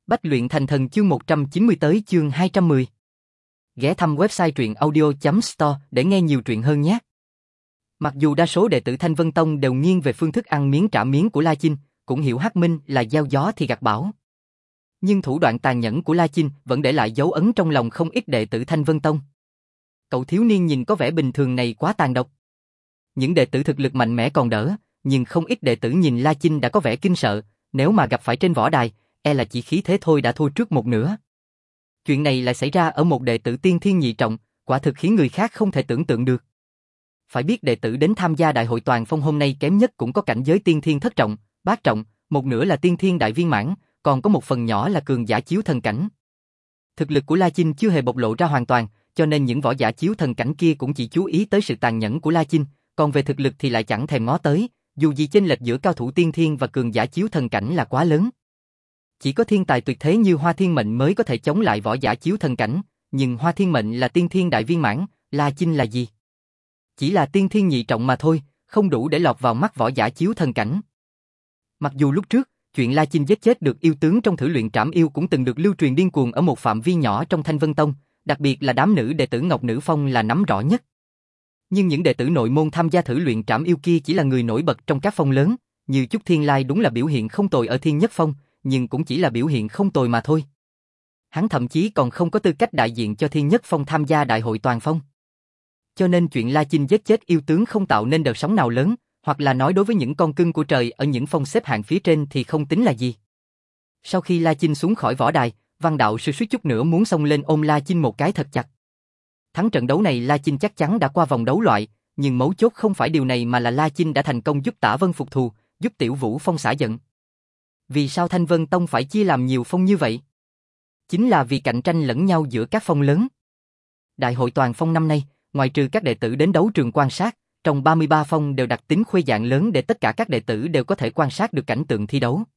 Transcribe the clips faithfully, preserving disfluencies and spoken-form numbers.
Bách luyện thành thần chương một trăm chín mươi tới chương hai trăm mười. Ghé thăm website truyện audio chấm store để nghe nhiều truyện hơn nhé. Mặc dù đa số đệ tử Thanh Vân Tông đều nghiêng về phương thức ăn miếng trả miếng của La Chinh, cũng hiểu Hắc Minh là gieo gió thì gặt bão. Nhưng thủ đoạn tàn nhẫn của La Chinh vẫn để lại dấu ấn trong lòng không ít đệ tử Thanh Vân Tông. Cậu thiếu niên nhìn có vẻ bình thường này quá tàn độc. Những đệ tử thực lực mạnh mẽ còn đỡ, nhưng không ít đệ tử nhìn La Chinh đã có vẻ kinh sợ, nếu mà gặp phải trên võ đài, e là chỉ khí thế thôi đã thua trước một nửa. Chuyện này lại xảy ra ở một đệ tử tiên thiên nhị trọng, quả thực khiến người khác không thể tưởng tượng được. Phải biết đệ tử đến tham gia đại hội toàn phong hôm nay kém nhất cũng có cảnh giới tiên thiên thất trọng, bát trọng, một nửa là tiên thiên đại viên mãn, còn có một phần nhỏ là cường giả chiếu thần cảnh. Thực lực của La Chinh chưa hề bộc lộ ra hoàn toàn, cho nên những võ giả chiếu thần cảnh kia cũng chỉ chú ý tới sự tàn nhẫn của La Chinh, còn về thực lực thì lại chẳng thèm ngó tới, dù gì chênh lệch giữa cao thủ tiên thiên và cường giả chiếu thần cảnh là quá lớn. Chỉ có thiên tài tuyệt thế như Hoa Thiên Mệnh mới có thể chống lại võ giả chiếu thần cảnh, nhưng Hoa Thiên Mệnh là tiên thiên đại viên mãn, La Chinh là gì? Chỉ là tiên thiên nhị trọng mà thôi, không đủ để lọt vào mắt võ giả chiếu thần cảnh. Mặc dù lúc trước, chuyện La Chinh giết chết được yêu tướng trong thử luyện trảm yêu cũng từng được lưu truyền điên cuồng ở một phạm vi nhỏ trong Thanh Vân Tông, đặc biệt là đám nữ đệ tử Ngọc Nữ Phong là nắm rõ nhất. Nhưng những đệ tử nội môn tham gia thử luyện trảm yêu kia chỉ là người nổi bật trong các phong lớn, như Chúc Thiên Lai đúng là biểu hiện không tồi ở Thiên Nhất Phong, nhưng cũng chỉ là biểu hiện không tồi mà thôi. Hắn thậm chí còn không có tư cách đại diện cho Thiên Nhất Phong tham gia đại hội toàn phong. Cho nên chuyện La Chinh giết chết yêu tướng không tạo nên đợt sóng nào lớn, hoặc là nói đối với những con cưng của trời ở những phong xếp hạng phía trên thì không tính là gì. Sau khi La Chinh xuống khỏi võ đài, Văn đạo sư suýt chút nữa muốn xông lên ôm La Chinh một cái thật chặt. Thắng trận đấu này La Chinh chắc chắn đã qua vòng đấu loại, nhưng mấu chốt không phải điều này mà là La Chinh đã thành công giúp Tả Vân phục thù, giúp Tiểu Vũ Phong xả giận. Vì sao Thanh Vân Tông phải chia làm nhiều phong như vậy? Chính là vì cạnh tranh lẫn nhau giữa các phong lớn. Đại hội toàn phong năm nay, ngoài trừ các đệ tử đến đấu trường quan sát, trong ba mươi ba phong đều đặt tính khuê dạng lớn để tất cả các đệ tử đều có thể quan sát được cảnh tượng thi đấu.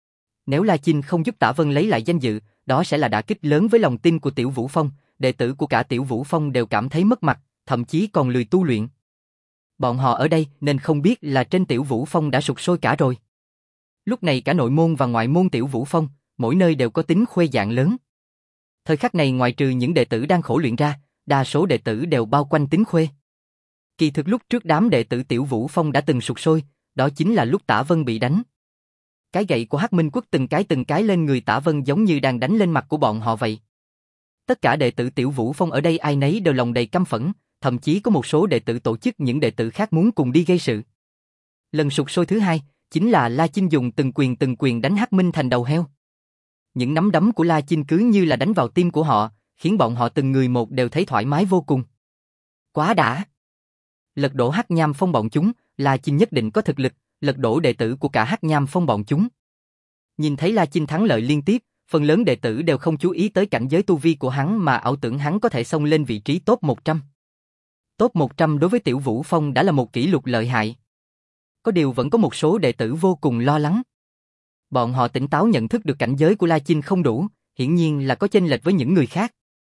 Nếu La Chinh không giúp Tả Vân lấy lại danh dự, đó sẽ là đả kích lớn với lòng tin của Tiểu Vũ Phong, đệ tử của cả Tiểu Vũ Phong đều cảm thấy mất mặt, thậm chí còn lười tu luyện. Bọn họ ở đây nên không biết là trên Tiểu Vũ Phong đã sụp sôi cả rồi. Lúc này cả nội môn và ngoại môn Tiểu Vũ Phong, mỗi nơi đều có tính khuê dạng lớn. Thời khắc này ngoại trừ những đệ tử đang khổ luyện ra, đa số đệ tử đều bao quanh tính khuê. Kỳ thực lúc trước đám đệ tử Tiểu Vũ Phong đã từng sụp sôi, đó chính là lúc Tả Vân bị đánh. Cái gậy của Hắc Minh Quốc từng cái từng cái lên người Tả Vân giống như đang đánh lên mặt của bọn họ vậy. Tất cả đệ tử Tiểu Vũ Phong ở đây ai nấy đều lòng đầy căm phẫn, thậm chí có một số đệ tử tổ chức những đệ tử khác muốn cùng đi gây sự. Lần sụp sôi thứ hai, chính là La Chinh dùng từng quyền từng quyền đánh Hắc Minh thành đầu heo. Những nắm đấm của La Chinh cứ như là đánh vào tim của họ, khiến bọn họ từng người một đều thấy thoải mái vô cùng. Quá đã! Lật đổ Hắc Nham Phong bọn chúng, La Chinh nhất định có thực lực, lật đổ đệ tử của cả Hắc Nham Phong bọn chúng. Nhìn thấy La Chinh thắng lợi liên tiếp, phần lớn đệ tử đều không chú ý tới cảnh giới tu vi của hắn mà ảo tưởng hắn có thể xông lên vị trí top một trăm. Top một trăm đối với Tiểu Vũ Phong đã là một kỷ lục lợi hại. Có điều vẫn có một số đệ tử vô cùng lo lắng. Bọn họ tỉnh táo nhận thức được cảnh giới của La Chinh không đủ, hiển nhiên là có chênh lệch với những người khác.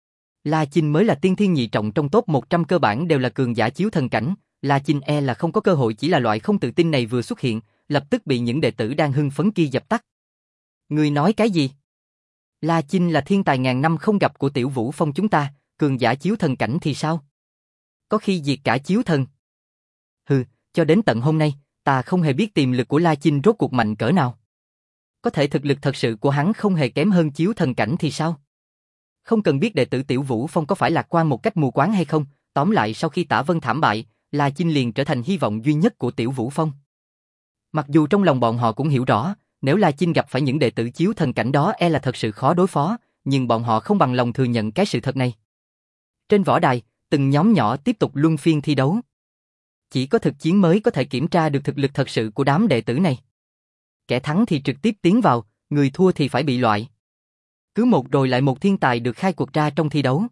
La Chinh mới là tiên thiên nhị trọng trong top một trăm cơ bản đều là cường giả chiếu thần cảnh, La Chinh e là không có cơ hội, chỉ là loại không tự tin này vừa xuất hiện, lập tức bị những đệ tử đang hưng phấn kia dập tắt. Ngươi nói cái gì? La Chinh là thiên tài ngàn năm không gặp của Tiểu Vũ Phong chúng ta, cường giả chiếu thần cảnh thì sao? Có khi diệt cả chiếu thần. Hừ, cho đến tận hôm nay, ta không hề biết tiềm lực của La Chinh rốt cuộc mạnh cỡ nào. Có thể thực lực thật sự của hắn không hề kém hơn chiếu thần cảnh thì sao? Không cần biết đệ tử Tiểu Vũ Phong có phải lạc quan một cách mù quáng hay không, tóm lại sau khi Tả Vân thảm bại, La Chinh liền trở thành hy vọng duy nhất của Tiểu Vũ Phong. Mặc dù trong lòng bọn họ cũng hiểu rõ, nếu La Chinh gặp phải những đệ tử chiếu thần cảnh đó e là thật sự khó đối phó, nhưng bọn họ không bằng lòng thừa nhận cái sự thật này. Trên võ đài, từng nhóm nhỏ tiếp tục luân phiên thi đấu. Chỉ có thực chiến mới có thể kiểm tra được thực lực thật sự của đám đệ tử này. Kẻ thắng thì trực tiếp tiến vào, người thua thì phải bị loại. Cứ một rồi lại một thiên tài được khai quật ra trong thi đấu.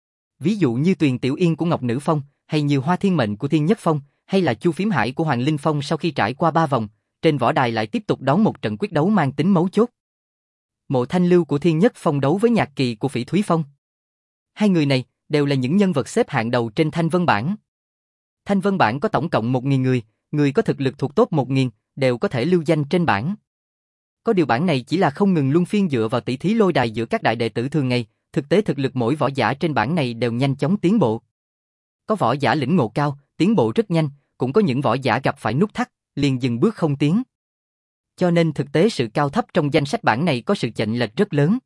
Ví dụ như Tuyền Tiểu Yên của Ngọc Nữ Phong, hay như Hoa Thiên Mệnh của Thiên Nhất Phong, hay là Chu Phiếm Hải của Hoàng Linh Phong sau khi trải qua ba vòng, trên võ đài lại tiếp tục đón một trận quyết đấu mang tính mấu chốt. Mộ Thanh Lưu của Thiên Nhất Phong đấu với Nhạc Kỳ của Phỉ Thúy Phong. Hai người này đều là những nhân vật xếp hạng đầu trên Thanh Vân bảng. Thanh Vân bảng có tổng cộng một nghìn người, người có thực lực thuộc top một nghìn đều có thể lưu danh trên bảng. Có điều bản này chỉ là không ngừng luân phiên dựa vào tỷ thí lôi đài giữa các đại đệ tử thường ngày, thực tế thực lực mỗi võ giả trên bản này đều nhanh chóng tiến bộ. Có võ giả lĩnh ngộ cao, tiến bộ rất nhanh, cũng có những võ giả gặp phải nút thắt, liền dừng bước không tiến. Cho nên thực tế sự cao thấp trong danh sách bản này có sự chênh lệch rất lớn.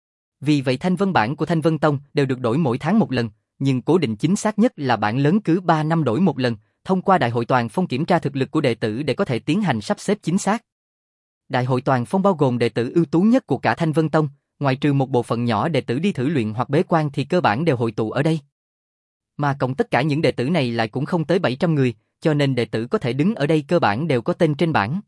Vì vậy thanh vân bản của Thanh Vân Tông đều được đổi mỗi tháng một lần, nhưng cố định chính xác nhất là bản lớn cứ ba năm đổi một lần, thông qua đại hội toàn phong kiểm tra thực lực của đệ tử để có thể tiến hành sắp xếp chính xác. Đại hội toàn phong bao gồm đệ tử ưu tú nhất của cả Thanh Vân Tông, ngoại trừ một bộ phận nhỏ đệ tử đi thử luyện hoặc bế quan thì cơ bản đều hội tụ ở đây. Mà cộng tất cả những đệ tử này lại cũng không tới bảy trăm người, cho nên đệ tử có thể đứng ở đây cơ bản đều có tên trên bảng.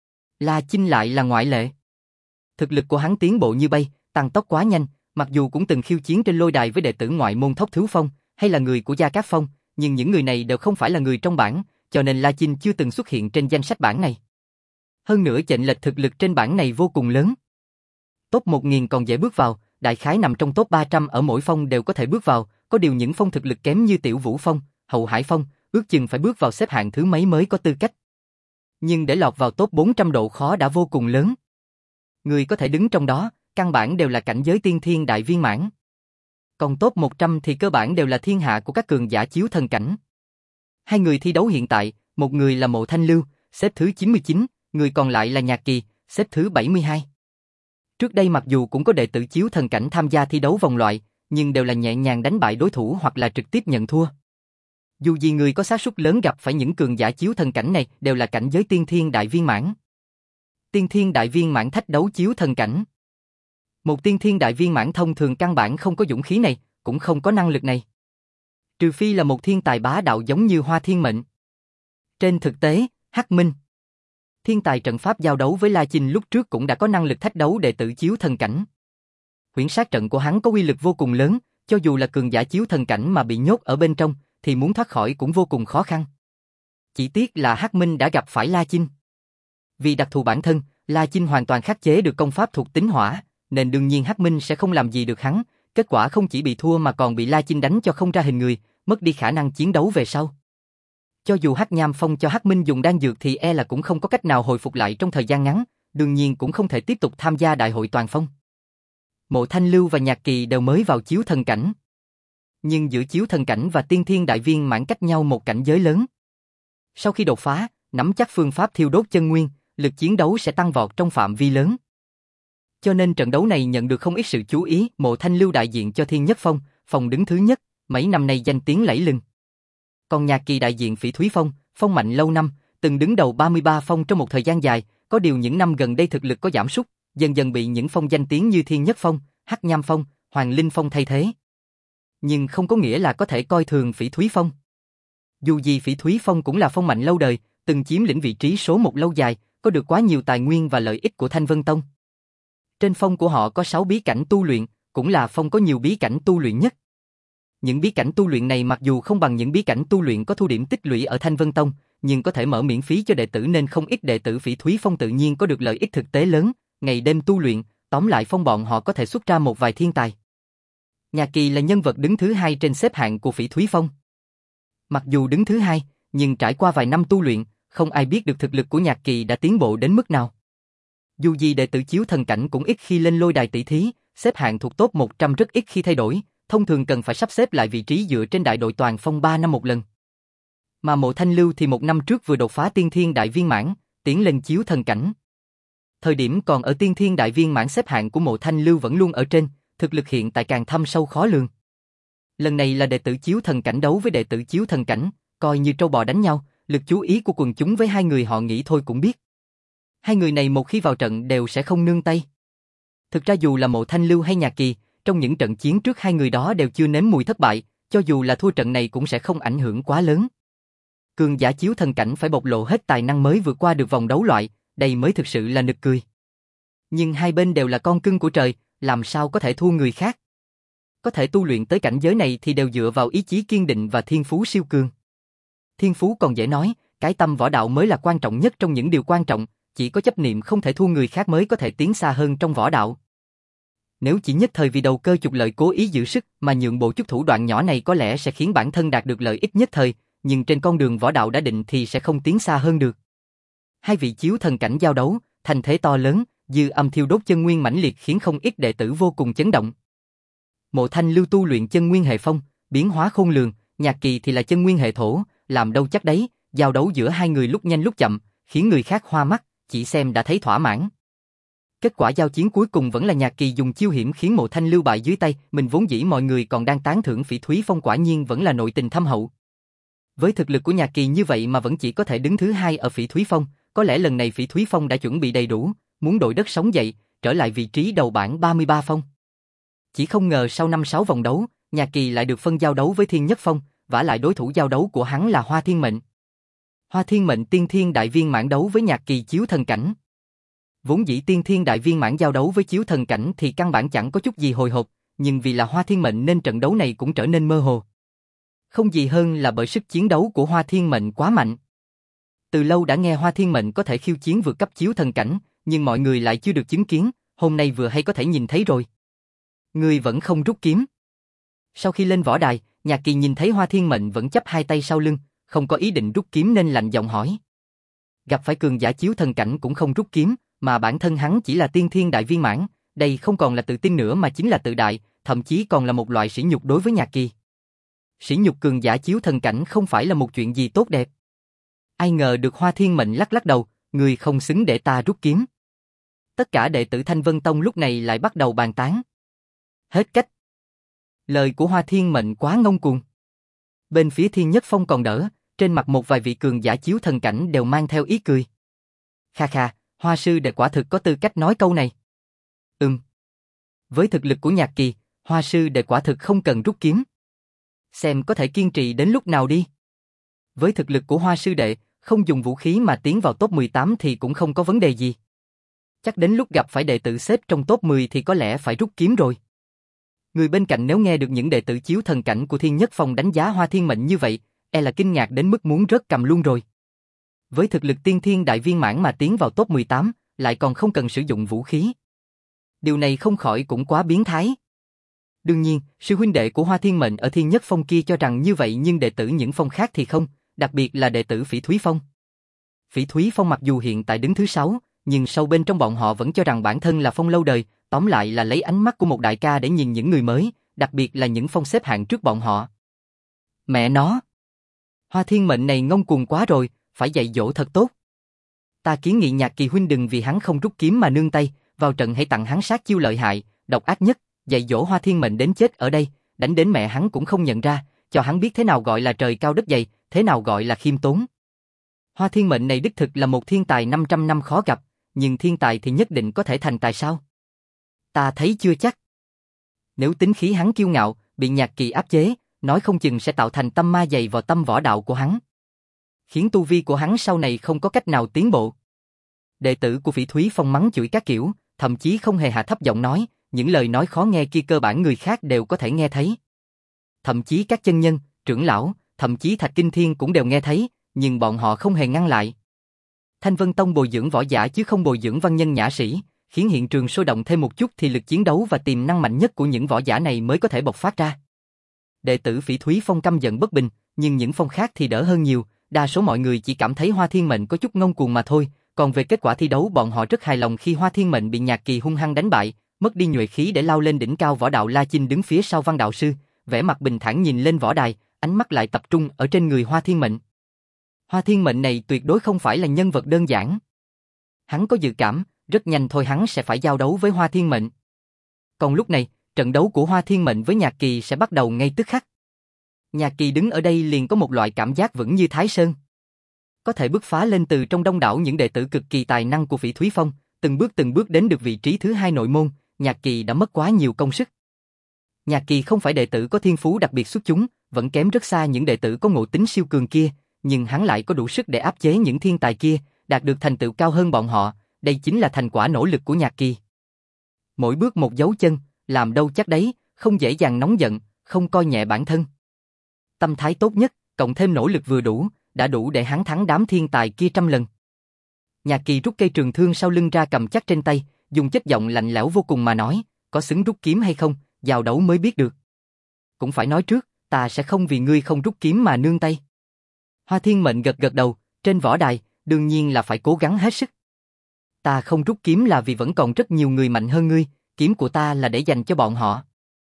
La Chinh lại là ngoại lệ. Thực lực của hắn tiến bộ như bay, tăng tốc quá nhanh, mặc dù cũng từng khiêu chiến trên lôi đài với đệ tử ngoại môn Thốc Thứ Phong, hay là người của Gia Cát Phong, nhưng những người này đều không phải là người trong bảng, cho nên La Chinh chưa từng xuất hiện trên danh sách bảng này. Hơn nữa chênh lệch thực lực trên bảng này vô cùng lớn. Top một nghìn còn dễ bước vào, đại khái nằm trong top ba trăm ở mỗi phong đều có thể bước vào, có điều những phong thực lực kém như Tiểu Vũ Phong, Hậu Hải Phong, ước chừng phải bước vào xếp hạng thứ mấy mới có tư cách. Nhưng để lọt vào top bốn trăm độ khó đã vô cùng lớn. Người có thể đứng trong đó, căn bản đều là cảnh giới tiên thiên đại viên mãn. Còn top một trăm thì cơ bản đều là thiên hạ của các cường giả chiếu thần cảnh. Hai người thi đấu hiện tại, một người là Mộ Thanh Lưu, xếp thứ chín mươi chín, người còn lại là Nhạc Kỳ, xếp thứ bảy mươi hai. Trước đây mặc dù cũng có đệ tử chiếu thần cảnh tham gia thi đấu vòng loại, nhưng đều là nhẹ nhàng đánh bại đối thủ hoặc là trực tiếp nhận thua. Dù gì người có xác suất lớn gặp phải những cường giả chiếu thần cảnh này đều là cảnh giới tiên thiên đại viên mãn. Tiên thiên đại viên mãn thách đấu chiếu thần cảnh. Một tiên thiên đại viên mãn thông thường căn bản không có dũng khí này, cũng không có năng lực này. Trừ phi là một thiên tài bá đạo giống như Hoa Thiên Mệnh. Trên thực tế, Hắc Minh, thiên tài trận pháp giao đấu với La Chinh lúc trước cũng đã có năng lực thách đấu đệ tử chiếu thần cảnh. Huyễn sát trận của hắn có uy lực vô cùng lớn, cho dù là cường giả chiếu thần cảnh mà bị nhốt ở bên trong, thì muốn thoát khỏi cũng vô cùng khó khăn. Chỉ tiếc là Hắc Minh đã gặp phải La Chinh. Vì đặc thù bản thân, La Chinh hoàn toàn khắc chế được công pháp thuộc tính hỏa, nên đương nhiên Hắc Minh sẽ không làm gì được hắn, kết quả không chỉ bị thua mà còn bị La Chinh đánh cho không ra hình người, mất đi khả năng chiến đấu về sau. Cho dù Hắc Nham Phong cho Hắc Minh dùng đan dược thì e là cũng không có cách nào hồi phục lại trong thời gian ngắn, đương nhiên cũng không thể tiếp tục tham gia đại hội toàn phong. Mộ Thanh Lưu và Nhạc Kỳ đều mới vào chiếu thần cảnh. Nhưng giữa chiếu thần cảnh và tiên thiên đại viên mãn cách nhau một cảnh giới lớn. Sau khi đột phá, nắm chắc phương pháp thiêu đốt chân nguyên, lực chiến đấu sẽ tăng vọt trong phạm vi lớn. Cho nên trận đấu này nhận được không ít sự chú ý. Mộ Thanh Lưu đại diện cho Thiên Nhất Phong, phong đứng thứ nhất, mấy năm nay danh tiếng lẫy lừng. Còn Nhạc Kỳ đại diện Phỉ Thúy Phong, phong mạnh lâu năm, từng đứng đầu ba mươi ba phong trong một thời gian dài, có điều những năm gần đây thực lực có giảm sút, dần dần bị những phong danh tiếng như Thiên Nhất Phong, Hắc Nham Phong, Hoàng Linh Phong thay thế. Nhưng không có nghĩa là có thể coi thường Phỉ Thúy Phong. Dù gì Phỉ Thúy Phong cũng là phong mạnh lâu đời, từng chiếm lĩnh vị trí số một lâu dài, có được quá nhiều tài nguyên và lợi ích của Thanh Vân Tông. Trên phong của họ có sáu bí cảnh tu luyện, cũng là phong có nhiều bí cảnh tu luyện nhất. Những bí cảnh tu luyện này mặc dù không bằng những bí cảnh tu luyện có thu điểm tích lũy ở Thanh Vân Tông, nhưng có thể mở miễn phí cho đệ tử nên không ít đệ tử Phỉ Thúy Phong tự nhiên có được lợi ích thực tế lớn, ngày đêm tu luyện, tóm lại phong bọn họ có thể xuất ra một vài thiên tài. Nhạc Kỳ là nhân vật đứng thứ hai trên xếp hạng của Phỉ Thúy Phong. Mặc dù đứng thứ hai, nhưng trải qua vài năm tu luyện, không ai biết được thực lực của Nhạc Kỳ đã tiến bộ đến mức nào. Dù gì đệ tử chiếu thần cảnh cũng ít khi lên lôi đài tỷ thí, xếp hạng thuộc top một trăm rất ít khi thay đổi, thông thường cần phải sắp xếp lại vị trí dựa trên đại đội toàn phong ba năm một lần. Mà Mộ Thanh Lưu thì một năm trước vừa đột phá tiên thiên đại viên mãn, tiến lên chiếu thần cảnh. Thời điểm còn ở tiên thiên đại viên mãn xếp hạng của Mộ Thanh Lưu vẫn luôn ở trên, thực lực hiện tại càng thâm sâu khó lường. Lần này là đệ tử chiếu thần cảnh đấu với đệ tử chiếu thần cảnh, coi như trâu bò đánh nhau, lực chú ý của quần chúng với hai người họ nghĩ thôi cũng biết. Hai người này một khi vào trận đều sẽ không nương tay. Thực ra dù là Mộ Thanh Lưu hay Nhạc Kỳ, trong những trận chiến trước hai người đó đều chưa nếm mùi thất bại, cho dù là thua trận này cũng sẽ không ảnh hưởng quá lớn. Cường giả chiếu thần cảnh phải bộc lộ hết tài năng mới vượt qua được vòng đấu loại, đây mới thực sự là nực cười. Nhưng hai bên đều là con cưng của trời, làm sao có thể thua người khác. Có thể tu luyện tới cảnh giới này thì đều dựa vào ý chí kiên định và thiên phú siêu cường. Thiên phú còn dễ nói, cái tâm võ đạo mới là quan trọng nhất trong những điều quan trọng, chỉ có chấp niệm không thể thua người khác mới có thể tiến xa hơn trong võ đạo. Nếu chỉ nhất thời vì đầu cơ trục lợi cố ý giữ sức mà nhượng bộ chút thủ đoạn nhỏ này có lẽ sẽ khiến bản thân đạt được lợi ích nhất thời, nhưng trên con đường võ đạo đã định thì sẽ không tiến xa hơn được. Hai vị chiếu thần cảnh giao đấu, thành thế to lớn, dư âm thiêu đốt chân nguyên mãnh liệt khiến không ít đệ tử vô cùng chấn động. Mộ Thanh Lưu tu luyện chân nguyên hệ phong, biến hóa khôn lường, Nhạc Kỳ thì là chân nguyên hệ thổ, làm đâu chắc đấy, giao đấu giữa hai người lúc nhanh lúc chậm, khiến người khác hoa mắt, chỉ xem đã thấy thỏa mãn. Kết quả giao chiến cuối cùng vẫn là Nhạc Kỳ dùng chiêu hiểm khiến Mộ Thanh Lưu bại dưới tay, mình vốn dĩ mọi người còn đang tán thưởng Phỉ Thúy Phong quả nhiên vẫn là nội tình thâm hậu. Với thực lực của Nhạc Kỳ như vậy mà vẫn chỉ có thể đứng thứ hai ở Phỉ Thúy Phong, có lẽ lần này Phỉ Thúy Phong đã chuẩn bị đầy đủ, muốn đổi đất sống dậy, trở lại vị trí đầu bảng ba mươi ba phong. Chỉ không ngờ sau năm sáu vòng đấu, Nhạc Kỳ lại được phân giao đấu với Thiên Nhất Phong, vả lại đối thủ giao đấu của hắn là Hoa Thiên Mệnh. Hoa Thiên Mệnh tiên thiên đại viên mãn đấu với Nhạc Kỳ chiếu thần cảnh. Vốn dĩ tiên thiên đại viên mãn giao đấu với chiếu thần cảnh thì căn bản chẳng có chút gì hồi hộp, nhưng vì là Hoa Thiên Mệnh nên trận đấu này cũng trở nên mơ hồ. Không gì hơn là bởi sức chiến đấu của Hoa Thiên Mệnh quá mạnh. Từ lâu đã nghe Hoa Thiên Mệnh có thể khiêu chiến vượt cấp chiếu thần cảnh, nhưng mọi người lại chưa được chứng kiến, hôm nay vừa hay có thể nhìn thấy rồi. Người vẫn không rút kiếm. Sau khi lên võ đài, Nhạc Kỳ nhìn thấy Hoa Thiên Mệnh vẫn chắp hai tay sau lưng, không có ý định rút kiếm nên lạnh giọng hỏi. Gặp phải cường giả chiếu thần cảnh cũng không rút kiếm, mà bản thân hắn chỉ là tiên thiên đại viên mãn, đây không còn là tự tin nữa mà chính là tự đại, thậm chí còn là một loại sỉ nhục đối với Nhạc Kỳ. Sỉ nhục cường giả chiếu thần cảnh không phải là một chuyện gì tốt đẹp. Ai ngờ được Hoa Thiên Mệnh lắc lắc đầu, người không xứng để ta rút kiếm. Tất cả đệ tử Thanh Vân Tông lúc này lại bắt đầu bàn tán. Hết cách. Lời của Hoa Thiên Mệnh quá ngông cuồng. Bên phía Thiên Nhất Phong còn đỡ, trên mặt một vài vị cường giả chiếu thần cảnh đều mang theo ý cười. Kha kha, Hoa sư đệ quả thực có tư cách nói câu này. Ừm. Với thực lực của Nhạc Kỳ, Hoa sư đệ quả thực không cần rút kiếm. Xem có thể kiên trì đến lúc nào đi. Với thực lực của Hoa sư đệ, không dùng vũ khí mà tiến vào top mười tám thì cũng không có vấn đề gì. Chắc đến lúc gặp phải đệ tử xếp trong top mười thì có lẽ phải rút kiếm rồi. Người bên cạnh nếu nghe được những đệ tử chiếu thần cảnh của Thiên Nhất Phong đánh giá Hoa Thiên Mệnh như vậy, e là kinh ngạc đến mức muốn rớt cầm luôn rồi. Với thực lực tiên thiên đại viên mãn mà tiến vào top mười tám, lại còn không cần sử dụng vũ khí. Điều này không khỏi cũng quá biến thái. Đương nhiên, sư huynh đệ của Hoa Thiên Mệnh ở Thiên Nhất Phong kia cho rằng như vậy nhưng đệ tử những phong khác thì không, đặc biệt là đệ tử Phỉ Thúy Phong. Phỉ Thúy Phong mặc dù hiện tại đứng thứ sáu, nhưng sâu bên trong bọn họ vẫn cho rằng bản thân là phong lâu đời, tóm lại là lấy ánh mắt của một đại ca để nhìn những người mới, đặc biệt là những phong xếp hạng trước bọn họ. Mẹ nó! Hoa Thiên Mệnh này ngông cuồng quá rồi, phải dạy dỗ thật tốt. Ta kiến nghị Nhạc Kỳ huynh đừng vì hắn không rút kiếm mà nương tay, vào trận hãy tặng hắn sát chiêu lợi hại, độc ác nhất, dạy dỗ Hoa Thiên Mệnh đến chết ở đây, đánh đến mẹ hắn cũng không nhận ra, cho hắn biết thế nào gọi là trời cao đất dày, thế nào gọi là khiêm tốn. Hoa Thiên Mệnh này đích thực là một thiên tài năm trăm năm khó gặp, nhưng thiên tài thì nhất định có thể thành tài sao? Ta thấy chưa chắc. Nếu tính khí hắn kiêu ngạo, bị Nhạc Kỳ áp chế, nói không chừng sẽ tạo thành tâm ma dày vào tâm võ đạo của hắn, khiến tu vi của hắn sau này không có cách nào tiến bộ. Đệ tử của Phỉ Thúy Phong mắng chửi các kiểu, thậm chí không hề hạ thấp giọng nói, những lời nói khó nghe kia cơ bản người khác đều có thể nghe thấy. Thậm chí các chân nhân, trưởng lão, thậm chí Thạch Kinh Thiên cũng đều nghe thấy, nhưng bọn họ không hề ngăn lại. Thanh Vân Tông bồi dưỡng võ giả chứ không bồi dưỡng văn nhân nhã sĩ, khiến hiện trường sôi động thêm một chút thì lực chiến đấu và tiềm năng mạnh nhất của những võ giả này mới có thể bộc phát ra. Đệ tử Phỉ Thúy Phong căm giận bất bình, nhưng những phong khác thì đỡ hơn nhiều, đa số mọi người chỉ cảm thấy Hoa Thiên Mệnh có chút ngông cuồng mà thôi, còn về kết quả thi đấu bọn họ rất hài lòng khi Hoa Thiên Mệnh bị Nhạc Kỳ hung hăng đánh bại, mất đi nhuệ khí để lao lên đỉnh cao võ đạo La Chinh đứng phía sau Văn đạo sư, vẻ mặt bình thản nhìn lên võ đài, ánh mắt lại tập trung ở trên người Hoa Thiên Mệnh. Hoa Thiên Mệnh này tuyệt đối không phải là nhân vật đơn giản. Hắn có dự cảm, rất nhanh thôi hắn sẽ phải giao đấu với Hoa Thiên Mệnh. Còn lúc này, trận đấu của Hoa Thiên Mệnh với Nhạc Kỳ sẽ bắt đầu ngay tức khắc. Nhạc Kỳ đứng ở đây liền có một loại cảm giác vững như Thái Sơn. Có thể bứt phá lên từ trong đông đảo những đệ tử cực kỳ tài năng của Phỉ Thúy Phong, từng bước từng bước đến được vị trí thứ hai nội môn, Nhạc Kỳ đã mất quá nhiều công sức. Nhạc Kỳ không phải đệ tử có thiên phú đặc biệt xuất chúng, vẫn kém rất xa những đệ tử có ngộ tính siêu cường kia, nhưng hắn lại có đủ sức để áp chế những thiên tài kia, đạt được thành tựu cao hơn bọn họ, đây chính là thành quả nỗ lực của Nhạc Kỳ. Mỗi bước một dấu chân, làm đâu chắc đấy, không dễ dàng nóng giận, không coi nhẹ bản thân. Tâm thái tốt nhất, cộng thêm nỗ lực vừa đủ, đã đủ để hắn thắng đám thiên tài kia trăm lần. Nhạc Kỳ rút cây trường thương sau lưng ra cầm chắc trên tay, dùng chất giọng lạnh lẽo vô cùng mà nói, có xứng rút kiếm hay không, vào đấu mới biết được. Cũng phải nói trước, ta sẽ không vì ngươi không rút kiếm mà nương tay. Hoa Thiên Mệnh gật gật đầu, trên võ đài, đương nhiên là phải cố gắng hết sức. Ta không rút kiếm là vì vẫn còn rất nhiều người mạnh hơn ngươi, kiếm của ta là để dành cho bọn họ.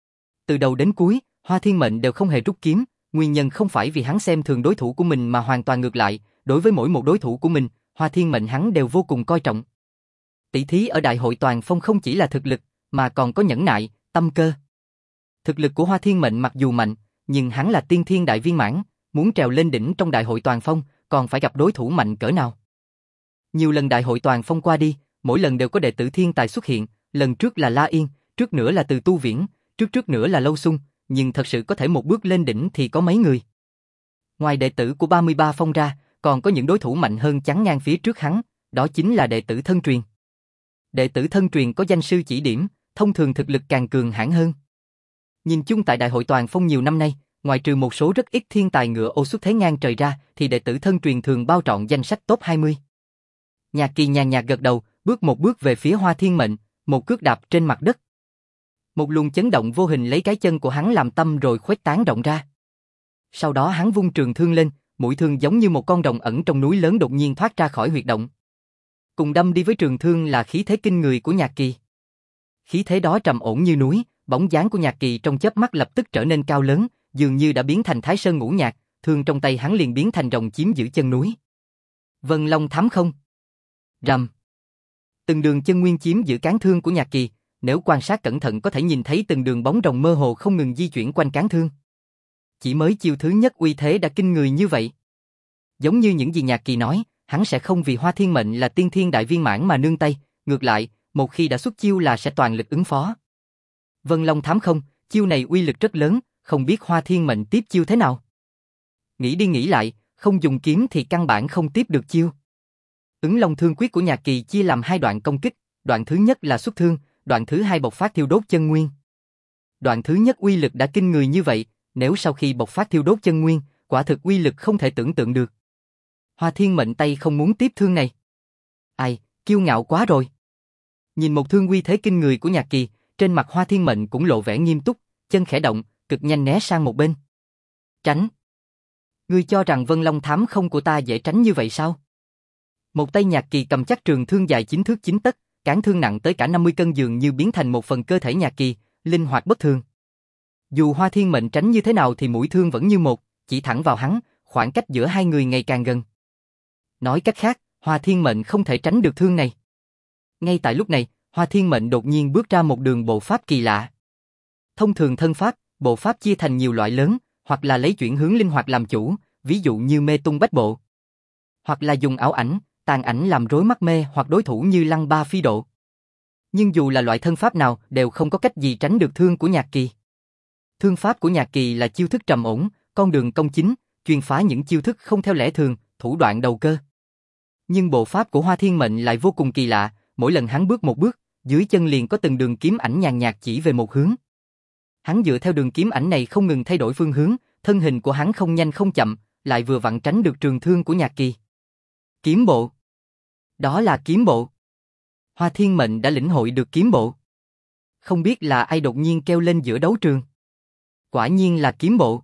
Từ đầu đến cuối, Hoa Thiên Mệnh đều không hề rút kiếm, nguyên nhân không phải vì hắn xem thường đối thủ của mình mà hoàn toàn ngược lại, đối với mỗi một đối thủ của mình, Hoa Thiên Mệnh hắn đều vô cùng coi trọng. Tỷ thí ở Đại hội Toàn Phong không chỉ là thực lực, mà còn có nhẫn nại, tâm cơ. Thực lực của Hoa Thiên Mệnh mặc dù mạnh, nhưng hắn là tiên thiên đại viên mãn, muốn trèo lên đỉnh trong Đại hội Toàn Phong, còn phải gặp đối thủ mạnh cỡ nào. Nhiều lần Đại hội Toàn Phong qua đi, mỗi lần đều có đệ tử thiên tài xuất hiện, lần trước là La Yên, trước nữa là Từ Tu Viễn, trước trước nữa là Lâu Xung, nhưng thật sự có thể một bước lên đỉnh thì có mấy người. Ngoài đệ tử của ba mươi ba phong ra, còn có những đối thủ mạnh hơn chắn ngang phía trước hắn, đó chính là đệ tử thân truyền. Đệ tử thân truyền có danh sư chỉ điểm, thông thường thực lực càng cường hãn hơn. Nhìn chung tại Đại hội Toàn Phong nhiều năm nay, ngoài trừ một số rất ít thiên tài ngựa ô xuất thế ngang trời ra, thì đệ tử thân truyền thường bao trọn danh sách top hai mươi. Nhạc Kỳ nhàn nhạt gật đầu, bước một bước về phía Hoa Thiên Mệnh, một cước đạp trên mặt đất. Một luồng chấn động vô hình lấy cái chân của hắn làm tâm rồi khuếch tán rộng ra. Sau đó hắn vung trường thương lên, mũi thương giống như một con rồng ẩn trong núi lớn đột nhiên thoát ra khỏi huyệt động. Cùng đâm đi với trường thương là khí thế kinh người của Nhạc Kỳ. Khí thế đó trầm ổn như núi, bóng dáng của Nhạc Kỳ trong chớp mắt lập tức trở nên cao lớn, dường như đã biến thành Thái Sơn ngũ nhạc, thương trong tay hắn liền biến thành rồng chiếm giữ chân núi. Vân Long thám không. Rầm. Từng đường chân nguyên chiếm giữ cán thương của Nhạc Kỳ, nếu quan sát cẩn thận có thể nhìn thấy từng đường bóng rồng mơ hồ không ngừng di chuyển quanh cán thương. Chỉ mới chiêu thứ nhất uy thế đã kinh người như vậy. Giống như những gì Nhạc Kỳ nói, hắn sẽ không vì Hoa Thiên Mệnh là tiên thiên đại viên mãn mà nương tay, ngược lại, một khi đã xuất chiêu là sẽ toàn lực ứng phó. Vân Long thám không, chiêu này uy lực rất lớn, không biết Hoa Thiên Mệnh tiếp chiêu thế nào. Nghĩ đi nghĩ lại, không dùng kiếm thì căn bản không tiếp được chiêu. Ứng Long thương quyết của Nhạc Kỳ chia làm hai đoạn công kích, đoạn thứ nhất là xuất thương, đoạn thứ hai bộc phát thiêu đốt chân nguyên. Đoạn thứ nhất uy lực đã kinh người như vậy, nếu sau khi bộc phát thiêu đốt chân nguyên, quả thực uy lực không thể tưởng tượng được. Hoa Thiên Mệnh tay không muốn tiếp thương này. Ai, kiêu ngạo quá rồi. Nhìn một thương uy thế kinh người của Nhạc Kỳ, trên mặt Hoa Thiên Mệnh cũng lộ vẻ nghiêm túc, chân khẽ động, cực nhanh né sang một bên. Tránh. Ngươi cho rằng Vân Long thám không của ta dễ tránh như vậy sao? Một tay Nhạc Kỳ cầm chắc trường thương dài chín thước chín tấc, cán thương nặng tới cả năm mươi cân dường như biến thành một phần cơ thể Nhạc Kỳ, linh hoạt bất thường. Dù Hoa Thiên Mệnh tránh như thế nào thì mũi thương vẫn như một, chỉ thẳng vào hắn, khoảng cách giữa hai người ngày càng gần. Nói cách khác, Hoa Thiên Mệnh không thể tránh được thương này. Ngay tại lúc này, Hoa Thiên Mệnh đột nhiên bước ra một đường bộ pháp kỳ lạ. Thông thường thân pháp, bộ pháp chia thành nhiều loại lớn, hoặc là lấy chuyển hướng linh hoạt làm chủ, ví dụ như mê tung bách bộ. Hoặc là dùng ảo ảnh, tàn ảnh làm rối mắt mê hoặc đối thủ như lăng ba phi độ. Nhưng dù là loại thân pháp nào đều không có cách gì tránh được thương của Nhạc Kỳ. Thương pháp của Nhạc Kỳ là chiêu thức trầm ổn, con đường công chính, chuyên phá những chiêu thức không theo lẽ thường, thủ đoạn đầu cơ. Nhưng bộ pháp của Hoa Thiên Mệnh lại vô cùng kỳ lạ, mỗi lần hắn bước một bước, dưới chân liền có từng đường kiếm ảnh nhàn nhạt chỉ về một hướng. Hắn dựa theo đường kiếm ảnh này không ngừng thay đổi phương hướng, thân hình của hắn không nhanh không chậm, lại vừa vặn tránh được trường thương của Nhạc Kỳ. Kiếm bộ. Đó là kiếm bộ. Hoa Thiên Mệnh đã lĩnh hội được kiếm bộ. Không biết là ai đột nhiên kêu lên giữa đấu trường. Quả nhiên là kiếm bộ.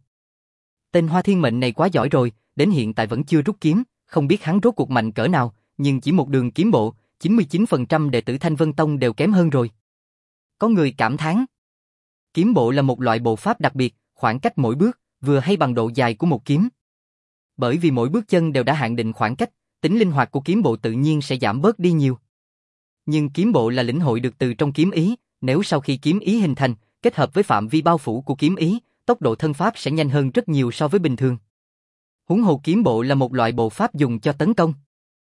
Tên Hoa Thiên Mệnh này quá giỏi rồi, đến hiện tại vẫn chưa rút kiếm, không biết hắn rốt cuộc mạnh cỡ nào, nhưng chỉ một đường kiếm bộ, chín mươi chín phần trăm đệ tử Thanh Vân Tông đều kém hơn rồi. Có người cảm thán. Kiếm bộ là một loại bộ pháp đặc biệt, khoảng cách mỗi bước, vừa hay bằng độ dài của một kiếm. Bởi vì mỗi bước chân đều đã hạn định khoảng cách, tính linh hoạt của kiếm bộ tự nhiên sẽ giảm bớt đi nhiều. Nhưng kiếm bộ là lĩnh hội được từ trong kiếm ý, nếu sau khi kiếm ý hình thành, kết hợp với phạm vi bao phủ của kiếm ý, tốc độ thân pháp sẽ nhanh hơn rất nhiều so với bình thường. Huống hồ kiếm bộ là một loại bộ pháp dùng cho tấn công.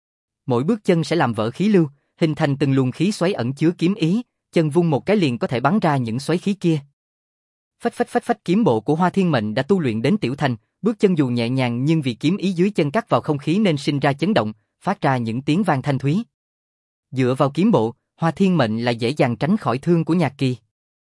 Mỗi bước chân sẽ làm vỡ khí lưu, hình thành từng luồng khí xoáy ẩn chứa kiếm ý, chân vung một cái liền có thể bắn ra những xoáy khí kia. Phách phách phách phách kiếm bộ của Hoa Thiên Mệnh đã tu luyện đến tiểu thành, bước chân dù nhẹ nhàng nhưng vì kiếm ý dưới chân cắt vào không khí nên sinh ra chấn động, phát ra những tiếng vang thanh thúy. Dựa vào kiếm bộ, Hoa Thiên Mệnh lại dễ dàng tránh khỏi thương của Nhạc Kỳ.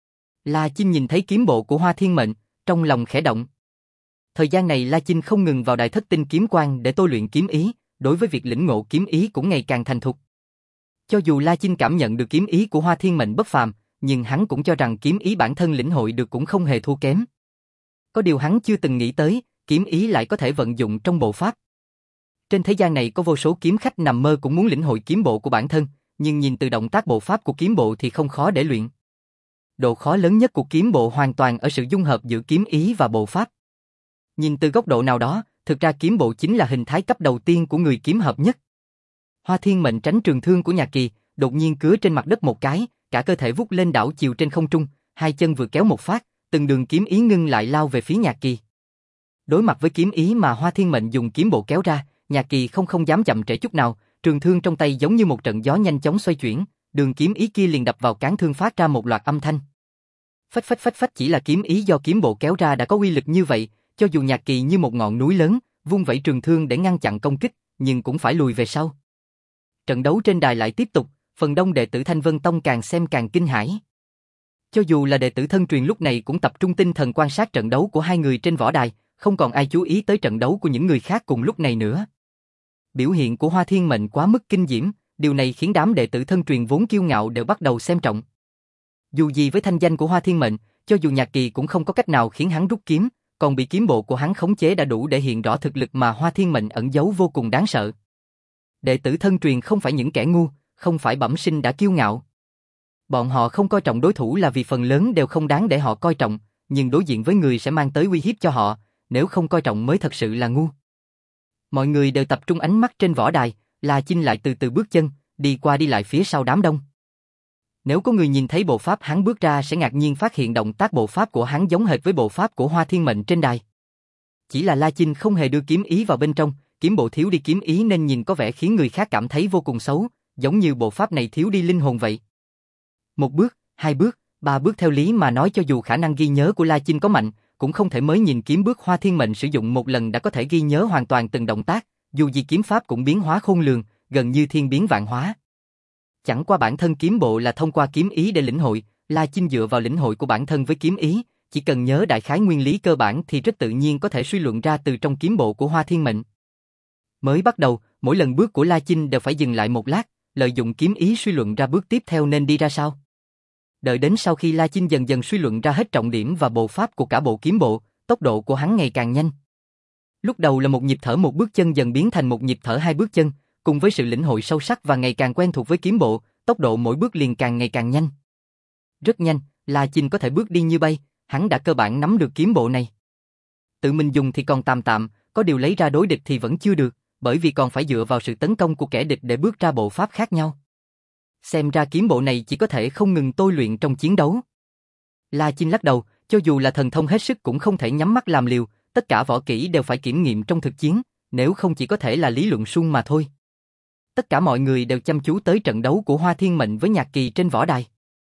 La Chinh nhìn thấy kiếm bộ của Hoa Thiên Mệnh, trong lòng khẽ động. Thời gian này La Chinh không ngừng vào Đại Thất Tinh kiếm quan để tôi luyện kiếm ý, đối với việc lĩnh ngộ kiếm ý cũng ngày càng thành thục. Cho dù La Chinh cảm nhận được kiếm ý của Hoa Thiên Mệnh bất phàm, nhưng hắn cũng cho rằng kiếm ý bản thân lĩnh hội được cũng không hề thua kém. Có điều hắn chưa từng nghĩ tới, kiếm ý lại có thể vận dụng trong bộ pháp. Trên thế gian này có vô số kiếm khách nằm mơ cũng muốn lĩnh hội kiếm bộ của bản thân, nhưng nhìn từ động tác bộ pháp của kiếm bộ thì không khó để luyện. Độ khó lớn nhất của kiếm bộ hoàn toàn ở sự dung hợp giữa kiếm ý và bộ pháp. Nhìn từ góc độ nào đó, thực ra kiếm bộ chính là hình thái cấp đầu tiên của người kiếm hợp nhất. Hoa Thiên Mệnh tránh trường thương của Nhạc Kỳ, đột nhiên cứa trên mặt đất một cái, cả cơ thể vút lên đảo chiều trên không trung, hai chân vừa kéo một phát, từng đường kiếm ý ngưng lại lao về phía Nhạc Kỳ. Đối mặt với kiếm ý mà Hoa Thiên Mệnh dùng kiếm bộ kéo ra, Nhạc Kỳ không không dám chậm trễ chút nào, trường thương trong tay giống như một trận gió nhanh chóng xoay chuyển, đường kiếm ý kia liền đập vào cán thương phát ra một loạt âm thanh. Phách phách phách phách, chỉ là kiếm ý do kiếm bộ kéo ra đã có uy lực như vậy, cho dù Nhạc Kỳ như một ngọn núi lớn, vung vẩy trường thương để ngăn chặn công kích, nhưng cũng phải lùi về sau. Trận đấu trên đài lại tiếp tục, phần đông đệ tử Thanh Vân Tông càng xem càng kinh hãi. Cho dù là đệ tử thân truyền lúc này cũng tập trung tinh thần quan sát trận đấu của hai người trên võ đài, không còn ai chú ý tới trận đấu của những người khác cùng lúc này nữa. Biểu hiện của Hoa Thiên Mệnh quá mức kinh diễm, điều này khiến đám đệ tử thân truyền vốn kiêu ngạo đều bắt đầu xem trọng. Dù gì với thanh danh của Hoa Thiên Mệnh, cho dù Nhạc Kỳ cũng không có cách nào khiến hắn rút kiếm, còn bị kiếm bộ của hắn khống chế đã đủ để hiện rõ thực lực mà Hoa Thiên Mệnh ẩn giấu vô cùng đáng sợ. Đệ tử thân truyền không phải những kẻ ngu, không phải bẩm sinh đã kiêu ngạo. Bọn họ không coi trọng đối thủ là vì phần lớn đều không đáng để họ coi trọng, nhưng đối diện với người sẽ mang tới uy hiếp cho họ, nếu không coi trọng mới thật sự là ngu. Mọi người đều tập trung ánh mắt trên võ đài, La Chinh lại từ từ bước chân, đi qua đi lại phía sau đám đông. Nếu có người nhìn thấy bộ pháp hắn bước ra sẽ ngạc nhiên phát hiện động tác bộ pháp của hắn giống hệt với bộ pháp của Hoa Thiên Mệnh trên đài. Chỉ là La Chinh không hề đưa kiếm ý vào bên trong, kiếm bộ thiếu đi kiếm ý nên nhìn có vẻ khiến người khác cảm thấy vô cùng xấu, giống như bộ pháp này thiếu đi linh hồn vậy. Một bước, hai bước, ba bước theo lý mà nói cho dù khả năng ghi nhớ của La Chinh có mạnh, cũng không thể mới nhìn kiếm bước Hoa Thiên Mệnh sử dụng một lần đã có thể ghi nhớ hoàn toàn từng động tác, dù gì kiếm pháp cũng biến hóa khôn lường, gần như thiên biến vạn hóa. Chẳng qua bản thân kiếm bộ là thông qua kiếm ý để lĩnh hội, La Chinh dựa vào lĩnh hội của bản thân với kiếm ý, chỉ cần nhớ đại khái nguyên lý cơ bản thì rất tự nhiên có thể suy luận ra từ trong kiếm bộ của Hoa Thiên Mệnh. Mới bắt đầu, mỗi lần bước của La Chinh đều phải dừng lại một lát, lợi dụng kiếm ý suy luận ra bước tiếp theo nên đi ra sao. Đợi đến sau khi La Chinh dần dần suy luận ra hết trọng điểm và bộ pháp của cả bộ kiếm bộ, tốc độ của hắn ngày càng nhanh. Lúc đầu là một nhịp thở một bước chân dần biến thành một nhịp thở hai bước chân, cùng với sự lĩnh hội sâu sắc và ngày càng quen thuộc với kiếm bộ, tốc độ mỗi bước liền càng ngày càng nhanh. Rất nhanh, La Chinh có thể bước đi như bay, hắn đã cơ bản nắm được kiếm bộ này. Tự mình dùng thì còn tạm tạm, có điều lấy ra đối địch thì vẫn chưa được, bởi vì còn phải dựa vào sự tấn công của kẻ địch để bước ra bộ pháp khác nhau. Xem ra kiếm bộ này chỉ có thể không ngừng tôi luyện trong chiến đấu. La Chinh lắc đầu, cho dù là thần thông hết sức cũng không thể nhắm mắt làm liều, tất cả võ kỹ đều phải kiểm nghiệm trong thực chiến, nếu không chỉ có thể là lý luận suông mà thôi. Tất cả mọi người đều chăm chú tới trận đấu của Hoa Thiên Mệnh với Nhạc Kỳ trên võ đài.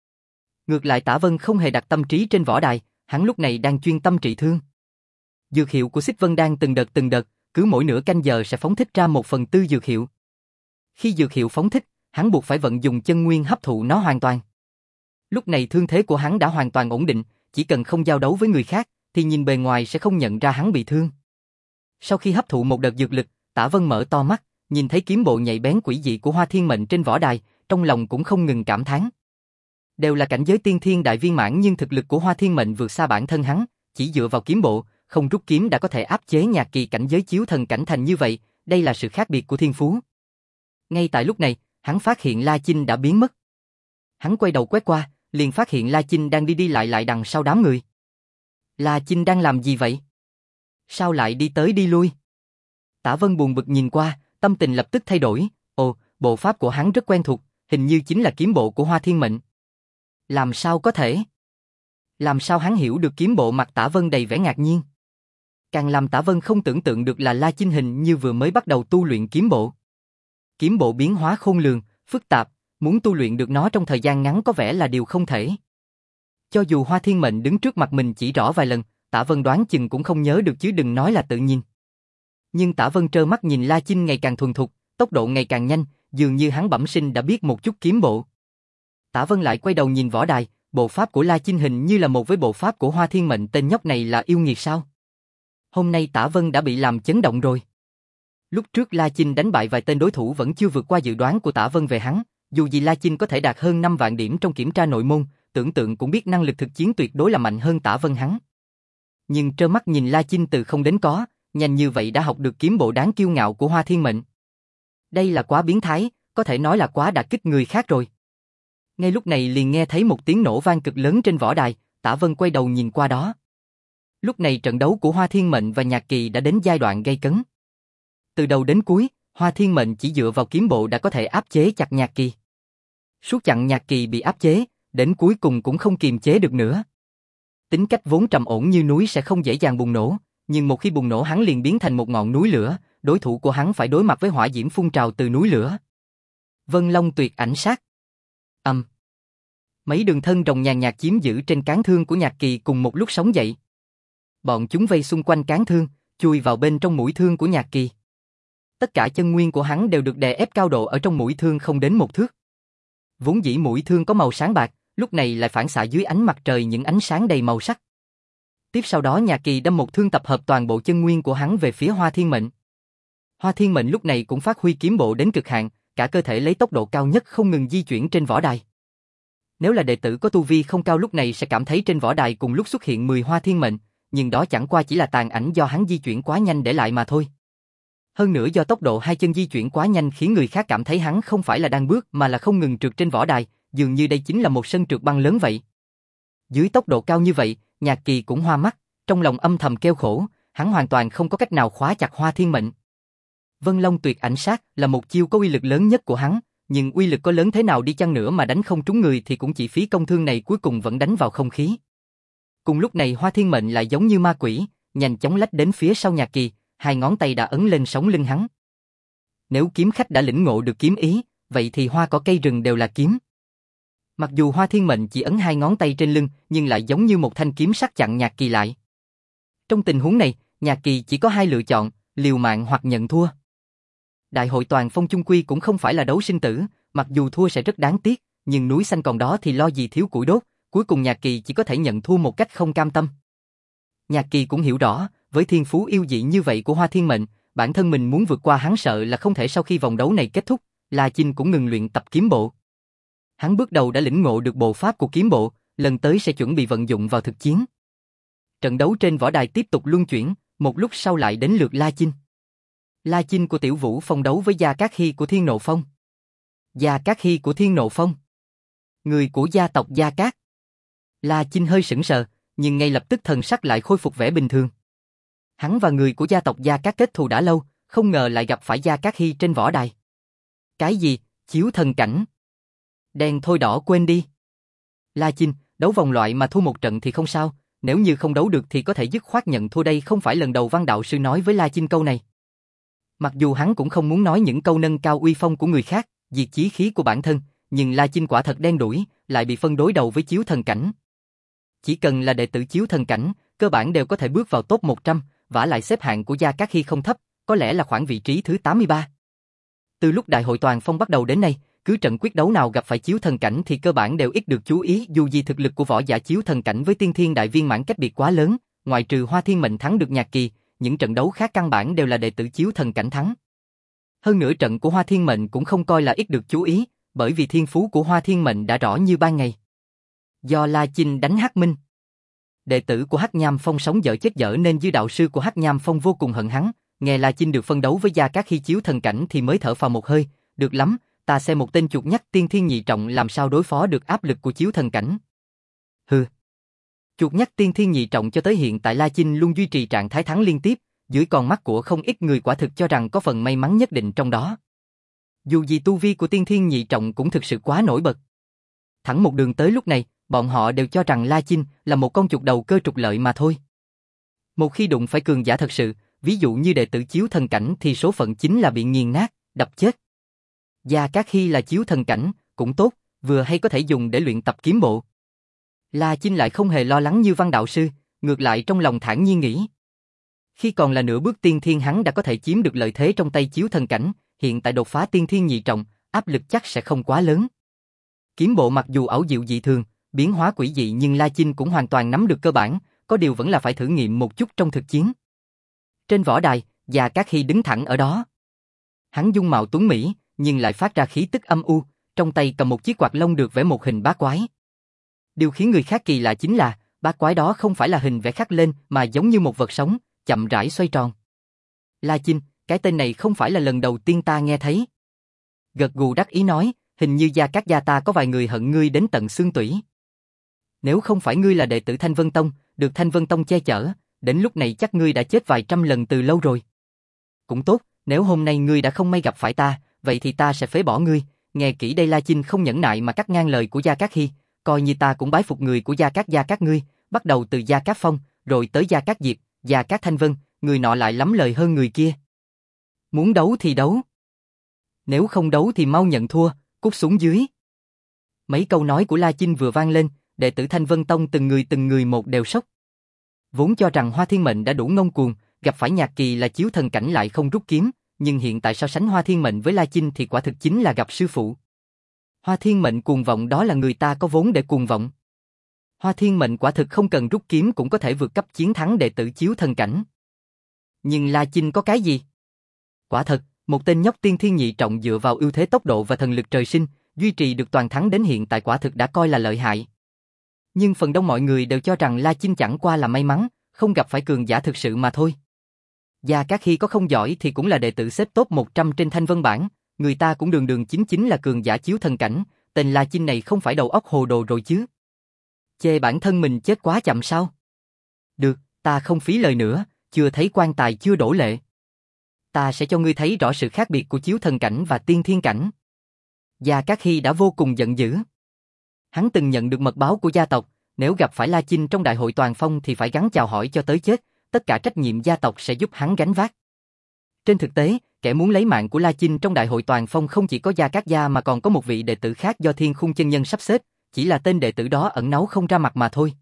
Ngược lại Tả Vân không hề đặt tâm trí trên võ đài, hắn lúc này đang chuyên tâm trị thương. Dược hiệu của Xích Vân Đan từng đợt từng đợt, cứ mỗi nửa canh giờ sẽ phóng thích ra một phần tư dược hiệu. Khi dược hiệu phóng thích, hắn buộc phải vận dùng chân nguyên hấp thụ nó hoàn toàn. Lúc này thương thế của hắn đã hoàn toàn ổn định, chỉ cần không giao đấu với người khác, thì nhìn bề ngoài sẽ không nhận ra hắn bị thương. Sau khi hấp thụ một đợt dược lực, Tả Vân mở to mắt, nhìn thấy kiếm bộ nhạy bén quỷ dị của Hoa Thiên Mệnh trên võ đài, trong lòng cũng không ngừng cảm thán. Đều là cảnh giới tiên thiên đại viên mãn nhưng thực lực của Hoa Thiên Mệnh vượt xa bản thân hắn, chỉ dựa vào kiếm bộ, không rút kiếm đã có thể áp chế Nhạc Kỳ cảnh giới chiếu thần cảnh thành như vậy, đây là sự khác biệt của thiên phú. Ngay tại lúc này, hắn phát hiện La Chinh đã biến mất. Hắn quay đầu quét qua, liền phát hiện La Chinh đang đi đi lại lại đằng sau đám người. La Chinh đang làm gì vậy? Sao lại đi tới đi lui? Tả Vân buồn bực nhìn qua, tâm tình lập tức thay đổi. Ồ, bộ pháp của hắn rất quen thuộc, hình như chính là kiếm bộ của Hoa Thiên Mệnh. Làm sao có thể? Làm sao hắn hiểu được kiếm bộ? Mặt Tả Vân đầy vẻ ngạc nhiên. Càng làm Tả Vân không tưởng tượng được là La Chinh hình như vừa mới bắt đầu tu luyện kiếm bộ. Kiếm bộ biến hóa khôn lường, phức tạp, muốn tu luyện được nó trong thời gian ngắn có vẻ là điều không thể. Cho dù Hoa Thiên Mệnh đứng trước mặt mình chỉ rõ vài lần, Tả Vân đoán chừng cũng không nhớ được chứ đừng nói là tự nhìn. Nhưng Tả Vân trơ mắt nhìn La Chinh ngày càng thuần thục, tốc độ ngày càng nhanh, dường như hắn bẩm sinh đã biết một chút kiếm bộ. Tả Vân lại quay đầu nhìn võ đài, bộ pháp của La Chinh hình như là một với bộ pháp của Hoa Thiên Mệnh, tên nhóc này là yêu nghiệt sao? Hôm nay Tả Vân đã bị làm chấn động rồi. Lúc trước La Chinh đánh bại vài tên đối thủ vẫn chưa vượt qua dự đoán của Tả Vân về hắn, dù gì La Chinh có thể đạt hơn năm vạn điểm trong kiểm tra nội môn, tưởng tượng cũng biết năng lực thực chiến tuyệt đối là mạnh hơn Tả Vân hắn. Nhưng trơ mắt nhìn La Chinh từ không đến có, nhanh như vậy đã học được kiếm bộ đáng kiêu ngạo của Hoa Thiên Mệnh. Đây là quá biến thái, có thể nói là quá đả kích người khác rồi. Ngay lúc này liền nghe thấy một tiếng nổ vang cực lớn trên võ đài, Tả Vân quay đầu nhìn qua đó. Lúc này trận đấu của Hoa Thiên Mệnh và Nhạc Kỳ đã đến giai đoạn gay cấn. Từ đầu đến cuối, Hoa Thiên Mệnh chỉ dựa vào kiếm bộ đã có thể áp chế chặt Nhạc Kỳ. Suốt chặng Nhạc Kỳ bị áp chế, đến cuối cùng cũng không kiềm chế được nữa. Tính cách vốn trầm ổn như núi sẽ không dễ dàng bùng nổ, nhưng một khi bùng nổ hắn liền biến thành một ngọn núi lửa, đối thủ của hắn phải đối mặt với hỏa diễm phun trào từ núi lửa. Vân Long tuyệt ảnh sát. Âm. Um. Mấy đường thân rồng nhàn nhạt chiếm giữ trên cán thương của Nhạc Kỳ cùng một lúc sống dậy. Bọn chúng vây xung quanh cán thương, chui vào bên trong mũi thương của Nhạc Kỳ. Tất cả chân nguyên của hắn đều được đè ép cao độ ở trong mũi thương không đến một thước. Vốn dĩ mũi thương có màu sáng bạc, lúc này lại phản xạ dưới ánh mặt trời những ánh sáng đầy màu sắc. Tiếp sau đó Nhạc Kỳ đâm một thương tập hợp toàn bộ chân nguyên của hắn về phía Hoa Thiên Mệnh. Hoa Thiên Mệnh lúc này cũng phát huy kiếm bộ đến cực hạn, cả cơ thể lấy tốc độ cao nhất không ngừng di chuyển trên võ đài. Nếu là đệ tử có tu vi không cao lúc này sẽ cảm thấy trên võ đài cùng lúc xuất hiện mười Hoa Thiên Mệnh, nhưng đó chẳng qua chỉ là tàn ảnh do hắn di chuyển quá nhanh để lại mà thôi. Hơn nữa do tốc độ hai chân di chuyển quá nhanh khiến người khác cảm thấy hắn không phải là đang bước mà là không ngừng trượt trên võ đài, dường như đây chính là một sân trượt băng lớn vậy. Dưới tốc độ cao như vậy, Nhạc Kỳ cũng hoa mắt, trong lòng âm thầm kêu khổ, hắn hoàn toàn không có cách nào khóa chặt Hoa Thiên Mệnh. Vân Long tuyệt ảnh sát là một chiêu có uy lực lớn nhất của hắn, nhưng uy lực có lớn thế nào đi chăng nữa mà đánh không trúng người thì cũng chỉ phí công thương này cuối cùng vẫn đánh vào không khí. Cùng lúc này Hoa Thiên Mệnh lại giống như ma quỷ, nhanh chóng lách đến phía sau Nhạc Kỳ, hai ngón tay đã ấn lên sống lưng hắn. Nếu kiếm khách đã lĩnh ngộ được kiếm ý, vậy thì hoa cỏ cây rừng đều là kiếm. Mặc dù Hoa Thiên Mệnh chỉ ấn hai ngón tay trên lưng, nhưng lại giống như một thanh kiếm sắc chặn Nhạc Kỳ lại. Trong tình huống này, Nhạc Kỳ chỉ có hai lựa chọn, liều mạng hoặc nhận thua. Đại hội toàn phong chung quy cũng không phải là đấu sinh tử, mặc dù thua sẽ rất đáng tiếc, nhưng núi xanh còn đó thì lo gì thiếu củi đốt, cuối cùng Nhạc Kỳ chỉ có thể nhận thua một cách không cam tâm. Nhạc Kỳ cũng hiểu rõ, với thiên phú yêu dị như vậy của Hoa Thiên Mệnh, bản thân mình muốn vượt qua hắn sợ là không thể. Sau khi vòng đấu này kết thúc, La Chinh cũng ngừng luyện tập kiếm bộ. Hắn bước đầu đã lĩnh ngộ được bộ pháp của kiếm bộ, lần tới sẽ chuẩn bị vận dụng vào thực chiến. Trận đấu trên võ đài tiếp tục luân chuyển, một lúc sau lại đến lượt La Chinh. La Chinh của Tiểu Vũ Phong đấu với Gia Cát Hy của Thiên Nộ Phong. Gia Cát Hy của Thiên Nộ Phong, người của gia tộc Gia Cát. La Chinh hơi sững sờ, nhưng ngay lập tức thần sắc lại khôi phục vẻ bình thường. Hắn và người của gia tộc Gia Cát kết thù đã lâu, không ngờ lại gặp phải Gia Cát Hy trên võ đài. Cái gì? Chiếu thần cảnh? Đen thôi đỏ quên đi. La Chinh, đấu vòng loại mà thua một trận thì không sao, nếu như không đấu được thì có thể dứt khoát nhận thua. Đây không phải lần đầu Văn đạo sư nói với La Chinh câu này. Mặc dù hắn cũng không muốn nói những câu nâng cao uy phong của người khác, diệt chí khí của bản thân, nhưng La Chinh quả thật đen đủi, lại bị phân đối đầu với chiếu thần cảnh. Chỉ cần là đệ tử chiếu thần cảnh, cơ bản đều có thể bước vào top một trăm, vả lại xếp hạng của Gia Cát Hy không thấp, có lẽ là khoảng vị trí thứ tám mươi ba. Từ lúc đại hội toàn phong bắt đầu đến nay, cứ trận quyết đấu nào gặp phải chiếu thần cảnh thì cơ bản đều ít được chú ý, dù gì thực lực của võ giả chiếu thần cảnh với tiên thiên đại viên mãn cách biệt quá lớn, ngoại trừ Hoa Thiên Mệnh thắng được Nhạc Kỳ, những trận đấu khác căn bản đều là đệ tử chiếu thần cảnh thắng. Hơn nữa trận của Hoa Thiên Mệnh cũng không coi là ít được chú ý, bởi vì thiên phú của Hoa Thiên Mệnh đã rõ như ban ngày. Do La Chinh đánh Hắc Minh, đệ tử của Hắc Nham Phong sống dở chết dở nên dư đạo sư của Hắc Nham Phong vô cùng hận hắn, nghe La Chinh được phân đấu với Gia Cát Hy chiếu thần cảnh thì mới thở phào một hơi, được lắm, ta xem một tên chuột nhắt tiên thiên nhị trọng làm sao đối phó được áp lực của chiếu thần cảnh. Hừ. Chuột nhắt tiên thiên nhị trọng cho tới hiện tại La Chinh luôn duy trì trạng thái thắng liên tiếp, dưới con mắt của không ít người quả thực cho rằng có phần may mắn nhất định trong đó. Dù gì tu vi của tiên thiên nhị trọng cũng thực sự quá nổi bật. Thẳng một đường tới lúc này, bọn họ đều cho rằng La Chinh là một con chuột đầu cơ trục lợi mà thôi. Một khi đụng phải cường giả thật sự, ví dụ như đệ tử chiếu thần cảnh thì số phận chính là bị nghiền nát, đập chết. Gia Cát Hy là chiếu thần cảnh, cũng tốt, vừa hay có thể dùng để luyện tập kiếm bộ. La Chinh lại không hề lo lắng như Văn đạo sư, ngược lại trong lòng thản nhiên nghĩ. Khi còn là nửa bước tiên thiên hắn đã có thể chiếm được lợi thế trong tay chiếu thần cảnh, hiện tại đột phá tiên thiên nhị trọng, áp lực chắc sẽ không quá lớn. Kiếm bộ mặc dù ảo diệu dị thường, biến hóa quỷ dị nhưng La Chinh cũng hoàn toàn nắm được cơ bản, có điều vẫn là phải thử nghiệm một chút trong thực chiến. Trên võ đài, Gia Cát Hy đứng thẳng ở đó. Hắn dung mạo tuấn mỹ, nhưng lại phát ra khí tức âm u, trong tay cầm một chiếc quạt lông được vẽ một hình bát quái. Điều khiến người khác kỳ lạ chính là, bát quái đó không phải là hình vẽ khắc lên mà giống như một vật sống, chậm rãi xoay tròn. La Chinh, cái tên này không phải là lần đầu tiên ta nghe thấy. Gật gù đắc ý nói, hình như Gia Cát gia ta có vài người hận ngươi đến tận xương tủy. Nếu không phải ngươi là đệ tử Thanh Vân Tông, được Thanh Vân Tông che chở, đến lúc này chắc ngươi đã chết vài trăm lần từ lâu rồi. Cũng tốt, nếu hôm nay ngươi đã không may gặp phải ta, vậy thì ta sẽ phế bỏ ngươi. Nghe kỹ đây, La Chinh không nhẫn nại mà cắt ngang lời của Gia Cát Hy, coi như ta cũng bái phục người của Gia Cát gia các ngươi, bắt đầu từ Gia Cát Phong, rồi tới Gia Cát Diệp, Gia Cát Thanh Vân, người nọ lại lắm lời hơn người kia. Muốn đấu thì đấu. Nếu không đấu thì mau nhận thua, cút xuống dưới. Mấy câu nói của La Chinh vừa vang lên, đệ tử Thanh Vân Tông từng người từng người một đều sốc. Vốn cho rằng Hoa Thiên Mệnh đã đủ ngông cuồng, gặp phải Nhạc Kỳ là chiếu thần cảnh lại không rút kiếm, nhưng hiện tại so sánh Hoa Thiên Mệnh với La Chinh thì quả thực chính là gặp sư phụ. Hoa Thiên Mệnh cuồng vọng đó là người ta có vốn để cuồng vọng. Hoa Thiên Mệnh quả thực không cần rút kiếm cũng có thể vượt cấp chiến thắng đệ tử chiếu thần cảnh. Nhưng La Chinh có cái gì? Quả thật, một tên nhóc tiên thiên nhị trọng dựa vào ưu thế tốc độ và thần lực trời sinh, duy trì được toàn thắng đến hiện tại quả thực đã coi là lợi hại. Nhưng phần đông mọi người đều cho rằng La Chinh chẳng qua là may mắn, không gặp phải cường giả thực sự mà thôi. Gia Cát Hy có không giỏi thì cũng là đệ tử xếp top một trăm trên Thanh Vân bảng, người ta cũng đường đường chính chính là cường giả chiếu thần cảnh, tên La Chinh này không phải đầu óc hồ đồ rồi chứ. Chê bản thân mình chết quá chậm sao? Được, ta không phí lời nữa, chưa thấy quan tài chưa đổ lệ. Ta sẽ cho ngươi thấy rõ sự khác biệt của chiếu thần cảnh và tiên thiên cảnh. Gia Cát Hy đã vô cùng giận dữ. Hắn từng nhận được mật báo của gia tộc, nếu gặp phải La Chinh trong đại hội toàn phong thì phải gắng chào hỏi cho tới chết, tất cả trách nhiệm gia tộc sẽ giúp hắn gánh vác. Trên thực tế, kẻ muốn lấy mạng của La Chinh trong đại hội toàn phong không chỉ có Gia Cát gia mà còn có một vị đệ tử khác do Thiên Khung Chân Nhân sắp xếp, chỉ là tên đệ tử đó ẩn náu không ra mặt mà thôi.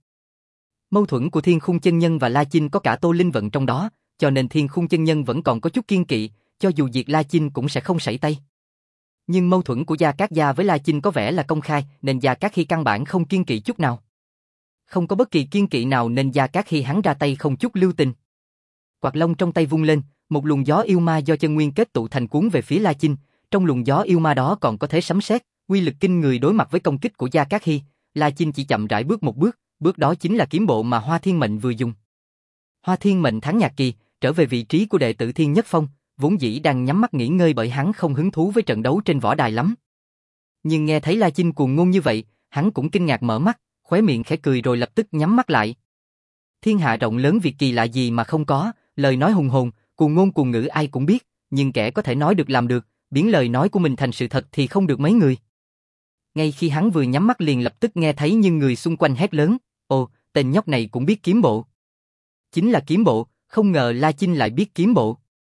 Mâu thuẫn của Thiên Khung Chân Nhân và La Chinh có cả Tô Linh Vận trong đó, cho nên Thiên Khung Chân Nhân vẫn còn có chút kiên kỵ, cho dù diệt La Chinh cũng sẽ không sảy tay. Nhưng mâu thuẫn của Gia Cát gia với La Chinh có vẻ là công khai, nên Gia Cát Hy căn bản không kiên kỵ chút nào. Không có bất kỳ kiên kỵ nào nên Gia Cát Hy hắn ra tay không chút lưu tình. Quạt lông trong tay vung lên, một luồng gió yêu ma do chân nguyên kết tụ thành cuốn về phía La Chinh, trong luồng gió yêu ma đó còn có thể sấm sét, uy lực kinh người đối mặt với công kích của Gia Cát Hy, La Chinh chỉ chậm rãi bước một bước, bước đó chính là kiếm bộ mà Hoa Thiên Mệnh vừa dùng. Hoa Thiên Mệnh thắng Nhạc Kỳ, trở về vị trí của đệ tử Thiên Nhất Phong, vốn dĩ đang nhắm mắt nghỉ ngơi bởi hắn không hứng thú với trận đấu trên võ đài lắm. Nhưng nghe thấy La Chinh cuồng ngôn như vậy, hắn cũng kinh ngạc mở mắt, khóe miệng khẽ cười rồi lập tức nhắm mắt lại. Thiên hạ rộng lớn việc kỳ lạ gì mà không có, lời nói hùng hồn, cuồng ngôn cuồng ngữ ai cũng biết, nhưng kẻ có thể nói được làm được, biến lời nói của mình thành sự thật thì không được mấy người. Ngay khi hắn vừa nhắm mắt liền lập tức nghe thấy những người xung quanh hét lớn, ồ, tên nhóc này cũng biết kiếm bộ. Chính là kiếm bộ, không ngờ La Chinh lại biết kiếm bộ.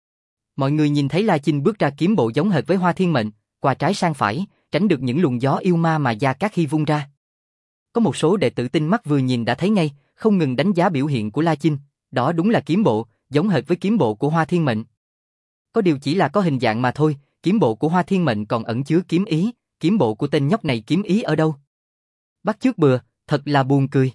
Mọi người nhìn thấy La Chinh bước ra kiếm bộ giống hệt với Hoa Thiên Mệnh, qua trái sang phải, tránh được những luồng gió yêu ma mà Gia Cát Hy vung ra. Có một số đệ tử tinh mắt vừa nhìn đã thấy ngay, không ngừng đánh giá biểu hiện của La Chinh, đó đúng là kiếm bộ, giống hệt với kiếm bộ của Hoa Thiên Mệnh. Có điều chỉ là có hình dạng mà thôi, kiếm bộ của Hoa Thiên Mệnh còn ẩn chứa kiếm ý, kiếm bộ của tên nhóc này kiếm ý ở đâu? Bắt chước bừa, thật là buồn cười.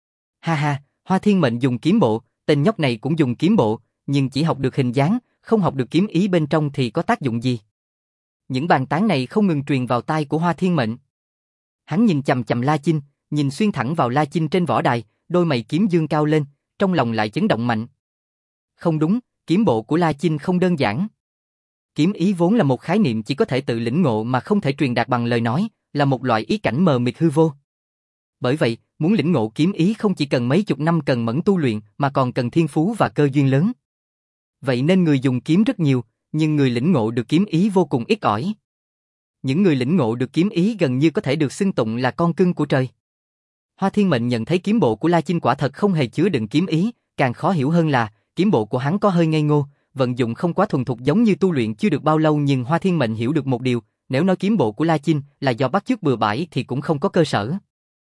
Ha ha, Hoa Thiên Mệnh dùng kiếm bộ, tên nhóc này cũng dùng kiếm bộ, nhưng chỉ học được hình dáng, không học được kiếm ý bên trong thì có tác dụng gì? Những bàn tán này không ngừng truyền vào tai của Hoa Thiên Mệnh. Hắn nhìn chằm chằm La Chinh, nhìn xuyên thẳng vào La Chinh trên võ đài, đôi mày kiếm dương cao lên, trong lòng lại chấn động mạnh. Không đúng, kiếm bộ của La Chinh không đơn giản. Kiếm ý vốn là một khái niệm chỉ có thể tự lĩnh ngộ mà không thể truyền đạt bằng lời nói, là một loại ý cảnh mờ mịt hư vô. Bởi vậy, muốn lĩnh ngộ kiếm ý không chỉ cần mấy chục năm cần mẫn tu luyện mà còn cần thiên phú và cơ duyên lớn. Vậy nên người dùng kiếm rất nhiều, nhưng người lĩnh ngộ được kiếm ý vô cùng ít ỏi. Những người lĩnh ngộ được kiếm ý gần như có thể được xưng tụng là con cưng của trời. Hoa Thiên Mệnh nhận thấy kiếm bộ của La Chinh quả thật không hề chứa đựng kiếm ý, càng khó hiểu hơn là kiếm bộ của hắn có hơi ngây ngô, vận dụng không quá thuần thục giống như tu luyện chưa được bao lâu, nhưng Hoa Thiên Mệnh hiểu được một điều, nếu nói kiếm bộ của La Chinh là do bắt chước bừa bãi thì cũng không có cơ sở.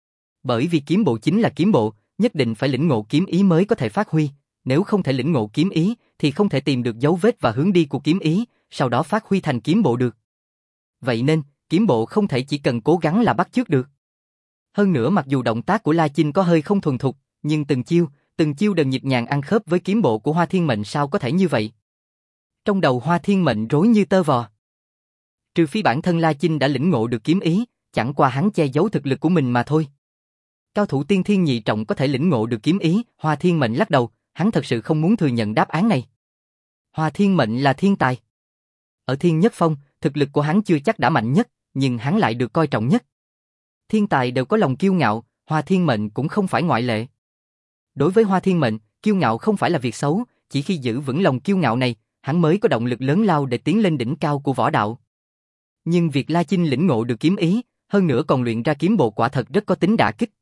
Bởi vì kiếm bộ chính là kiếm bộ, nhất định phải lĩnh ngộ kiếm ý mới có thể phát huy, nếu không thể lĩnh ngộ kiếm ý thì không thể tìm được dấu vết và hướng đi của kiếm ý, sau đó phát huy thành kiếm bộ được. Vậy nên, kiếm bộ không thể chỉ cần cố gắng là bắt chước được. Hơn nữa mặc dù động tác của La Chinh có hơi không thuần thục, nhưng từng chiêu, từng chiêu đều nhịp nhàng ăn khớp với kiếm bộ của Hoa Thiên Mệnh, sao có thể như vậy? Trong đầu Hoa Thiên Mệnh rối như tơ vò. Trừ phi bản thân La Chinh đã lĩnh ngộ được kiếm ý, chẳng qua hắn che giấu thực lực của mình mà thôi. Cao thủ tiên thiên nhị trọng có thể lĩnh ngộ được kiếm ý, Hoa Thiên Mệnh lắc đầu, hắn thật sự không muốn thừa nhận đáp án này. Hoa Thiên Mệnh là thiên tài. Ở Thiên Nhất Phong, thực lực của hắn chưa chắc đã mạnh nhất, nhưng hắn lại được coi trọng nhất. Thiên tài đều có lòng kiêu ngạo, Hoa Thiên Mệnh cũng không phải ngoại lệ. Đối với Hoa Thiên Mệnh, kiêu ngạo không phải là việc xấu, chỉ khi giữ vững lòng kiêu ngạo này, hắn mới có động lực lớn lao để tiến lên đỉnh cao của võ đạo. Nhưng việc La Chinh lĩnh ngộ được kiếm ý, hơn nữa còn luyện ra kiếm bộ quả thật rất có tính đả kích.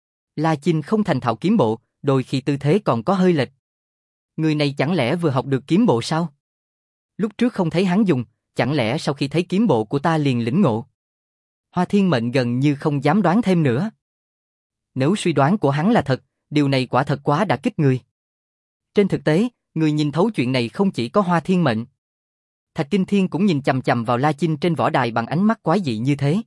La Chinh không thành thạo kiếm bộ, đôi khi tư thế còn có hơi lệch. Người này chẳng lẽ vừa học được kiếm bộ sao? Lúc trước không thấy hắn dùng, chẳng lẽ sau khi thấy kiếm bộ của ta liền lĩnh ngộ? Hoa Thiên Mệnh gần như không dám đoán thêm nữa. Nếu suy đoán của hắn là thật, điều này quả thật quá đả kích người. Trên thực tế, người nhìn thấu chuyện này không chỉ có Hoa Thiên Mệnh. Thạch Kinh Thiên cũng nhìn chằm chằm vào La Chinh trên võ đài bằng ánh mắt quái dị như thế.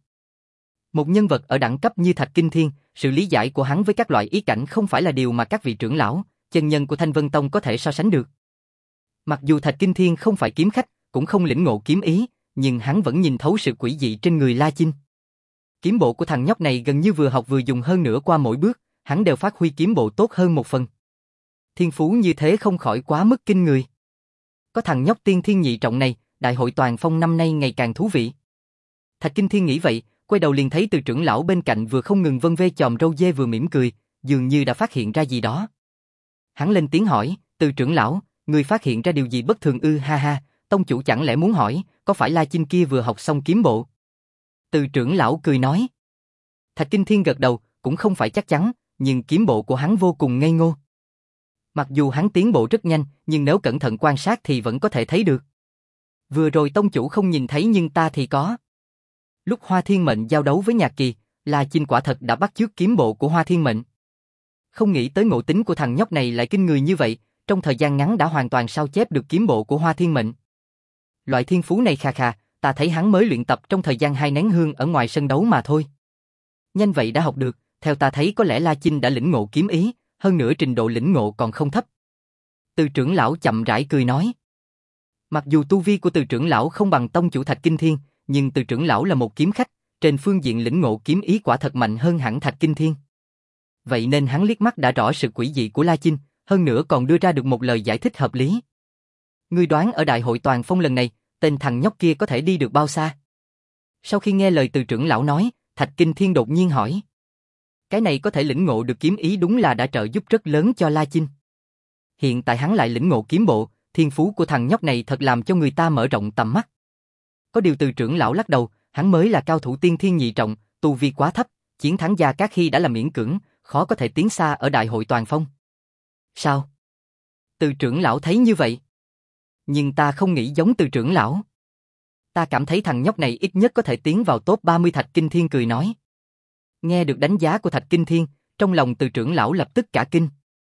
Một nhân vật ở đẳng cấp như Thạch Kinh Thiên, sự lý giải của hắn với các loại ý cảnh không phải là điều mà các vị trưởng lão, chân nhân của Thanh Vân Tông có thể so sánh được. Mặc dù Thạch Kinh Thiên không phải kiếm khách, cũng không lĩnh ngộ kiếm ý, nhưng hắn vẫn nhìn thấu sự quỷ dị trên người La Chinh. Kiếm bộ của thằng nhóc này gần như vừa học vừa dùng, hơn nữa qua mỗi bước, hắn đều phát huy kiếm bộ tốt hơn một phần. Thiên phú như thế không khỏi quá mức kinh người. Có thằng nhóc tiên thiên nhị trọng này, đại hội toàn phong năm nay ngày càng thú vị. Thạch Kinh Thiên nghĩ vậy, quay đầu liền thấy Từ trưởng lão bên cạnh vừa không ngừng vân vê chòm râu dê vừa mỉm cười, dường như đã phát hiện ra gì đó. Hắn lên tiếng hỏi, Từ trưởng lão, người phát hiện ra điều gì bất thường ư? Ha ha, tông chủ chẳng lẽ muốn hỏi, có phải La Chinh kia vừa học xong kiếm bộ? Từ trưởng lão cười nói. Thạch Kinh Thiên gật đầu, cũng không phải chắc chắn, nhưng kiếm bộ của hắn vô cùng ngây ngô. Mặc dù hắn tiến bộ rất nhanh, nhưng nếu cẩn thận quan sát thì vẫn có thể thấy được. Vừa rồi tông chủ không nhìn thấy nhưng ta thì có. Lúc Hoa Thiên Mệnh giao đấu với Nhạc Kỳ, La Chinh quả thật đã bắt chước kiếm bộ của Hoa Thiên Mệnh. Không nghĩ tới ngộ tính của thằng nhóc này lại kinh người như vậy, trong thời gian ngắn đã hoàn toàn sao chép được kiếm bộ của Hoa Thiên Mệnh. Loại thiên phú này kha kha, ta thấy hắn mới luyện tập trong thời gian hai nén hương ở ngoài sân đấu mà thôi. Nhanh vậy đã học được, theo ta thấy có lẽ La Chinh đã lĩnh ngộ kiếm ý, hơn nữa trình độ lĩnh ngộ còn không thấp. Từ trưởng lão chậm rãi cười nói. Mặc dù tu vi của Từ trưởng lão không bằng tông chủ Thạch Kinh Thiên, nhưng Từ trưởng lão là một kiếm khách, trên phương diện lĩnh ngộ kiếm ý quả thật mạnh hơn hẳn Thạch Kinh Thiên. Vậy nên hắn liếc mắt đã rõ sự quỷ dị của La Chinh, hơn nữa còn đưa ra được một lời giải thích hợp lý. Ngươi đoán ở đại hội toàn phong lần này, tên thằng nhóc kia có thể đi được bao xa? Sau khi nghe lời Từ trưởng lão nói, Thạch Kinh Thiên đột nhiên hỏi. Cái này có thể lĩnh ngộ được kiếm ý đúng là đã trợ giúp rất lớn cho La Chinh. Hiện tại hắn lại lĩnh ngộ kiếm bộ, thiên phú của thằng nhóc này thật làm cho người ta mở rộng tầm mắt. Có điều Từ trưởng lão lắc đầu, hắn mới là cao thủ tiên thiên nhị trọng, tu vi quá thấp, chiến thắng Gia Cát Hy đã là miễn cưỡng, khó có thể tiến xa ở đại hội toàn phong. Sao? Từ trưởng lão thấy như vậy. Nhưng ta không nghĩ giống Từ trưởng lão. Ta cảm thấy thằng nhóc này ít nhất có thể tiến vào top ba mươi. Thạch Kinh Thiên cười nói. Nghe được đánh giá của Thạch Kinh Thiên, trong lòng Từ trưởng lão lập tức cả kinh.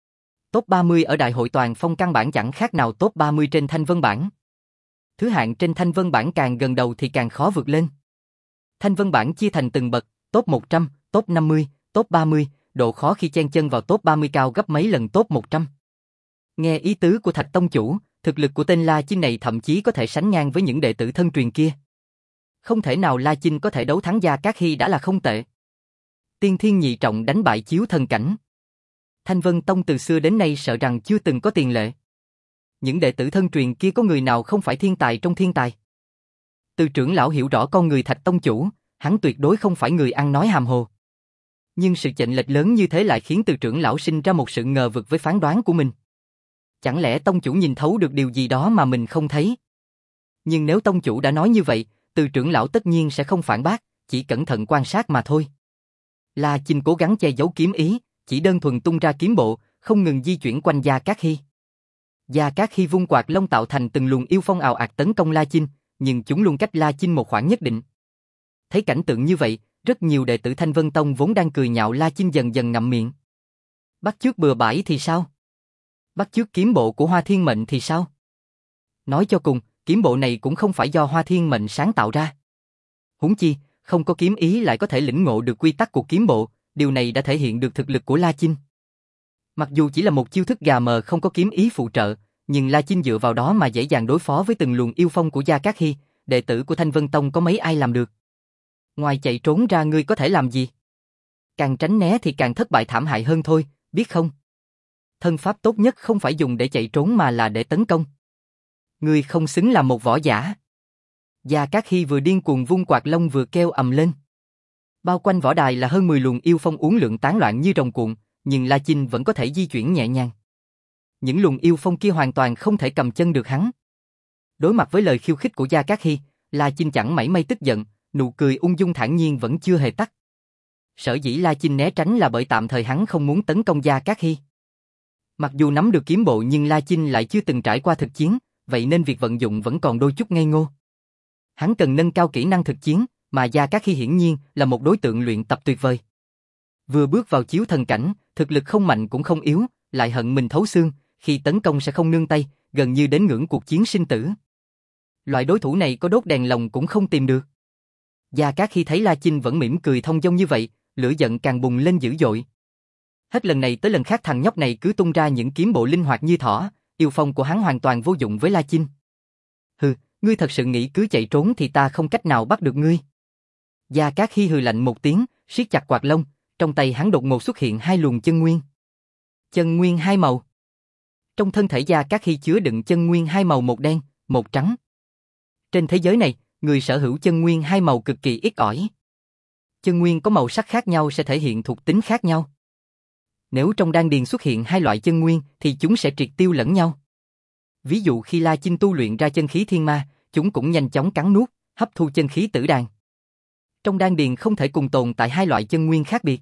Top ba mươi ở đại hội toàn phong căn bản chẳng khác nào top ba mươi trên Thanh Vân bảng. Thứ hạng trên Thanh Vân bảng càng gần đầu thì càng khó vượt lên. Thanh Vân bảng chia thành từng bậc, top một trăm, top năm mươi, top ba mươi, độ khó khi chen chân vào top ba mươi cao gấp mấy lần top một trăm. Nghe ý tứ của Thạch tông chủ, thực lực của tên La Chinh này thậm chí có thể sánh ngang với những đệ tử thân truyền kia. Không thể nào La Chinh có thể đấu thắng Gia Cát Hy đã là không tệ. Tiên thiên nhị trọng đánh bại chiếu thần cảnh. Thanh Vân Tông từ xưa đến nay sợ rằng chưa từng có tiền lệ. Những đệ tử thân truyền kia có người nào không phải thiên tài trong thiên tài? Từ trưởng lão hiểu rõ con người Thạch tông chủ, hắn tuyệt đối không phải người ăn nói hàm hồ. Nhưng sự chênh lệch lớn như thế lại khiến Từ trưởng lão sinh ra một sự ngờ vực với phán đoán của mình. Chẳng lẽ tông chủ nhìn thấu được điều gì đó mà mình không thấy? Nhưng nếu tông chủ đã nói như vậy, Từ trưởng lão tất nhiên sẽ không phản bác, chỉ cẩn thận quan sát mà thôi. La Chinh cố gắng che giấu kiếm ý, chỉ đơn thuần tung ra kiếm bộ, không ngừng di chuyển quanh Gia Cát Hy. Gia Cát Hy vung quạt lông tạo thành từng luồng yêu phong ào ạt tấn công La Chinh, nhưng chúng luôn cách La Chinh một khoảng nhất định. Thấy cảnh tượng như vậy, rất nhiều đệ tử Thanh Vân Tông vốn đang cười nhạo La Chinh dần dần ngậm miệng. Bắt chước bừa bãi thì sao? Bắt chước kiếm bộ của Hoa Thiên Mệnh thì sao? Nói cho cùng, kiếm bộ này cũng không phải do Hoa Thiên Mệnh sáng tạo ra. Huống chi, không có kiếm ý lại có thể lĩnh ngộ được quy tắc của kiếm bộ, điều này đã thể hiện được thực lực của La Chinh. Mặc dù chỉ là một chiêu thức gà mờ không có kiếm ý phụ trợ, nhưng La Chinh dựa vào đó mà dễ dàng đối phó với từng luồng yêu phong của Gia Cát Hy, đệ tử của Thanh Vân Tông có mấy ai làm được. Ngoài chạy trốn ra ngươi có thể làm gì? Càng tránh né thì càng thất bại thảm hại hơn thôi, biết không? Thân pháp tốt nhất không phải dùng để chạy trốn mà là để tấn công. Ngươi không xứng làm một võ giả. Gia Cát Hy vừa điên cuồng vung quạt lông vừa kêu ầm lên. Bao quanh võ đài là hơn mười luồng yêu phong uốn lượn tán loạn như rồng cuộn, nhưng La Chinh vẫn có thể di chuyển nhẹ nhàng. Những luồng yêu phong kia hoàn toàn không thể cầm chân được hắn. Đối mặt với lời khiêu khích của Gia Cát Hy, La Chinh chẳng mảy may tức giận, nụ cười ung dung thản nhiên vẫn chưa hề tắt. Sở dĩ La Chinh né tránh là bởi tạm thời hắn không muốn tấn công Gia Cát Hy. Mặc dù nắm được kiếm bộ nhưng La Chinh lại chưa từng trải qua thực chiến, vậy nên việc vận dụng vẫn còn đôi chút ngây ngô. Hắn cần nâng cao kỹ năng thực chiến, mà Gia Cát Hy hiển nhiên là một đối tượng luyện tập tuyệt vời. Vừa bước vào chiếu thần cảnh, thực lực không mạnh cũng không yếu, lại hận mình thấu xương, khi tấn công sẽ không nương tay, gần như đến ngưỡng cuộc chiến sinh tử. Loại đối thủ này có đốt đèn lồng cũng không tìm được. Gia Cát Hy thấy La Chinh vẫn mỉm cười thông dong như vậy, lửa giận càng bùng lên dữ dội. Hết lần này tới lần khác thằng nhóc này cứ tung ra những kiếm bộ linh hoạt như thỏ, yêu phong của hắn hoàn toàn vô dụng với La Chinh. Hừ, ngươi thật sự nghĩ cứ chạy trốn thì ta không cách nào bắt được ngươi. Gia Cát Hy hừ lạnh một tiếng, siết chặt quạt lông, trong tay hắn đột ngột xuất hiện hai luồng chân nguyên. Chân nguyên hai màu. Trong thân thể Gia Cát Hy chứa đựng chân nguyên hai màu, một đen, một trắng. Trên thế giới này, người sở hữu chân nguyên hai màu cực kỳ ít ỏi. Chân nguyên có màu sắc khác nhau sẽ thể hiện thuộc tính khác nhau. Nếu trong đan điền xuất hiện hai loại chân nguyên thì chúng sẽ triệt tiêu lẫn nhau. Ví dụ khi La Chinh tu luyện ra chân khí thiên ma, chúng cũng nhanh chóng cắn nuốt, hấp thu chân khí tử đàn. Trong đan điền không thể cùng tồn tại hai loại chân nguyên khác biệt.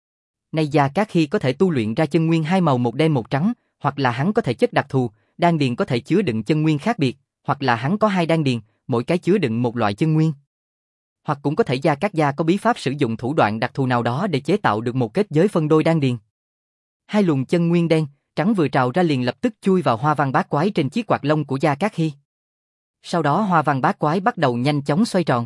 Nay Gia Cát Hy có thể tu luyện ra chân nguyên hai màu, một đen một trắng, hoặc là hắn có thể chất đặc thù, đan điền có thể chứa đựng chân nguyên khác biệt, hoặc là hắn có hai đan điền, mỗi cái chứa đựng một loại chân nguyên. Hoặc cũng có thể Gia Cát Gia có bí pháp sử dụng thủ đoạn đặc thù nào đó để chế tạo được một kết giới phân đôi đan điền. Hai luồng chân nguyên đen, trắng vừa trào ra liền lập tức chui vào hoa văn bát quái trên chiếc quạt lông của Gia Cát Hy. Sau đó hoa văn bát quái bắt đầu nhanh chóng xoay tròn.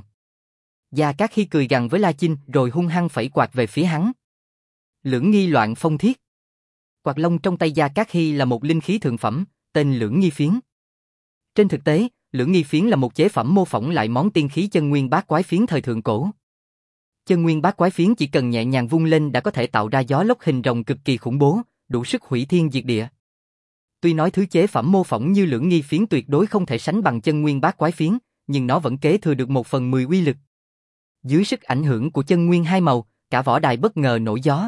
Gia Cát Hy cười gằn với La Chinh rồi hung hăng phẩy quạt về phía hắn. Lưỡng nghi loạn phong thiết. Quạt lông trong tay Gia Cát Hy là một linh khí thượng phẩm, tên Lưỡng Nghi Phiến. Trên thực tế, Lưỡng Nghi Phiến là một chế phẩm mô phỏng lại món tiên khí chân nguyên bát quái phiến thời thượng cổ. Chân nguyên bát quái phiến chỉ cần nhẹ nhàng vung lên đã có thể tạo ra gió lốc hình rồng cực kỳ khủng bố, đủ sức hủy thiên diệt địa. Tuy nói thứ chế phẩm mô phỏng như Lưỡng Nghi Phiến tuyệt đối không thể sánh bằng chân nguyên bát quái phiến, nhưng nó vẫn kế thừa được một phần mười uy lực. Dưới sức ảnh hưởng của chân nguyên hai màu, cả võ đài bất ngờ nổi gió.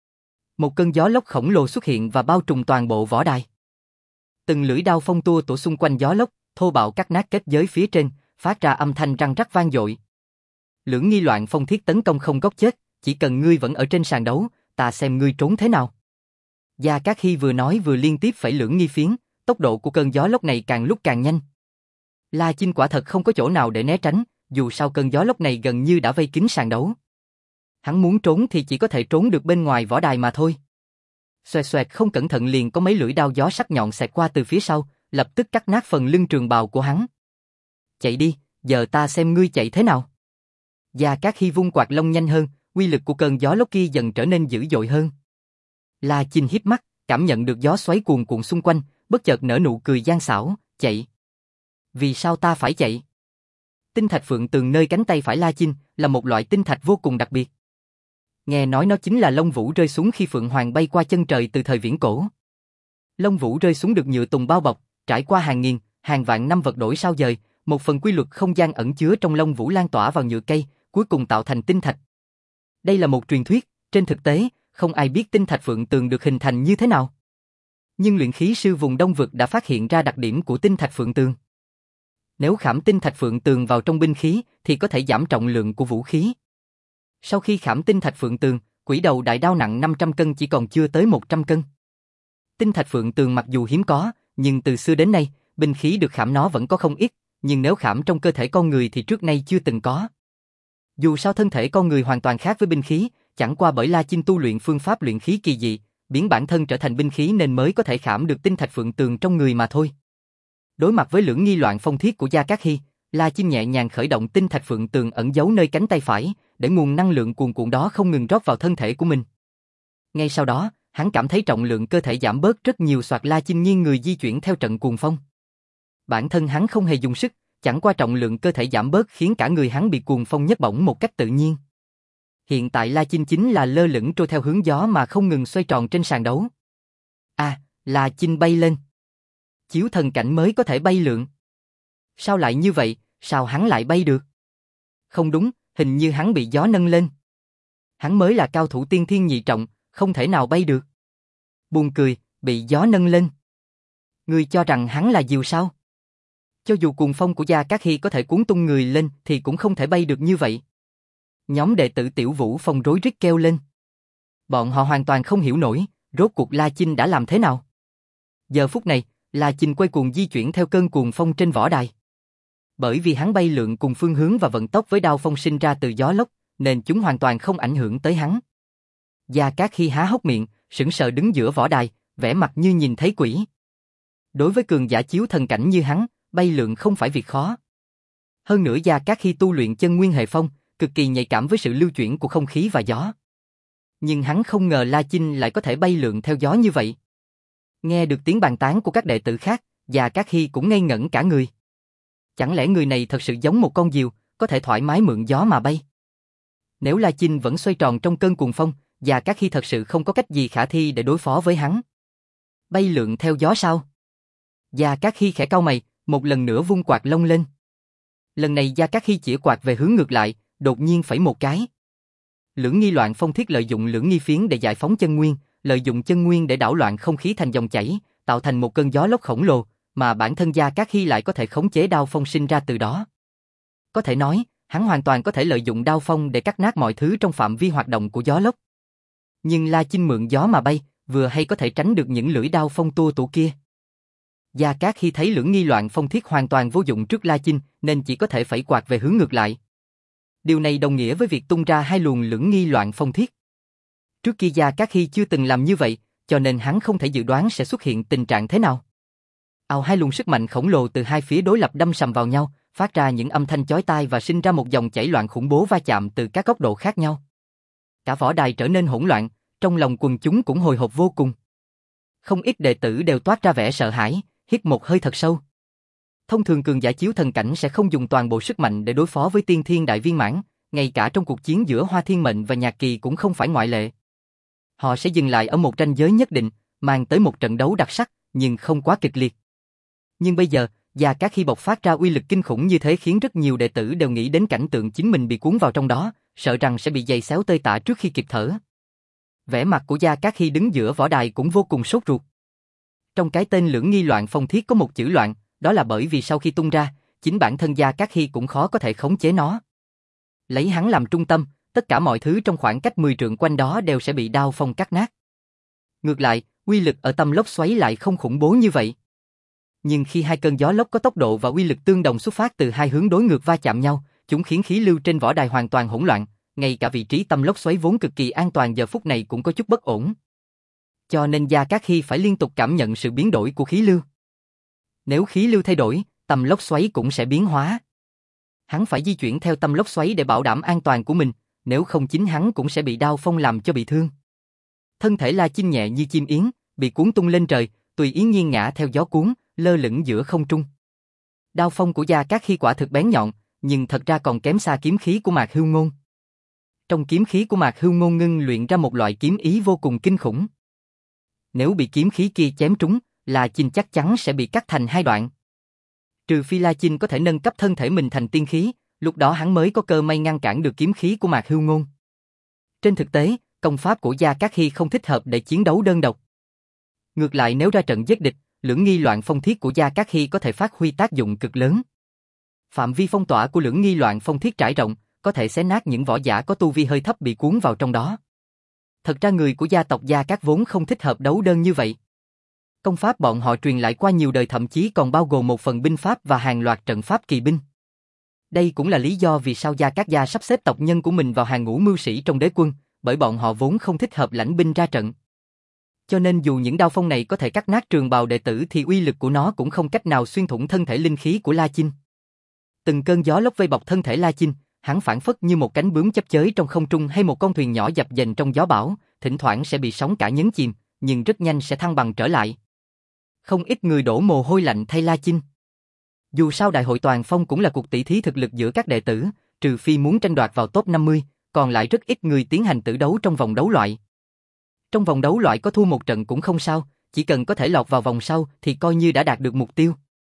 Một cơn gió lốc khổng lồ xuất hiện và bao trùm toàn bộ võ đài. Từng lưỡi đao phong tua tủa xung quanh gió lốc, thô bạo cắt nát kết giới phía trên, phát ra âm thanh răng rắc vang dội. Lưỡng nghi loạn phong thiết tấn công không góc chết, chỉ cần ngươi vẫn ở trên sàn đấu, ta xem ngươi trốn thế nào. Gia Cát Hy vừa nói vừa liên tiếp phẩy lưỡng nghi phiến, tốc độ của cơn gió lốc này càng lúc càng nhanh. La Chinh quả thật không có chỗ nào để né tránh, dù sao cơn gió lốc này gần như đã vây kín sàn đấu. Hắn muốn trốn thì chỉ có thể trốn được bên ngoài võ đài mà thôi. Xoẹt xoẹt không cẩn thận liền có mấy lưỡi đao gió sắc nhọn xẹt qua từ phía sau, lập tức cắt nát phần lưng trường bào của hắn. Chạy đi, giờ ta xem ngươi chạy thế nào. Gia Cát Hy vung quạt lông nhanh hơn, uy lực của cơn gió lốc kia dần trở nên dữ dội hơn. La Chinh híp mắt, cảm nhận được gió xoáy cuồn cuộn xung quanh, bất chợt nở nụ cười gian xảo, chạy. Vì sao ta phải chạy? Tinh thạch phượng tường nơi cánh tay phải La Chinh là một loại tinh thạch vô cùng đặc biệt. Nghe nói nó chính là lông vũ rơi xuống khi phượng hoàng bay qua chân trời từ thời viễn cổ. Lông vũ rơi xuống được nhựa tùng bao bọc, trải qua hàng nghìn, hàng vạn năm vật đổi sao dời, một phần quy luật không gian ẩn chứa trong lông vũ lan tỏa vào nhựa cây, cuối cùng tạo thành tinh thạch. Đây là một truyền thuyết, trên thực tế, không ai biết tinh thạch phượng tường được hình thành như thế nào. Nhưng luyện khí sư vùng Đông Vực đã phát hiện ra đặc điểm của tinh thạch phượng tường. Nếu khảm tinh thạch phượng tường vào trong binh khí thì có thể giảm trọng lượng của vũ khí. Sau khi khảm tinh thạch phượng tường, quỷ đầu đại đao nặng năm trăm cân chỉ còn chưa tới một trăm cân. Tinh thạch phượng tường mặc dù hiếm có, nhưng từ xưa đến nay, binh khí được khảm nó vẫn có không ít, nhưng nếu khảm trong cơ thể con người thì trước nay chưa từng có. Dù sao thân thể con người hoàn toàn khác với binh khí, chẳng qua bởi La Chinh tu luyện phương pháp luyện khí kỳ dị, biến bản thân trở thành binh khí nên mới có thể khảm được tinh thạch phượng tường trong người mà thôi. Đối mặt với lưỡng nghi loạn phong thiết của Gia Cát Hy, La Chinh nhẹ nhàng khởi động tinh thạch phượng tường ẩn giấu nơi cánh tay phải, để nguồn năng lượng cuồn cuộn đó không ngừng rót vào thân thể của mình. Ngay sau đó, hắn cảm thấy trọng lượng cơ thể giảm bớt rất nhiều, soạt La Chinh nghiêng người di chuyển theo trận cuồng phong. Bản thân hắn không hề dùng sức, chẳng qua trọng lượng cơ thể giảm bớt khiến cả người hắn bị cuồng phong nhấc bổng một cách tự nhiên. Hiện tại La Chinh chính là lơ lửng trôi theo hướng gió mà không ngừng xoay tròn trên sàn đấu. À, La Chinh bay lên. Chiếu thần cảnh mới có thể bay lượn. Sao lại như vậy, Sao hắn lại bay được? Không đúng, hình như hắn bị gió nâng lên. Hắn mới là cao thủ tiên thiên nhị trọng, không thể nào bay được. Buồn cười, bị gió nâng lên. Ngươi cho rằng hắn là diều sao? Cho dù cuồng phong của Gia Cát Hy có thể cuốn tung người lên thì cũng không thể bay được như vậy. Nhóm đệ tử Tiểu Vũ Phong rối rít kêu lên. Bọn họ hoàn toàn không hiểu nổi, rốt cuộc La Chinh đã làm thế nào. Giờ phút này, La Chinh quay cuồng di chuyển theo cơn cuồng phong trên võ đài. Bởi vì hắn bay lượn cùng phương hướng và vận tốc với đao phong sinh ra từ gió lốc, nên chúng hoàn toàn không ảnh hưởng tới hắn. Gia Cát Hy há hốc miệng, sững sờ đứng giữa võ đài, vẻ mặt như nhìn thấy quỷ. Đối với cường giả chiếu thần cảnh như hắn, bay lượn không phải việc khó. Hơn nữa Gia Cát Hy tu luyện chân nguyên hệ phong, cực kỳ nhạy cảm với sự lưu chuyển của không khí và gió. Nhưng hắn không ngờ La Chinh lại có thể bay lượn theo gió như vậy. Nghe được tiếng bàn tán của các đệ tử khác, Gia Cát Hy cũng ngây ngẩn cả người. Chẳng lẽ người này thật sự giống một con diều, có thể thoải mái mượn gió mà bay? Nếu La Chinh vẫn xoay tròn trong cơn cuồng phong, Gia Cát Hy thật sự không có cách gì khả thi để đối phó với hắn. Bay lượn theo gió sao? Gia Cát Hy khẽ cau mày, một lần nữa vung quạt lông lên. Lần này Gia Cát Hy chĩa quạt về hướng ngược lại, đột nhiên phẩy một cái. Lưỡng nghi loạn phong thiết lợi dụng lưỡng nghi phiến để giải phóng chân nguyên, lợi dụng chân nguyên để đảo loạn không khí thành dòng chảy, tạo thành một cơn gió lốc khổng lồ, mà bản thân Gia Cát Hy lại có thể khống chế đao phong sinh ra từ đó. Có thể nói, hắn hoàn toàn có thể lợi dụng đao phong để cắt nát mọi thứ trong phạm vi hoạt động của gió lốc. Nhưng La Chinh mượn gió mà bay, vừa hay có thể tránh được những lưỡi đao phong tua tủa kia. Gia Cát Hy thấy lưỡng nghi loạn phong thiết hoàn toàn vô dụng trước La Chinh, nên chỉ có thể phẩy quạt về hướng ngược lại. Điều này đồng nghĩa với việc tung ra hai luồng lưỡng nghi loạn phong thiết. Trước kia Gia Cát Hy chưa từng làm như vậy, cho nên hắn không thể dự đoán sẽ xuất hiện tình trạng thế nào. Ào, hai luồng sức mạnh khổng lồ từ hai phía đối lập đâm sầm vào nhau, phát ra những âm thanh chói tai và sinh ra một dòng chảy loạn khủng bố va chạm từ các góc độ khác nhau. Cả võ đài trở nên hỗn loạn, trong lòng quần chúng cũng hồi hộp vô cùng. Không ít đệ tử đều toát ra vẻ sợ hãi, hít một hơi thật sâu. Thông thường cường giả chiếu thần cảnh sẽ không dùng toàn bộ sức mạnh để đối phó với tiên thiên đại viên mãn, ngay cả trong cuộc chiến giữa Hoa Thiên Mệnh và Nhạc Kỳ cũng không phải ngoại lệ. Họ sẽ dừng lại ở một ranh giới nhất định, mang tới một trận đấu đặc sắc, nhưng không quá kịch liệt. Nhưng bây giờ, Gia Cát Hy bộc phát ra uy lực kinh khủng như thế khiến rất nhiều đệ tử đều nghĩ đến cảnh tượng chính mình bị cuốn vào trong đó, sợ rằng sẽ bị giày xéo tơi tả trước khi kịp thở. Vẻ mặt của Gia Cát Hy đứng giữa võ đài cũng vô cùng sốt ruột. Trong cái tên lưỡng nghi loạn phong thiết có một chữ loạn, đó là bởi vì sau khi tung ra, chính bản thân Gia Cát Hy cũng khó có thể khống chế nó. Lấy hắn làm trung tâm, tất cả mọi thứ trong khoảng cách mười trượng quanh đó đều sẽ bị đao phong cắt nát. Ngược lại, uy lực ở tâm lốc xoáy lại không khủng bố như vậy. Nhưng khi hai cơn gió lốc có tốc độ và uy lực tương đồng xuất phát từ hai hướng đối ngược va chạm nhau, chúng khiến khí lưu trên võ đài hoàn toàn hỗn loạn, ngay cả vị trí tâm lốc xoáy vốn cực kỳ an toàn giờ phút này cũng có chút bất ổn. Cho nên Gia Cát Hy phải liên tục cảm nhận sự biến đổi của khí lưu. Nếu khí lưu thay đổi, tâm lốc xoáy cũng sẽ biến hóa. Hắn phải di chuyển theo tâm lốc xoáy để bảo đảm an toàn của mình, nếu không chính hắn cũng sẽ bị đao phong làm cho bị thương. Thân thể La Chinh nhẹ như chim yến, bị cuốn tung lên trời, tùy ý nghiêng ngã theo gió cuốn, lơ lửng giữa không trung. Đao phong của Gia Cát Hy quả thực bén nhọn, nhưng thật ra còn kém xa kiếm khí của Mạc Hưu Ngôn. Trong kiếm khí của Mạc Hưu Ngôn ngưng luyện ra một loại kiếm ý vô cùng kinh khủng. Nếu bị kiếm khí kia chém trúng, La Chinh chắc chắn sẽ bị cắt thành hai đoạn. Trừ phi La Chinh có thể nâng cấp thân thể mình thành tiên khí, lúc đó hắn mới có cơ may ngăn cản được kiếm khí của Mạc Hưu Ngôn. Trên thực tế, công pháp của Gia Cát Hy không thích hợp để chiến đấu đơn độc. Ngược lại nếu ra trận giết địch, lưỡng nghi loạn phong thiết của Gia Cát Hy có thể phát huy tác dụng cực lớn. Phạm vi phong tỏa của lưỡng nghi loạn phong thiết trải rộng, có thể xé nát những võ giả có tu vi hơi thấp bị cuốn vào trong đó. Thật ra người của gia tộc Gia Cát vốn không thích hợp đấu đơn như vậy. Công pháp bọn họ truyền lại qua nhiều đời thậm chí còn bao gồm một phần binh pháp và hàng loạt trận pháp kỳ binh. Đây cũng là lý do vì sao Gia Cát gia sắp xếp tộc nhân của mình vào hàng ngũ mưu sĩ trong đế quân, bởi bọn họ vốn không thích hợp lãnh binh ra trận. Cho nên dù những đao phong này có thể cắt nát trường bào đệ tử thì uy lực của nó cũng không cách nào xuyên thủng thân thể linh khí của La Chinh. Từng cơn gió lốc vây bọc thân thể La Chinh, hắn phảng phất như một cánh bướm chấp chới trong không trung hay một con thuyền nhỏ dập dềnh trong gió bão, thỉnh thoảng sẽ bị sóng cả nhấn chìm, nhưng rất nhanh sẽ thăng bằng trở lại. Không ít người đổ mồ hôi lạnh thay La Chinh. Dù sao đại hội toàn phong cũng là cuộc tỷ thí thực lực giữa các đệ tử, trừ phi muốn tranh đoạt vào top năm mươi, còn lại rất ít người tiến hành tử đấu trong vòng đấu loại. Trong vòng đấu loại có thua một trận cũng không sao, chỉ cần có thể lọt vào vòng sau thì coi như đã đạt được mục tiêu.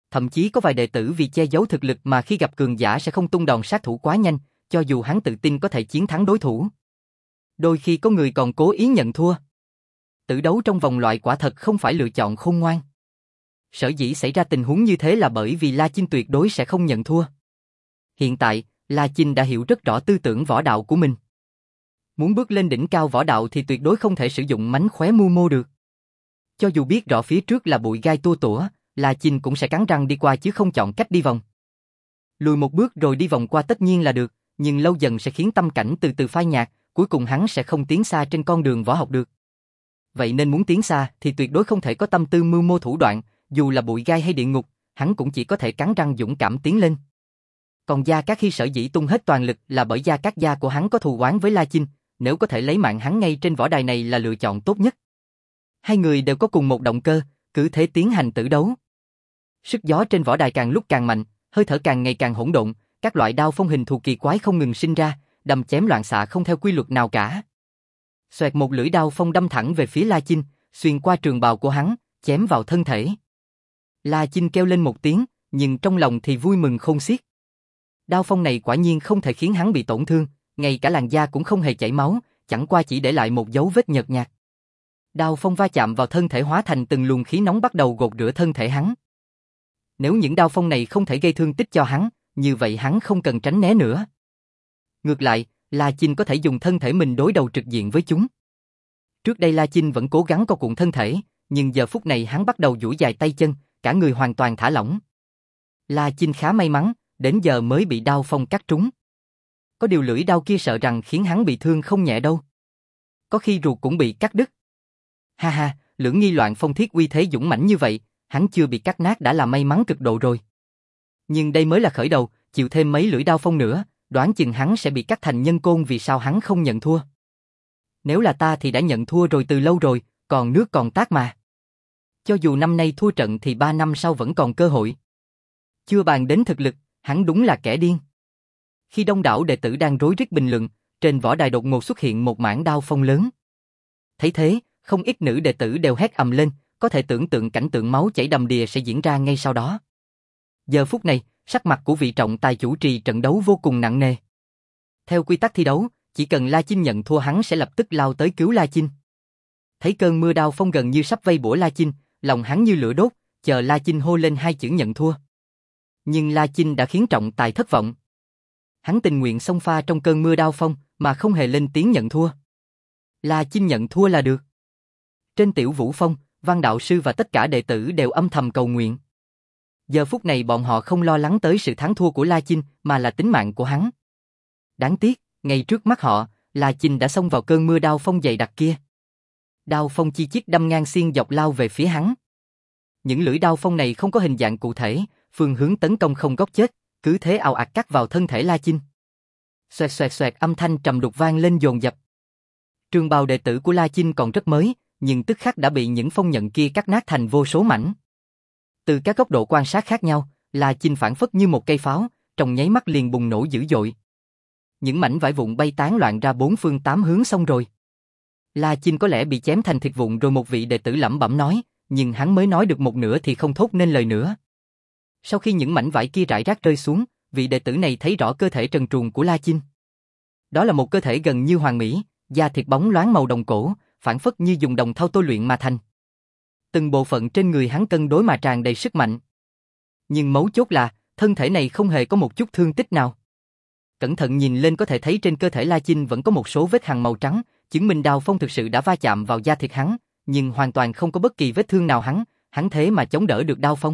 Thậm chí có vài đệ tử vì che giấu thực lực mà khi gặp cường giả sẽ không tung đòn sát thủ quá nhanh, cho dù hắn tự tin có thể chiến thắng đối thủ. Đôi khi có người còn cố ý nhận thua. Tử đấu trong vòng loại quả thật không phải lựa chọn khôn ngoan. Sở dĩ xảy ra tình huống như thế là bởi vì La Chinh tuyệt đối sẽ không nhận thua. Hiện tại, La Chinh đã hiểu rất rõ tư tưởng võ đạo của mình. Muốn bước lên đỉnh cao võ đạo thì tuyệt đối không thể sử dụng mánh khóe mưu mô được. Cho dù biết rõ phía trước là bụi gai tua tủa, La Chinh cũng sẽ cắn răng đi qua chứ không chọn cách đi vòng. Lùi một bước rồi đi vòng qua tất nhiên là được, nhưng lâu dần sẽ khiến tâm cảnh từ từ phai nhạt, cuối cùng hắn sẽ không tiến xa trên con đường võ học được. Vậy nên muốn tiến xa thì tuyệt đối không thể có tâm tư mưu mô thủ đoạn, dù là bụi gai hay địa ngục, hắn cũng chỉ có thể cắn răng dũng cảm tiến lên. Còn Gia Cát khi sở dĩ tung hết toàn lực là bởi Gia Cát gia của hắn có thù oán với La Chinh, nếu có thể lấy mạng hắn ngay trên võ đài này là lựa chọn tốt nhất. Hai người đều có cùng một động cơ, cứ thế tiến hành tử đấu. Sức gió trên võ đài càng lúc càng mạnh, hơi thở càng ngày càng hỗn độn, các loại đao phong hình thù kỳ quái không ngừng sinh ra, đâm chém loạn xạ không theo quy luật nào cả. Xoẹt một lưỡi đao phong đâm thẳng về phía La Chinh, xuyên qua trường bào của hắn, chém vào thân thể. La Chinh kêu lên một tiếng, nhưng trong lòng thì vui mừng khôn xiết. Đao phong này quả nhiên không thể khiến hắn bị tổn thương, ngay cả làn da cũng không hề chảy máu, chẳng qua chỉ để lại một dấu vết nhợt nhạt. Đao phong va chạm vào thân thể hóa thành từng luồng khí nóng bắt đầu gột rửa thân thể hắn. Nếu những đao phong này không thể gây thương tích cho hắn, như vậy hắn không cần tránh né nữa. Ngược lại, La Chinh có thể dùng thân thể mình đối đầu trực diện với chúng. Trước đây La Chinh vẫn cố gắng co cuộn thân thể, nhưng giờ phút này hắn bắt đầu duỗi dài tay chân, cả người hoàn toàn thả lỏng. La Chinh khá may mắn, đến giờ mới bị đao phong cắt trúng. Có điều lưỡi đao kia sợ rằng khiến hắn bị thương không nhẹ đâu. Có khi ruột cũng bị cắt đứt. Ha ha, Lưỡng Nghi Loạn Phong thiết uy thế dũng mãnh như vậy, hắn chưa bị cắt nát đã là may mắn cực độ rồi. Nhưng đây mới là khởi đầu, chịu thêm mấy lưỡi đao phong nữa, đoán chừng hắn sẽ bị cắt thành nhân côn, vì sao hắn không nhận thua. Nếu là ta thì đã nhận thua rồi từ lâu rồi, còn nước còn tát mà. Cho dù năm nay thua trận thì ba năm sau vẫn còn cơ hội. Chưa bàn đến thực lực, hắn đúng là kẻ điên. Khi đông đảo đệ tử đang rối rít bình luận, trên võ đài đột ngột xuất hiện một mảng đao phong lớn. Thấy thế, không ít nữ đệ tử đều hét ầm lên, có thể tưởng tượng cảnh tượng máu chảy đầm đìa sẽ diễn ra ngay sau đó. Giờ phút này, sắc mặt của vị trọng tài chủ trì trận đấu vô cùng nặng nề. Theo quy tắc thi đấu, chỉ cần La Chinh nhận thua hắn sẽ lập tức lao tới cứu La Chinh. Thấy cơn mưa đao phong gần như sắp vây bủa La Chinh, lòng hắn như lửa đốt, chờ La Chinh hô lên hai chữ nhận thua. Nhưng La Chinh đã khiến trọng tài thất vọng. Hắn tình nguyện xông pha trong cơn mưa đao phong, mà không hề lên tiếng nhận thua. La Chinh nhận thua là được. Trên Tiểu Vũ Phong, Văn đạo sư và tất cả đệ tử đều âm thầm cầu nguyện. Giờ phút này bọn họ không lo lắng tới sự thắng thua của La Chinh, mà là tính mạng của hắn. Đáng tiếc, ngay trước mắt họ, La Chinh đã xông vào cơn mưa đao phong dày đặc kia. Đao phong chi chít đâm ngang xiên dọc lao về phía hắn. Những lưỡi đao phong này không có hình dạng cụ thể, phương hướng tấn công không góc chết, cứ thế ào ạt cắt vào thân thể La Chinh. Xoẹt xoẹt xoẹt âm thanh trầm đục vang lên dồn dập. Trường bào đệ tử của La Chinh còn rất mới, nhưng tức khắc đã bị những phong nhận kia cắt nát thành vô số mảnh. Từ các góc độ quan sát khác nhau, La Chinh phản phất như một cây pháo, trong nháy mắt liền bùng nổ dữ dội. Những mảnh vải vụn bay tán loạn ra bốn phương tám hướng xong rồi. La Chinh có lẽ bị chém thành thịt vụn rồi, một vị đệ tử lẩm bẩm nói, nhưng hắn mới nói được một nửa thì không thốt nên lời nữa. Sau khi những mảnh vải kia rải rác rơi xuống, vị đệ tử này thấy rõ cơ thể trần truồng của La Chinh. Đó là một cơ thể gần như hoàn mỹ, da thịt bóng loáng màu đồng cổ, phản phất như dùng đồng thau tôi luyện mà thành. Từng bộ phận trên người hắn cân đối mà tràn đầy sức mạnh. Nhưng mấu chốt là, thân thể này không hề có một chút thương tích nào. Cẩn thận nhìn lên có thể thấy trên cơ thể La Chinh vẫn có một số vết hằn màu trắng, chứng minh đao phong thực sự đã va chạm vào da thịt hắn, nhưng hoàn toàn không có bất kỳ vết thương nào hắn, hắn thế mà chống đỡ được đao phong.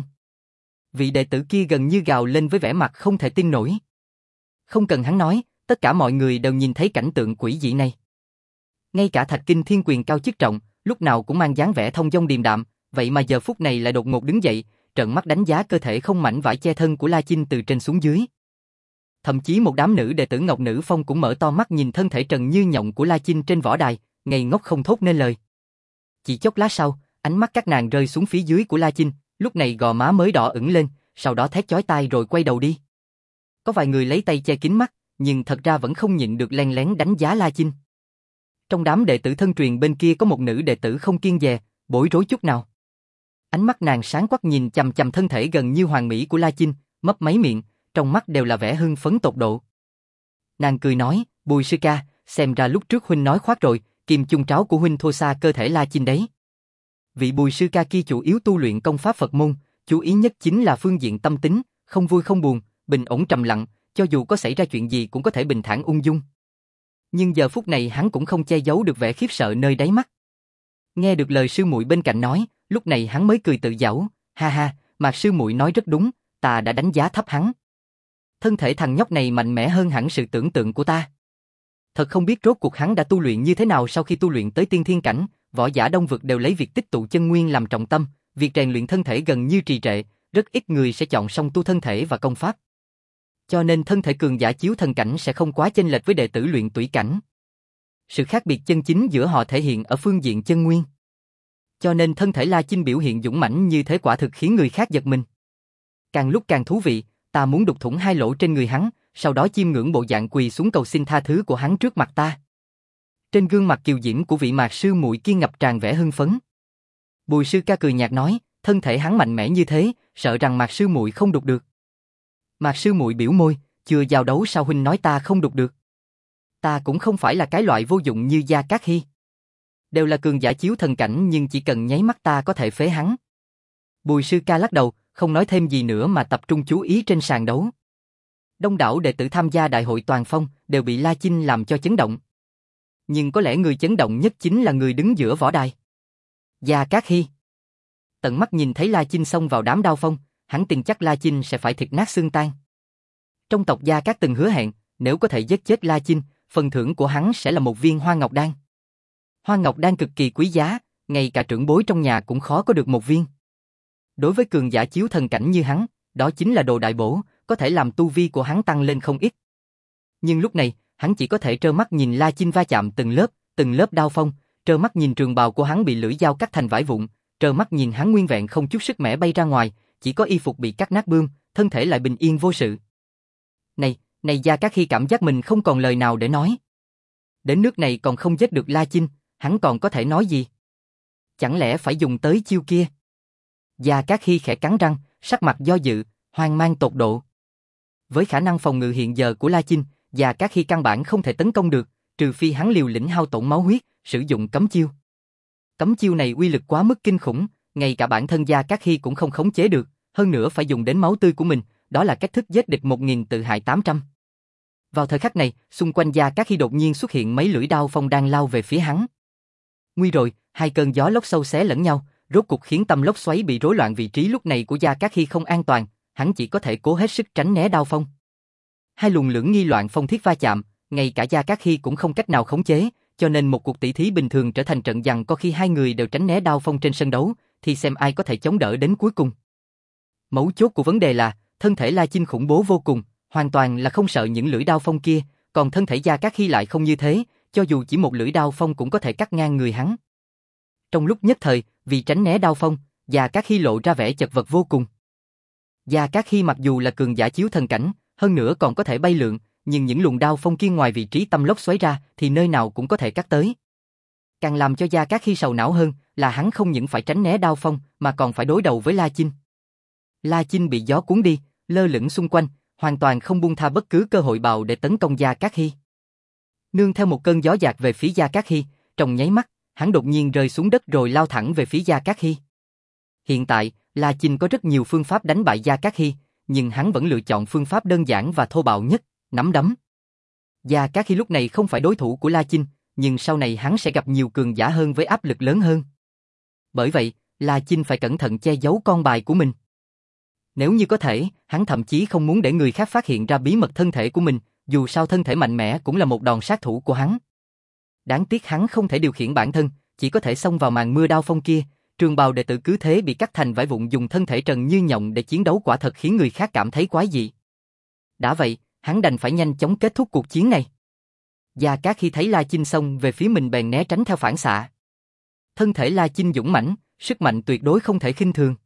Vị đệ tử kia gần như gào lên với vẻ mặt không thể tin nổi. Không cần hắn nói, tất cả mọi người đều nhìn thấy cảnh tượng quỷ dị này. Ngay cả Thạch Kinh Thiên quyền cao chức trọng, lúc nào cũng mang dáng vẻ thông dong điềm đạm, vậy mà giờ phút này lại đột ngột đứng dậy, trợn mắt đánh giá cơ thể không mảnh vải che thân của La Chinh từ trên xuống dưới. Thậm chí một đám nữ đệ tử Ngọc Nữ Phong cũng mở to mắt nhìn thân thể trần như nhộng của La Chinh trên võ đài, ngây ngốc không thốt nên lời. Chỉ chốc lát sau, ánh mắt các nàng rơi xuống phía dưới của La Chinh, lúc này gò má mới đỏ ửng lên, sau đó thét chói tai rồi quay đầu đi. Có vài người lấy tay che kín mắt, nhưng thật ra vẫn không nhịn được len lén đánh giá La Chinh. Trong đám đệ tử thân truyền bên kia có một nữ đệ tử không kiêng dè, bối rối chút nào. Ánh mắt nàng sáng quắc nhìn chằm chằm thân thể gần như hoàn mỹ của La Chinh, mấp máy miệng, trong mắt đều là vẻ hưng phấn tột độ. Nàng cười nói, Bùi sư ca, xem ra lúc trước huynh nói khoác rồi, kim chung tráo của huynh thô xa cơ thể La Chinh đấy. Vị Bùi sư ca kia chủ yếu tu luyện công pháp Phật môn, chú ý nhất chính là phương diện tâm tính, không vui không buồn, bình ổn trầm lặng, cho dù có xảy ra chuyện gì cũng có thể bình thản ung dung. Nhưng giờ phút này hắn cũng không che giấu được vẻ khiếp sợ nơi đáy mắt. Nghe được lời sư muội bên cạnh nói, lúc này hắn mới cười tự giãu, ha ha, Mạc sư muội nói rất đúng, ta đã đánh giá thấp hắn. Thân thể thằng nhóc này mạnh mẽ hơn hẳn sự tưởng tượng của ta. Thật không biết rốt cuộc hắn đã tu luyện như thế nào sau khi tu luyện tới tiên thiên cảnh, võ giả Đông vực đều lấy việc tích tụ chân nguyên làm trọng tâm, việc rèn luyện thân thể gần như trì trệ, rất ít người sẽ chọn song tu thân thể và công pháp. Cho nên thân thể cường giả chiếu thần cảnh sẽ không quá chênh lệch với đệ tử luyện tủy cảnh. Sự khác biệt chân chính giữa họ thể hiện ở phương diện chân nguyên. Cho nên thân thể La Chinh biểu hiện dũng mãnh như thế quả thực khiến người khác giật mình. Càng lúc càng thú vị, ta muốn đục thủng hai lỗ trên người hắn, sau đó chiêm ngưỡng bộ dạng quỳ xuống cầu xin tha thứ của hắn trước mặt ta. Trên gương mặt kiều diễm của vị Mạc sư muội kia ngập tràn vẻ hưng phấn. Bùi sư ca cười nhạt nói, thân thể hắn mạnh mẽ như thế, sợ rằng Mạc sư muội không đục được. Mạc sư muội biểu môi, chưa giao đấu sao huynh nói ta không đục được? Ta cũng không phải là cái loại vô dụng như Gia Cát Hy. Đều là cường giả chiếu thần cảnh nhưng chỉ cần nháy mắt ta có thể phế hắn. Bùi sư ca lắc đầu, không nói thêm gì nữa mà tập trung chú ý trên sàn đấu. Đông đảo đệ tử tham gia đại hội toàn phong đều bị La Chinh làm cho chấn động. Nhưng có lẽ người chấn động nhất chính là người đứng giữa võ đài. Gia Cát Hy. Tận mắt nhìn thấy La Chinh xông vào đám đao phong, hắn tin chắc La Chinh sẽ phải thịt nát xương tan. Trong tộc Gia Cát từng hứa hẹn, nếu có thể giết chết La Chinh, phần thưởng của hắn sẽ là một viên hoa ngọc đan. Hoa ngọc đan cực kỳ quý giá, ngay cả trưởng bối trong nhà cũng khó có được một viên. Đối với cường giả chiếu thần cảnh như hắn, đó chính là đồ đại bổ, có thể làm tu vi của hắn tăng lên không ít. Nhưng lúc này, hắn chỉ có thể trơ mắt nhìn La Chinh va chạm từng lớp, từng lớp đao phong, trơ mắt nhìn trường bào của hắn bị lưỡi dao cắt thành vải vụn, trơ mắt nhìn hắn nguyên vẹn không chút sức mẻ bay ra ngoài, chỉ có y phục bị cắt nát bươm, thân thể lại bình yên vô sự. Này, này Gia Cát Hy cảm giác mình không còn lời nào để nói. Đến nước này còn không giết được La Chinh, hắn còn có thể nói gì? Chẳng lẽ phải dùng tới chiêu kia? Gia Cát Hy khẽ cắn răng, sắc mặt do dự, hoang mang tột độ. Với khả năng phòng ngự hiện giờ của La Chinh, Gia Cát Hy căn bản không thể tấn công được, trừ phi hắn liều lĩnh hao tổn máu huyết, sử dụng cấm chiêu. Cấm chiêu này uy lực quá mức kinh khủng, ngay cả bản thân Gia Cát Hy cũng không khống chế được, hơn nữa phải dùng đến máu tươi của mình, đó là cách thức giết địch một nghìn tự hại tám trăm. Vào thời khắc này, xung quanh Gia Cát Hy đột nhiên xuất hiện mấy lưỡi đao phong đang lao về phía hắn. Nguy rồi, hai cơn gió lốc sâu xé lẫn nhau, rốt cục khiến tâm lốc xoáy bị rối loạn, vị trí lúc này của Gia Cát Hy không an toàn, hắn chỉ có thể cố hết sức tránh né đao phong. Hai luồng lưỡng nghi loạn phong thiết va chạm, ngay cả Gia Cát Hy cũng không cách nào khống chế, cho nên một cuộc tỷ thí bình thường trở thành trận giằng co khi hai người đều tránh né đao phong trên sân đấu, thì xem ai có thể chống đỡ đến cuối cùng. Mấu chốt của vấn đề là, thân thể La Chinh khủng bố vô cùng, hoàn toàn là không sợ những lưỡi đao phong kia, còn thân thể Gia Cát Hy lại không như thế, cho dù chỉ một lưỡi đao phong cũng có thể cắt ngang người hắn. Trong lúc nhất thời, vì tránh né đao phong, Gia Cát Hy lộ ra vẻ chật vật vô cùng. Gia Cát Hy mặc dù là cường giả chiếu thần cảnh, hơn nữa còn có thể bay lượn, nhưng những luồng đao phong kia ngoài vị trí tâm lốc xoáy ra thì nơi nào cũng có thể cắt tới. Càng làm cho Gia Cát Hy sầu não hơn là hắn không những phải tránh né đao phong mà còn phải đối đầu với La Chinh. La Chinh bị gió cuốn đi, lơ lửng xung quanh, hoàn toàn không buông tha bất cứ cơ hội bào để tấn công Gia Cát Hy. Nương theo một cơn gió dạt về phía Gia Cát Hy, trong nháy mắt, hắn đột nhiên rơi xuống đất rồi lao thẳng về phía Gia Cát Hy. Hiện tại, La Chinh có rất nhiều phương pháp đánh bại Gia Cát Hy, nhưng hắn vẫn lựa chọn phương pháp đơn giản và thô bạo nhất, nắm đấm. Gia Cát Hy lúc này không phải đối thủ của La Chinh, nhưng sau này hắn sẽ gặp nhiều cường giả hơn với áp lực lớn hơn. Bởi vậy, La Chinh phải cẩn thận che giấu con bài của mình. Nếu như có thể, hắn thậm chí không muốn để người khác phát hiện ra bí mật thân thể của mình, dù sao thân thể mạnh mẽ cũng là một đòn sát thủ của hắn. Đáng tiếc hắn không thể điều khiển bản thân, chỉ có thể xông vào màn mưa đao phong kia, trường bào đệ tử cứ thế bị cắt thành vải vụn, dùng thân thể trần như nhộng để chiến đấu quả thật khiến người khác cảm thấy quái dị. Đã vậy, hắn đành phải nhanh chóng kết thúc cuộc chiến này. Gia Cát khi thấy La Chinh xông về phía mình bèn né tránh theo phản xạ. Thân thể La Chinh dũng mãnh, sức mạnh tuyệt đối không thể khinh thường.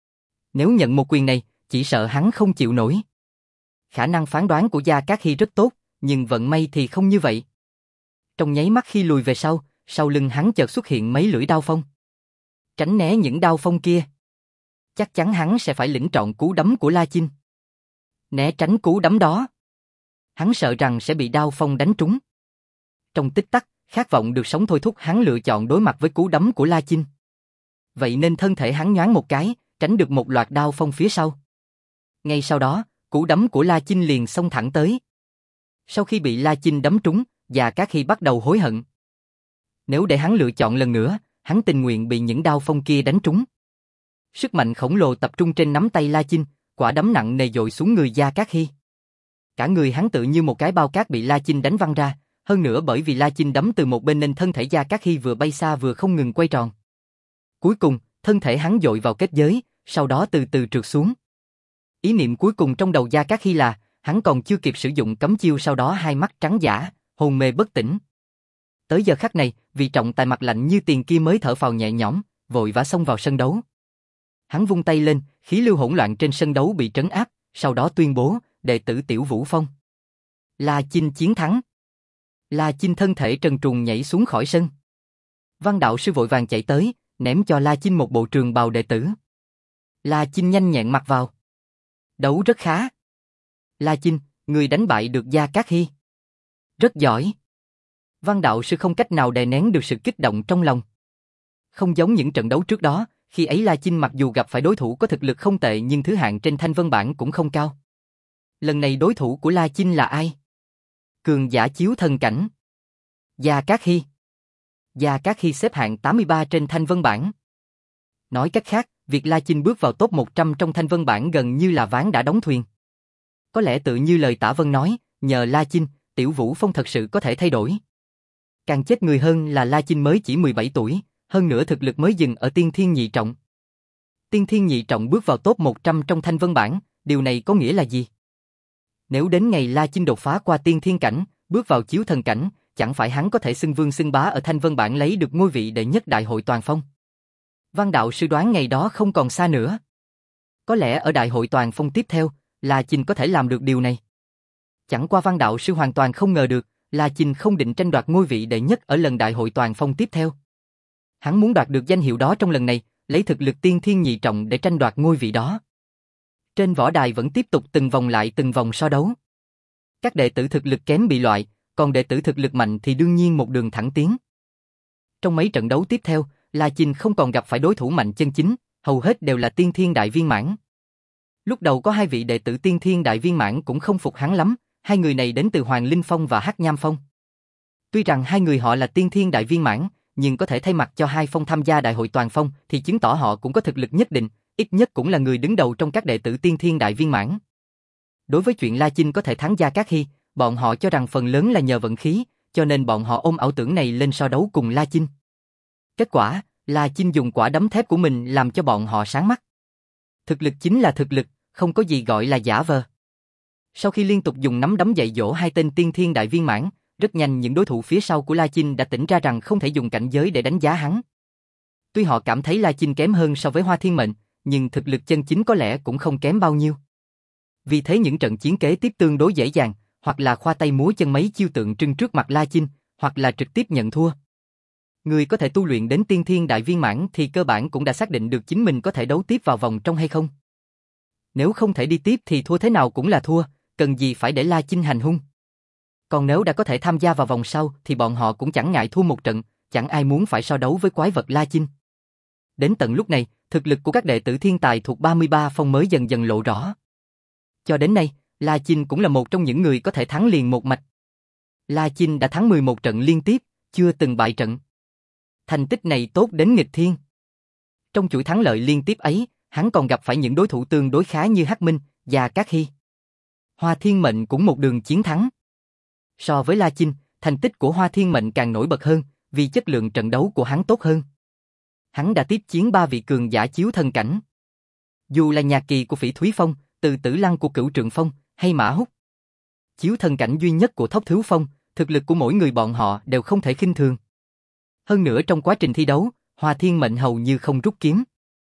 Nếu nhận một quyền này, chỉ sợ hắn không chịu nổi. Khả năng phán đoán của Gia Cát Hy rất tốt, nhưng vận may thì không như vậy. Trong nháy mắt khi lùi về sau, sau lưng hắn chợt xuất hiện mấy lưỡi đao phong. Tránh né những đao phong kia, chắc chắn hắn sẽ phải lĩnh trọn cú đấm của La Chinh. Né tránh cú đấm đó. Hắn sợ rằng sẽ bị đao phong đánh trúng. Trong tích tắc, khát vọng được sống thôi thúc hắn lựa chọn đối mặt với cú đấm của La Chinh. Vậy nên thân thể hắn nhoáng một cái, tránh được một loạt đao phong phía sau. Ngay sau đó, cú đấm của La Chinh liền xông thẳng tới. Sau khi bị La Chinh đấm trúng, Gia Cát Hy bắt đầu hối hận. Nếu để hắn lựa chọn lần nữa, hắn tình nguyện bị những đao phong kia đánh trúng. Sức mạnh khổng lồ tập trung trên nắm tay La Chinh, quả đấm nặng nề dội xuống người Gia Cát Hy. Cả người hắn tự như một cái bao cát bị La Chinh đánh văng ra, hơn nữa bởi vì La Chinh đấm từ một bên nên thân thể Gia Cát Hy vừa bay xa vừa không ngừng quay tròn. Cuối cùng, thân thể hắn dội vào kết giới, sau đó từ từ trượt xuống. Ý niệm cuối cùng trong đầu Gia Cát Hy là, hắn còn chưa kịp sử dụng cấm chiêu sau đó hai mắt trắng dã, hồn mê bất tỉnh. Tới giờ khắc này, vị trọng tài mặt lạnh như tiền kia mới thở phào nhẹ nhõm, vội vã xông vào sân đấu. Hắn vung tay lên, khí lưu hỗn loạn trên sân đấu bị trấn áp, sau đó tuyên bố, đệ tử Tiểu Vũ Phong. La Chinh chiến thắng. La Chinh thân thể trần truồng nhảy xuống khỏi sân. Văn đạo sư vội vàng chạy tới, ném cho La Chinh một bộ trường bào đệ tử. La Chinh nhanh nhẹn mặc vào. Đấu rất khá. La Chinh, người đánh bại được Gia Cát Hy. Rất giỏi. Văn đạo sư không cách nào đè nén được sự kích động trong lòng. Không giống những trận đấu trước đó, khi ấy La Chinh mặc dù gặp phải đối thủ có thực lực không tệ nhưng thứ hạng trên thanh vân bảng cũng không cao. Lần này đối thủ của La Chinh là ai? Cường giả chiếu thần cảnh. Gia Cát Hy. Gia Cát Hy xếp hạng tám mươi ba trên thanh vân bảng. Nói cách khác, việc La Chinh bước vào top một trăm trong thanh vân bảng gần như là ván đã đóng thuyền. Có lẽ tự như lời Tả Vân nói, nhờ La Chinh, Tiểu Vũ Phong thật sự có thể thay đổi. Càng chết người hơn là La Chinh mới chỉ mười bảy tuổi, hơn nữa thực lực mới dừng ở tiên thiên nhị trọng. Tiên thiên nhị trọng bước vào top một trăm trong thanh vân bảng, điều này có nghĩa là gì? Nếu đến ngày La Chinh đột phá qua tiên thiên cảnh, bước vào chiếu thần cảnh, chẳng phải hắn có thể xưng vương xưng bá ở thanh vân bảng lấy được ngôi vị đệ nhất đại hội toàn phong? Văn đạo sư đoán ngày đó không còn xa nữa. Có lẽ ở đại hội toàn phong tiếp theo, La Chinh có thể làm được điều này. Chẳng qua văn đạo sư hoàn toàn không ngờ được, La Chinh không định tranh đoạt ngôi vị đệ nhất ở lần đại hội toàn phong tiếp theo. Hắn muốn đoạt được danh hiệu đó trong lần này, lấy thực lực tiên thiên nhị trọng để tranh đoạt ngôi vị đó. Trên võ đài vẫn tiếp tục từng vòng lại từng vòng so đấu. Các đệ tử thực lực kém bị loại, còn đệ tử thực lực mạnh thì đương nhiên một đường thẳng tiến. Trong mấy trận đấu tiếp theo, La Chinh không còn gặp phải đối thủ mạnh chân chính, hầu hết đều là tiên thiên đại viên mãn. Lúc đầu có hai vị đệ tử tiên thiên đại viên mãn cũng không phục hắn lắm, hai người này đến từ Hoàng Linh Phong và Hắc Nham Phong. Tuy rằng hai người họ là tiên thiên đại viên mãn, nhưng có thể thay mặt cho hai phong tham gia đại hội toàn phong thì chứng tỏ họ cũng có thực lực nhất định, ít nhất cũng là người đứng đầu trong các đệ tử tiên thiên đại viên mãn. Đối với chuyện La Chinh có thể thắng Gia Cát Hy, bọn họ cho rằng phần lớn là nhờ vận khí, cho nên bọn họ ôm ảo tưởng này lên so đấu cùng La Chinh. Kết quả, La Chinh dùng quả đấm thép của mình làm cho bọn họ sáng mắt. Thực lực chính là thực lực, không có gì gọi là giả vờ. Sau khi liên tục dùng nắm đấm dạy dỗ hai tên tiên thiên đại viên mãn, rất nhanh những đối thủ phía sau của La Chinh đã tỉnh ra rằng không thể dùng cảnh giới để đánh giá hắn. Tuy họ cảm thấy La Chinh kém hơn so với Hoa Thiên Mệnh, nhưng thực lực chân chính có lẽ cũng không kém bao nhiêu. Vì thế những trận chiến kế tiếp tương đối dễ dàng, hoặc là khoa tay múa chân mấy chiêu tượng trưng trước mặt La Chinh, hoặc là trực tiếp nhận thua. Người có thể tu luyện đến tiên thiên đại viên mãn thì cơ bản cũng đã xác định được chính mình có thể đấu tiếp vào vòng trong hay không. Nếu không thể đi tiếp thì thua thế nào cũng là thua, cần gì phải để La Chinh hành hung. Còn nếu đã có thể tham gia vào vòng sau thì bọn họ cũng chẳng ngại thua một trận, chẳng ai muốn phải so đấu với quái vật La Chinh. Đến tận lúc này, thực lực của các đệ tử thiên tài thuộc ba mươi ba phong mới dần dần lộ rõ. Cho đến nay, La Chinh cũng là một trong những người có thể thắng liền một mạch. La Chinh đã thắng mười một trận liên tiếp, chưa từng bại trận. Thành tích này tốt đến nghịch thiên. Trong chuỗi thắng lợi liên tiếp ấy, hắn còn gặp phải những đối thủ tương đối khá như Hắc Minh, Gia Cát Hy. Hoa Thiên Mệnh cũng một đường chiến thắng. So với La Chinh, thành tích của Hoa Thiên Mệnh càng nổi bật hơn, vì chất lượng trận đấu của hắn tốt hơn. Hắn đã tiếp chiến ba vị cường giả chiếu thần cảnh. Dù là nhạc kỳ của Phỉ Thúy Phong, Từ Tử Lăng của Cửu Trượng Phong, hay Mã Húc, chiếu thần cảnh duy nhất của Thốc Thiếu Phong, thực lực của mỗi người bọn họ đều không thể khinh thường. Hơn nữa trong quá trình thi đấu, Hoa Thiên Mệnh hầu như không rút kiếm.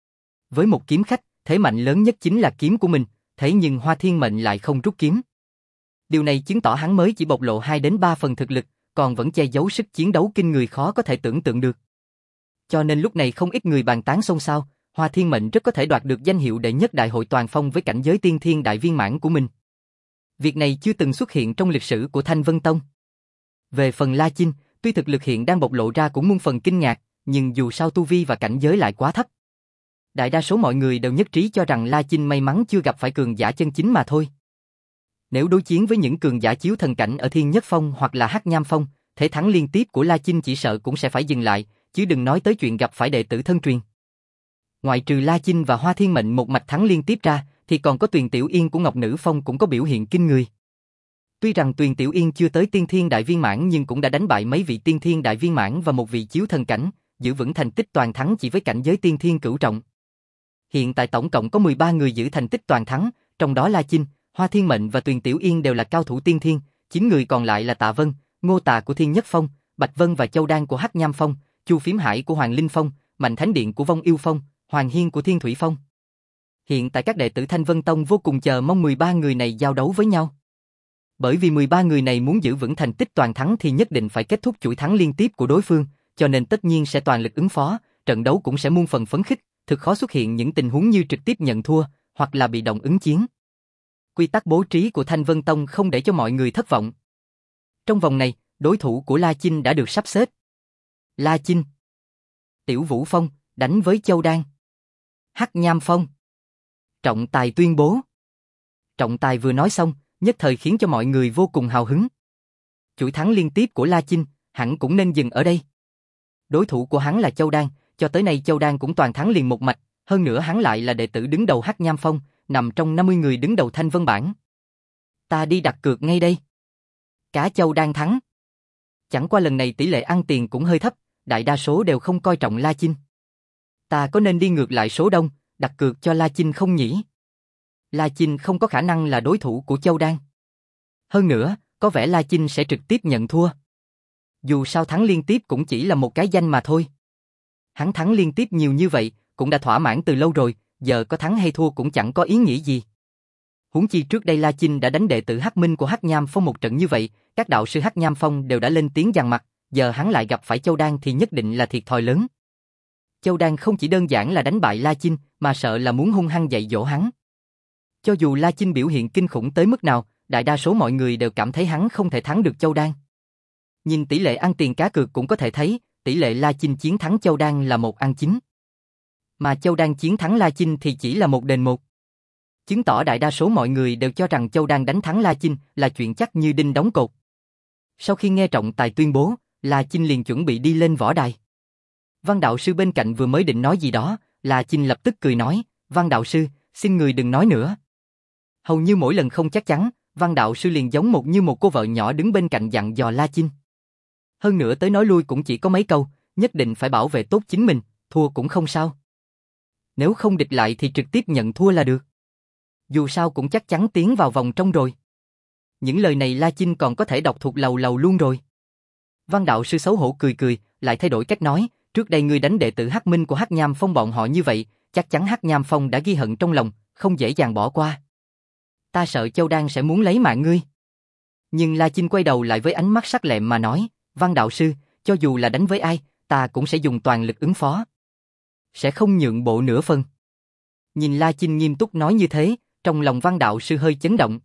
Với một kiếm khách, thế mạnh lớn nhất chính là kiếm của mình, thế nhưng Hoa Thiên Mệnh lại không rút kiếm. Điều này chứng tỏ hắn mới chỉ bộc lộ hai đến ba phần thực lực, còn vẫn che giấu sức chiến đấu kinh người khó có thể tưởng tượng được. Cho nên lúc này không ít người bàn tán xôn xao, Hoa Thiên Mệnh rất có thể đoạt được danh hiệu đệ nhất đại hội toàn phong với cảnh giới tiên thiên đại viên mãn của mình. Việc này chưa từng xuất hiện trong lịch sử của Thanh Vân Tông. Về phần La Chinh, tuy thực lực hiện đang bộc lộ ra cũng muôn phần kinh ngạc, nhưng dù sao tu vi và cảnh giới lại quá thấp. Đại đa số mọi người đều nhất trí cho rằng La Chinh may mắn chưa gặp phải cường giả chân chính mà thôi. Nếu đối chiến với những cường giả chiếu thần cảnh ở Thiên Nhất Phong hoặc là Hắc Nham Phong, thế thắng liên tiếp của La Chinh chỉ sợ cũng sẽ phải dừng lại, chứ đừng nói tới chuyện gặp phải đệ tử thân truyền. Ngoại trừ La Chinh và Hoa Thiên Mệnh một mạch thắng liên tiếp ra, thì còn có Tuyền Tiểu Yên của Ngọc Nữ Phong cũng có biểu hiện kinh người. Tuy rằng Tuyền Tiểu Yên chưa tới tiên thiên đại viên mãn nhưng cũng đã đánh bại mấy vị tiên thiên đại viên mãn và một vị chiếu thần cảnh, giữ vững thành tích toàn thắng chỉ với cảnh giới tiên thiên cửu trọng. Hiện tại tổng cộng có mười ba người giữ thành tích toàn thắng, trong đó La Chinh, Hoa Thiên Mệnh và Tuyền Tiểu Yên đều là cao thủ tiên thiên, chín người còn lại là Tạ Vân, Ngô Tà của Thiên Nhất Phong, Bạch Vân và Châu Đan của Hắc Nham Phong, Chu Phiếm Hải của Hoàng Linh Phong, Mạnh Thánh Điện của Vong Yêu Phong, Hoàng Hiên của Thiên Thủy Phong. Hiện tại các đệ tử Thanh Vân Tông vô cùng chờ mong mười ba người này giao đấu với nhau. Bởi vì mười ba người này muốn giữ vững thành tích toàn thắng thì nhất định phải kết thúc chuỗi thắng liên tiếp của đối phương, cho nên tất nhiên sẽ toàn lực ứng phó, trận đấu cũng sẽ muôn phần phấn khích, thực khó xuất hiện những tình huống như trực tiếp nhận thua, hoặc là bị động ứng chiến. Quy tắc bố trí của Thanh Vân Tông không để cho mọi người thất vọng. Trong vòng này, đối thủ của La Chinh đã được sắp xếp. La Chinh, Tiểu Vũ Phong, đánh với Châu Đan. Hắc Nham Phong. Trọng Tài tuyên bố. Trọng Tài vừa nói xong, nhất thời khiến cho mọi người vô cùng hào hứng. Chuỗi thắng liên tiếp của La Chinh, hẳn cũng nên dừng ở đây. Đối thủ của hắn là Châu Đan, cho tới nay Châu Đan cũng toàn thắng liền một mạch, hơn nữa hắn lại là đệ tử đứng đầu Hắc Nham Phong, nằm trong năm mươi người đứng đầu Thanh Vân bảng. Ta đi đặt cược ngay đây. Cá Châu Đan thắng. Chẳng qua lần này tỷ lệ ăn tiền cũng hơi thấp, đại đa số đều không coi trọng La Chinh. Ta có nên đi ngược lại số đông, đặt cược cho La Chinh không nhỉ? La Chinh không có khả năng là đối thủ của Châu Đan. Hơn nữa, có vẻ La Chinh sẽ trực tiếp nhận thua. Dù sao thắng liên tiếp cũng chỉ là một cái danh mà thôi. Hắn thắng liên tiếp nhiều như vậy, cũng đã thỏa mãn từ lâu rồi, giờ có thắng hay thua cũng chẳng có ý nghĩa gì. Huống chi trước đây La Chinh đã đánh đệ tử Hắc Minh của Hắc Nham Phong một trận như vậy, các đạo sư Hắc Nham Phong đều đã lên tiếng dằn mặt, giờ hắn lại gặp phải Châu Đan thì nhất định là thiệt thòi lớn. Châu Đan không chỉ đơn giản là đánh bại La Chinh, mà sợ là muốn hung hăng dạy dỗ hắn. Cho dù La Chinh biểu hiện kinh khủng tới mức nào, đại đa số mọi người đều cảm thấy hắn không thể thắng được Châu Đan. Nhìn tỷ lệ ăn tiền cá cược cũng có thể thấy, tỷ lệ La Chinh chiến thắng Châu Đan là một ăn chín. Mà Châu Đan chiến thắng La Chinh thì chỉ là một đền một. Chứng tỏ đại đa số mọi người đều cho rằng Châu Đan đánh thắng La Chinh là chuyện chắc như đinh đóng cột. Sau khi nghe Trọng Tài tuyên bố, La Chinh liền chuẩn bị đi lên võ đài. Văn đạo sư bên cạnh vừa mới định nói gì đó, La Chinh lập tức cười nói, Văn đạo sư, xin người đừng nói nữa. Hầu như mỗi lần không chắc chắn, Văn đạo sư liền giống một như một cô vợ nhỏ đứng bên cạnh dặn dò La Chinh. Hơn nữa tới nói lui cũng chỉ có mấy câu, nhất định phải bảo vệ tốt chính mình, thua cũng không sao. Nếu không địch lại thì trực tiếp nhận thua là được. Dù sao cũng chắc chắn tiến vào vòng trong rồi. Những lời này La Chinh còn có thể đọc thuộc lầu lầu luôn rồi. Văn đạo sư xấu hổ cười cười, lại thay đổi cách nói, trước đây ngươi đánh đệ tử Hắc Minh của Hắc Nham Phong bọn họ như vậy, chắc chắn Hắc Nham Phong đã ghi hận trong lòng, không dễ dàng bỏ qua. Ta sợ Châu Đan sẽ muốn lấy mạng ngươi. Nhưng La Chinh quay đầu lại với ánh mắt sắc lẹm mà nói, Văn đạo sư, cho dù là đánh với ai, ta cũng sẽ dùng toàn lực ứng phó. Sẽ không nhượng bộ nửa phần. Nhìn La Chinh nghiêm túc nói như thế, trong lòng Văn đạo sư hơi chấn động.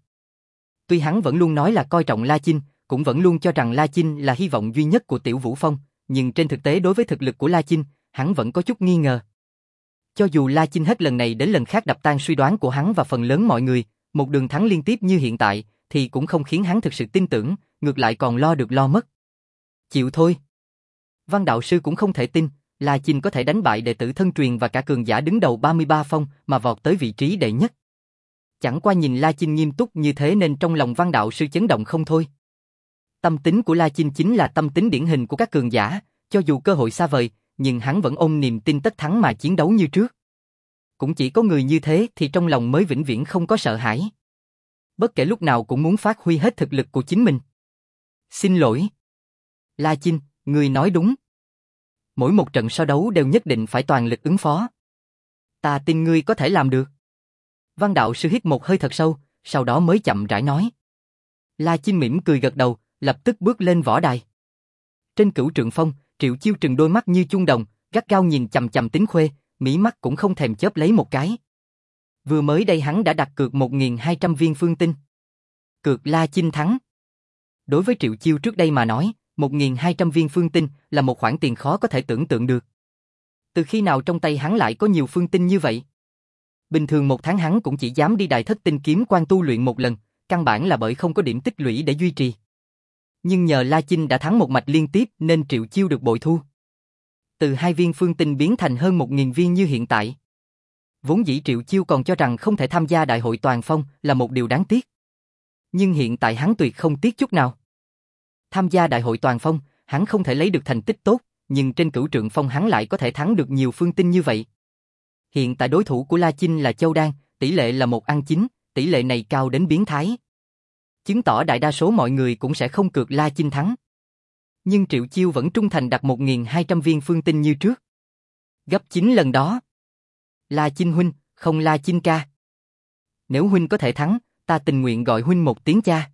Tuy hắn vẫn luôn nói là coi trọng La Chinh, cũng vẫn luôn cho rằng La Chinh là hy vọng duy nhất của Tiểu Vũ Phong, nhưng trên thực tế đối với thực lực của La Chinh, hắn vẫn có chút nghi ngờ. Cho dù La Chinh hết lần này đến lần khác đập tan suy đoán của hắn và phần lớn mọi người, một đường thắng liên tiếp như hiện tại, thì cũng không khiến hắn thực sự tin tưởng, ngược lại còn lo được lo mất. Chịu thôi. Văn đạo sư cũng không thể tin, La Chinh có thể đánh bại đệ tử thân truyền và cả cường giả đứng đầu ba mươi ba phong mà vọt tới vị trí đệ nhất. Chẳng qua nhìn La Chinh nghiêm túc như thế nên trong lòng Văn đạo sư chấn động không thôi. Tâm tính của La Chinh chính là tâm tính điển hình của các cường giả, cho dù cơ hội xa vời, nhưng hắn vẫn ôm niềm tin tất thắng mà chiến đấu như trước. Cũng chỉ có người như thế thì trong lòng mới vĩnh viễn không có sợ hãi. Bất kể lúc nào cũng muốn phát huy hết thực lực của chính mình. Xin lỗi. La Chinh, ngươi nói đúng. Mỗi một trận so đấu đều nhất định phải toàn lực ứng phó. Ta tin ngươi có thể làm được. Văn đạo sư hít một hơi thật sâu, sau đó mới chậm rãi nói. La Chinh mỉm cười gật đầu, lập tức bước lên võ đài. Trên Cửu Trượng Phong, Triệu Chiêu trừng đôi mắt như chuông đồng, gắt gao nhìn chằm chằm Tính Khuê, mí mắt cũng không thèm chớp lấy một cái. Vừa mới đây hắn đã đặt cược một nghìn hai trăm viên phương tinh. Cược La Chinh thắng. Đối với Triệu Chiêu trước đây mà nói, một nghìn hai trăm viên phương tinh là một khoản tiền khó có thể tưởng tượng được. Từ khi nào trong tay hắn lại có nhiều phương tinh như vậy? Bình thường một tháng hắn cũng chỉ dám đi Đại Thất Tinh Kiếm Quan tu luyện một lần, căn bản là bởi không có điểm tích lũy để duy trì. Nhưng nhờ La Chinh đã thắng một mạch liên tiếp nên Triệu Chiêu được bội thu. Từ hai viên phương tinh biến thành hơn một nghìn viên như hiện tại. Vốn dĩ Triệu Chiêu còn cho rằng không thể tham gia Đại hội Toàn Phong là một điều đáng tiếc. Nhưng hiện tại hắn tuyệt không tiếc chút nào. Tham gia Đại hội Toàn Phong, hắn không thể lấy được thành tích tốt, nhưng trên Cửu Trượng Phong hắn lại có thể thắng được nhiều phương tinh như vậy. Hiện tại đối thủ của La Chinh là Châu Đan, tỷ lệ là một ăn chín, tỷ lệ này cao đến biến thái. Chứng tỏ đại đa số mọi người cũng sẽ không cược La Chinh thắng. Nhưng Triệu Chiêu vẫn trung thành đặt một nghìn hai trăm viên phương tinh như trước. Gấp chín lần đó. La Chinh huynh, không La Chinh ca. Nếu huynh có thể thắng, ta tình nguyện gọi huynh một tiếng cha.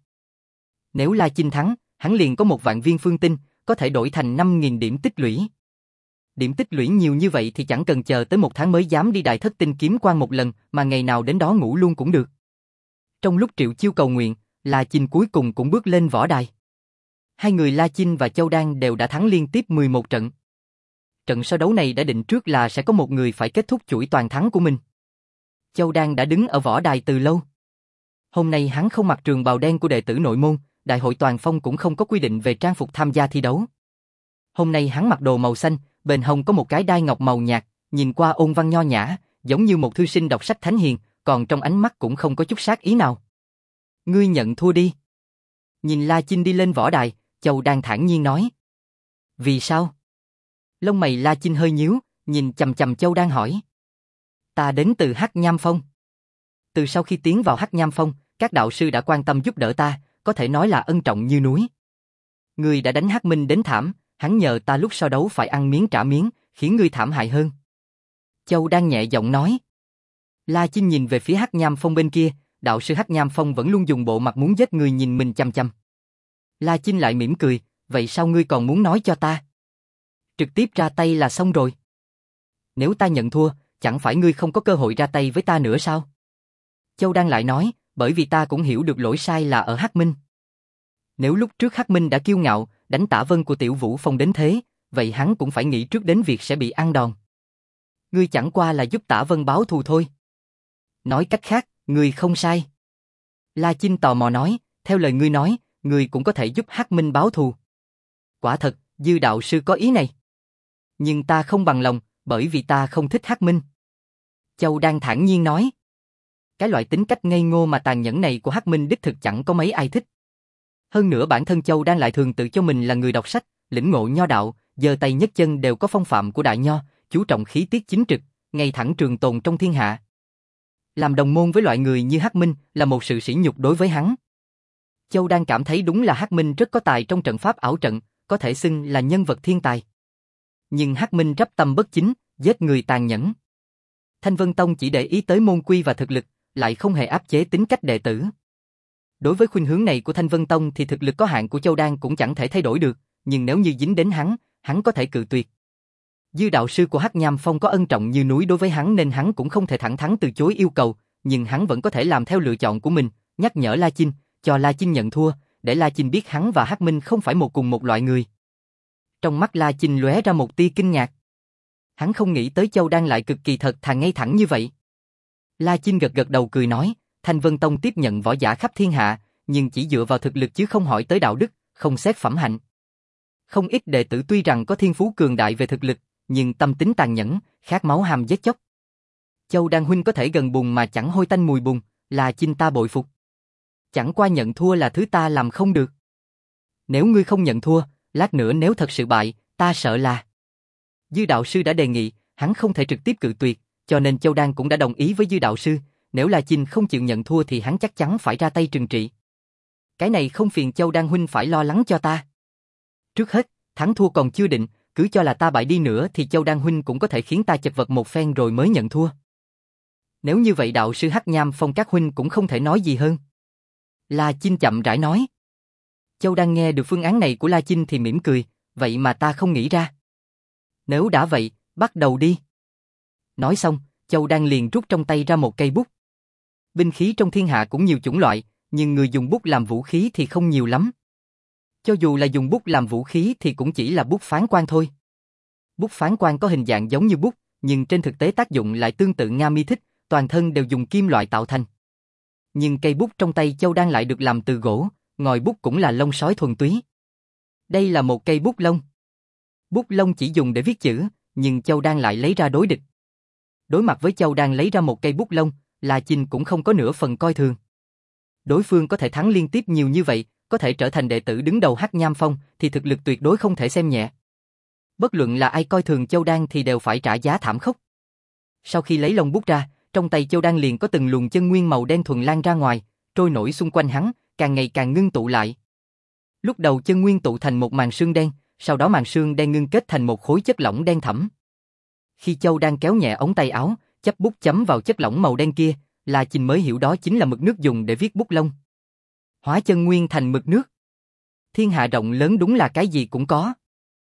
Nếu La Chinh thắng, hắn liền có một vạn viên phương tinh, có thể đổi thành năm nghìn điểm tích lũy. Điểm tích lũy nhiều như vậy thì chẳng cần chờ tới một tháng mới dám đi Đại Thất Tinh Kiếm Quan một lần, mà ngày nào đến đó ngủ luôn cũng được. Trong lúc Triệu Chiêu cầu nguyện, La Chinh cuối cùng cũng bước lên võ đài. Hai người La Chinh và Châu Đan đều đã thắng liên tiếp mười một trận. Trận so đấu này đã định trước là sẽ có một người phải kết thúc chuỗi toàn thắng của mình. Châu Đan đã đứng ở võ đài từ lâu. Hôm nay hắn không mặc trường bào đen của đệ tử nội môn, Đại hội Toàn Phong cũng không có quy định về trang phục tham gia thi đấu. Hôm nay hắn mặc đồ màu xanh, bên hông có một cái đai ngọc màu nhạt, nhìn qua ôn văn nho nhã, giống như một thư sinh đọc sách thánh hiền, còn trong ánh mắt cũng không có chút sát ý nào. Ngươi nhận thua đi. Nhìn La Chinh đi lên võ đài, Châu Đan thản nhiên nói. Vì sao? Lông mày La Chinh hơi nhíu, nhìn chằm chằm Châu Đan hỏi. Ta đến từ Hắc Nham Phong. Từ sau khi tiến vào Hắc Nham Phong, các đạo sư đã quan tâm giúp đỡ ta, có thể nói là ân trọng như núi. Ngươi đã đánh Hắc Minh đến thảm, hắn nhờ ta lúc sau đấu phải ăn miếng trả miếng, khiến ngươi thảm hại hơn. Châu Đan nhẹ giọng nói. La Chinh nhìn về phía Hắc Nham Phong bên kia, đạo sư Hắc Nham Phong vẫn luôn dùng bộ mặt muốn giết người nhìn mình chăm chăm. La Chinh lại mỉm cười, vậy sao ngươi còn muốn nói cho ta? Trực tiếp ra tay là xong rồi. Nếu ta nhận thua, chẳng phải ngươi không có cơ hội ra tay với ta nữa sao? Châu Đan lại nói, bởi vì ta cũng hiểu được lỗi sai là ở Hắc Minh. Nếu lúc trước Hắc Minh đã kiêu ngạo, đánh Tả Vân của Tiểu Vũ Phong đến thế, vậy hắn cũng phải nghĩ trước đến việc sẽ bị ăn đòn. Ngươi chẳng qua là giúp Tả Vân báo thù thôi. Nói cách khác, ngươi không sai. La Chinh tò mò nói, theo lời ngươi nói, ngươi cũng có thể giúp Hắc Minh báo thù. Quả thật, Dư đạo sư có ý này. Nhưng ta không bằng lòng, bởi vì ta không thích Hắc Minh. Châu Đan thản nhiên nói. Cái loại tính cách ngây ngô mà tàn nhẫn này của Hắc Minh đích thực chẳng có mấy ai thích. Hơn nữa bản thân Châu Đan lại thường tự cho mình là người đọc sách, lĩnh ngộ nho đạo, giơ tay nhấc chân đều có phong phạm của đại nho, chú trọng khí tiết chính trực, ngay thẳng trường tồn trong thiên hạ. Làm đồng môn với loại người như Hắc Minh là một sự sỉ nhục đối với hắn. Châu Đan cảm thấy đúng là Hắc Minh rất có tài trong trận pháp ảo trận, có thể xưng là nhân vật thiên tài. Nhưng Hắc Minh rắp tâm bất chính, giết người tàn nhẫn. Thanh Vân Tông chỉ để ý tới môn quy và thực lực, lại không hề áp chế tính cách đệ tử. Đối với khuynh hướng này của Thanh Vân Tông thì thực lực có hạn của Châu Đan cũng chẳng thể thay đổi được, nhưng nếu như dính đến hắn, hắn có thể cự tuyệt. Dư đạo sư của Hắc Nham Phong có ân trọng như núi đối với hắn nên hắn cũng không thể thẳng thắn từ chối yêu cầu, nhưng hắn vẫn có thể làm theo lựa chọn của mình, nhắc nhở La Chinh, cho La Chinh nhận thua, để La Chinh biết hắn và Hắc Minh không phải một cùng một loại người. Trong mắt La Chinh lóe ra một tia kinh ngạc. Hắn không nghĩ tới Châu Đan lại cực kỳ thật thà ngay thẳng như vậy. La Chinh gật gật đầu cười nói, Thanh Vân Tông tiếp nhận võ giả khắp thiên hạ, nhưng chỉ dựa vào thực lực chứ không hỏi tới đạo đức, không xét phẩm hạnh. Không ít đệ tử tuy rằng có thiên phú cường đại về thực lực, nhưng tâm tính tàn nhẫn, khát máu ham giết chóc. Châu Đan huynh có thể gần bùn mà chẳng hôi tanh mùi bùn, là Chinh ta bội phục. Chẳng qua nhận thua là thứ ta làm không được. Nếu ngươi không nhận thua, lát nữa nếu thật sự bại, ta sợ là... Dư đạo sư đã đề nghị, hắn không thể trực tiếp cự tuyệt, cho nên Châu Đan cũng đã đồng ý với Dư đạo sư, nếu La Chinh không chịu nhận thua thì hắn chắc chắn phải ra tay trừng trị. Cái này không phiền Châu Đan huynh phải lo lắng cho ta. Trước hết, thắng thua còn chưa định, cứ cho là ta bại đi nữa thì Châu Đan huynh cũng có thể khiến ta chật vật một phen rồi mới nhận thua. Nếu như vậy đạo sư Hắc Nham Phong các huynh cũng không thể nói gì hơn. La Chinh chậm rãi nói. Châu Đan nghe được phương án này của La Chinh thì mỉm cười, vậy mà ta không nghĩ ra. Nếu đã vậy, bắt đầu đi. Nói xong, Châu Đan liền rút trong tay ra một cây bút. Binh khí trong thiên hạ cũng nhiều chủng loại, nhưng người dùng bút làm vũ khí thì không nhiều lắm. Cho dù là dùng bút làm vũ khí thì cũng chỉ là bút phán quan thôi. Bút phán quan có hình dạng giống như bút, nhưng trên thực tế tác dụng lại tương tự Nga mi thích, toàn thân đều dùng kim loại tạo thành. Nhưng cây bút trong tay Châu Đan lại được làm từ gỗ, ngòi bút cũng là lông sói thuần túy. Đây là một cây bút lông. Bút lông chỉ dùng để viết chữ, nhưng Châu Đan lại lấy ra đối địch. Đối mặt với Châu Đan lấy ra một cây bút lông, La Chinh cũng không có nửa phần coi thường. Đối phương có thể thắng liên tiếp nhiều như vậy, có thể trở thành đệ tử đứng đầu Hắc Nham Phong, thì thực lực tuyệt đối không thể xem nhẹ. Bất luận là ai coi thường Châu Đan thì đều phải trả giá thảm khốc. Sau khi lấy lông bút ra, trong tay Châu Đan liền có từng luồng chân nguyên màu đen thuần lan ra ngoài, trôi nổi xung quanh hắn, càng ngày càng ngưng tụ lại. Lúc đầu chân nguyên tụ thành một màn sương đen, sau đó màn sương đen ngưng kết thành một khối chất lỏng đen thẫm. Khi Châu Đan kéo nhẹ ống tay áo, chắp bút chấm vào chất lỏng màu đen kia, La Chinh mới hiểu đó chính là mực nước dùng để viết bút lông. Hóa chân nguyên thành mực nước. Thiên hạ rộng lớn đúng là cái gì cũng có.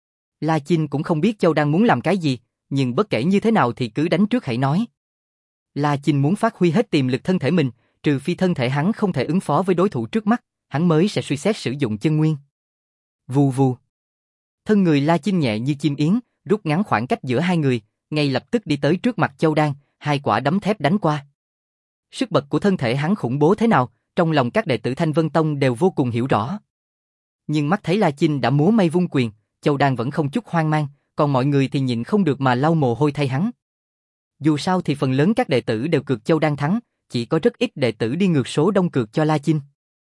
La Chinh cũng không biết Châu Đan muốn làm cái gì, nhưng bất kể như thế nào thì cứ đánh trước hãy nói. La Chinh muốn phát huy hết tiềm lực thân thể mình, trừ phi thân thể hắn không thể ứng phó với đối thủ trước mắt, hắn mới sẽ suy xét sử dụng chân nguyên. Vù vù. Thân người La Chinh nhẹ như chim yến, rút ngắn khoảng cách giữa hai người, ngay lập tức đi tới trước mặt Châu Đan, hai quả đấm thép đánh qua. Sức bật của thân thể hắn khủng bố thế nào, trong lòng các đệ tử Thanh Vân Tông đều vô cùng hiểu rõ. Nhưng mắt thấy La Chinh đã múa may vung quyền, Châu Đan vẫn không chút hoang mang, còn mọi người thì nhịn không được mà lau mồ hôi thay hắn. Dù sao thì phần lớn các đệ tử đều cược Châu Đan thắng, chỉ có rất ít đệ tử đi ngược số đông cược cho La Chinh.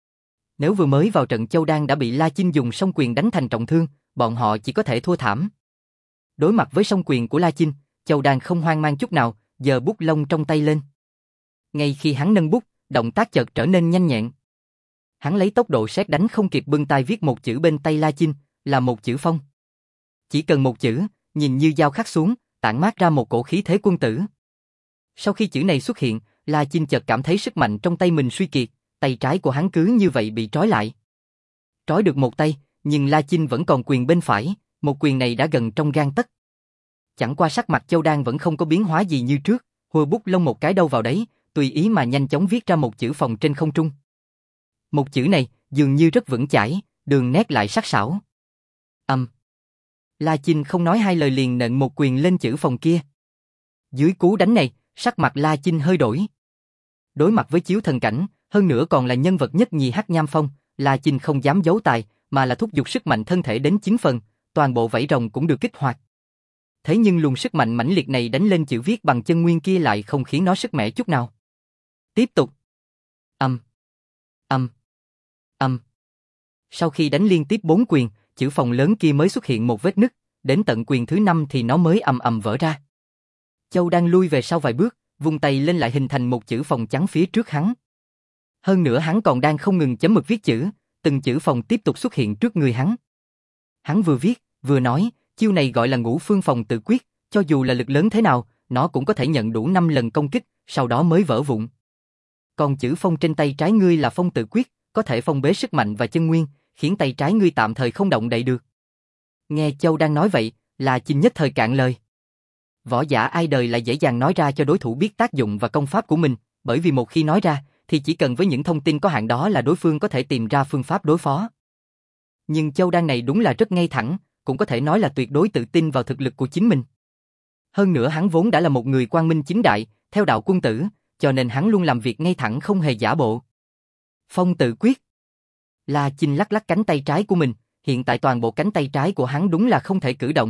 Nếu vừa mới vào trận Châu Đan đã bị La Chinh dùng song quyền đánh thành trọng thương, bọn họ chỉ có thể thua thảm. Đối mặt với song quyền của La Chinh, Châu Đan không hoang mang chút nào, giơ bút lông trong tay lên. Ngay khi hắn nâng bút, động tác chợt trở nên nhanh nhẹn. Hắn lấy tốc độ sét đánh không kịp bưng tay viết một chữ bên tay La Chinh, là một chữ phong. Chỉ cần một chữ, nhìn như dao khắc xuống, tản mát ra một cổ khí thế quân tử. Sau khi chữ này xuất hiện, La Chinh chợt cảm thấy sức mạnh trong tay mình suy kiệt, tay trái của hắn cứ như vậy bị trói lại. Trói được một tay, nhưng La Chinh vẫn còn quyền bên phải, một quyền này đã gần trong gang tấc. Chẳng qua sắc mặt Châu Đan vẫn không có biến hóa gì như trước, hùa bút lông một cái đâu vào đấy, tùy ý mà nhanh chóng viết ra một chữ phòng trên không trung. Một chữ này dường như rất vững chãi, đường nét lại sắc sảo. Âm. Um. La Chinh không nói hai lời liền nện một quyền lên chữ phòng kia. Dưới cú đánh này, sắc mặt La Chinh hơi đổi. Đối mặt với chiếu thần cảnh, hơn nữa còn là nhân vật nhất nhì Hắc Nham Phong, La Chinh không dám giấu tài, mà là thúc giục sức mạnh thân thể đến chín phần, toàn bộ vảy rồng cũng được kích hoạt. Thế nhưng luồng sức mạnh mãnh liệt này đánh lên chữ viết bằng chân nguyên kia lại không khiến nó sức mẻ chút nào. Tiếp tục. Âm. Âm. Âm. Sau khi đánh liên tiếp bốn quyền, chữ phòng lớn kia mới xuất hiện một vết nứt, đến tận quyền thứ năm thì nó mới ầm ầm vỡ ra. Châu đang lui về sau vài bước, vung tay lên lại hình thành một chữ phòng trắng phía trước hắn. Hơn nữa hắn còn đang không ngừng chấm mực viết chữ, từng chữ phòng tiếp tục xuất hiện trước người hắn. Hắn vừa viết, vừa nói, chiêu này gọi là ngũ phương phòng tự quyết, cho dù là lực lớn thế nào, nó cũng có thể nhận đủ năm lần công kích, sau đó mới vỡ vụn. Còn chữ phong trên tay trái ngươi là phong tự quyết, có thể phong bế sức mạnh và chân nguyên, khiến tay trái ngươi tạm thời không động đậy được. Nghe Châu đang nói vậy, là Chinh nhất thời cạn lời. Võ giả ai đời lại dễ dàng nói ra cho đối thủ biết tác dụng và công pháp của mình, bởi vì một khi nói ra, thì chỉ cần với những thông tin có hạn đó là đối phương có thể tìm ra phương pháp đối phó. Nhưng Châu Đan này đúng là rất ngay thẳng, cũng có thể nói là tuyệt đối tự tin vào thực lực của chính mình. Hơn nữa hắn vốn đã là một người quang minh chính đại, theo đạo quân tử, cho nên hắn luôn làm việc ngay thẳng không hề giả bộ. Phong tự quyết. La Chinh lắc lắc cánh tay trái của mình, hiện tại toàn bộ cánh tay trái của hắn đúng là không thể cử động.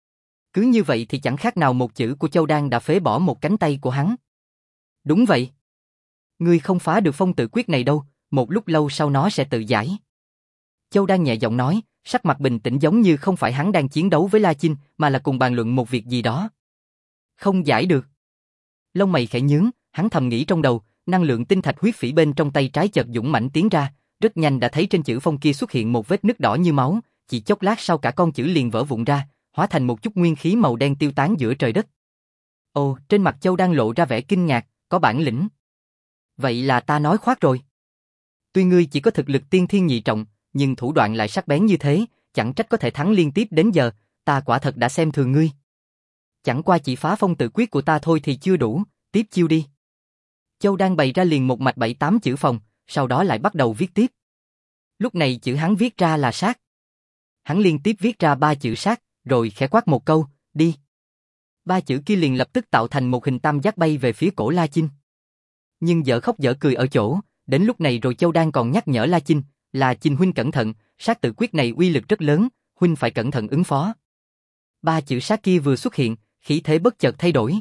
Cứ như vậy thì chẳng khác nào một chữ của Châu Đan đã phế bỏ một cánh tay của hắn. Đúng vậy. Ngươi không phá được phong tự quyết này đâu, một lúc lâu sau nó sẽ tự giải. Châu Đan nhẹ giọng nói, sắc mặt bình tĩnh giống như không phải hắn đang chiến đấu với La Chinh, mà là cùng bàn luận một việc gì đó. Không giải được. Lông mày khẽ nhướng, hắn thầm nghĩ trong đầu, năng lượng tinh thạch huyết phỉ bên trong tay trái chợt dũng mãnh tiến ra, rất nhanh đã thấy trên chữ phong kia xuất hiện một vết nứt đỏ như máu, chỉ chốc lát sau cả con chữ liền vỡ vụn ra, hóa thành một chút nguyên khí màu đen tiêu tán giữa trời đất. Ồ, trên mặt Châu đang lộ ra vẻ kinh ngạc, có bản lĩnh. Vậy là ta nói khoác rồi. Tuy ngươi chỉ có thực lực tiên thiên nhị trọng, nhưng thủ đoạn lại sắc bén như thế, chẳng trách có thể thắng liên tiếp đến giờ, ta quả thật đã xem thường ngươi. Chẳng qua chỉ phá phong tự quyết của ta thôi thì chưa đủ, tiếp chiêu đi. Châu Đan bày ra liền một mạch bảy tám chữ phòng, sau đó lại bắt đầu viết tiếp. Lúc này chữ hắn viết ra là sát. Hắn liên tiếp viết ra ba chữ sát, rồi khẽ quát một câu, đi. Ba chữ kia liền lập tức tạo thành một hình tam giác bay về phía cổ La Chinh. Nhưng dở khóc dở cười ở chỗ, đến lúc này rồi Châu Đan còn nhắc nhở La Chinh, là Chinh huynh cẩn thận, sát tự quyết này uy lực rất lớn, huynh phải cẩn thận ứng phó. Ba chữ sát kia vừa xuất hiện, khí thế bất chợt thay đổi.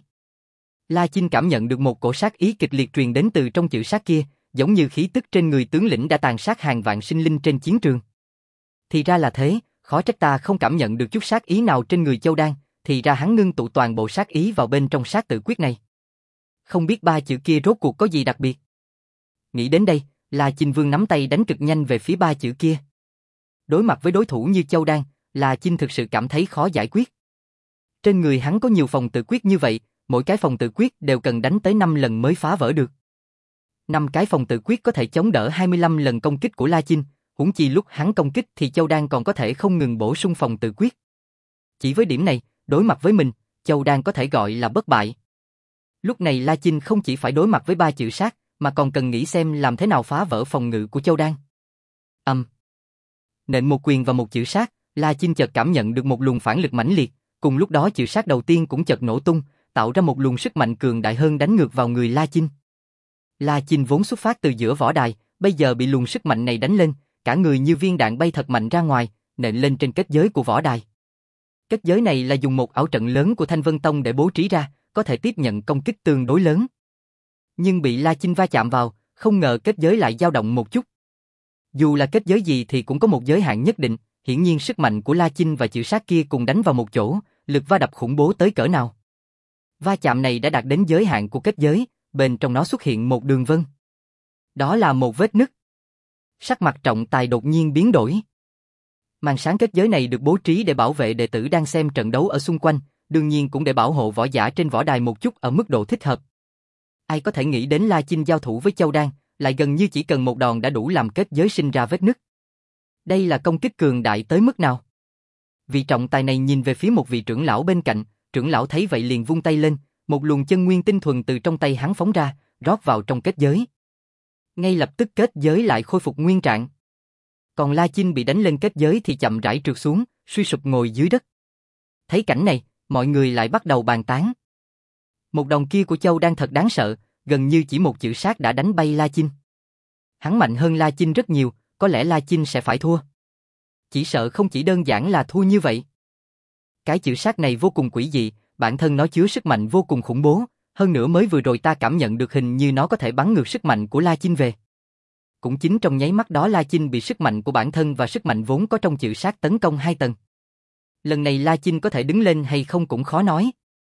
La Chinh cảm nhận được một cổ sát ý kịch liệt truyền đến từ trong chữ sát kia, giống như khí tức trên người tướng lĩnh đã tàn sát hàng vạn sinh linh trên chiến trường. Thì ra là thế, khó trách ta không cảm nhận được chút sát ý nào trên người Châu Đan, thì ra hắn ngưng tụ toàn bộ sát ý vào bên trong sát tự quyết này. Không biết ba chữ kia rốt cuộc có gì đặc biệt. Nghĩ đến đây, La Chinh Vương nắm tay đánh cực nhanh về phía ba chữ kia. Đối mặt với đối thủ như Châu Đan, La Chinh thực sự cảm thấy khó giải quyết. Trên người hắn có nhiều phòng tự quyết như vậy, mỗi cái phòng tự quyết đều cần đánh tới năm lần mới phá vỡ được. năm cái phòng tự quyết có thể chống đỡ hai mươi lăm lần công kích của La Chinh, huống chi lúc hắn công kích thì Châu Đan còn có thể không ngừng bổ sung phòng tự quyết. Chỉ với điểm này, đối mặt với mình, Châu Đan có thể gọi là bất bại. Lúc này La Chinh không chỉ phải đối mặt với ba chữ sát, mà còn cần nghĩ xem làm thế nào phá vỡ phòng ngự của Châu Đan. Âm. Um. Nện một quyền vào một chữ sát, La Chinh chợt cảm nhận được một luồng phản lực mãnh liệt, cùng lúc đó chữ sát đầu tiên cũng chợt nổ tung, tạo ra một luồng sức mạnh cường đại hơn đánh ngược vào người La Chinh. La Chinh vốn xuất phát từ giữa võ đài, bây giờ bị luồng sức mạnh này đánh lên, cả người như viên đạn bay thật mạnh ra ngoài, nện lên trên kết giới của võ đài. Kết giới này là dùng một ảo trận lớn của Thanh Vân Tông để bố trí ra, có thể tiếp nhận công kích tương đối lớn. Nhưng bị La Chinh va chạm vào, không ngờ kết giới lại dao động một chút. Dù là kết giới gì thì cũng có một giới hạn nhất định, hiển nhiên sức mạnh của La Chinh và chữ sát kia cùng đánh vào một chỗ, lực va đập khủng bố tới cỡ nào. Va chạm này đã đạt đến giới hạn của kết giới, bên trong nó xuất hiện một đường vân. Đó là một vết nứt. Sắc mặt Trọng Tài đột nhiên biến đổi. Màn sáng kết giới này được bố trí để bảo vệ đệ tử đang xem trận đấu ở xung quanh, đương nhiên cũng để bảo hộ võ giả trên võ đài một chút ở mức độ thích hợp. Ai có thể nghĩ đến La Chinh giao thủ với Châu Đan, lại gần như chỉ cần một đòn đã đủ làm kết giới sinh ra vết nứt. Đây là công kích cường đại tới mức nào? Vị trọng tài này nhìn về phía một vị trưởng lão bên cạnh, trưởng lão thấy vậy liền vung tay lên, một luồng chân nguyên tinh thuần từ trong tay hắn phóng ra, rót vào trong kết giới. Ngay lập tức kết giới lại khôi phục nguyên trạng. Còn La Chinh bị đánh lên kết giới thì chậm rãi trượt xuống, suy sụp ngồi dưới đất. Thấy cảnh này, mọi người lại bắt đầu bàn tán. Một đòn kia của Châu Đan thật đáng sợ, gần như chỉ một chữ sát đã đánh bay La Chinh. Hắn mạnh hơn La Chinh rất nhiều, có lẽ La Chinh sẽ phải thua. Chỉ sợ không chỉ đơn giản là thua như vậy. Cái chữ sát này vô cùng quỷ dị, bản thân nó chứa sức mạnh vô cùng khủng bố, hơn nữa mới vừa rồi ta cảm nhận được hình như nó có thể bắn ngược sức mạnh của La Chinh về. Cũng chính trong nháy mắt đó La Chinh bị sức mạnh của bản thân và sức mạnh vốn có trong chữ sát tấn công hai tầng. Lần này La Chinh có thể đứng lên hay không cũng khó nói.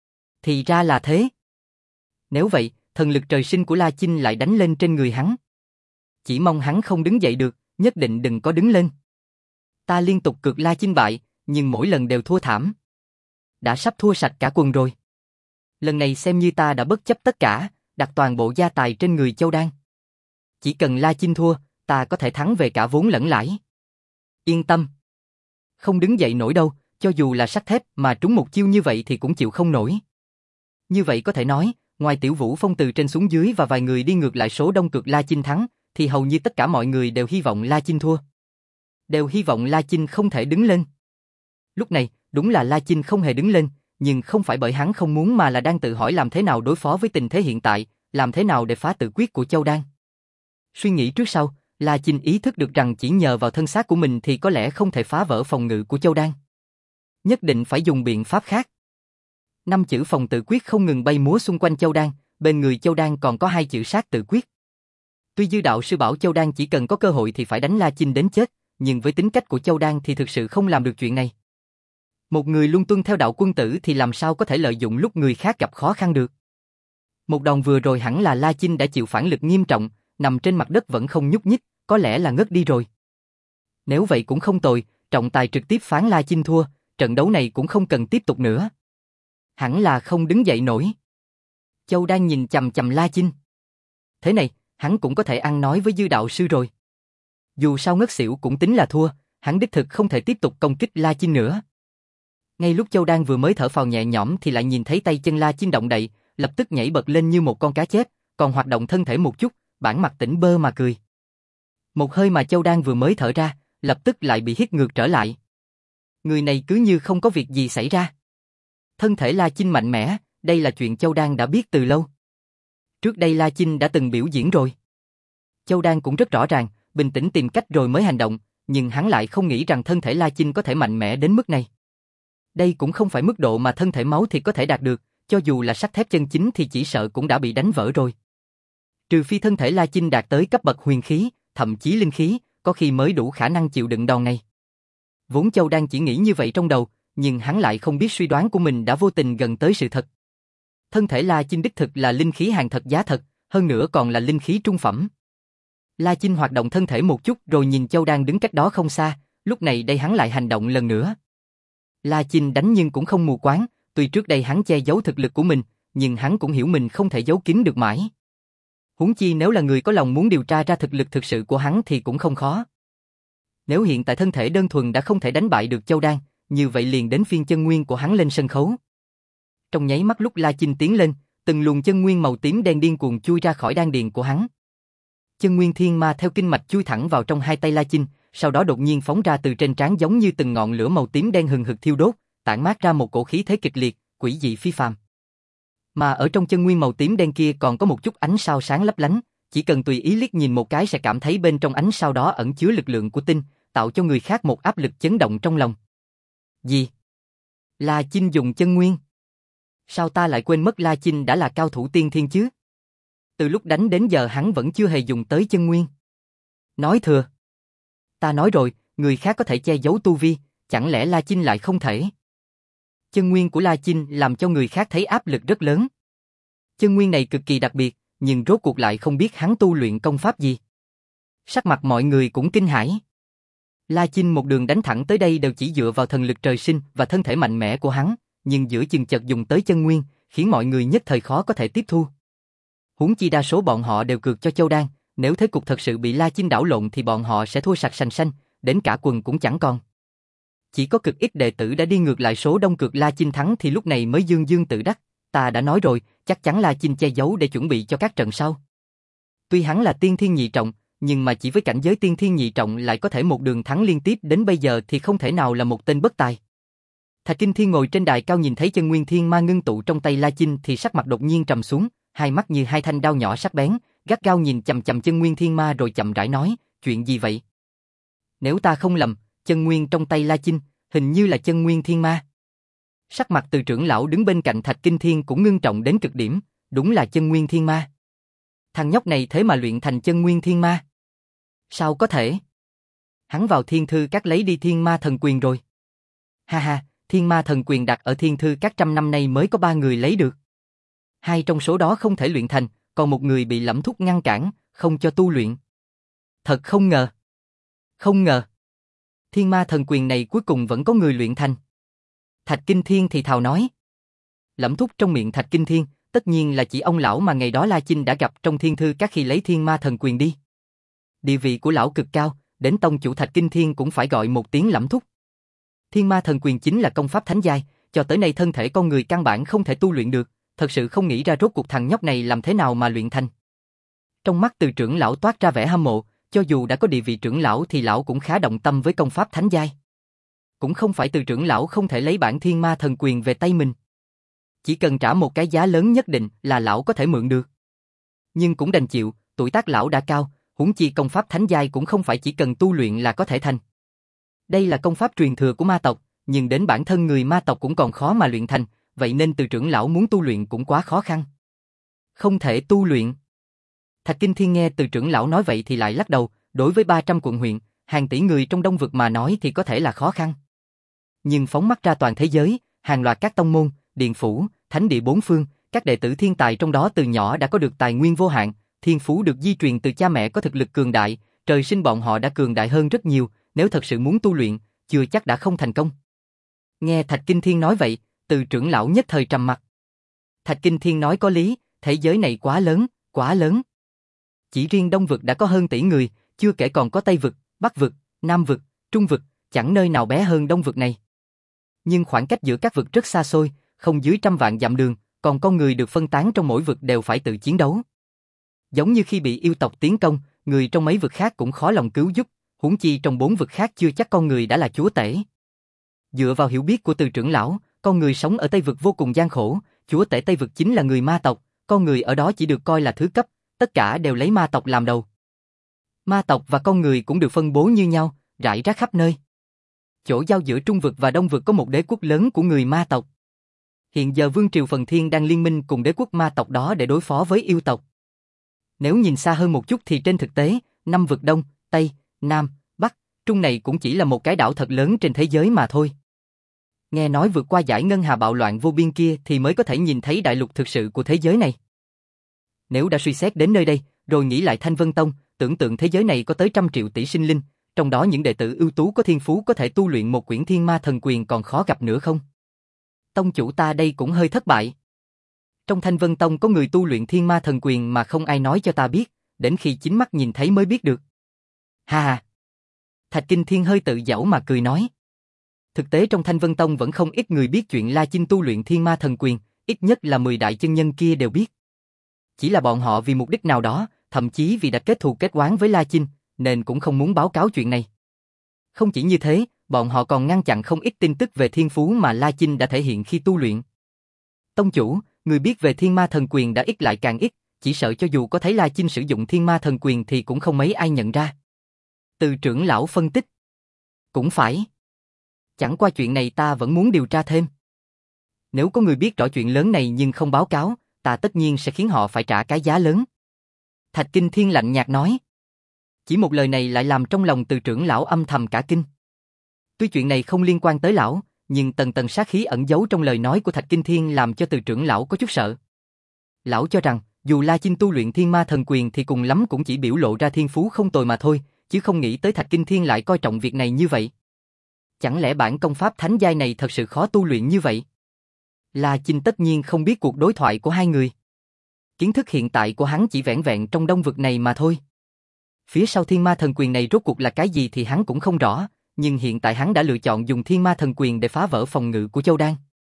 Thì ra là thế. Nếu vậy, thần lực trời sinh của La Chinh lại đánh lên trên người hắn. Chỉ mong hắn không đứng dậy được, nhất định đừng có đứng lên. Ta liên tục cược La Chinh bại, nhưng mỗi lần đều thua thảm. Đã sắp thua sạch cả quần rồi. Lần này xem như ta đã bất chấp tất cả, đặt toàn bộ gia tài trên người Châu Đan. Chỉ cần La Chinh thua, ta có thể thắng về cả vốn lẫn lãi. Yên tâm. Không đứng dậy nổi đâu, cho dù là sắt thép mà trúng một chiêu như vậy thì cũng chịu không nổi. Như vậy có thể nói, ngoài Tiểu Vũ Phong từ trên xuống dưới và vài người đi ngược lại số đông cược La Chinh thắng, thì hầu như tất cả mọi người đều hy vọng La Chinh thua. Đều hy vọng La Chinh không thể đứng lên. Lúc này, đúng là La Chinh không hề đứng lên, nhưng không phải bởi hắn không muốn mà là đang tự hỏi làm thế nào đối phó với tình thế hiện tại, làm thế nào để phá tự quyết của Châu Đan. Suy nghĩ trước sau, La Chinh ý thức được rằng chỉ nhờ vào thân xác của mình thì có lẽ không thể phá vỡ phòng ngự của Châu Đan. Nhất định phải dùng biện pháp khác. Năm chữ phòng tự quyết không ngừng bay múa xung quanh Châu Đan, bên người Châu Đan còn có hai chữ sát tự quyết. Tuy Dư đạo sư bảo Châu Đan chỉ cần có cơ hội thì phải đánh La Chinh đến chết, nhưng với tính cách của Châu Đan thì thực sự không làm được chuyện này. Một người luôn tuân theo đạo quân tử thì làm sao có thể lợi dụng lúc người khác gặp khó khăn được. Một đòn vừa rồi hẳn là La Chinh đã chịu phản lực nghiêm trọng, nằm trên mặt đất vẫn không nhúc nhích, có lẽ là ngất đi rồi. Nếu vậy cũng không tồi, trọng tài trực tiếp phán La Chinh thua, trận đấu này cũng không cần tiếp tục nữa. Hẳn là không đứng dậy nổi. Châu Đan nhìn chằm chằm La Chinh. Thế này, hắn cũng có thể ăn nói với Dư đạo sư rồi. Dù sao ngất xỉu cũng tính là thua, hắn đích thực không thể tiếp tục công kích La Chinh nữa. Ngay lúc Châu Đan vừa mới thở phào nhẹ nhõm thì lại nhìn thấy tay chân La Chinh động đậy, lập tức nhảy bật lên như một con cá chết, còn hoạt động thân thể một chút, bản mặt tỉnh bơ mà cười. Một hơi mà Châu Đan vừa mới thở ra, lập tức lại bị hít ngược trở lại. Người này cứ như không có việc gì xảy ra. Thân thể La Chinh mạnh mẽ, đây là chuyện Châu Đan đã biết từ lâu. Trước đây La Chinh đã từng biểu diễn rồi. Châu Đan cũng rất rõ ràng, bình tĩnh tìm cách rồi mới hành động, nhưng hắn lại không nghĩ rằng thân thể La Chinh có thể mạnh mẽ đến mức này. Đây cũng không phải mức độ mà thân thể máu thịt có thể đạt được, cho dù là sắt thép chân chính thì chỉ sợ cũng đã bị đánh vỡ rồi. Trừ phi thân thể La Chinh đạt tới cấp bậc huyền khí, thậm chí linh khí, có khi mới đủ khả năng chịu đựng đòn này. Vốn Châu Đan chỉ nghĩ như vậy trong đầu, nhưng hắn lại không biết suy đoán của mình đã vô tình gần tới sự thật. Thân thể La Chinh đích thực là linh khí hàng thật giá thật, hơn nữa còn là linh khí trung phẩm. La Chinh hoạt động thân thể một chút rồi nhìn Châu Đan đứng cách đó không xa, lúc này đây hắn lại hành động lần nữa. La Chinh đánh nhưng cũng không mù quáng, tuy trước đây hắn che giấu thực lực của mình, nhưng hắn cũng hiểu mình không thể giấu kín được mãi. Huống chi nếu là người có lòng muốn điều tra ra thực lực thực sự của hắn thì cũng không khó. Nếu hiện tại thân thể đơn thuần đã không thể đánh bại được Châu Đan, như vậy liền đến phiên chân nguyên của hắn lên sân khấu. Trong nháy mắt lúc La Chinh tiến lên, từng luồng chân nguyên màu tím đen điên cuồng chui ra khỏi đan điền của hắn. Chân nguyên thiên ma theo kinh mạch chui thẳng vào trong hai tay La Chinh, sau đó đột nhiên phóng ra từ trên trán giống như từng ngọn lửa màu tím đen hừng hực thiêu đốt, tản mát ra một cổ khí thế kịch liệt, quỷ dị phi phàm. Mà ở trong chân nguyên màu tím đen kia còn có một chút ánh sao sáng lấp lánh, chỉ cần tùy ý liếc nhìn một cái sẽ cảm thấy bên trong ánh sao đó ẩn chứa lực lượng của tinh, tạo cho người khác một áp lực chấn động trong lòng. Gì? La Chinh dùng chân nguyên? Sao ta lại quên mất La Chinh đã là cao thủ tiên thiên chứ? Từ lúc đánh đến giờ hắn vẫn chưa hề dùng tới chân nguyên. Nói thừa. Ta nói rồi, người khác có thể che giấu tu vi, chẳng lẽ La Chinh lại không thể? Chân nguyên của La Chinh làm cho người khác thấy áp lực rất lớn. Chân nguyên này cực kỳ đặc biệt, nhưng rốt cuộc lại không biết hắn tu luyện công pháp gì. Sắc mặt mọi người cũng kinh hãi. La Chinh một đường đánh thẳng tới đây đều chỉ dựa vào thần lực trời sinh và thân thể mạnh mẽ của hắn, nhưng giữa chừng chợt dùng tới chân nguyên, khiến mọi người nhất thời khó có thể tiếp thu. Huống chi đa số bọn họ đều cược cho Châu Đan, nếu thế cục thật sự bị La Chinh đảo lộn thì bọn họ sẽ thua sạch sành sanh, đến cả quần cũng chẳng còn. Chỉ có cực ít đệ tử đã đi ngược lại số đông cược La Chinh thắng thì lúc này mới dương dương tự đắc, ta đã nói rồi, chắc chắn La Chinh che giấu để chuẩn bị cho các trận sau. Tuy hắn là tiên thiên nhị trọng, nhưng mà chỉ với cảnh giới tiên thiên nhị trọng lại có thể một đường thắng liên tiếp đến bây giờ thì không thể nào là một tên bất tài. Thạch Kinh Thiên ngồi trên đài cao nhìn thấy chân nguyên thiên ma ngưng tụ trong tay La Chinh thì sắc mặt đột nhiên trầm xuống, hai mắt như hai thanh đao nhỏ sắc bén, gắt gao nhìn chằm chằm chân nguyên thiên ma rồi chậm rãi nói, chuyện gì vậy? Nếu ta không lầm, chân nguyên trong tay La Chinh, hình như là chân nguyên thiên ma. Sắc mặt từ trưởng lão đứng bên cạnh Thạch Kinh Thiên cũng ngưng trọng đến cực điểm, đúng là chân nguyên thiên ma. Thằng nhóc này thế mà luyện thành chân nguyên thiên ma. Sao có thể? Hắn vào thiên thư các lấy đi thiên ma thần quyền rồi. Ha ha, thiên ma thần quyền đặt ở thiên thư các trăm năm nay mới có ba người lấy được. Hai trong số đó không thể luyện thành, còn một người bị Lẫm Thúc ngăn cản, không cho tu luyện. Thật không ngờ. Không ngờ. Thiên ma thần quyền này cuối cùng vẫn có người luyện thành. Thạch Kinh Thiên thì thào nói. Lẫm Thúc trong miệng Thạch Kinh Thiên, tất nhiên là chỉ ông lão mà ngày đó La Chinh đã gặp trong thiên thư các khi lấy thiên ma thần quyền đi. Địa vị của lão cực cao, đến tông chủ Thạch Kinh Thiên cũng phải gọi một tiếng Lẫm Thúc. Thiên ma thần quyền chính là công pháp thánh giai, cho tới nay thân thể con người căn bản không thể tu luyện được, thật sự không nghĩ ra rốt cuộc thằng nhóc này làm thế nào mà luyện thành. Trong mắt từ trưởng lão toát ra vẻ hâm mộ, cho dù đã có địa vị trưởng lão thì lão cũng khá động tâm với công pháp thánh giai. Cũng không phải từ trưởng lão không thể lấy bản thiên ma thần quyền về tay mình. Chỉ cần trả một cái giá lớn nhất định là lão có thể mượn được. Nhưng cũng đành chịu, tuổi tác lão đã cao, huống chi công pháp thánh giai cũng không phải chỉ cần tu luyện là có thể thành. Đây là công pháp truyền thừa của ma tộc, nhưng đến bản thân người ma tộc cũng còn khó mà luyện thành, vậy nên từ trưởng lão muốn tu luyện cũng quá khó khăn. Không thể tu luyện. Thạch Kinh Thiên nghe từ trưởng lão nói vậy thì lại lắc đầu, đối với ba trăm quận huyện, hàng tỷ người trong Đông Vực mà nói thì có thể là khó khăn. Nhưng phóng mắt ra toàn thế giới, hàng loạt các tông môn, điện phủ, thánh địa bốn phương, các đệ tử thiên tài trong đó từ nhỏ đã có được tài nguyên vô hạn, thiên phú được di truyền từ cha mẹ có thực lực cường đại, trời sinh bọn họ đã cường đại hơn rất nhiều, nếu thật sự muốn tu luyện, chưa chắc đã không thành công. Nghe Thạch Kinh Thiên nói vậy, từ trưởng lão nhất thời trầm mặt. Thạch Kinh Thiên nói có lý, thế giới này quá lớn, quá lớn. Chỉ riêng Đông Vực đã có hơn tỷ người, chưa kể còn có Tây Vực, Bắc Vực, Nam Vực, Trung Vực, chẳng nơi nào bé hơn Đông Vực này. Nhưng khoảng cách giữa các vực rất xa xôi, không dưới trăm vạn dặm đường, còn con người được phân tán trong mỗi vực đều phải tự chiến đấu. Giống như khi bị yêu tộc tiến công, người trong mấy vực khác cũng khó lòng cứu giúp, huống chi trong bốn vực khác chưa chắc con người đã là chúa tể. Dựa vào hiểu biết của Từ trưởng lão, con người sống ở Tây vực vô cùng gian khổ, chúa tể Tây vực chính là người ma tộc, con người ở đó chỉ được coi là thứ cấp, tất cả đều lấy ma tộc làm đầu. Ma tộc và con người cũng được phân bố như nhau, rải rác khắp nơi. Chỗ giao giữa Trung vực và Đông vực có một đế quốc lớn của người ma tộc. Hiện giờ Vương triều Phần Thiên đang liên minh cùng đế quốc ma tộc đó để đối phó với yêu tộc. Nếu nhìn xa hơn một chút thì trên thực tế, năm vực Đông, Tây, Nam, Bắc, Trung này cũng chỉ là một cái đảo thật lớn trên thế giới mà thôi. Nghe nói vượt qua dải ngân hà bạo loạn vô biên kia thì mới có thể nhìn thấy đại lục thực sự của thế giới này. Nếu đã suy xét đến nơi đây, rồi nghĩ lại Thanh Vân Tông, tưởng tượng thế giới này có tới trăm triệu tỷ sinh linh, trong đó những đệ tử ưu tú có thiên phú có thể tu luyện một quyển thiên ma thần quyền còn khó gặp nữa không? Tông chủ ta đây cũng hơi thất bại. Trong Thanh Vân Tông có người tu luyện thiên ma thần quyền mà không ai nói cho ta biết, đến khi chính mắt nhìn thấy mới biết được. Ha ha! Thạch Kinh Thiên hơi tự giễu mà cười nói. Thực tế trong Thanh Vân Tông vẫn không ít người biết chuyện La Chinh tu luyện thiên ma thần quyền, ít nhất là mười đại chân nhân kia đều biết. Chỉ là bọn họ vì mục đích nào đó, thậm chí vì đã kết thù kết oán với La Chinh, nên cũng không muốn báo cáo chuyện này. Không chỉ như thế, bọn họ còn ngăn chặn không ít tin tức về thiên phú mà La Chinh đã thể hiện khi tu luyện. Tông chủ, người biết về thiên ma thần quyền đã ít lại càng ít, chỉ sợ cho dù có thấy La Chinh sử dụng thiên ma thần quyền thì cũng không mấy ai nhận ra. Từ trưởng lão phân tích. Cũng phải. Chẳng qua chuyện này ta vẫn muốn điều tra thêm. Nếu có người biết rõ chuyện lớn này nhưng không báo cáo, ta tất nhiên sẽ khiến họ phải trả cái giá lớn. Thạch Kinh Thiên lạnh nhạt nói. Chỉ một lời này lại làm trong lòng Từ trưởng lão âm thầm cả kinh. Tuy chuyện này không liên quan tới lão, nhưng tầng tầng sát khí ẩn giấu trong lời nói của Thạch Kinh Thiên làm cho Từ trưởng lão có chút sợ. Lão cho rằng, dù La Chinh tu luyện thiên ma thần quyền thì cùng lắm cũng chỉ biểu lộ ra thiên phú không tồi mà thôi, chứ không nghĩ tới Thạch Kinh Thiên lại coi trọng việc này như vậy. Chẳng lẽ bản công pháp thánh giai này thật sự khó tu luyện như vậy? La Chinh tất nhiên không biết cuộc đối thoại của hai người. Kiến thức hiện tại của hắn chỉ vẻn vẹn trong đông vực này mà thôi. Phía sau thiên ma thần quyền này rốt cuộc là cái gì thì hắn cũng không rõ, nhưng hiện tại hắn đã lựa chọn dùng thiên ma thần quyền để phá vỡ phòng ngự của Châu Đan.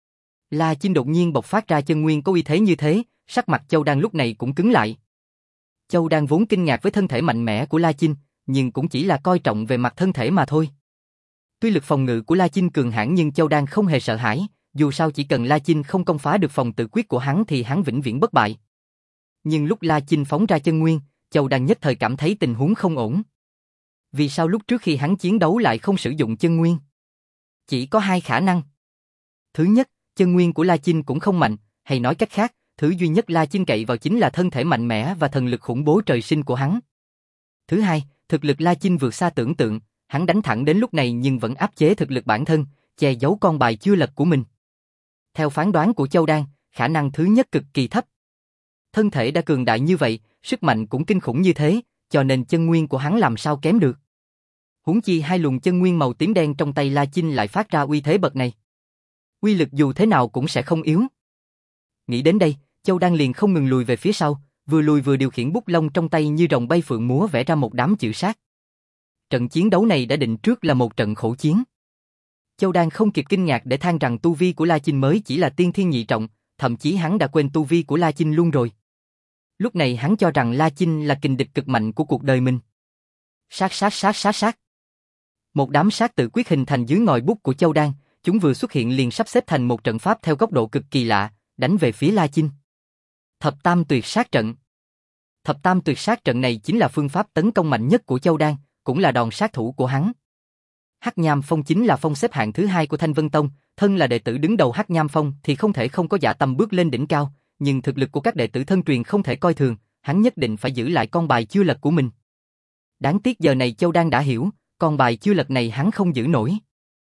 La Chinh đột nhiên bộc phát ra chân nguyên có uy thế như thế, sắc mặt Châu Đan lúc này cũng cứng lại. Châu Đan vốn kinh ngạc với thân thể mạnh mẽ của La Chinh, nhưng cũng chỉ là coi trọng về mặt thân thể mà thôi. Tuy lực phòng ngự của La Chinh cường hãn nhưng Châu Đan không hề sợ hãi, dù sao chỉ cần La Chinh không công phá được phòng tự quyết của hắn thì hắn vĩnh viễn bất bại. Nhưng lúc La Chinh phóng ra chân nguyên, Châu Đan nhất thời cảm thấy tình huống không ổn. Vì sao lúc trước khi hắn chiến đấu lại không sử dụng chân nguyên? Chỉ có hai khả năng. Thứ nhất, chân nguyên của La Chinh cũng không mạnh, hay nói cách khác, thứ duy nhất La Chinh cậy vào chính là thân thể mạnh mẽ và thần lực khủng bố trời sinh của hắn. Thứ hai, thực lực La Chinh vượt xa tưởng tượng, hắn đánh thẳng đến lúc này nhưng vẫn áp chế thực lực bản thân, che giấu con bài chưa lật của mình. Theo phán đoán của Châu Đan, khả năng thứ nhất cực kỳ thấp. Thân thể đã cường đại như vậy, sức mạnh cũng kinh khủng như thế, cho nên chân nguyên của hắn làm sao kém được. Huống chi hai luồng chân nguyên màu tím đen trong tay La Chinh lại phát ra uy thế bậc này. Uy lực dù thế nào cũng sẽ không yếu. Nghĩ đến đây, Châu Đan liền không ngừng lùi về phía sau, vừa lùi vừa điều khiển bút lông trong tay như rồng bay phượng múa vẽ ra một đám chữ sát. Trận chiến đấu này đã định trước là một trận khổ chiến. Châu Đan không kịp kinh ngạc để than rằng tu vi của La Chinh mới chỉ là tiên thiên nhị trọng, thậm chí hắn đã quên tu vi của La Chinh luôn rồi. Lúc này hắn cho rằng La Chinh là kình địch cực mạnh của cuộc đời mình. Sát sát sát sát sát. Một đám sát tự quyết hình thành dưới ngòi bút của Châu Đan, chúng vừa xuất hiện liền sắp xếp thành một trận pháp theo góc độ cực kỳ lạ, đánh về phía La Chinh. Thập Tam Tuyệt Sát Trận. Thập Tam Tuyệt Sát Trận này chính là phương pháp tấn công mạnh nhất của Châu Đan, cũng là đòn sát thủ của hắn. Hắc Nham Phong chính là phong xếp hạng thứ hai của Thanh Vân Tông, thân là đệ tử đứng đầu Hắc Nham Phong thì không thể không có dạ tâm bước lên đỉnh cao, nhưng thực lực của các đệ tử thân truyền không thể coi thường, hắn nhất định phải giữ lại con bài chưa lật của mình. Đáng tiếc giờ này Châu Đan đã hiểu, con bài chưa lật này hắn không giữ nổi.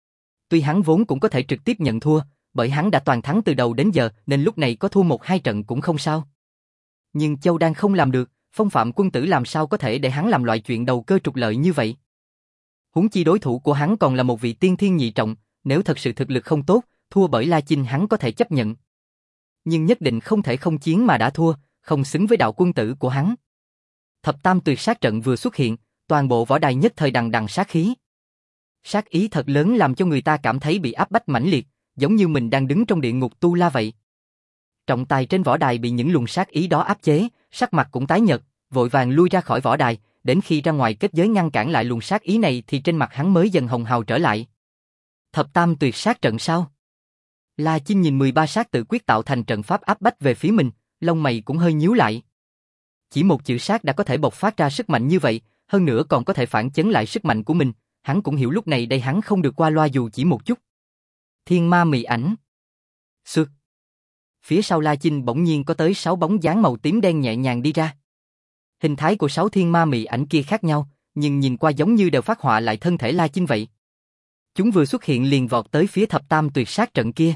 Tuy hắn vốn cũng có thể trực tiếp nhận thua, bởi hắn đã toàn thắng từ đầu đến giờ nên lúc này có thua một hai trận cũng không sao. Nhưng Châu Đan không làm được, Phong Phạm Quân Tử làm sao có thể để hắn làm loại chuyện đầu cơ trục lợi như vậy. Huống chi đối thủ của hắn còn là một vị tiên thiên nhị trọng, nếu thật sự thực lực không tốt, thua bởi La Chinh hắn có thể chấp nhận. Nhưng nhất định không thể không chiến mà đã thua, không xứng với đạo quân tử của hắn. Thập Tam Tuyệt Sát Trận vừa xuất hiện, toàn bộ võ đài nhất thời đằng đằng sát khí. Sát ý thật lớn làm cho người ta cảm thấy bị áp bách mãnh liệt, giống như mình đang đứng trong địa ngục tu la vậy. Trọng tài trên võ đài bị những luồng sát ý đó áp chế, sắc mặt cũng tái nhợt, vội vàng lui ra khỏi võ đài, đến khi ra ngoài kết giới ngăn cản lại luồng sát ý này thì trên mặt hắn mới dần hồng hào trở lại. Thập tam tuyệt sát trận sao? La Chinh nhìn mười ba sát tự quyết tạo thành trận pháp áp bách về phía mình, lông mày cũng hơi nhíu lại. Chỉ một chữ sát đã có thể bộc phát ra sức mạnh như vậy, hơn nữa còn có thể phản chấn lại sức mạnh của mình, hắn cũng hiểu lúc này đây hắn không được qua loa dù chỉ một chút. Thiên ma mị ảnh. Xược. Phía sau La Chinh bỗng nhiên có tới sáu bóng dáng màu tím đen nhẹ nhàng đi ra. Hình thái của sáu thiên ma mị ảnh kia khác nhau, nhưng nhìn qua giống như đều phát họa lại thân thể La Chinh vậy. Chúng vừa xuất hiện liền vọt tới phía thập tam tuyệt sát trận kia.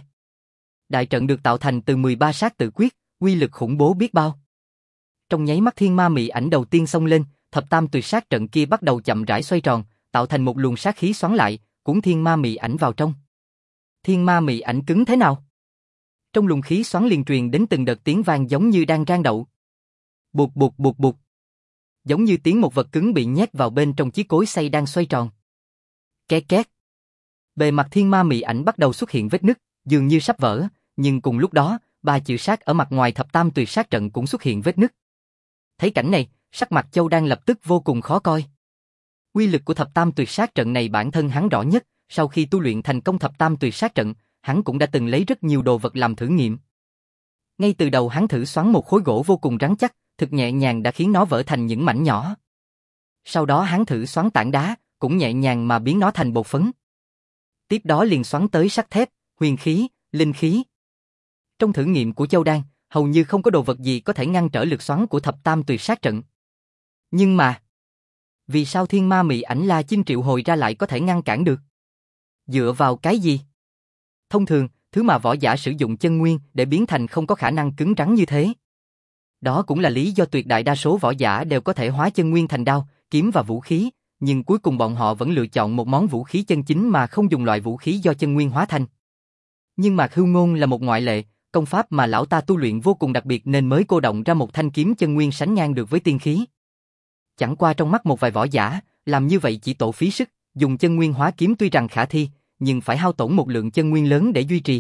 Đại trận được tạo thành từ mười ba sát tự quyết, uy lực khủng bố biết bao. Trong nháy mắt thiên ma mị ảnh đầu tiên xông lên, thập tam tuyệt sát trận kia bắt đầu chậm rãi xoay tròn, tạo thành một luồng sát khí xoắn lại, cuốn thiên ma mị ảnh vào trong. Thiên ma mị ảnh cứng thế nào? Trong luồng khí xoắn liền truyền đến từng đợt tiếng vang giống như đang rang đậu. Bụt bụt bụt bụt. Giống như tiếng một vật cứng bị nhét vào bên trong chiếc cối xay đang xoay tròn. Két két. Bề mặt thiên ma mị ảnh bắt đầu xuất hiện vết nứt, dường như sắp vỡ, nhưng cùng lúc đó, ba chữ sát ở mặt ngoài thập tam tuyệt sát trận cũng xuất hiện vết nứt. Thấy cảnh này, sắc mặt Châu Đan lập tức vô cùng khó coi. Uy lực của thập tam tuyệt sát trận này bản thân hắn rõ nhất, sau khi tu luyện thành công thập tam tuyệt sát trận, hắn cũng đã từng lấy rất nhiều đồ vật làm thử nghiệm. Ngay từ đầu hắn thử xoắn một khối gỗ vô cùng rắn chắc, thực nhẹ nhàng đã khiến nó vỡ thành những mảnh nhỏ. Sau đó hắn thử xoắn tảng đá, cũng nhẹ nhàng mà biến nó thành bột phấn. Tiếp đó liền xoắn tới sắt thép, huyền khí, linh khí. Trong thử nghiệm của Châu Đan, hầu như không có đồ vật gì có thể ngăn trở lực xoắn của thập tam tuyệt sát trận. Nhưng mà, vì sao thiên ma mị ảnh La Chinh triệu hồi ra lại có thể ngăn cản được? Dựa vào cái gì? Thông thường, thứ mà võ giả sử dụng chân nguyên để biến thành không có khả năng cứng rắn như thế. Đó cũng là lý do tuyệt đại đa số võ giả đều có thể hóa chân nguyên thành đao, kiếm và vũ khí, nhưng cuối cùng bọn họ vẫn lựa chọn một món vũ khí chân chính mà không dùng loại vũ khí do chân nguyên hóa thành. Nhưng Mạc Hưu Ngôn là một ngoại lệ, công pháp mà lão ta tu luyện vô cùng đặc biệt nên mới cô động ra một thanh kiếm chân nguyên sánh ngang được với tiên khí. Chẳng qua trong mắt một vài võ giả, làm như vậy chỉ tổ phí sức, dùng chân nguyên hóa kiếm tuy rằng khả thi, nhưng phải hao tổn một lượng chân nguyên lớn để duy trì.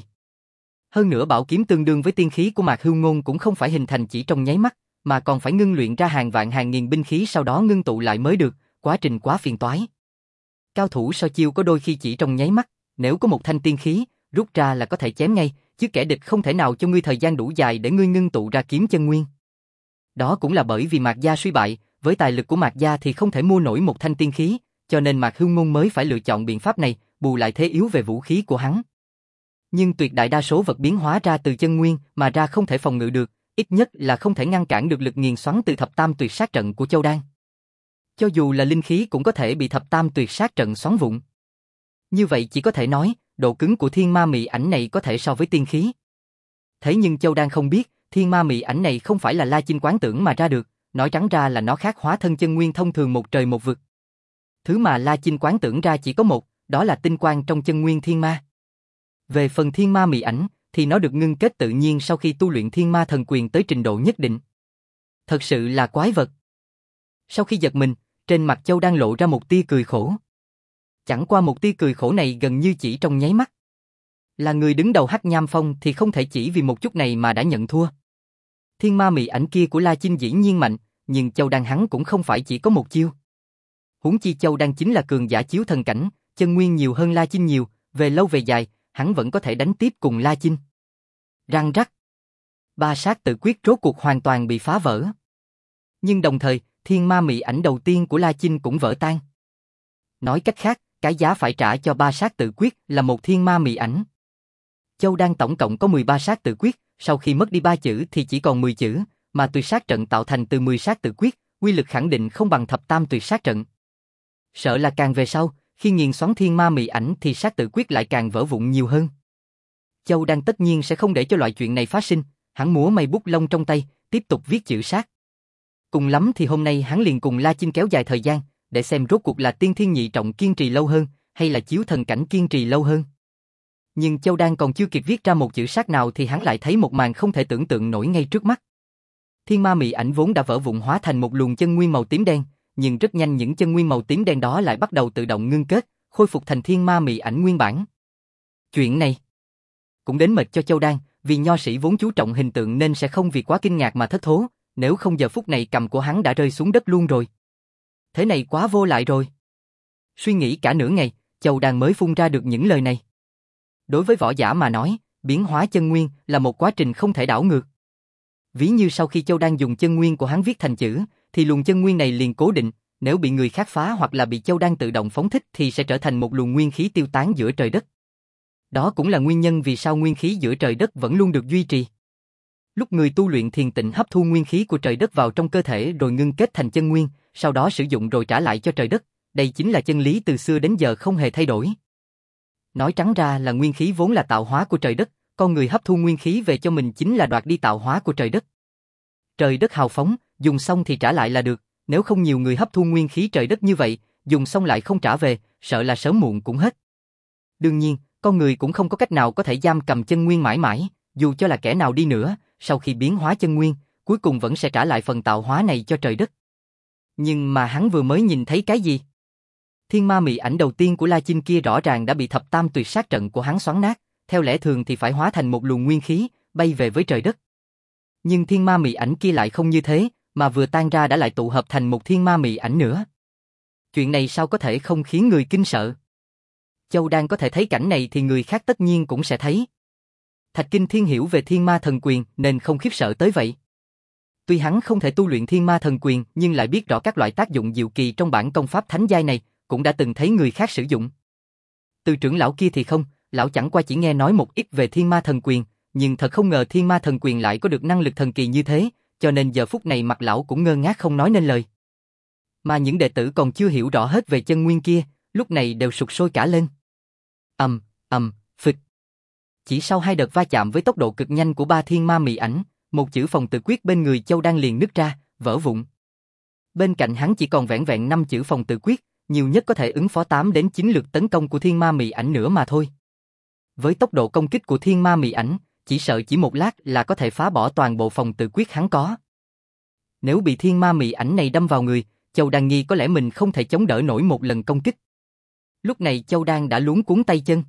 Hơn nữa bảo kiếm tương đương với tiên khí của Mạc Hưu Ngôn cũng không phải hình thành chỉ trong nháy mắt, mà còn phải ngưng luyện ra hàng vạn hàng nghìn binh khí sau đó ngưng tụ lại mới được, quá trình quá phiền toái. Cao thủ so chiêu có đôi khi chỉ trong nháy mắt, nếu có một thanh tiên khí, rút ra là có thể chém ngay, chứ kẻ địch không thể nào cho ngươi thời gian đủ dài để ngươi ngưng tụ ra kiếm chân nguyên. Đó cũng là bởi vì Mạc gia suy bại, với tài lực của Mạc gia thì không thể mua nổi một thanh tiên khí, cho nên Mạc Hưu Ngôn mới phải lựa chọn biện pháp này, bù lại thế yếu về vũ khí của hắn. Nhưng tuyệt đại đa số vật biến hóa ra từ chân nguyên mà ra không thể phòng ngự được, ít nhất là không thể ngăn cản được lực nghiền xoắn từ thập tam tuyệt sát trận của Châu Đan. Cho dù là linh khí cũng có thể bị thập tam tuyệt sát trận xoắn vụn. Như vậy chỉ có thể nói, độ cứng của thiên ma mị ảnh này có thể so với tiên khí. Thế nhưng Châu Đan không biết, thiên ma mị ảnh này không phải là La Chinh quán tưởng mà ra được, nói trắng ra là nó khác hóa thân chân nguyên thông thường một trời một vực. Thứ mà La Chinh quán tưởng ra chỉ có một, đó là tinh quang trong chân nguyên thiên ma. Về phần thiên ma mị ảnh, thì nó được ngưng kết tự nhiên sau khi tu luyện thiên ma thần quyền tới trình độ nhất định. Thật sự là quái vật. Sau khi giật mình, trên mặt Châu Đan lộ ra một tia cười khổ. Chẳng qua một tia cười khổ này gần như chỉ trong nháy mắt. Là người đứng đầu Hắc Nham Phong thì không thể chỉ vì một chút này mà đã nhận thua. Thiên ma mị ảnh kia của La Chinh dĩ nhiên mạnh, nhưng Châu Đan hắn cũng không phải chỉ có một chiêu. Huống chi Châu Đan chính là cường giả chiếu thần cảnh, chân nguyên nhiều hơn La Chinh nhiều, về lâu về dài, hắn vẫn có thể đánh tiếp cùng La Chinh. Răng rắc. Ba sát tự quyết rốt cuộc hoàn toàn bị phá vỡ. Nhưng đồng thời, thiên ma mị ảnh đầu tiên của La Chinh cũng vỡ tan. Nói cách khác, cái giá phải trả cho ba sát tự quyết là một thiên ma mị ảnh. Châu Đan tổng cộng có mười ba sát tự quyết, sau khi mất đi ba chữ thì chỉ còn mười chữ, mà tuyệt sát trận tạo thành từ mười sát tự quyết, uy lực khẳng định không bằng thập tam tuyệt sát trận. Sợ là càng về sau, khi nghiền xoắn thiên ma mị ảnh thì sát tự quyết lại càng vỡ vụn nhiều hơn. Châu Đan tất nhiên sẽ không để cho loại chuyện này phát sinh, hắn múa may bút lông trong tay, tiếp tục viết chữ sát. Cùng lắm thì hôm nay hắn liền cùng La Chinh kéo dài thời gian, để xem rốt cuộc là tiên thiên nhị trọng kiên trì lâu hơn, hay là chiếu thần cảnh kiên trì lâu hơn. Nhưng Châu Đan còn chưa kịp viết ra một chữ sát nào thì hắn lại thấy một màn không thể tưởng tượng nổi ngay trước mắt. Thiên ma mị ảnh vốn đã vỡ vụn hóa thành một luồng chân nguyên màu tím đen, nhưng rất nhanh những chân nguyên màu tím đen đó lại bắt đầu tự động ngưng kết, khôi phục thành thiên ma mị ảnh nguyên bản. Chuyện này, cũng đến mệt cho Châu Đan, vì nho sĩ vốn chú trọng hình tượng nên sẽ không vì quá kinh ngạc mà thất thố, nếu không giờ phút này cầm của hắn đã rơi xuống đất luôn rồi. Thế này quá vô lại rồi. Suy nghĩ cả nửa ngày, Châu Đan mới phun ra được những lời này. Đối với võ giả mà nói, biến hóa chân nguyên là một quá trình không thể đảo ngược. Ví như sau khi Châu Đan dùng chân nguyên của hắn viết thành chữ, thì luồng chân nguyên này liền cố định, nếu bị người khác phá hoặc là bị Châu Đan tự động phóng thích thì sẽ trở thành một luồng nguyên khí tiêu tán giữa trời đất. Đó cũng là nguyên nhân vì sao nguyên khí giữa trời đất vẫn luôn được duy trì. Lúc người tu luyện thiền tịnh hấp thu nguyên khí của trời đất vào trong cơ thể rồi ngưng kết thành chân nguyên, sau đó sử dụng rồi trả lại cho trời đất, đây chính là chân lý từ xưa đến giờ không hề thay đổi. Nói trắng ra là nguyên khí vốn là tạo hóa của trời đất, con người hấp thu nguyên khí về cho mình chính là đoạt đi tạo hóa của trời đất. Trời đất hào phóng, dùng xong thì trả lại là được, nếu không nhiều người hấp thu nguyên khí trời đất như vậy, dùng xong lại không trả về, sợ là sớm muộn cũng hết. Đương nhiên, con người cũng không có cách nào có thể giam cầm chân nguyên mãi mãi, dù cho là kẻ nào đi nữa, sau khi biến hóa chân nguyên, cuối cùng vẫn sẽ trả lại phần tạo hóa này cho trời đất. Nhưng mà hắn vừa mới nhìn thấy cái gì? Thiên ma mị ảnh đầu tiên của La Chinh kia rõ ràng đã bị thập tam tuyệt sát trận của hắn xoắn nát, theo lẽ thường thì phải hóa thành một luồng nguyên khí, bay về với trời đất. Nhưng thiên ma mị ảnh kia lại không như thế, mà vừa tan ra đã lại tụ hợp thành một thiên ma mị ảnh nữa. Chuyện này sao có thể không khiến người kinh sợ? Châu Đan có thể thấy cảnh này thì người khác tất nhiên cũng sẽ thấy. Thạch Kinh Thiên hiểu về thiên ma thần quyền nên không khiếp sợ tới vậy. Tuy hắn không thể tu luyện thiên ma thần quyền nhưng lại biết rõ các loại tác dụng diệu kỳ trong bản công pháp thánh giai này, cũng đã từng thấy người khác sử dụng. Từ trưởng lão kia thì không, lão chẳng qua chỉ nghe nói một ít về thiên ma thần quyền, nhưng thật không ngờ thiên ma thần quyền lại có được năng lực thần kỳ như thế, cho nên giờ phút này mặt lão cũng ngơ ngác không nói nên lời. Mà những đệ tử còn chưa hiểu rõ hết về chân nguyên kia, lúc này đều sục sôi cả lên. Ầm, ầm, phịch. Chỉ sau hai đợt va chạm với tốc độ cực nhanh của ba thiên ma mị ảnh, một chữ phòng tự quyết bên người Châu Đan liền nứt ra, vỡ vụn. Bên cạnh hắn chỉ còn vẻn vẹn năm chữ phòng tự quyết, nhiều nhất có thể ứng phó tám đến chín lượt tấn công của thiên ma mị ảnh nữa mà thôi. Với tốc độ công kích của thiên ma mị ảnh, chỉ sợ chỉ một lát là có thể phá bỏ toàn bộ phòng tự quyết hắn có. Nếu bị thiên ma mị ảnh này đâm vào người, Châu Đan nghi có lẽ mình không thể chống đỡ nổi một lần công kích. Lúc này Châu Đan đã luống cuống tay chân.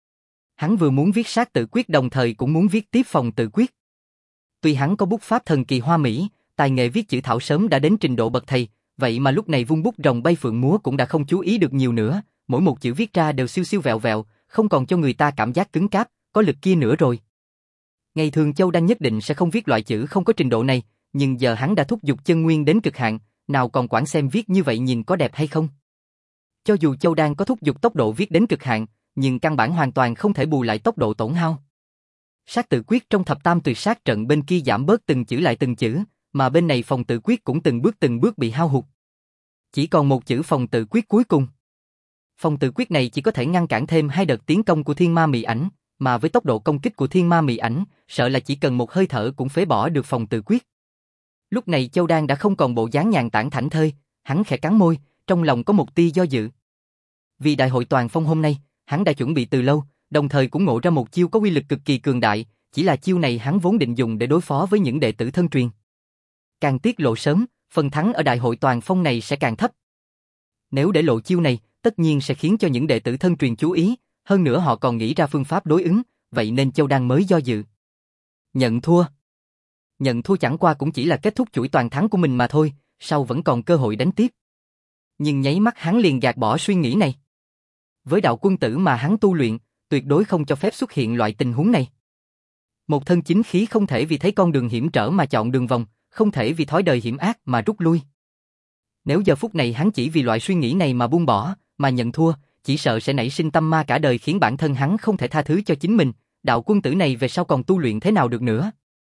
Hắn vừa muốn viết sát tự quyết đồng thời cũng muốn viết tiếp phòng tự quyết. Tuy hắn có bút pháp thần kỳ hoa mỹ, tài nghệ viết chữ thảo sớm đã đến trình độ bậc thầy, vậy mà lúc này vung bút rồng bay phượng múa cũng đã không chú ý được nhiều nữa, mỗi một chữ viết ra đều siêu siêu vẹo vẹo, không còn cho người ta cảm giác cứng cáp, có lực kia nữa rồi. Ngày thường Châu Đan nhất định sẽ không viết loại chữ không có trình độ này, nhưng giờ hắn đã thúc giục chân nguyên đến cực hạn, nào còn quản xem viết như vậy nhìn có đẹp hay không. Cho dù Châu Đan có thúc giục tốc độ viết đến cực hạn, nhưng căn bản hoàn toàn không thể bù lại tốc độ tổn hao. Sát tự quyết trong thập tam tuyệt sát trận bên kia giảm bớt từng chữ lại từng chữ, mà bên này phòng tự quyết cũng từng bước từng bước bị hao hụt. Chỉ còn một chữ phòng tự quyết cuối cùng. Phòng tự quyết này chỉ có thể ngăn cản thêm hai đợt tiến công của thiên ma mị ảnh, mà với tốc độ công kích của thiên ma mị ảnh, sợ là chỉ cần một hơi thở cũng phế bỏ được phòng tự quyết. Lúc này Châu Đan đã không còn bộ dáng nhàn tản thảnh thơi, hắn khẽ cắn môi, trong lòng có một tia do dự. Vì đại hội toàn phong hôm nay, hắn đã chuẩn bị từ lâu, đồng thời cũng ngộ ra một chiêu có uy lực cực kỳ cường đại, chỉ là chiêu này hắn vốn định dùng để đối phó với những đệ tử thân truyền. Càng tiết lộ sớm, phần thắng ở đại hội toàn phong này sẽ càng thấp. Nếu để lộ chiêu này, tất nhiên sẽ khiến cho những đệ tử thân truyền chú ý, hơn nữa họ còn nghĩ ra phương pháp đối ứng, vậy nên Châu Đan mới do dự. Nhận thua. Nhận thua chẳng qua cũng chỉ là kết thúc chuỗi toàn thắng của mình mà thôi, sau vẫn còn cơ hội đánh tiếp. Nhưng nháy mắt hắn liền gạt bỏ suy nghĩ này. Với đạo quân tử mà hắn tu luyện, tuyệt đối không cho phép xuất hiện loại tình huống này. Một thân chính khí không thể vì thấy con đường hiểm trở mà chọn đường vòng, không thể vì thói đời hiểm ác mà rút lui. Nếu giờ phút này hắn chỉ vì loại suy nghĩ này mà buông bỏ, mà nhận thua, chỉ sợ sẽ nảy sinh tâm ma cả đời khiến bản thân hắn không thể tha thứ cho chính mình, đạo quân tử này về sau còn tu luyện thế nào được nữa.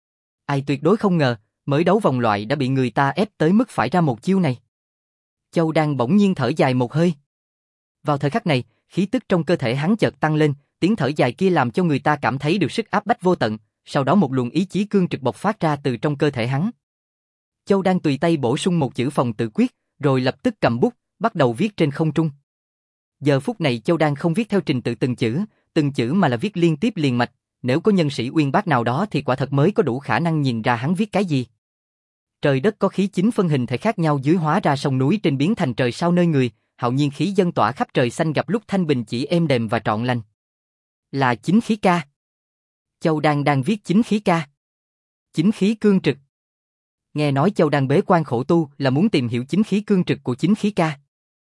Ai tuyệt đối không ngờ, mới đấu vòng loại đã bị người ta ép tới mức phải ra một chiêu này. Châu Đan bỗng nhiên thở dài một hơi. Vào thời khắc này, khí tức trong cơ thể hắn chợt tăng lên, tiếng thở dài kia làm cho người ta cảm thấy được sức áp bách vô tận, sau đó một luồng ý chí cương trực bộc phát ra từ trong cơ thể hắn. Châu Đan tùy tay bổ sung một chữ phòng tự quyết, rồi lập tức cầm bút, bắt đầu viết trên không trung. Giờ phút này Châu Đan không viết theo trình tự từng chữ, từng chữ mà là viết liên tiếp liền mạch, nếu có nhân sĩ uyên bác nào đó thì quả thật mới có đủ khả năng nhìn ra hắn viết cái gì. Trời đất có khí chín phân hình thể khác nhau dưới hóa ra sông núi trên biến thành trời sao nơi người, hạo nhiên khí dân tỏa khắp trời xanh gặp lúc thanh bình chỉ êm đềm và trọn lành. Là chính khí ca. Châu Đan đang viết chính khí ca. Chính khí cương trực. Nghe nói Châu Đan bế quan khổ tu là muốn tìm hiểu chính khí cương trực của chính khí ca.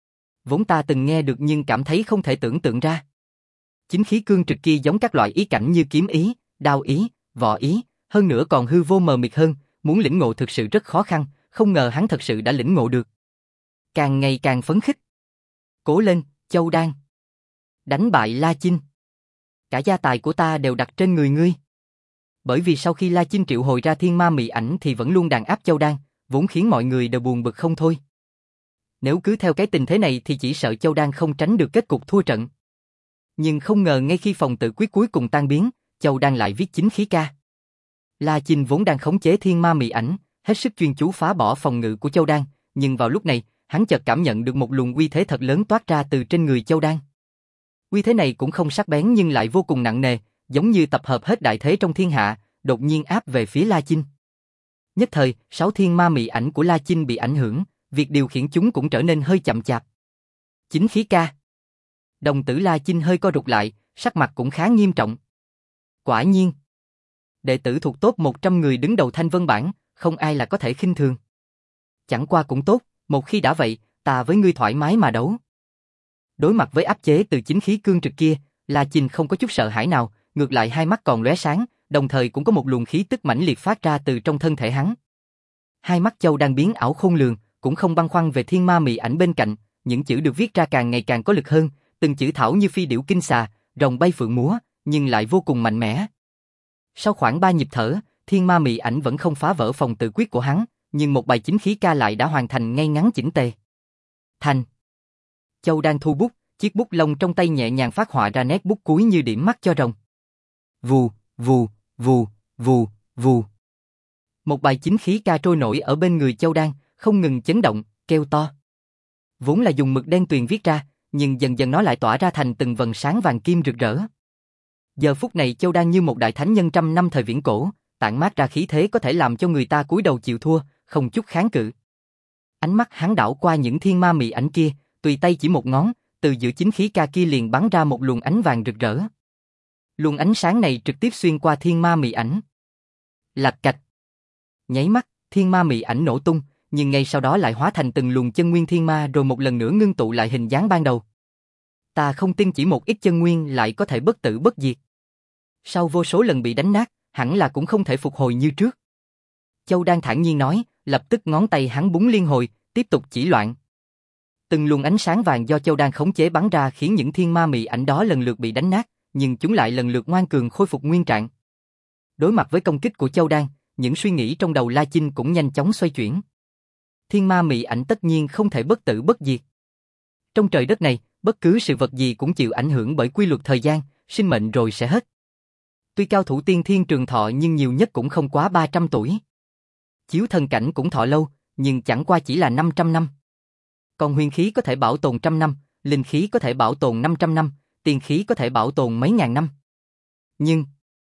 Vốn ta từng nghe được nhưng cảm thấy không thể tưởng tượng ra. Chính khí cương trực kia giống các loại ý cảnh như kiếm ý, đao ý, võ ý, hơn nữa còn hư vô mờ mịt hơn, muốn lĩnh ngộ thực sự rất khó khăn, không ngờ hắn thật sự đã lĩnh ngộ được. Càng ngày càng phấn khích. Cố lên, Châu Đan. Đánh bại La Chinh. Cả gia tài của ta đều đặt trên người ngươi. Bởi vì sau khi La Chinh triệu hồi ra thiên ma mị ảnh thì vẫn luôn đàn áp Châu Đan, vốn khiến mọi người đều buồn bực không thôi. Nếu cứ theo cái tình thế này thì chỉ sợ Châu Đan không tránh được kết cục thua trận. Nhưng không ngờ ngay khi phòng tự quyết cuối cùng tan biến, Châu Đan lại viết chính khí ca. La Chinh vốn đang khống chế thiên ma mị ảnh, hết sức chuyên chú phá bỏ phòng ngự của Châu Đan, nhưng vào lúc này, hắn chợt cảm nhận được một luồng uy thế thật lớn toát ra từ trên người Châu Đan. Uy thế này cũng không sắc bén nhưng lại vô cùng nặng nề, giống như tập hợp hết đại thế trong thiên hạ, đột nhiên áp về phía La Chinh. Nhất thời, sáu thiên ma mị ảnh của La Chinh bị ảnh hưởng, việc điều khiển chúng cũng trở nên hơi chậm chạp. Chính khí ca. Đồng tử La Chinh hơi co rụt lại, sắc mặt cũng khá nghiêm trọng. Quả nhiên, đệ tử thuộc top một trăm người đứng đầu Thanh Vân bảng, không ai là có thể khinh thường. Chẳng qua cũng tốt, một khi đã vậy, ta với ngươi thoải mái mà đấu. Đối mặt với áp chế từ chính khí cương trực kia, La Chinh không có chút sợ hãi nào, ngược lại hai mắt còn lóe sáng, đồng thời cũng có một luồng khí tức mãnh liệt phát ra từ trong thân thể hắn. Hai mắt Châu đang biến ảo khôn lường, cũng không băn khoăn về thiên ma mị ảnh bên cạnh, những chữ được viết ra càng ngày càng có lực hơn, từng chữ thảo như phi điểu kinh xà, rồng bay phượng múa, nhưng lại vô cùng mạnh mẽ. Sau khoảng ba nhịp thở, thiên ma mị ảnh vẫn không phá vỡ phòng tự quyết của hắn, nhưng một bài chính khí ca lại đã hoàn thành ngay ngắn chỉnh tề. Thành. Châu đang thu bút, chiếc bút lông trong tay nhẹ nhàng phát họa ra nét bút cuối như điểm mắt cho rồng. Vù, vù, vù, vù, vù. Một bài chính khí ca trôi nổi ở bên người Châu Đan, không ngừng chấn động, kêu to. Vốn là dùng mực đen tuyền viết ra, nhưng dần dần nó lại tỏa ra thành từng vầng sáng vàng kim rực rỡ. Giờ phút này Châu Đan như một đại thánh nhân trăm năm thời viễn cổ, tản mát ra khí thế có thể làm cho người ta cúi đầu chịu thua, không chút kháng cự. Ánh mắt hắn đảo qua những thiên ma mị ảnh kia, tùy tay chỉ một ngón, từ giữa chính khí ca kia liền bắn ra một luồng ánh vàng rực rỡ. Luồng ánh sáng này trực tiếp xuyên qua thiên ma mị ảnh. Lạch cạch. Nháy mắt, thiên ma mị ảnh nổ tung, nhưng ngay sau đó lại hóa thành từng luồng chân nguyên thiên ma rồi một lần nữa ngưng tụ lại hình dáng ban đầu. Ta không tin chỉ một ít chân nguyên lại có thể bất tử bất diệt. Sau vô số lần bị đánh nát, hẳn là cũng không thể phục hồi như trước. Châu Đan thản nhiên nói, lập tức ngón tay hắn búng liên hồi, tiếp tục chỉ loạn. Từng luồng ánh sáng vàng do Châu Đan khống chế bắn ra khiến những thiên ma mị ảnh đó lần lượt bị đánh nát, nhưng chúng lại lần lượt ngoan cường khôi phục nguyên trạng. Đối mặt với công kích của Châu Đan, những suy nghĩ trong đầu La Chinh cũng nhanh chóng xoay chuyển. Thiên ma mị ảnh tất nhiên không thể bất tử bất diệt. Trong trời đất này, bất cứ sự vật gì cũng chịu ảnh hưởng bởi quy luật thời gian, sinh mệnh rồi sẽ hết. Tuy cao thủ tiên thiên trường thọ nhưng nhiều nhất cũng không quá ba trăm tuổi. Chiếu thần cảnh cũng thọ lâu, nhưng chẳng qua chỉ là năm trăm năm. Còn huyền khí có thể bảo tồn trăm năm, linh khí có thể bảo tồn năm trăm năm, tiên khí có thể bảo tồn mấy ngàn năm. Nhưng,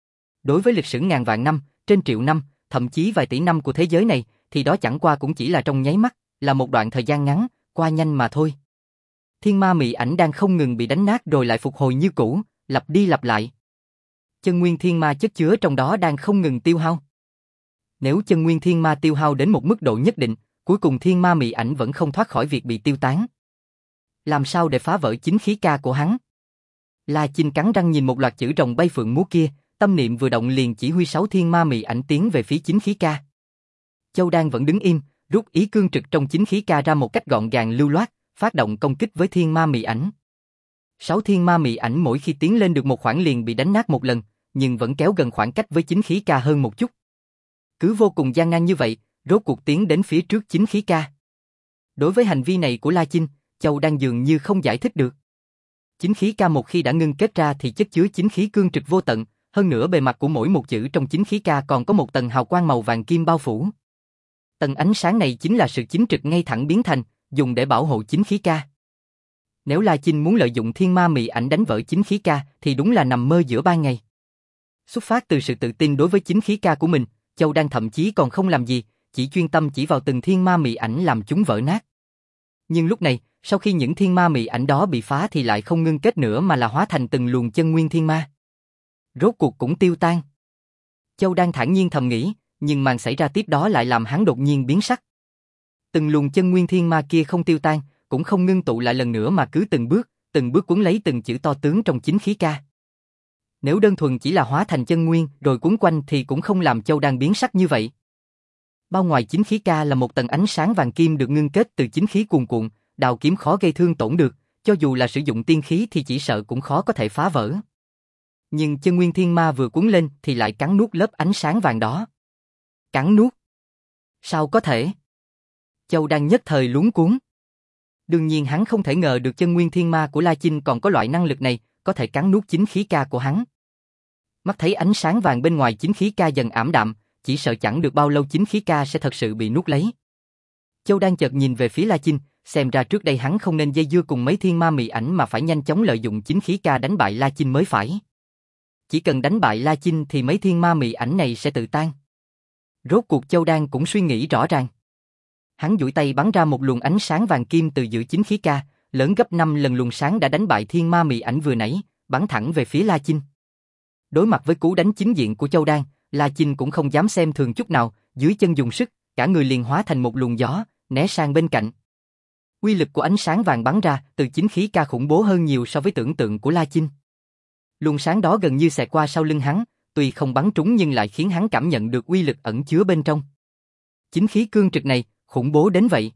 đối với lịch sử ngàn vạn năm, trên triệu năm, thậm chí vài tỷ năm của thế giới này, thì đó chẳng qua cũng chỉ là trong nháy mắt, là một đoạn thời gian ngắn, qua nhanh mà thôi. Thiên ma mị ảnh đang không ngừng bị đánh nát rồi lại phục hồi như cũ, lặp đi lặp lại. Chân nguyên thiên ma chất chứa trong đó đang không ngừng tiêu hao. Nếu chân nguyên thiên ma tiêu hao đến một mức độ nhất định, cuối cùng thiên ma mị ảnh vẫn không thoát khỏi việc bị tiêu tán. Làm sao để phá vỡ chính khí ca của hắn? La Chinh cắn răng nhìn một loạt chữ rồng bay phượng múa kia, tâm niệm vừa động liền chỉ huy sáu thiên ma mị ảnh tiến về phía chính khí ca. Châu Đan vẫn đứng im, rút ý cương trực trong chính khí ca ra một cách gọn gàng lưu loát, phát động công kích với thiên ma mị ảnh. Sáu thiên ma mị ảnh mỗi khi tiến lên được một khoảng liền bị đánh nát một lần, nhưng vẫn kéo gần khoảng cách với chính khí ca hơn một chút. Cứ vô cùng gian nan như vậy, rốt cuộc tiến đến phía trước chính khí ca. Đối với hành vi này của La Chinh, Châu Đan dường như không giải thích được. Chính khí ca một khi đã ngưng kết ra thì chất chứa chính khí cương trực vô tận, hơn nữa bề mặt của mỗi một chữ trong chính khí ca còn có một tầng hào quang màu vàng kim bao phủ. Tầng ánh sáng này chính là sự chính trực ngay thẳng biến thành, dùng để bảo hộ chính khí ca. Nếu La Chinh muốn lợi dụng thiên ma mị ảnh đánh vỡ chính khí ca thì đúng là nằm mơ giữa ban ngày. Xuất phát từ sự tự tin đối với chính khí ca của mình, Châu Đan thậm chí còn không làm gì, chỉ chuyên tâm chỉ vào từng thiên ma mị ảnh làm chúng vỡ nát. Nhưng lúc này, sau khi những thiên ma mị ảnh đó bị phá thì lại không ngưng kết nữa mà là hóa thành từng luồng chân nguyên thiên ma. Rốt cuộc cũng tiêu tan. Châu Đan thản nhiên thầm nghĩ, nhưng màn xảy ra tiếp đó lại làm hắn đột nhiên biến sắc. Từng luồng chân nguyên thiên ma kia không tiêu tan, cũng không ngưng tụ lại lần nữa mà cứ từng bước, từng bước cuốn lấy từng chữ to tướng trong chính khí ca. Nếu đơn thuần chỉ là hóa thành chân nguyên rồi cuốn quanh thì cũng không làm Châu Đan biến sắc như vậy. Bao ngoài chính khí ca là một tầng ánh sáng vàng kim được ngưng kết từ chính khí cuồn cuộn, đào kiếm khó gây thương tổn được, cho dù là sử dụng tiên khí thì chỉ sợ cũng khó có thể phá vỡ. Nhưng chân nguyên thiên ma vừa cuốn lên thì lại cắn nuốt lớp ánh sáng vàng đó. Cắn nuốt? Sao có thể? Châu Đan nhất thời luống cuống. Đương nhiên hắn không thể ngờ được chân nguyên thiên ma của La Chinh còn có loại năng lực này, có thể cắn nuốt chính khí ca của hắn. Mắt thấy ánh sáng vàng bên ngoài chính khí ca dần ảm đạm, chỉ sợ chẳng được bao lâu chính khí ca sẽ thật sự bị nuốt lấy. Châu Đan chợt nhìn về phía La Chinh, xem ra trước đây hắn không nên dây dưa cùng mấy thiên ma mị ảnh mà phải nhanh chóng lợi dụng chính khí ca đánh bại La Chinh mới phải. Chỉ cần đánh bại La Chinh thì mấy thiên ma mị ảnh này sẽ tự tan. Rốt cuộc Châu Đan cũng suy nghĩ rõ ràng. Hắn duỗi tay bắn ra một luồng ánh sáng vàng kim từ giữa chính khí ca, lớn gấp năm lần luồng sáng đã đánh bại thiên ma mị ảnh vừa nãy, bắn thẳng về phía La Chinh. Đối mặt với cú đánh chính diện của Châu Đan, La Chinh cũng không dám xem thường chút nào, dưới chân dùng sức, cả người liền hóa thành một luồng gió, né sang bên cạnh. Uy lực của ánh sáng vàng bắn ra từ chính khí ca khủng bố hơn nhiều so với tưởng tượng của La Chinh. Luồng sáng đó gần như xẹt qua sau lưng hắn, tuy không bắn trúng nhưng lại khiến hắn cảm nhận được uy lực ẩn chứa bên trong. Chính khí cương trực này, khủng bố đến vậy.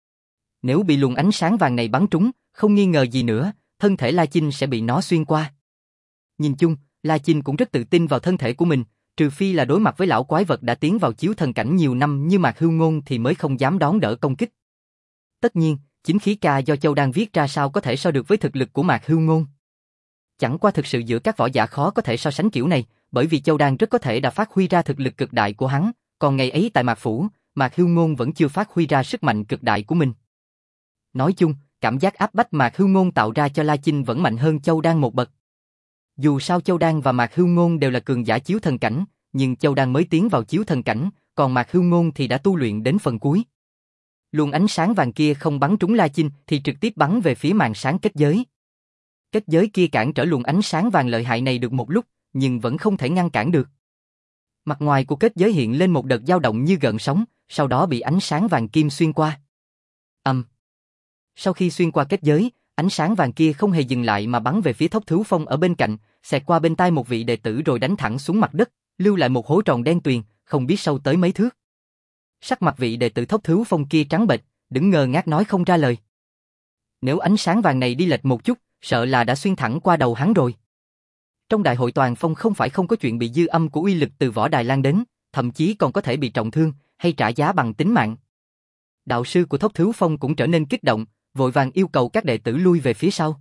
Nếu bị luồng ánh sáng vàng này bắn trúng, không nghi ngờ gì nữa, thân thể La Chinh sẽ bị nó xuyên qua. Nhìn chung, La Chinh cũng rất tự tin vào thân thể của mình, trừ phi là đối mặt với lão quái vật đã tiến vào chiếu thần cảnh nhiều năm như Mạc Hưu Ngôn thì mới không dám đón đỡ công kích. Tất nhiên, chính khí ca do Châu Đan viết ra sao có thể so được với thực lực của Mạc Hưu Ngôn. Chẳng qua thực sự giữa các võ giả khó có thể so sánh kiểu này, bởi vì Châu Đan rất có thể đã phát huy ra thực lực cực đại của hắn, còn ngày ấy tại Mạc Phủ, Mạc Hưu Ngôn vẫn chưa phát huy ra sức mạnh cực đại của mình. Nói chung, cảm giác áp bách Mạc Hưu Ngôn tạo ra cho La Chinh vẫn mạnh hơn Châu Đan một bậc. Dù sao Châu Đan và Mạc Hưu Ngôn đều là cường giả chiếu thần cảnh, nhưng Châu Đan mới tiến vào chiếu thần cảnh, còn Mạc Hưu Ngôn thì đã tu luyện đến phần cuối. Luồng ánh sáng vàng kia không bắn trúng La Chinh thì trực tiếp bắn về phía màn sáng kết giới. Kết giới kia cản trở luồng ánh sáng vàng lợi hại này được một lúc, nhưng vẫn không thể ngăn cản được. Mặt ngoài của kết giới hiện lên một đợt dao động như gợn sóng, sau đó bị ánh sáng vàng kim xuyên qua. Ầm. Um. Sau khi xuyên qua kết giới, ánh sáng vàng kia không hề dừng lại mà bắn về phía Thốc Thứu Phong ở bên cạnh, xẹt qua bên tai một vị đệ tử rồi đánh thẳng xuống mặt đất, lưu lại một hố tròn đen tuyền, không biết sâu tới mấy thước. Sắc mặt vị đệ tử Thốc Thứu Phong kia trắng bệch, đứng ngơ ngác nói không ra lời. Nếu ánh sáng vàng này đi lệch một chút, sợ là đã xuyên thẳng qua đầu hắn rồi. Trong đại hội toàn phong không phải không có chuyện bị dư âm của uy lực từ võ đài lan đến, thậm chí còn có thể bị trọng thương, hay trả giá bằng tính mạng. Đạo sư của Thốc Thứu Phong cũng trở nên kích động, vội vàng yêu cầu các đệ tử lui về phía sau.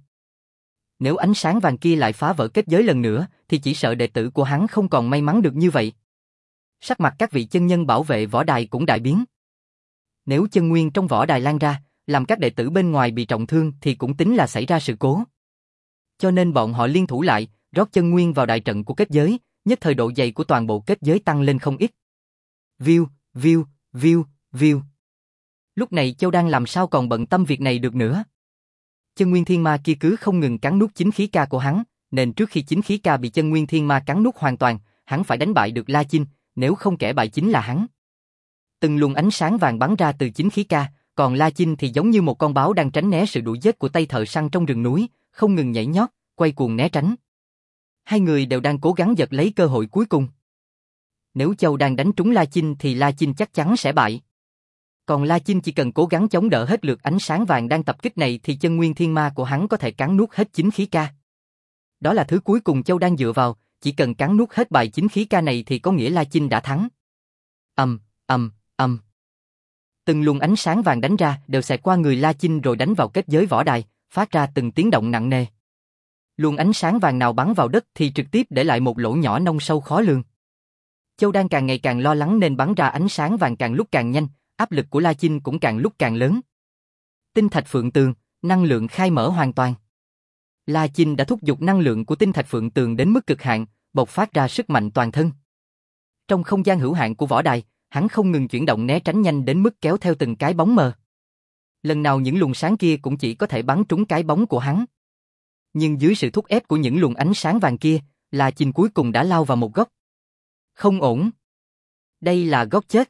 Nếu ánh sáng vàng kia lại phá vỡ kết giới lần nữa, thì chỉ sợ đệ tử của hắn không còn may mắn được như vậy. Sắc mặt các vị chân nhân bảo vệ võ đài cũng đại biến. Nếu chân nguyên trong võ đài lan ra, làm các đệ tử bên ngoài bị trọng thương thì cũng tính là xảy ra sự cố. Cho nên bọn họ liên thủ lại, rót chân nguyên vào đại trận của kết giới, nhất thời độ dày của toàn bộ kết giới tăng lên không ít. Viu, viu, viu, viu. Lúc này Châu Đan làm sao còn bận tâm việc này được nữa. Chân nguyên thiên ma kia cứ không ngừng cắn nuốt chính khí ca của hắn, nên trước khi chính khí ca bị chân nguyên thiên ma cắn nuốt hoàn toàn, hắn phải đánh bại được La Chinh, nếu không kẻ bại chính là hắn. Từng luồng ánh sáng vàng bắn ra từ chính khí ca, còn La Chinh thì giống như một con báo đang tránh né sự đuổi giết của tay thợ săn trong rừng núi, không ngừng nhảy nhót, quay cuồng né tránh. Hai người đều đang cố gắng giật lấy cơ hội cuối cùng. Nếu Châu Đan đánh trúng La Chinh thì La Chinh chắc chắn sẽ bại. Còn La Chinh chỉ cần cố gắng chống đỡ hết lượt ánh sáng vàng đang tập kích này thì chân nguyên thiên ma của hắn có thể cắn nuốt hết chính khí ca. Đó là thứ cuối cùng Châu Đan dựa vào, chỉ cần cắn nuốt hết bài chính khí ca này thì có nghĩa La Chinh đã thắng. Ầm, ầm, ầm. Từng luồng ánh sáng vàng đánh ra đều xẹt qua người La Chinh rồi đánh vào kết giới võ đài, phát ra từng tiếng động nặng nề. Luồng ánh sáng vàng nào bắn vào đất thì trực tiếp để lại một lỗ nhỏ nông sâu khó lường. Châu Đan càng ngày càng lo lắng nên bắn ra ánh sáng vàng càng lúc càng nhanh, áp lực của La Chinh cũng càng lúc càng lớn. Tinh thạch phượng tường, năng lượng khai mở hoàn toàn. La Chinh đã thúc giục năng lượng của tinh thạch phượng tường đến mức cực hạn, bộc phát ra sức mạnh toàn thân. Trong không gian hữu hạn của võ đài, hắn không ngừng chuyển động né tránh nhanh đến mức kéo theo từng cái bóng mờ. Lần nào những luồng sáng kia cũng chỉ có thể bắn trúng cái bóng của hắn. Nhưng dưới sự thúc ép của những luồng ánh sáng vàng kia, La Chinh cuối cùng đã lao vào một góc. Không ổn. Đây là góc chết.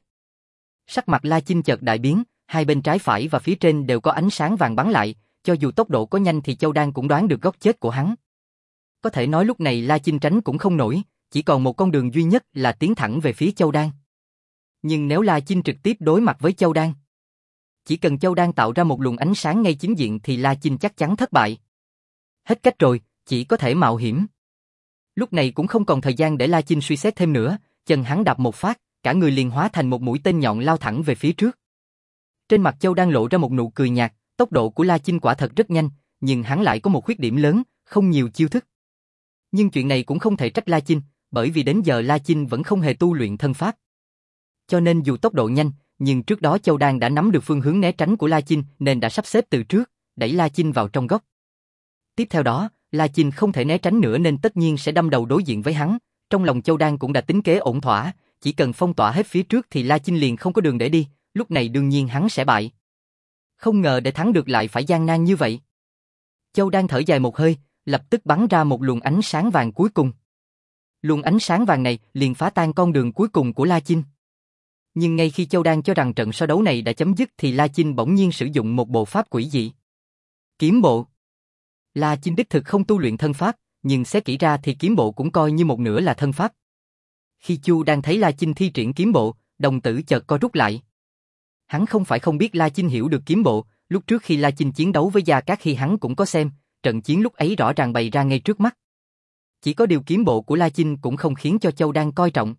Sắc mặt La Chinh chợt đại biến, hai bên trái phải và phía trên đều có ánh sáng vàng bắn lại, cho dù tốc độ có nhanh thì Châu Đan cũng đoán được góc chết của hắn. Có thể nói lúc này La Chinh tránh cũng không nổi, chỉ còn một con đường duy nhất là tiến thẳng về phía Châu Đan. Nhưng nếu La Chinh trực tiếp đối mặt với Châu Đan, chỉ cần Châu Đan tạo ra một luồng ánh sáng ngay chính diện thì La Chinh chắc chắn thất bại. Hết cách rồi, chỉ có thể mạo hiểm. Lúc này cũng không còn thời gian để La Chinh suy xét thêm nữa, chân hắn đạp một phát, cả người liền hóa thành một mũi tên nhọn lao thẳng về phía trước. Trên mặt Châu Đan lộ ra một nụ cười nhạt, tốc độ của La Chinh quả thật rất nhanh, nhưng hắn lại có một khuyết điểm lớn, không nhiều chiêu thức. Nhưng chuyện này cũng không thể trách La Chinh, bởi vì đến giờ La Chinh vẫn không hề tu luyện thân pháp. Cho nên dù tốc độ nhanh, nhưng trước đó Châu Đan đã nắm được phương hướng né tránh của La Chinh nên đã sắp xếp từ trước, đẩy La Chinh vào trong góc. Tiếp theo đó, La Chinh không thể né tránh nữa nên tất nhiên sẽ đâm đầu đối diện với hắn, trong lòng Châu Đan cũng đã tính kế ổn thỏa, chỉ cần phong tỏa hết phía trước thì La Chinh liền không có đường để đi, lúc này đương nhiên hắn sẽ bại. Không ngờ để thắng được lại phải gian nan như vậy. Châu Đan thở dài một hơi, lập tức bắn ra một luồng ánh sáng vàng cuối cùng. Luồng ánh sáng vàng này liền phá tan con đường cuối cùng của La Chinh. Nhưng ngay khi Châu Đan cho rằng trận so đấu này đã chấm dứt thì La Chinh bỗng nhiên sử dụng một bộ pháp quỷ dị. Kiếm bộ. La Chinh đích thực không tu luyện thân pháp, nhưng xét kỹ ra thì kiếm bộ cũng coi như một nửa là thân pháp. Khi Chu đang thấy La Chinh thi triển kiếm bộ, đồng tử chợt co rút lại. Hắn không phải không biết La Chinh hiểu được kiếm bộ, lúc trước khi La Chinh chiến đấu với Gia Cát khi hắn cũng có xem, trận chiến lúc ấy rõ ràng bày ra ngay trước mắt. Chỉ có điều kiếm bộ của La Chinh cũng không khiến cho Châu Đan coi trọng.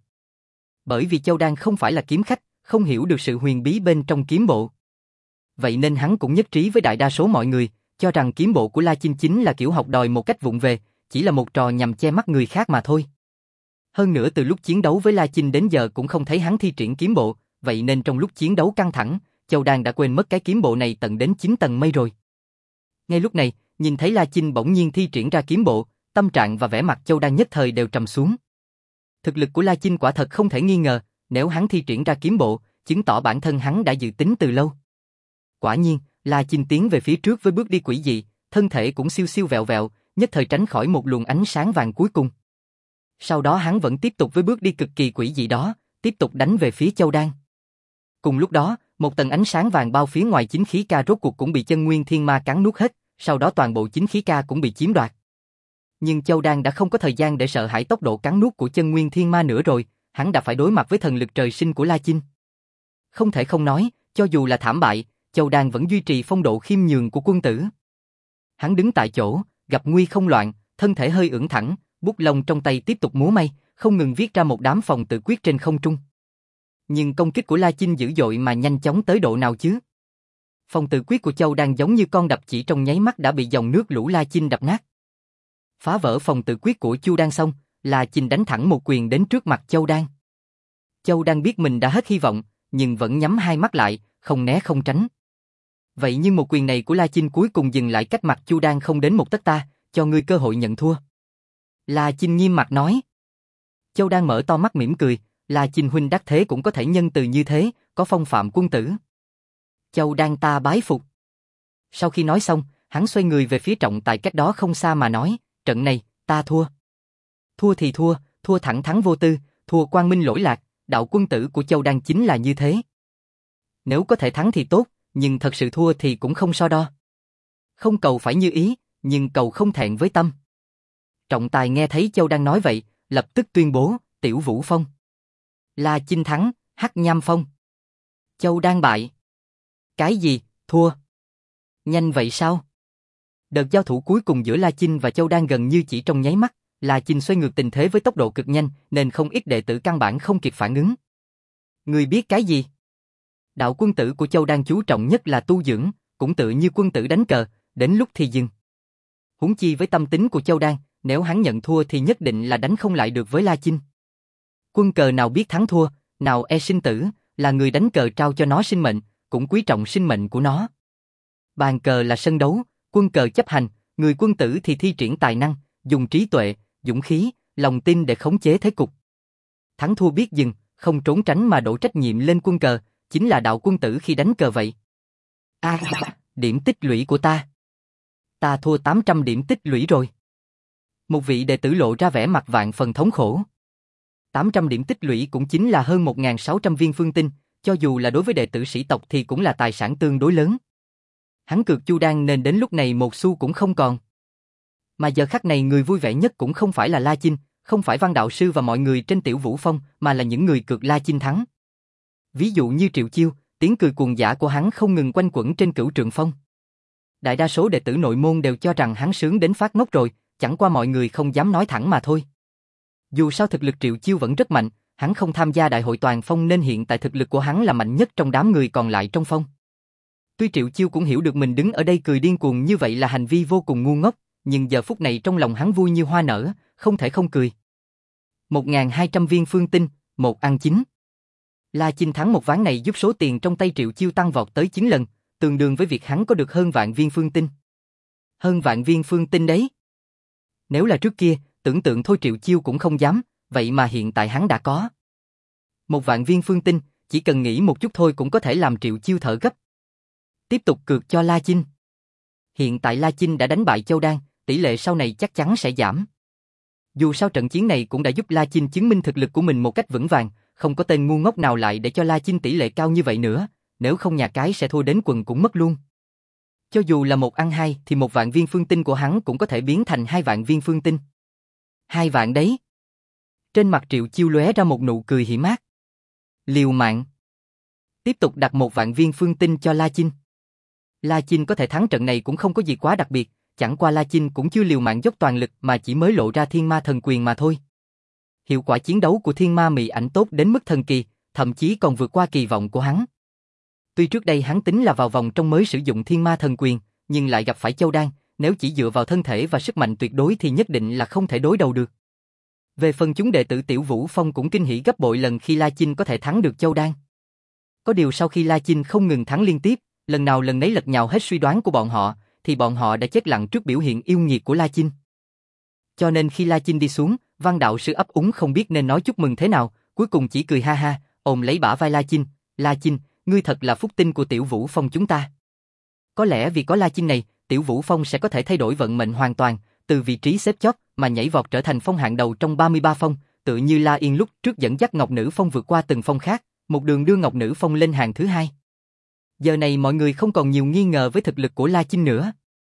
Bởi vì Châu Đan không phải là kiếm khách, không hiểu được sự huyền bí bên trong kiếm bộ. Vậy nên hắn cũng nhất trí với đại đa số mọi người, cho rằng kiếm bộ của La Chinh chính là kiểu học đòi một cách vụng về, chỉ là một trò nhằm che mắt người khác mà thôi. Hơn nữa từ lúc chiến đấu với La Chinh đến giờ cũng không thấy hắn thi triển kiếm bộ, vậy nên trong lúc chiến đấu căng thẳng, Châu Đan đã quên mất cái kiếm bộ này tận đến chín tầng mây rồi. Ngay lúc này, nhìn thấy La Chinh bỗng nhiên thi triển ra kiếm bộ, tâm trạng và vẻ mặt Châu Đan nhất thời đều trầm xuống. Thực lực của La Chinh quả thật không thể nghi ngờ, nếu hắn thi triển ra kiếm bộ, chứng tỏ bản thân hắn đã dự tính từ lâu. Quả nhiên, La Chinh tiến về phía trước với bước đi quỷ dị, thân thể cũng siêu siêu vẹo vẹo, nhất thời tránh khỏi một luồng ánh sáng vàng cuối cùng. Sau đó hắn vẫn tiếp tục với bước đi cực kỳ quỷ dị đó, tiếp tục đánh về phía Châu Đan. Cùng lúc đó, một tầng ánh sáng vàng bao phía ngoài chính khí ca rốt cuộc cũng bị chân nguyên thiên ma cắn nuốt hết, sau đó toàn bộ chính khí ca cũng bị chiếm đoạt. Nhưng Châu Đan đã không có thời gian để sợ hãi tốc độ cắn nuốt của chân nguyên thiên ma nữa rồi, hắn đã phải đối mặt với thần lực trời sinh của La Chinh. Không thể không nói, cho dù là thảm bại, Châu Đan vẫn duy trì phong độ khiêm nhường của quân tử. Hắn đứng tại chỗ, gặp nguy không loạn, thân thể hơi ưỡn thẳng, bút lông trong tay tiếp tục múa may, không ngừng viết ra một đám phòng tự quyết trên không trung. Nhưng công kích của La Chinh dữ dội mà nhanh chóng tới độ nào chứ? Phòng tự quyết của Châu Đan giống như con đập chỉ trong nháy mắt đã bị dòng nước lũ La Chinh đập nát. Phá vỡ phòng tự quyết của Chu Đan xong, La Chinh đánh thẳng một quyền đến trước mặt Châu Đan. Châu Đan biết mình đã hết hy vọng, nhưng vẫn nhắm hai mắt lại, không né không tránh. Vậy nhưng một quyền này của La Chinh cuối cùng dừng lại cách mặt Chu Đan không đến một tấc ta, cho ngươi cơ hội nhận thua. La Chinh nghiêm mặt nói. Châu Đan mở to mắt mỉm cười, La Chinh huynh đắc thế cũng có thể nhân từ như thế, có phong phạm quân tử. Châu Đan ta bái phục. Sau khi nói xong, hắn xoay người về phía trọng tài cách đó không xa mà nói, trận này, ta thua. Thua thì thua, thua thẳng thắn vô tư, thua quang minh lỗi lạc, đạo quân tử của Châu Đan chính là như thế. Nếu có thể thắng thì tốt, nhưng thật sự thua thì cũng không so đo. Không cầu phải như ý, nhưng cầu không thẹn với tâm. Trọng tài nghe thấy Châu Đan nói vậy, lập tức tuyên bố, Tiểu Vũ phong. La Chinh thắng, Hắc Nham phong. Châu Đan bại. Cái gì, thua? Nhanh vậy sao? Đợt giao thủ cuối cùng giữa La Chinh và Châu Đan gần như chỉ trong nháy mắt, La Chinh xoay ngược tình thế với tốc độ cực nhanh, nên không ít đệ tử căn bản không kịp phản ứng. Người biết cái gì? Đạo quân tử của Châu Đan chú trọng nhất là tu dưỡng, cũng tự như quân tử đánh cờ, đến lúc thì dừng. Huống chi với tâm tính của Châu Đan, nếu hắn nhận thua thì nhất định là đánh không lại được với La Chinh. Quân cờ nào biết thắng thua, nào e sinh tử, là người đánh cờ trao cho nó sinh mệnh, cũng quý trọng sinh mệnh của nó. Bàn cờ là sân đấu, quân cờ chấp hành, người quân tử thì thi triển tài năng, dùng trí tuệ, dũng khí, lòng tin để khống chế thế cục. Thắng thua biết dừng, không trốn tránh mà đổ trách nhiệm lên quân cờ, chính là đạo quân tử khi đánh cờ vậy. À, điểm tích lũy của ta. Ta thua tám trăm điểm tích lũy rồi. Một vị đệ tử lộ ra vẻ mặt vạn phần thống khổ. tám trăm điểm tích lũy cũng chính là hơn một nghìn sáu trăm viên phương tinh, cho dù là đối với đệ tử sĩ tộc thì cũng là tài sản tương đối lớn. Hắn cược Chu Đan nên đến lúc này một xu cũng không còn. Mà giờ khắc này người vui vẻ nhất cũng không phải là La Chinh, không phải Văn đạo sư và mọi người trên Tiểu Vũ Phong, mà là những người cược La Chinh thắng. Ví dụ như Triệu Chiêu, tiếng cười cuồng dã của hắn không ngừng quanh quẩn trên Cửu Trượng Phong. Đại đa số đệ tử nội môn đều cho rằng hắn sướng đến phát ngốc rồi, chẳng qua mọi người không dám nói thẳng mà thôi. Dù sao thực lực Triệu Chiêu vẫn rất mạnh, hắn không tham gia đại hội toàn phong nên hiện tại thực lực của hắn là mạnh nhất trong đám người còn lại trong phong. Tuy Triệu Chiêu cũng hiểu được mình đứng ở đây cười điên cuồng như vậy là hành vi vô cùng ngu ngốc, nhưng giờ phút này trong lòng hắn vui như hoa nở, không thể không cười. một nghìn hai trăm viên phương tinh, một ăn chín. La Chinh thắng một ván này giúp số tiền trong tay Triệu Chiêu tăng vọt tới chín lần, tương đương với việc hắn có được hơn vạn viên phương tinh. Hơn vạn viên phương tinh đấy. Nếu là trước kia, tưởng tượng thôi Triệu Chiêu cũng không dám, vậy mà hiện tại hắn đã có. Một vạn viên phương tinh, chỉ cần nghĩ một chút thôi cũng có thể làm Triệu Chiêu thở gấp. Tiếp tục cược cho La Chinh. Hiện tại La Chinh đã đánh bại Châu Đan, tỷ lệ sau này chắc chắn sẽ giảm. Dù sao trận chiến này cũng đã giúp La Chinh chứng minh thực lực của mình một cách vững vàng, không có tên ngu ngốc nào lại để cho La Chinh tỷ lệ cao như vậy nữa, nếu không nhà cái sẽ thua đến quần cũng mất luôn. Cho dù là một ăn hai thì một vạn viên phương tinh của hắn cũng có thể biến thành hai vạn viên phương tinh. Hai vạn đấy. Trên mặt Triệu Chiêu lóe ra một nụ cười hiểm ác. Liều mạng. Tiếp tục đặt một vạn viên phương tinh cho La Chinh. La Chinh có thể thắng trận này cũng không có gì quá đặc biệt, chẳng qua La Chinh cũng chưa liều mạng dốc toàn lực mà chỉ mới lộ ra thiên ma thần quyền mà thôi. Hiệu quả chiến đấu của thiên ma mị ảnh tốt đến mức thần kỳ, thậm chí còn vượt qua kỳ vọng của hắn. Tuy trước đây hắn tính là vào vòng trong mới sử dụng thiên ma thần quyền, nhưng lại gặp phải Châu Đan, nếu chỉ dựa vào thân thể và sức mạnh tuyệt đối thì nhất định là không thể đối đầu được. Về phần chúng đệ tử Tiểu Vũ Phong cũng kinh hỉ gấp bội lần khi La Chinh có thể thắng được Châu Đan. Có điều sau khi La Chinh không ngừng thắng liên tiếp, lần nào lần nấy lật nhào hết suy đoán của bọn họ, thì bọn họ đã chết lặng trước biểu hiện yêu nghiệt của La Chinh. Cho nên khi La Chinh đi xuống, Văn đạo sư ấp úng không biết nên nói chúc mừng thế nào, cuối cùng chỉ cười ha ha, ôm lấy bả vai La Chinh, La Chinh, ngươi thật là phúc tinh của Tiểu Vũ Phong chúng ta. Có lẽ vì có La Chinh này, Tiểu Vũ Phong sẽ có thể thay đổi vận mệnh hoàn toàn, từ vị trí xếp chót mà nhảy vọt trở thành phong hạng đầu trong ba mươi ba phong, tự như La Yên lúc trước dẫn dắt Ngọc Nữ Phong vượt qua từng phong khác, một đường đưa Ngọc Nữ Phong lên hàng thứ hai. Giờ này mọi người không còn nhiều nghi ngờ với thực lực của La Chinh nữa.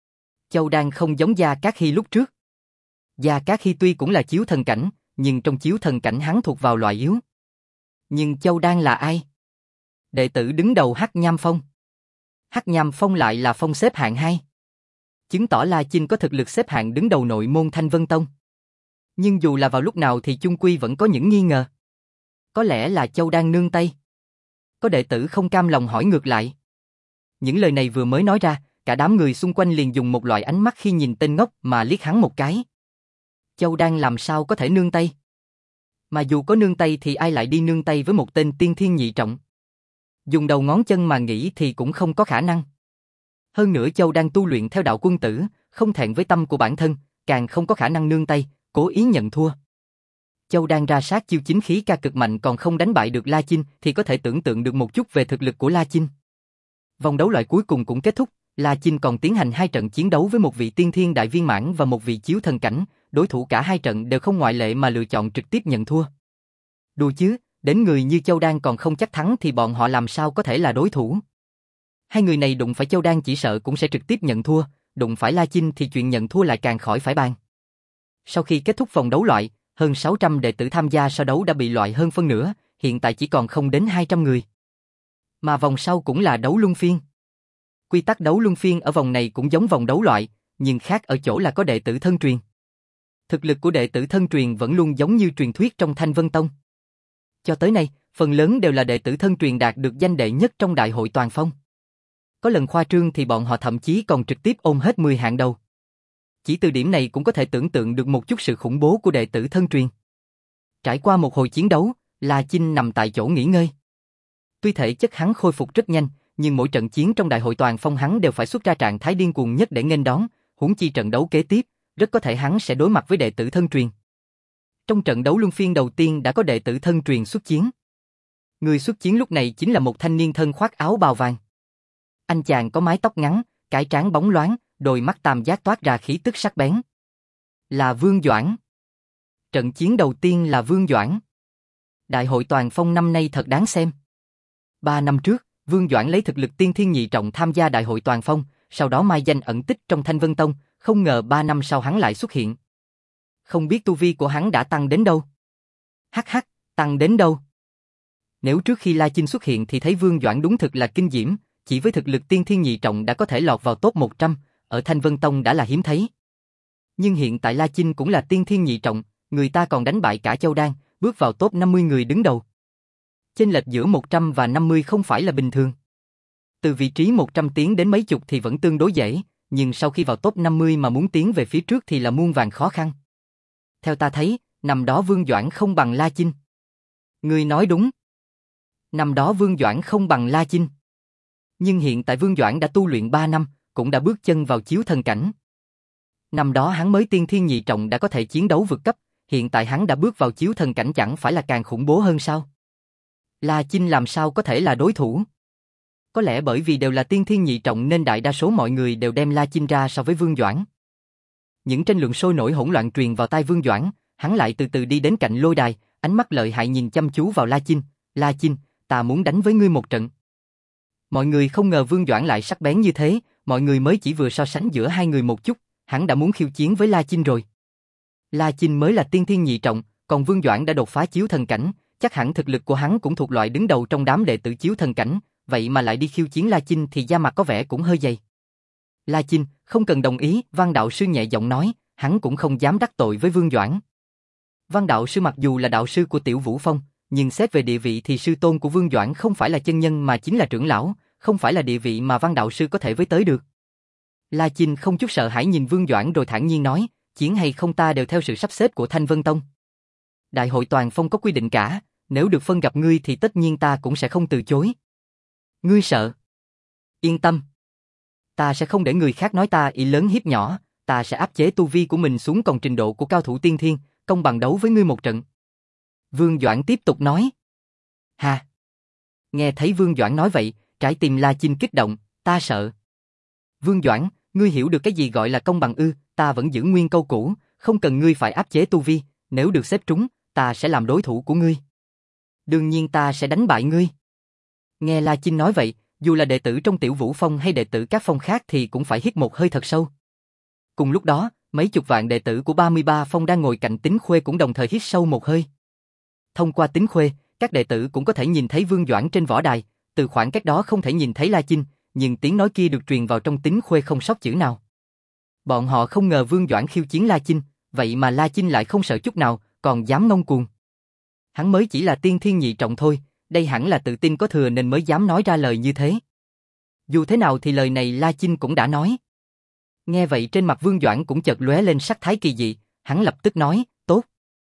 Châu Đan không giống Gia Cát Hy lúc trước. Gia Cát Hy tuy cũng là chiếu thần cảnh, nhưng trong chiếu thần cảnh hắn thuộc vào loại yếu. Nhưng Châu Đan là ai? Đệ tử đứng đầu Hắc Nham Phong. Hắc Nham Phong lại là phong xếp hạng hai. Chứng tỏ La Chinh có thực lực xếp hạng đứng đầu nội môn Thanh Vân Tông. Nhưng dù là vào lúc nào thì chung quy vẫn có những nghi ngờ. Có lẽ là Châu Đan nương tay. Có đệ tử không cam lòng hỏi ngược lại. Những lời này vừa mới nói ra, cả đám người xung quanh liền dùng một loại ánh mắt khi nhìn tên ngốc mà liếc hắn một cái. Châu Đan làm sao có thể nương tay? Mà dù có nương tay thì ai lại đi nương tay với một tên tiên thiên nhị trọng? Dùng đầu ngón chân mà nghĩ thì cũng không có khả năng. Hơn nữa Châu Đan tu luyện theo đạo quân tử, không thẹn với tâm của bản thân, càng không có khả năng nương tay, cố ý nhận thua. Châu Đan ra sát chiêu chính khí ca cực mạnh còn không đánh bại được La Chinh thì có thể tưởng tượng được một chút về thực lực của La Chinh. Vòng đấu loại cuối cùng cũng kết thúc, La Chinh còn tiến hành hai trận chiến đấu với một vị tiên thiên đại viên mãn và một vị chiếu thần cảnh, đối thủ cả hai trận đều không ngoại lệ mà lựa chọn trực tiếp nhận thua. Đùa chứ, đến người như Châu Đan còn không chắc thắng thì bọn họ làm sao có thể là đối thủ. Hai người này đụng phải Châu Đan chỉ sợ cũng sẽ trực tiếp nhận thua, đụng phải La Chinh thì chuyện nhận thua lại càng khỏi phải bàn. Sau khi kết thúc vòng đấu loại, hơn sáu trăm đệ tử tham gia so đấu đã bị loại hơn phân nửa, hiện tại chỉ còn không đến hai trăm người. Mà vòng sau cũng là đấu luân phiên. Quy tắc đấu luân phiên ở vòng này cũng giống vòng đấu loại, nhưng khác ở chỗ là có đệ tử thân truyền. Thực lực của đệ tử thân truyền vẫn luôn giống như truyền thuyết trong Thanh Vân Tông. Cho tới nay, phần lớn đều là đệ tử thân truyền đạt được danh đệ nhất trong đại hội toàn phong. Có lần khoa trương thì bọn họ thậm chí còn trực tiếp ôm hết mười hạng đầu. Chỉ từ điểm này cũng có thể tưởng tượng được một chút sự khủng bố của đệ tử thân truyền. Trải qua một hồi chiến đấu, La Chinh nằm tại chỗ nghỉ ngơi. Tuy thể chất hắn khôi phục rất nhanh, nhưng mỗi trận chiến trong đại hội toàn phong hắn đều phải xuất ra trạng thái điên cuồng nhất để nghênh đón, huống chi trận đấu kế tiếp, rất có thể hắn sẽ đối mặt với đệ tử thân truyền. Trong trận đấu luân phiên đầu tiên đã có đệ tử thân truyền xuất chiến. Người xuất chiến lúc này chính là một thanh niên thân khoác áo bào vàng. Anh chàng có mái tóc ngắn, cái trán bóng loáng, đôi mắt tam giác toát ra khí tức sắc bén. Là Vương Doãn. Trận chiến đầu tiên là Vương Doãn. Đại hội toàn phong năm nay thật đáng xem. Ba năm trước, Vương Doãn lấy thực lực tiên thiên nhị trọng tham gia đại hội toàn phong, sau đó mai danh ẩn tích trong Thanh Vân Tông, không ngờ ba năm sau hắn lại xuất hiện. Không biết tu vi của hắn đã tăng đến đâu? Hắc hắc, tăng đến đâu? Nếu trước khi La Chinh xuất hiện thì thấy Vương Doãn đúng thực là kinh diễm, chỉ với thực lực tiên thiên nhị trọng đã có thể lọt vào top một trăm, ở Thanh Vân Tông đã là hiếm thấy. Nhưng hiện tại La Chinh cũng là tiên thiên nhị trọng, người ta còn đánh bại cả Châu Đan, bước vào top năm mươi người đứng đầu. Chênh lệch giữa một trăm và năm mươi không phải là bình thường. Từ vị trí một trăm tiến đến mấy chục thì vẫn tương đối dễ, nhưng sau khi vào top năm mươi mà muốn tiến về phía trước thì là muôn vàn khó khăn. Theo ta thấy, năm đó Vương Doãn không bằng La Chinh. Ngươi nói đúng. Năm đó Vương Doãn không bằng La Chinh. Nhưng hiện tại Vương Doãn đã tu luyện ba năm, cũng đã bước chân vào chiếu thần cảnh. Năm đó hắn mới tiên thiên nhị trọng đã có thể chiến đấu vượt cấp, hiện tại hắn đã bước vào chiếu thần cảnh chẳng phải là càng khủng bố hơn sao? La Chinh làm sao có thể là đối thủ? Có lẽ bởi vì đều là tiên thiên nhị trọng nên đại đa số mọi người đều đem La Chinh ra so với Vương Doãn. Những tranh luận sôi nổi hỗn loạn truyền vào tai Vương Doãn, hắn lại từ từ đi đến cạnh lôi đài, ánh mắt lợi hại nhìn chăm chú vào La Chinh. La Chinh, ta muốn đánh với ngươi một trận. Mọi người không ngờ Vương Doãn lại sắc bén như thế, mọi người mới chỉ vừa so sánh giữa hai người một chút, hắn đã muốn khiêu chiến với La Chinh rồi. La Chinh mới là tiên thiên nhị trọng, còn Vương Doãn đã đột phá chiếu thần cảnh, chắc hẳn thực lực của hắn cũng thuộc loại đứng đầu trong đám đệ tử chiếu thần cảnh, vậy mà lại đi khiêu chiến La Chinh thì da mặt có vẻ cũng hơi dày. La Chinh, không cần đồng ý, Văn đạo sư nhẹ giọng nói, hắn cũng không dám đắc tội với Vương Doãn. Văn đạo sư mặc dù là đạo sư của Tiểu Vũ Phong, nhưng xét về địa vị thì sư tôn của Vương Doãn không phải là chân nhân mà chính là trưởng lão, không phải là địa vị mà Văn đạo sư có thể với tới được. La Chinh không chút sợ hãi nhìn Vương Doãn rồi thản nhiên nói, chiến hay không ta đều theo sự sắp xếp của Thanh Vân Tông. Đại hội toàn phong có quy định cả, nếu được phân gặp ngươi thì tất nhiên ta cũng sẽ không từ chối. Ngươi sợ? Yên tâm. Ta sẽ không để người khác nói ta ỷ lớn hiếp nhỏ, ta sẽ áp chế tu vi của mình xuống còn trình độ của cao thủ tiên thiên, công bằng đấu với ngươi một trận. Vương Doãn tiếp tục nói. Hà. Nghe thấy Vương Doãn nói vậy, trái tim La Chinh kích động, ta sợ. Vương Doãn, ngươi hiểu được cái gì gọi là công bằng ư? Ta vẫn giữ nguyên câu cũ, không cần ngươi phải áp chế tu vi, nếu được xếp trúng, ta sẽ làm đối thủ của ngươi. Đương nhiên ta sẽ đánh bại ngươi. Nghe La Chinh nói vậy, dù là đệ tử trong Tiểu Vũ Phong hay đệ tử các phong khác thì cũng phải hít một hơi thật sâu. Cùng lúc đó, mấy chục vạn đệ tử của ba mươi ba phong đang ngồi cạnh Tính Khuê cũng đồng thời hít sâu một hơi. Thông qua Tính Khuê, các đệ tử cũng có thể nhìn thấy Vương Doãn trên võ đài, từ khoảng cách đó không thể nhìn thấy La Chinh, nhưng tiếng nói kia được truyền vào trong Tính Khuê không sót chữ nào. Bọn họ không ngờ Vương Doãn khiêu chiến La Chinh, vậy mà La Chinh lại không sợ chút nào, còn dám ngông cuồng. Hắn mới chỉ là tiên thiên nhị trọng thôi, đây hẳn là tự tin có thừa nên mới dám nói ra lời như thế. Dù thế nào thì lời này La Chinh cũng đã nói. Nghe vậy trên mặt Vương Doãn cũng chợt lóe lên sắc thái kỳ dị, hắn lập tức nói, tốt.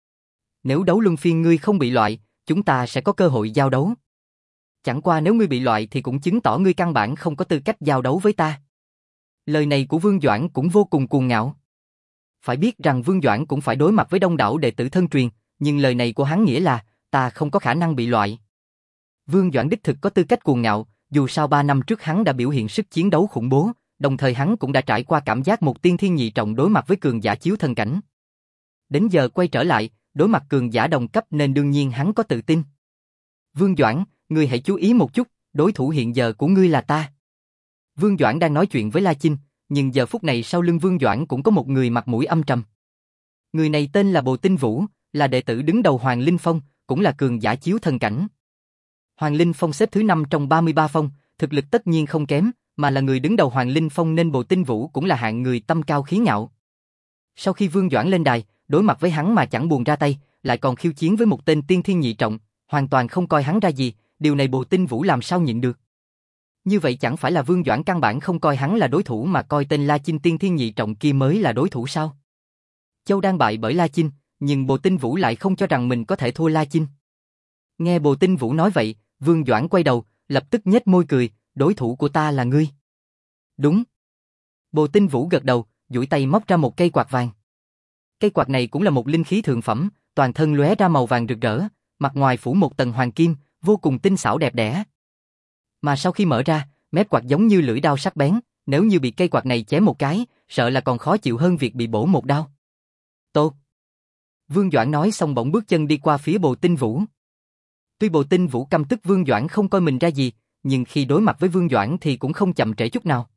Nếu đấu luân phiên ngươi không bị loại, chúng ta sẽ có cơ hội giao đấu. Chẳng qua nếu ngươi bị loại thì cũng chứng tỏ ngươi căn bản không có tư cách giao đấu với ta. Lời này của Vương Doãn cũng vô cùng cuồng ngạo. Phải biết rằng Vương Doãn cũng phải đối mặt với đông đảo đệ tử thân truyền, nhưng lời này của hắn nghĩa là, ta không có khả năng bị loại. Vương Doãn đích thực có tư cách cuồng ngạo, dù sao ba năm trước hắn đã biểu hiện sức chiến đấu khủng bố, đồng thời hắn cũng đã trải qua cảm giác một tiên thiên nhị trọng đối mặt với cường giả chiếu thần cảnh. Đến giờ quay trở lại, đối mặt cường giả đồng cấp nên đương nhiên hắn có tự tin. Vương Doãn, ngươi hãy chú ý một chút, đối thủ hiện giờ của ngươi là ta. Vương Doãn đang nói chuyện với La Chinh, nhưng giờ phút này sau lưng Vương Doãn cũng có một người mặt mũi âm trầm. Người này tên là Bồ Tinh Vũ, là đệ tử đứng đầu Hoàng Linh Phong, cũng là cường giả chiếu thần cảnh. Hoàng Linh Phong xếp thứ năm trong ba mươi ba phong, thực lực tất nhiên không kém, mà là người đứng đầu Hoàng Linh Phong nên Bồ Tinh Vũ cũng là hạng người tâm cao khí ngạo. Sau khi Vương Doãn lên đài, đối mặt với hắn mà chẳng buồn ra tay, lại còn khiêu chiến với một tên tiên thiên nhị trọng, hoàn toàn không coi hắn ra gì, điều này Bồ Tinh Vũ làm sao nhịn được. Như vậy chẳng phải là Vương Doãn căn bản không coi hắn là đối thủ mà coi tên La Chinh tiên thiên nhị trọng kia mới là đối thủ sao? Châu đang bại bởi La Chinh, nhưng Bồ Tinh Vũ lại không cho rằng mình có thể thua La Chinh. Nghe Bồ Tinh Vũ nói vậy, Vương Doãn quay đầu, lập tức nhếch môi cười, đối thủ của ta là ngươi. Đúng. Bồ Tinh Vũ gật đầu, duỗi tay móc ra một cây quạt vàng. Cây quạt này cũng là một linh khí thượng phẩm, toàn thân lóe ra màu vàng rực rỡ, mặt ngoài phủ một tầng hoàng kim, vô cùng tinh xảo đẹp đẽ. Mà sau khi mở ra, mép quạt giống như lưỡi đao sắc bén, nếu như bị cây quạt này chém một cái, sợ là còn khó chịu hơn việc bị bổ một đao. Tốt. Vương Doãn nói xong bỗng bước chân đi qua phía Bồ Tinh Vũ. Tuy Bồ Tinh Vũ căm tức Vương Doãn không coi mình ra gì, nhưng khi đối mặt với Vương Doãn thì cũng không chậm trễ chút nào.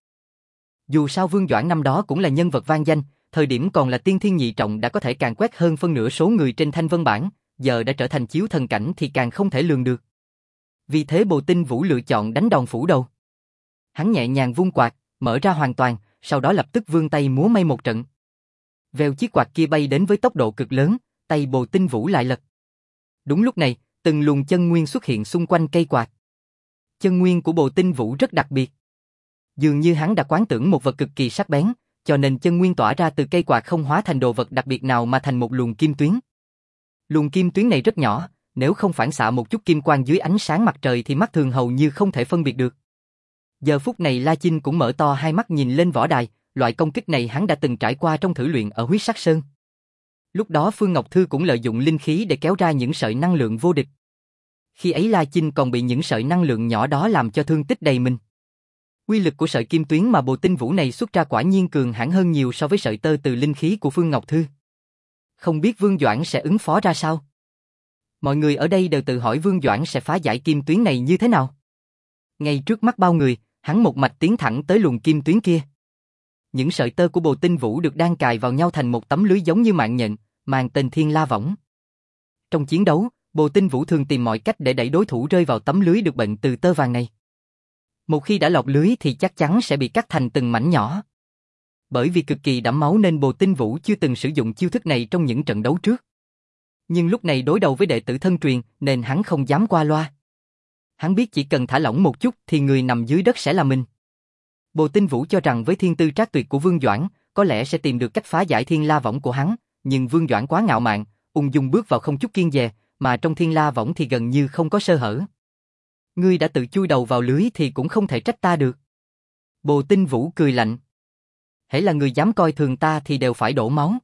Dù sao Vương Doãn năm đó cũng là nhân vật vang danh, thời điểm còn là tiên thiên nhị trọng đã có thể càn quét hơn phân nửa số người trên thanh vân bảng, giờ đã trở thành chiếu thần cảnh thì càng không thể lường được. Vì thế Bồ Tinh Vũ lựa chọn đánh đòn phủ đầu. Hắn nhẹ nhàng vung quạt, mở ra hoàn toàn, sau đó lập tức vươn tay múa may một trận. Vèo chiếc quạt kia bay đến với tốc độ cực lớn, tay Bồ Tinh Vũ lại lật. Đúng lúc này, từng luồng chân nguyên xuất hiện xung quanh cây quạt. Chân nguyên của Bồ Tinh Vũ rất đặc biệt. Dường như hắn đã quán tưởng một vật cực kỳ sắc bén, cho nên chân nguyên tỏa ra từ cây quạt không hóa thành đồ vật đặc biệt nào mà thành một luồng kim tuyến. Luồng kim tuyến này rất nhỏ, nếu không phản xạ một chút kim quang dưới ánh sáng mặt trời thì mắt thường hầu như không thể phân biệt được. Giờ phút này La Chinh cũng mở to hai mắt nhìn lên võ đài, loại công kích này hắn đã từng trải qua trong thử luyện ở Huyết Sắc Sơn. Lúc đó Phương Ngọc Thư cũng lợi dụng linh khí để kéo ra những sợi năng lượng vô địch. Khi ấy La Chinh còn bị những sợi năng lượng nhỏ đó làm cho thương tích đầy mình. Uy lực của sợi kim tuyến mà Bồ Tinh Vũ này xuất ra quả nhiên cường hãn hơn nhiều so với sợi tơ từ linh khí của Phương Ngọc Thư. Không biết Vương Doãn sẽ ứng phó ra sao? Mọi người ở đây đều tự hỏi Vương Doãn sẽ phá giải kim tuyến này như thế nào. Ngay trước mắt bao người, hắn một mạch tiến thẳng tới luồng kim tuyến kia. Những sợi tơ của Bồ Tinh Vũ được đan cài vào nhau thành một tấm lưới giống như mạng nhện, mang tên Thiên La Võng. Trong chiến đấu, Bồ Tinh Vũ thường tìm mọi cách để đẩy đối thủ rơi vào tấm lưới được bệnh từ tơ vàng này. Một khi đã lọt lưới thì chắc chắn sẽ bị cắt thành từng mảnh nhỏ. Bởi vì cực kỳ đẫm máu nên Bồ Tinh Vũ chưa từng sử dụng chiêu thức này trong những trận đấu trước. Nhưng lúc này đối đầu với đệ tử thân truyền nên hắn không dám qua loa. Hắn biết chỉ cần thả lỏng một chút thì người nằm dưới đất sẽ là mình. Bồ Tinh Vũ cho rằng với thiên tư trác tuyệt của Vương Doãn, có lẽ sẽ tìm được cách phá giải Thiên La Võng của hắn, nhưng Vương Doãn quá ngạo mạn, ung dung bước vào không chút kiêng dè, mà trong Thiên La Võng thì gần như không có sơ hở. Ngươi đã tự chui đầu vào lưới thì cũng không thể trách ta được. Bồ Tinh Vũ cười lạnh. Hễ là người dám coi thường ta thì đều phải đổ máu.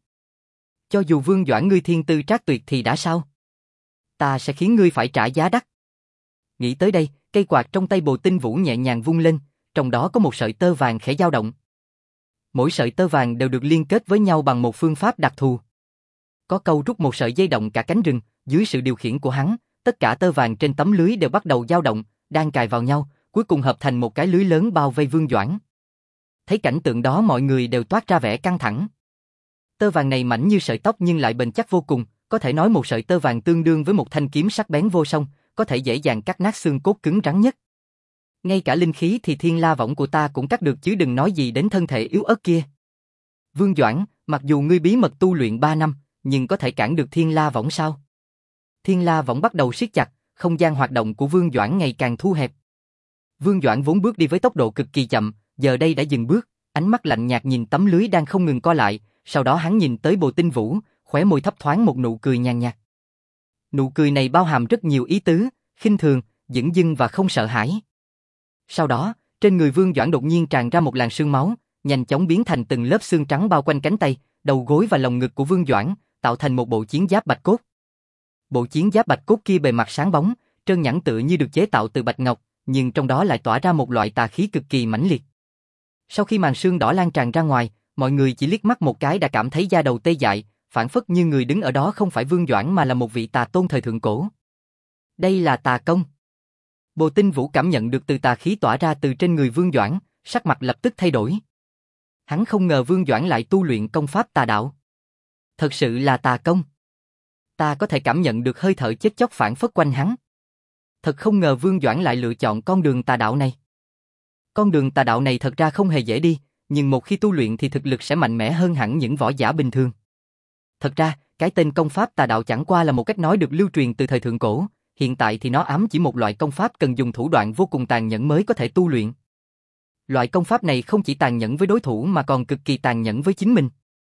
Cho dù Vương Doãn ngươi thiên tư trác tuyệt thì đã sao? Ta sẽ khiến ngươi phải trả giá đắt. Nghĩ tới đây, cây quạt trong tay Bồ Tinh Vũ nhẹ nhàng vung lên, trong đó có một sợi tơ vàng khẽ dao động. Mỗi sợi tơ vàng đều được liên kết với nhau bằng một phương pháp đặc thù. Có câu rút một sợi dây động cả cánh rừng, dưới sự điều khiển của hắn, tất cả tơ vàng trên tấm lưới đều bắt đầu dao động, đan cài vào nhau, cuối cùng hợp thành một cái lưới lớn bao vây Vương Doãn. Thấy cảnh tượng đó mọi người đều toát ra vẻ căng thẳng. Tơ vàng này mảnh như sợi tóc nhưng lại bền chắc vô cùng, có thể nói một sợi tơ vàng tương đương với một thanh kiếm sắc bén vô song, có thể dễ dàng cắt nát xương cốt cứng rắn nhất. Ngay cả linh khí thì Thiên La Võng của ta cũng cắt được chứ đừng nói gì đến thân thể yếu ớt kia. Vương Doãn, mặc dù ngươi bí mật tu luyện ba năm, nhưng có thể cản được Thiên La Võng sao? Thiên La Võng bắt đầu siết chặt, không gian hoạt động của Vương Doãn ngày càng thu hẹp. Vương Doãn vốn bước đi với tốc độ cực kỳ chậm, giờ đây đã dừng bước, ánh mắt lạnh nhạt nhìn tấm lưới đang không ngừng co lại, sau đó hắn nhìn tới Bồ Tinh Vũ, khóe môi thấp thoáng một nụ cười nhàn nhạt. Nụ cười này bao hàm rất nhiều ý tứ, khinh thường, dửng dưng và không sợ hãi. Sau đó, trên người Vương Doãn đột nhiên tràn ra một làn sương máu, nhanh chóng biến thành từng lớp xương trắng bao quanh cánh tay, đầu gối và lồng ngực của Vương Doãn, tạo thành một bộ chiến giáp bạch cốt. Bộ chiến giáp bạch cốt kia bề mặt sáng bóng, trơn nhẵn tựa như được chế tạo từ bạch ngọc, nhưng trong đó lại tỏa ra một loại tà khí cực kỳ mãnh liệt. Sau khi màn sương đỏ lan tràn ra ngoài, mọi người chỉ liếc mắt một cái đã cảm thấy da đầu tê dại, phảng phất như người đứng ở đó không phải Vương Doãn mà là một vị tà tôn thời thượng cổ. Đây là tà công. Bồ Tinh Vũ cảm nhận được từ tà khí tỏa ra từ trên người Vương Doãn, sắc mặt lập tức thay đổi. Hắn không ngờ Vương Doãn lại tu luyện công pháp tà đạo. Thật sự là tà công. Ta có thể cảm nhận được hơi thở chết chóc phảng phất quanh hắn. Thật không ngờ Vương Doãn lại lựa chọn con đường tà đạo này. Con đường tà đạo này thật ra không hề dễ đi, nhưng một khi tu luyện thì thực lực sẽ mạnh mẽ hơn hẳn những võ giả bình thường. Thật ra, cái tên công pháp tà đạo chẳng qua là một cách nói được lưu truyền từ thời thượng cổ, hiện tại thì nó ám chỉ một loại công pháp cần dùng thủ đoạn vô cùng tàn nhẫn mới có thể tu luyện. Loại công pháp này không chỉ tàn nhẫn với đối thủ mà còn cực kỳ tàn nhẫn với chính mình.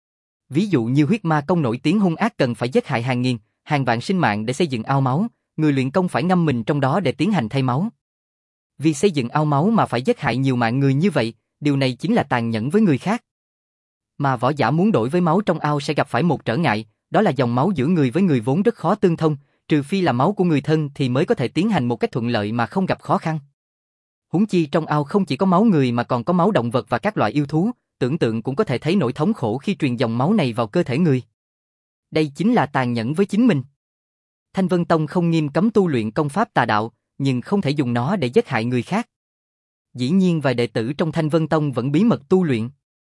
Ví dụ như huyết ma công nổi tiếng hung ác cần phải giết hại hàng nghìn, hàng vạn sinh mạng để xây dựng ao máu, người luyện công phải ngâm mình trong đó để tiến hành thay máu. Vì xây dựng ao máu mà phải giết hại nhiều mạng người như vậy, điều này chính là tàn nhẫn với người khác. Mà võ giả muốn đổi với máu trong ao sẽ gặp phải một trở ngại, đó là dòng máu giữa người với người vốn rất khó tương thông, trừ phi là máu của người thân thì mới có thể tiến hành một cách thuận lợi mà không gặp khó khăn. Huống chi trong ao không chỉ có máu người mà còn có máu động vật và các loại yêu thú, tưởng tượng cũng có thể thấy nỗi thống khổ khi truyền dòng máu này vào cơ thể người. Đây chính là tàn nhẫn với chính mình. Thanh Vân Tông không nghiêm cấm tu luyện công pháp tà đạo, nhưng không thể dùng nó để giết hại người khác. Dĩ nhiên vài đệ tử trong Thanh Vân Tông vẫn bí mật tu luyện.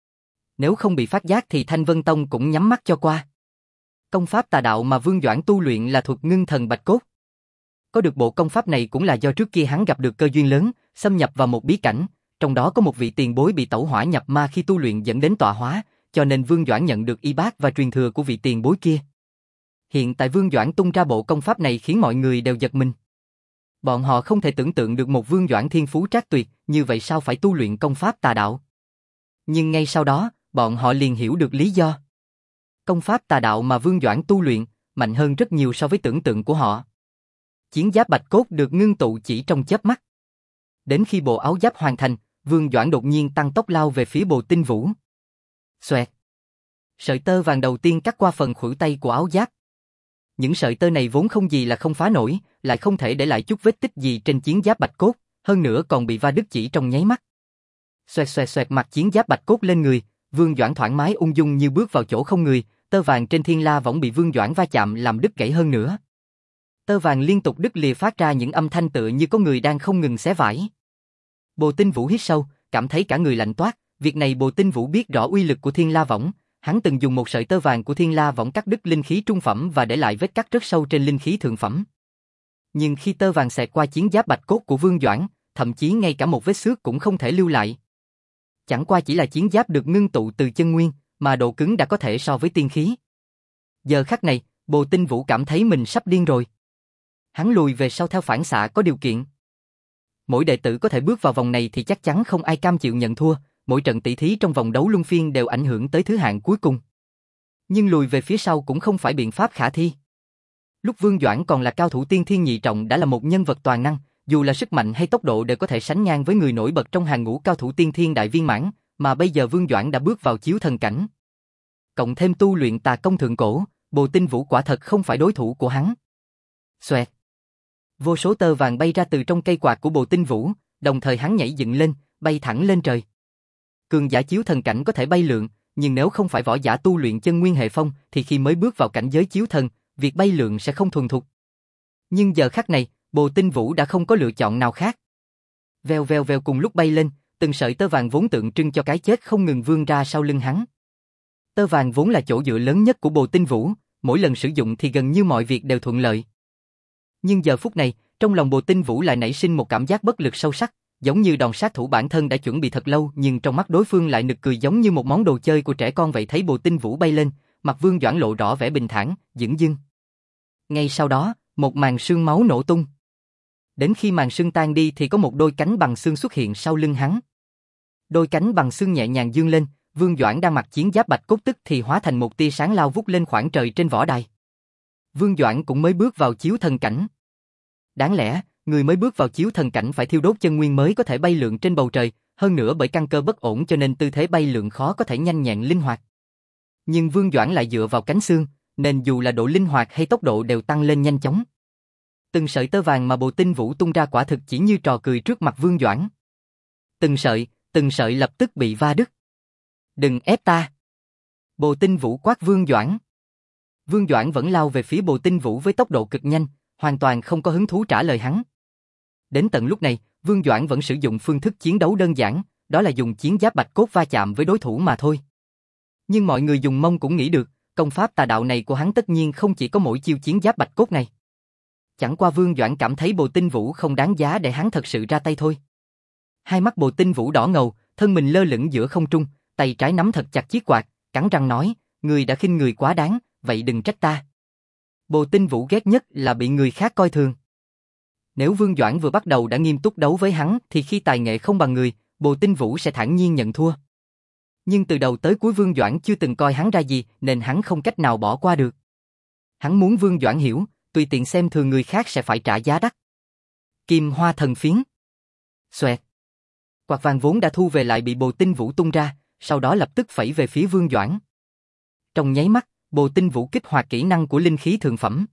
Nếu không bị phát giác thì Thanh Vân Tông cũng nhắm mắt cho qua. Công pháp tà đạo mà Vương Doãn tu luyện là thuật ngưng thần bạch cốt. Có được bộ công pháp này cũng là do trước kia hắn gặp được cơ duyên lớn, xâm nhập vào một bí cảnh, trong đó có một vị tiền bối bị tẩu hỏa nhập ma khi tu luyện dẫn đến tọa hóa, cho nên Vương Doãn nhận được y bát và truyền thừa của vị tiền bối kia. Hiện tại Vương Doãn tung ra bộ công pháp này khiến mọi người đều giật mình. Bọn họ không thể tưởng tượng được một Vương Doãn thiên phú trác tuyệt, như vậy sao phải tu luyện công pháp tà đạo. Nhưng ngay sau đó, bọn họ liền hiểu được lý do. Công pháp tà đạo mà Vương Doãn tu luyện, mạnh hơn rất nhiều so với tưởng tượng của họ. Chiến giáp bạch cốt được ngưng tụ chỉ trong chớp mắt. Đến khi bộ áo giáp hoàn thành, Vương Doãn đột nhiên tăng tốc lao về phía Bồ Tinh Vũ. Xoẹt. Sợi tơ vàng đầu tiên cắt qua phần khuỷu tay của áo giáp. Những sợi tơ này vốn không gì là không phá nổi, lại không thể để lại chút vết tích gì trên chiến giáp bạch cốt, hơn nữa còn bị va đứt chỉ trong nháy mắt. Xoẹt xoẹt xoẹt mặt chiến giáp bạch cốt lên người, Vương Doãn thoải mái ung dung như bước vào chỗ không người, tơ vàng trên thiên la võng bị Vương Doãn va chạm làm đứt gãy hơn nữa. Tơ vàng liên tục đứt lìa phát ra những âm thanh tựa như có người đang không ngừng xé vải. Bồ Tinh Vũ hít sâu, cảm thấy cả người lạnh toát, việc này Bồ Tinh Vũ biết rõ uy lực của thiên la võng, hắn từng dùng một sợi tơ vàng của thiên la võng cắt đứt linh khí trung phẩm và để lại vết cắt rất sâu trên linh khí thượng phẩm. Nhưng khi tơ vàng xẹt qua chiến giáp bạch cốt của Vương Doãn, thậm chí ngay cả một vết xước cũng không thể lưu lại. Chẳng qua chỉ là chiến giáp được ngưng tụ từ chân nguyên, mà độ cứng đã có thể so với tiên khí. Giờ khắc này, Bồ Tinh Vũ cảm thấy mình sắp điên rồi. Hắn lùi về sau theo phản xạ có điều kiện. Mỗi đệ tử có thể bước vào vòng này thì chắc chắn không ai cam chịu nhận thua, mỗi trận tỷ thí trong vòng đấu luân phiên đều ảnh hưởng tới thứ hạng cuối cùng. Nhưng lùi về phía sau cũng không phải biện pháp khả thi. Lúc Vương Doãn còn là cao thủ tiên thiên nhị trọng đã là một nhân vật toàn năng, dù là sức mạnh hay tốc độ đều có thể sánh ngang với người nổi bật trong hàng ngũ cao thủ tiên thiên đại viên mãn, mà bây giờ Vương Doãn đã bước vào chiếu thần cảnh. Cộng thêm tu luyện tà công thượng cổ, Bồ Tinh Vũ quả thật không phải đối thủ của hắn. Xoẹt. Vô số tơ vàng bay ra từ trong cây quạt của Bồ Tinh Vũ, đồng thời hắn nhảy dựng lên, bay thẳng lên trời. Cường giả chiếu thần cảnh có thể bay lượn, nhưng nếu không phải võ giả tu luyện chân nguyên hệ phong thì khi mới bước vào cảnh giới chiếu thần, việc bay lượn sẽ không thuần thục. Nhưng giờ khắc này, Bồ Tinh Vũ đã không có lựa chọn nào khác. Vèo vèo vèo cùng lúc bay lên, từng sợi tơ vàng vốn tượng trưng cho cái chết không ngừng vươn ra sau lưng hắn. Tơ vàng vốn là chỗ dựa lớn nhất của Bồ Tinh Vũ, mỗi lần sử dụng thì gần như mọi việc đều thuận lợi. Nhưng giờ phút này, trong lòng Bồ Tinh Vũ lại nảy sinh một cảm giác bất lực sâu sắc, giống như đòn sát thủ bản thân đã chuẩn bị thật lâu nhưng trong mắt đối phương lại nực cười giống như một món đồ chơi của trẻ con vậy. Thấy Bồ Tinh Vũ bay lên, mặt Vương Doãn lộ rõ vẻ bình thản, dửng dưng. Ngay sau đó, một màn sương máu nổ tung. Đến khi màn sương tan đi thì có một đôi cánh bằng xương xuất hiện sau lưng hắn. Đôi cánh bằng xương nhẹ nhàng dương lên, Vương Doãn đang mặc chiến giáp bạch cốt tức thì hóa thành một tia sáng lao vút lên khoảng trời trên võ đài. Vương Doãn cũng mới bước vào chiếu thần cảnh. Đáng lẽ, người mới bước vào chiếu thần cảnh phải thiêu đốt chân nguyên mới có thể bay lượn trên bầu trời, hơn nữa bởi căn cơ bất ổn cho nên tư thế bay lượn khó có thể nhanh nhẹn linh hoạt. Nhưng Vương Doãn lại dựa vào cánh xương, nên dù là độ linh hoạt hay tốc độ đều tăng lên nhanh chóng. Từng sợi tơ vàng mà Bồ Tinh Vũ tung ra quả thực chỉ như trò cười trước mặt Vương Doãn. Từng sợi, từng sợi lập tức bị va đứt. Đừng ép ta! Bồ Tinh Vũ quát Vương Doãn. Vương Doãn vẫn lao về phía Bồ Tinh Vũ với tốc độ cực nhanh, hoàn toàn không có hứng thú trả lời hắn. Đến tận lúc này, Vương Doãn vẫn sử dụng phương thức chiến đấu đơn giản, đó là dùng chiến giáp bạch cốt va chạm với đối thủ mà thôi. Nhưng mọi người dùng mông cũng nghĩ được, công pháp tà đạo này của hắn tất nhiên không chỉ có mỗi chiêu chiến giáp bạch cốt này. Chẳng qua Vương Doãn cảm thấy Bồ Tinh Vũ không đáng giá để hắn thật sự ra tay thôi. Hai mắt Bồ Tinh Vũ đỏ ngầu, thân mình lơ lửng giữa không trung, tay trái nắm thật chặt chiếc quạt, cắn răng nói, người đã khinh người quá đáng, vậy đừng trách ta. Bồ Tinh Vũ ghét nhất là bị người khác coi thường. Nếu Vương Doãn vừa bắt đầu đã nghiêm túc đấu với hắn thì khi tài nghệ không bằng người, Bồ Tinh Vũ sẽ thản nhiên nhận thua. Nhưng từ đầu tới cuối Vương Doãn chưa từng coi hắn ra gì nên hắn không cách nào bỏ qua được. Hắn muốn Vương Doãn hiểu, tùy tiện xem thường người khác sẽ phải trả giá đắt. Kim Hoa Thần Phiến. Xoẹt. Quạt vàng vốn đã thu về lại bị Bồ Tinh Vũ tung ra, sau đó lập tức phẩy về phía Vương Doãn. Trong nháy mắt, Bồ Tinh Vũ kích hoạt kỹ năng của linh khí thượng phẩm.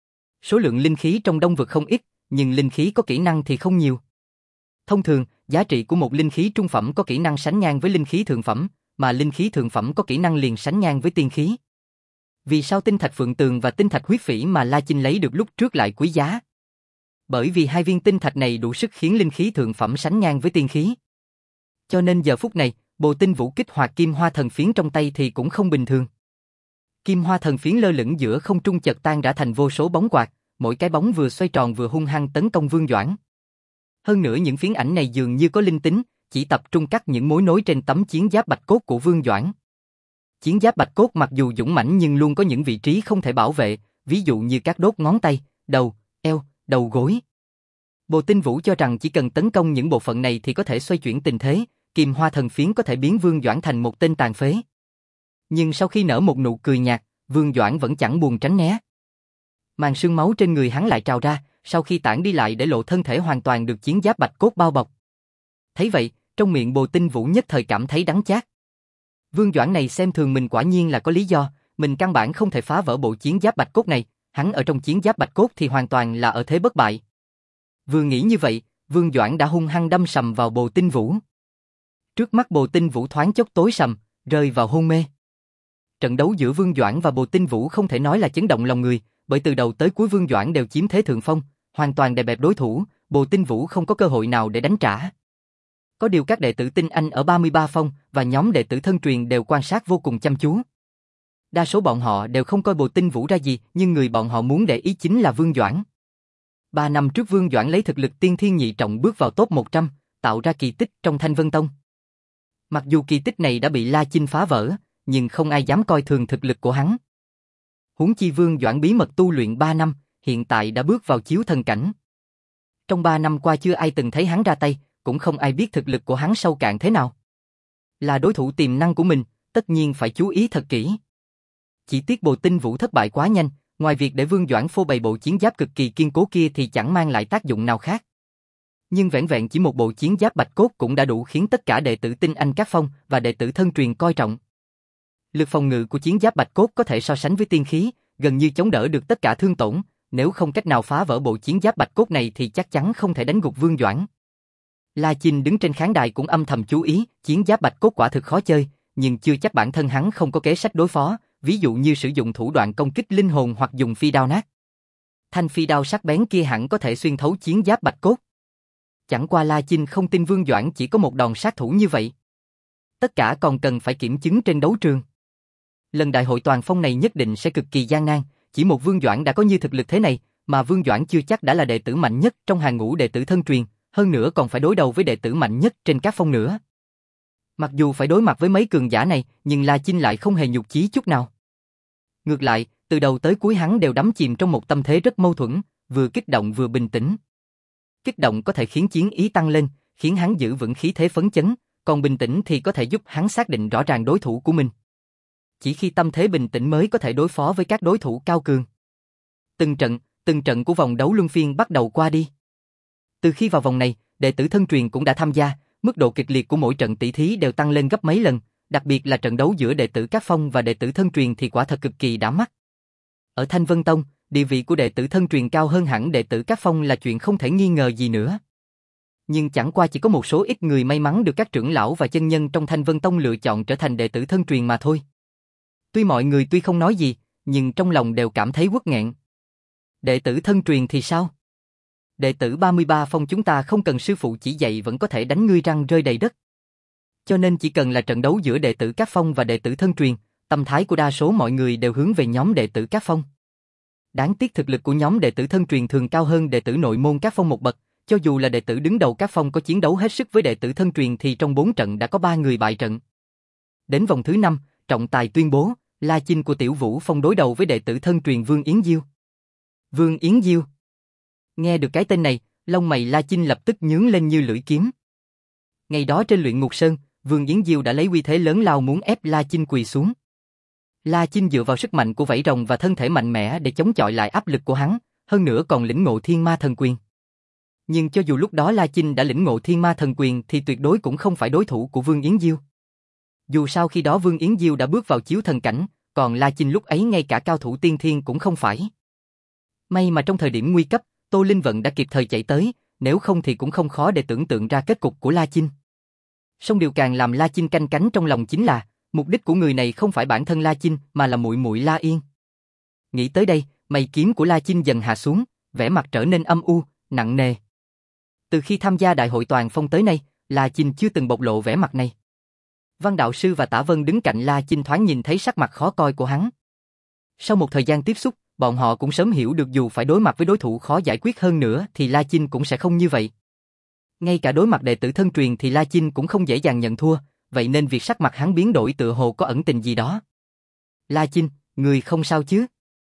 Số lượng linh khí trong Đông Vực không ít, nhưng linh khí có kỹ năng thì không nhiều. Thông thường, giá trị của một linh khí trung phẩm có kỹ năng sánh ngang với linh khí thượng phẩm, mà linh khí thượng phẩm có kỹ năng liền sánh ngang với tiên khí. Vì sao tinh thạch phượng tường và tinh thạch huyết phỉ mà La Chinh lấy được lúc trước lại quý giá? Bởi vì hai viên tinh thạch này đủ sức khiến linh khí thượng phẩm sánh ngang với tiên khí. Cho nên giờ phút này, Bồ Tinh Vũ kích hoạt kim hoa thần phiến trong tay thì cũng không bình thường. Kim hoa thần phiến lơ lửng giữa không trung chợt tan rã thành vô số bóng quạt, mỗi cái bóng vừa xoay tròn vừa hung hăng tấn công Vương Doãn. Hơn nữa những phiến ảnh này dường như có linh tính, chỉ tập trung cắt những mối nối trên tấm chiến giáp bạch cốt của Vương Doãn. Chiến giáp bạch cốt mặc dù dũng mãnh nhưng luôn có những vị trí không thể bảo vệ, ví dụ như các đốt ngón tay, đầu, eo, đầu gối. Bồ Tinh Vũ cho rằng chỉ cần tấn công những bộ phận này thì có thể xoay chuyển tình thế, kim hoa thần phiến có thể biến Vương Doãn thành một tên tàn phế. Nhưng sau khi nở một nụ cười nhạt, Vương Doãn vẫn chẳng buồn tránh né. Màn sương máu trên người hắn lại trào ra, sau khi tản đi lại để lộ thân thể hoàn toàn được chiến giáp bạch cốt bao bọc. Thấy vậy, trong miệng Bồ Tinh Vũ nhất thời cảm thấy đắng chát. Vương Doãn này xem thường mình quả nhiên là có lý do, mình căn bản không thể phá vỡ bộ chiến giáp bạch cốt này, hắn ở trong chiến giáp bạch cốt thì hoàn toàn là ở thế bất bại. Vừa nghĩ như vậy, Vương Doãn đã hung hăng đâm sầm vào Bồ Tinh Vũ. Trước mắt Bồ Tinh Vũ thoáng chốc tối sầm, rơi vào hôn mê. Trận đấu giữa Vương Doãn và Bồ Tinh Vũ không thể nói là chấn động lòng người, bởi từ đầu tới cuối Vương Doãn đều chiếm thế thượng phong, hoàn toàn đè bẹp đối thủ, Bồ Tinh Vũ không có cơ hội nào để đánh trả. Có điều các đệ tử Tinh Anh ở ba mươi ba phong và nhóm đệ tử thân truyền đều quan sát vô cùng chăm chú. Đa số bọn họ đều không coi Bồ Tinh Vũ ra gì, nhưng người bọn họ muốn để ý chính là Vương Doãn. Ba năm trước Vương Doãn lấy thực lực tiên thiên nhị trọng bước vào top một trăm, tạo ra kỳ tích trong Thanh Vân Tông. Mặc dù kỳ tích này đã bị La Chinh phá vỡ, nhưng không ai dám coi thường thực lực của hắn. Huống chi Vương Doãn bí mật tu luyện ba năm, hiện tại đã bước vào chiếu thần cảnh. Trong ba năm qua chưa ai từng thấy hắn ra tay, cũng không ai biết thực lực của hắn sâu cạn thế nào. Là đối thủ tiềm năng của mình, tất nhiên phải chú ý thật kỹ. Chỉ tiếc Bồ Tinh Vũ thất bại quá nhanh, ngoài việc để Vương Doãn phô bày bộ chiến giáp cực kỳ kiên cố kia thì chẳng mang lại tác dụng nào khác. Nhưng vẻn vẹn chỉ một bộ chiến giáp bạch cốt cũng đã đủ khiến tất cả đệ tử Tinh Anh các phong và đệ tử thân truyền coi trọng. Lực phòng ngự của chiến giáp bạch cốt có thể so sánh với tiên khí, gần như chống đỡ được tất cả thương tổn, nếu không cách nào phá vỡ bộ chiến giáp bạch cốt này thì chắc chắn không thể đánh gục Vương Doãn. La Chinh đứng trên khán đài cũng âm thầm chú ý, chiến giáp bạch cốt quả thực khó chơi, nhưng chưa chắc bản thân hắn không có kế sách đối phó, ví dụ như sử dụng thủ đoạn công kích linh hồn hoặc dùng phi đao nát. Thanh phi đao sắc bén kia hẳn có thể xuyên thấu chiến giáp bạch cốt. Chẳng qua La Chinh không tin Vương Doãn chỉ có một đòn sát thủ như vậy. Tất cả còn cần phải kiểm chứng trên đấu trường. Lần đại hội toàn phong này nhất định sẽ cực kỳ gian nan, chỉ một Vương Doãn đã có như thực lực thế này, mà Vương Doãn chưa chắc đã là đệ tử mạnh nhất trong hàng ngũ đệ tử thân truyền, hơn nữa còn phải đối đầu với đệ tử mạnh nhất trên các phong nữa. Mặc dù phải đối mặt với mấy cường giả này, nhưng La Chinh lại không hề nhục chí chút nào. Ngược lại, từ đầu tới cuối hắn đều đắm chìm trong một tâm thế rất mâu thuẫn, vừa kích động vừa bình tĩnh. Kích động có thể khiến chiến ý tăng lên, khiến hắn giữ vững khí thế phấn chấn, còn bình tĩnh thì có thể giúp hắn xác định rõ ràng đối thủ của mình. Chỉ khi tâm thế bình tĩnh mới có thể đối phó với các đối thủ cao cường. Từng trận, từng trận của vòng đấu luân phiên bắt đầu qua đi. Từ khi vào vòng này, đệ tử thân truyền cũng đã tham gia, mức độ kịch liệt của mỗi trận tỷ thí đều tăng lên gấp mấy lần, đặc biệt là trận đấu giữa đệ tử các phong và đệ tử thân truyền thì quả thật cực kỳ đã mắt. Ở Thanh Vân Tông, địa vị của đệ tử thân truyền cao hơn hẳn đệ tử các phong là chuyện không thể nghi ngờ gì nữa. Nhưng chẳng qua chỉ có một số ít người may mắn được các trưởng lão và chân nhân trong Thanh Vân Tông lựa chọn trở thành đệ tử thân truyền mà thôi. Tuy mọi người tuy không nói gì, nhưng trong lòng đều cảm thấy uất nghẹn. Đệ tử thân truyền thì sao? Đệ tử ba mươi ba phong chúng ta không cần sư phụ chỉ dạy vẫn có thể đánh ngươi răng rơi đầy đất. Cho nên chỉ cần là trận đấu giữa đệ tử các phong và đệ tử thân truyền, tâm thái của đa số mọi người đều hướng về nhóm đệ tử các phong. Đáng tiếc thực lực của nhóm đệ tử thân truyền thường cao hơn đệ tử nội môn các phong một bậc, cho dù là đệ tử đứng đầu các phong có chiến đấu hết sức với đệ tử thân truyền thì trong bốn trận đã có ba người bại trận. Đến vòng thứ năm, trọng tài tuyên bố, La Chinh của Tiểu Vũ Phong đối đầu với đệ tử thân truyền Vương Yến Diêu. Vương Yến Diêu. Nghe được cái tên này, lông mày La Chinh lập tức nhướng lên như lưỡi kiếm. Ngày đó trên Luyện Ngục Sơn, Vương Yến Diêu đã lấy uy thế lớn lao muốn ép La Chinh quỳ xuống. La Chinh dựa vào sức mạnh của vảy rồng và thân thể mạnh mẽ để chống chọi lại áp lực của hắn, hơn nữa còn lĩnh ngộ Thiên Ma Thần Quyền. Nhưng cho dù lúc đó La Chinh đã lĩnh ngộ Thiên Ma Thần Quyền thì tuyệt đối cũng không phải đối thủ của Vương Yến Diêu. Dù sao khi đó Vương Yến Diêu đã bước vào chiếu thần cảnh, còn La Chinh lúc ấy ngay cả cao thủ tiên thiên cũng không phải. May mà trong thời điểm nguy cấp, Tô Linh Vận đã kịp thời chạy tới, nếu không thì cũng không khó để tưởng tượng ra kết cục của La Chinh. Song điều càng làm La Chinh canh cánh trong lòng chính là, mục đích của người này không phải bản thân La Chinh mà là muội muội La Yên. Nghĩ tới đây, mày kiếm của La Chinh dần hạ xuống, vẻ mặt trở nên âm u, nặng nề. Từ khi tham gia đại hội toàn phong tới nay, La Chinh chưa từng bộc lộ vẻ mặt này. Văn đạo sư và Tả Vân đứng cạnh La Chinh thoáng nhìn thấy sắc mặt khó coi của hắn. Sau một thời gian tiếp xúc, bọn họ cũng sớm hiểu được dù phải đối mặt với đối thủ khó giải quyết hơn nữa thì La Chinh cũng sẽ không như vậy. Ngay cả đối mặt đệ tử thân truyền thì La Chinh cũng không dễ dàng nhận thua, vậy nên việc sắc mặt hắn biến đổi tựa hồ có ẩn tình gì đó. La Chinh, người không sao chứ?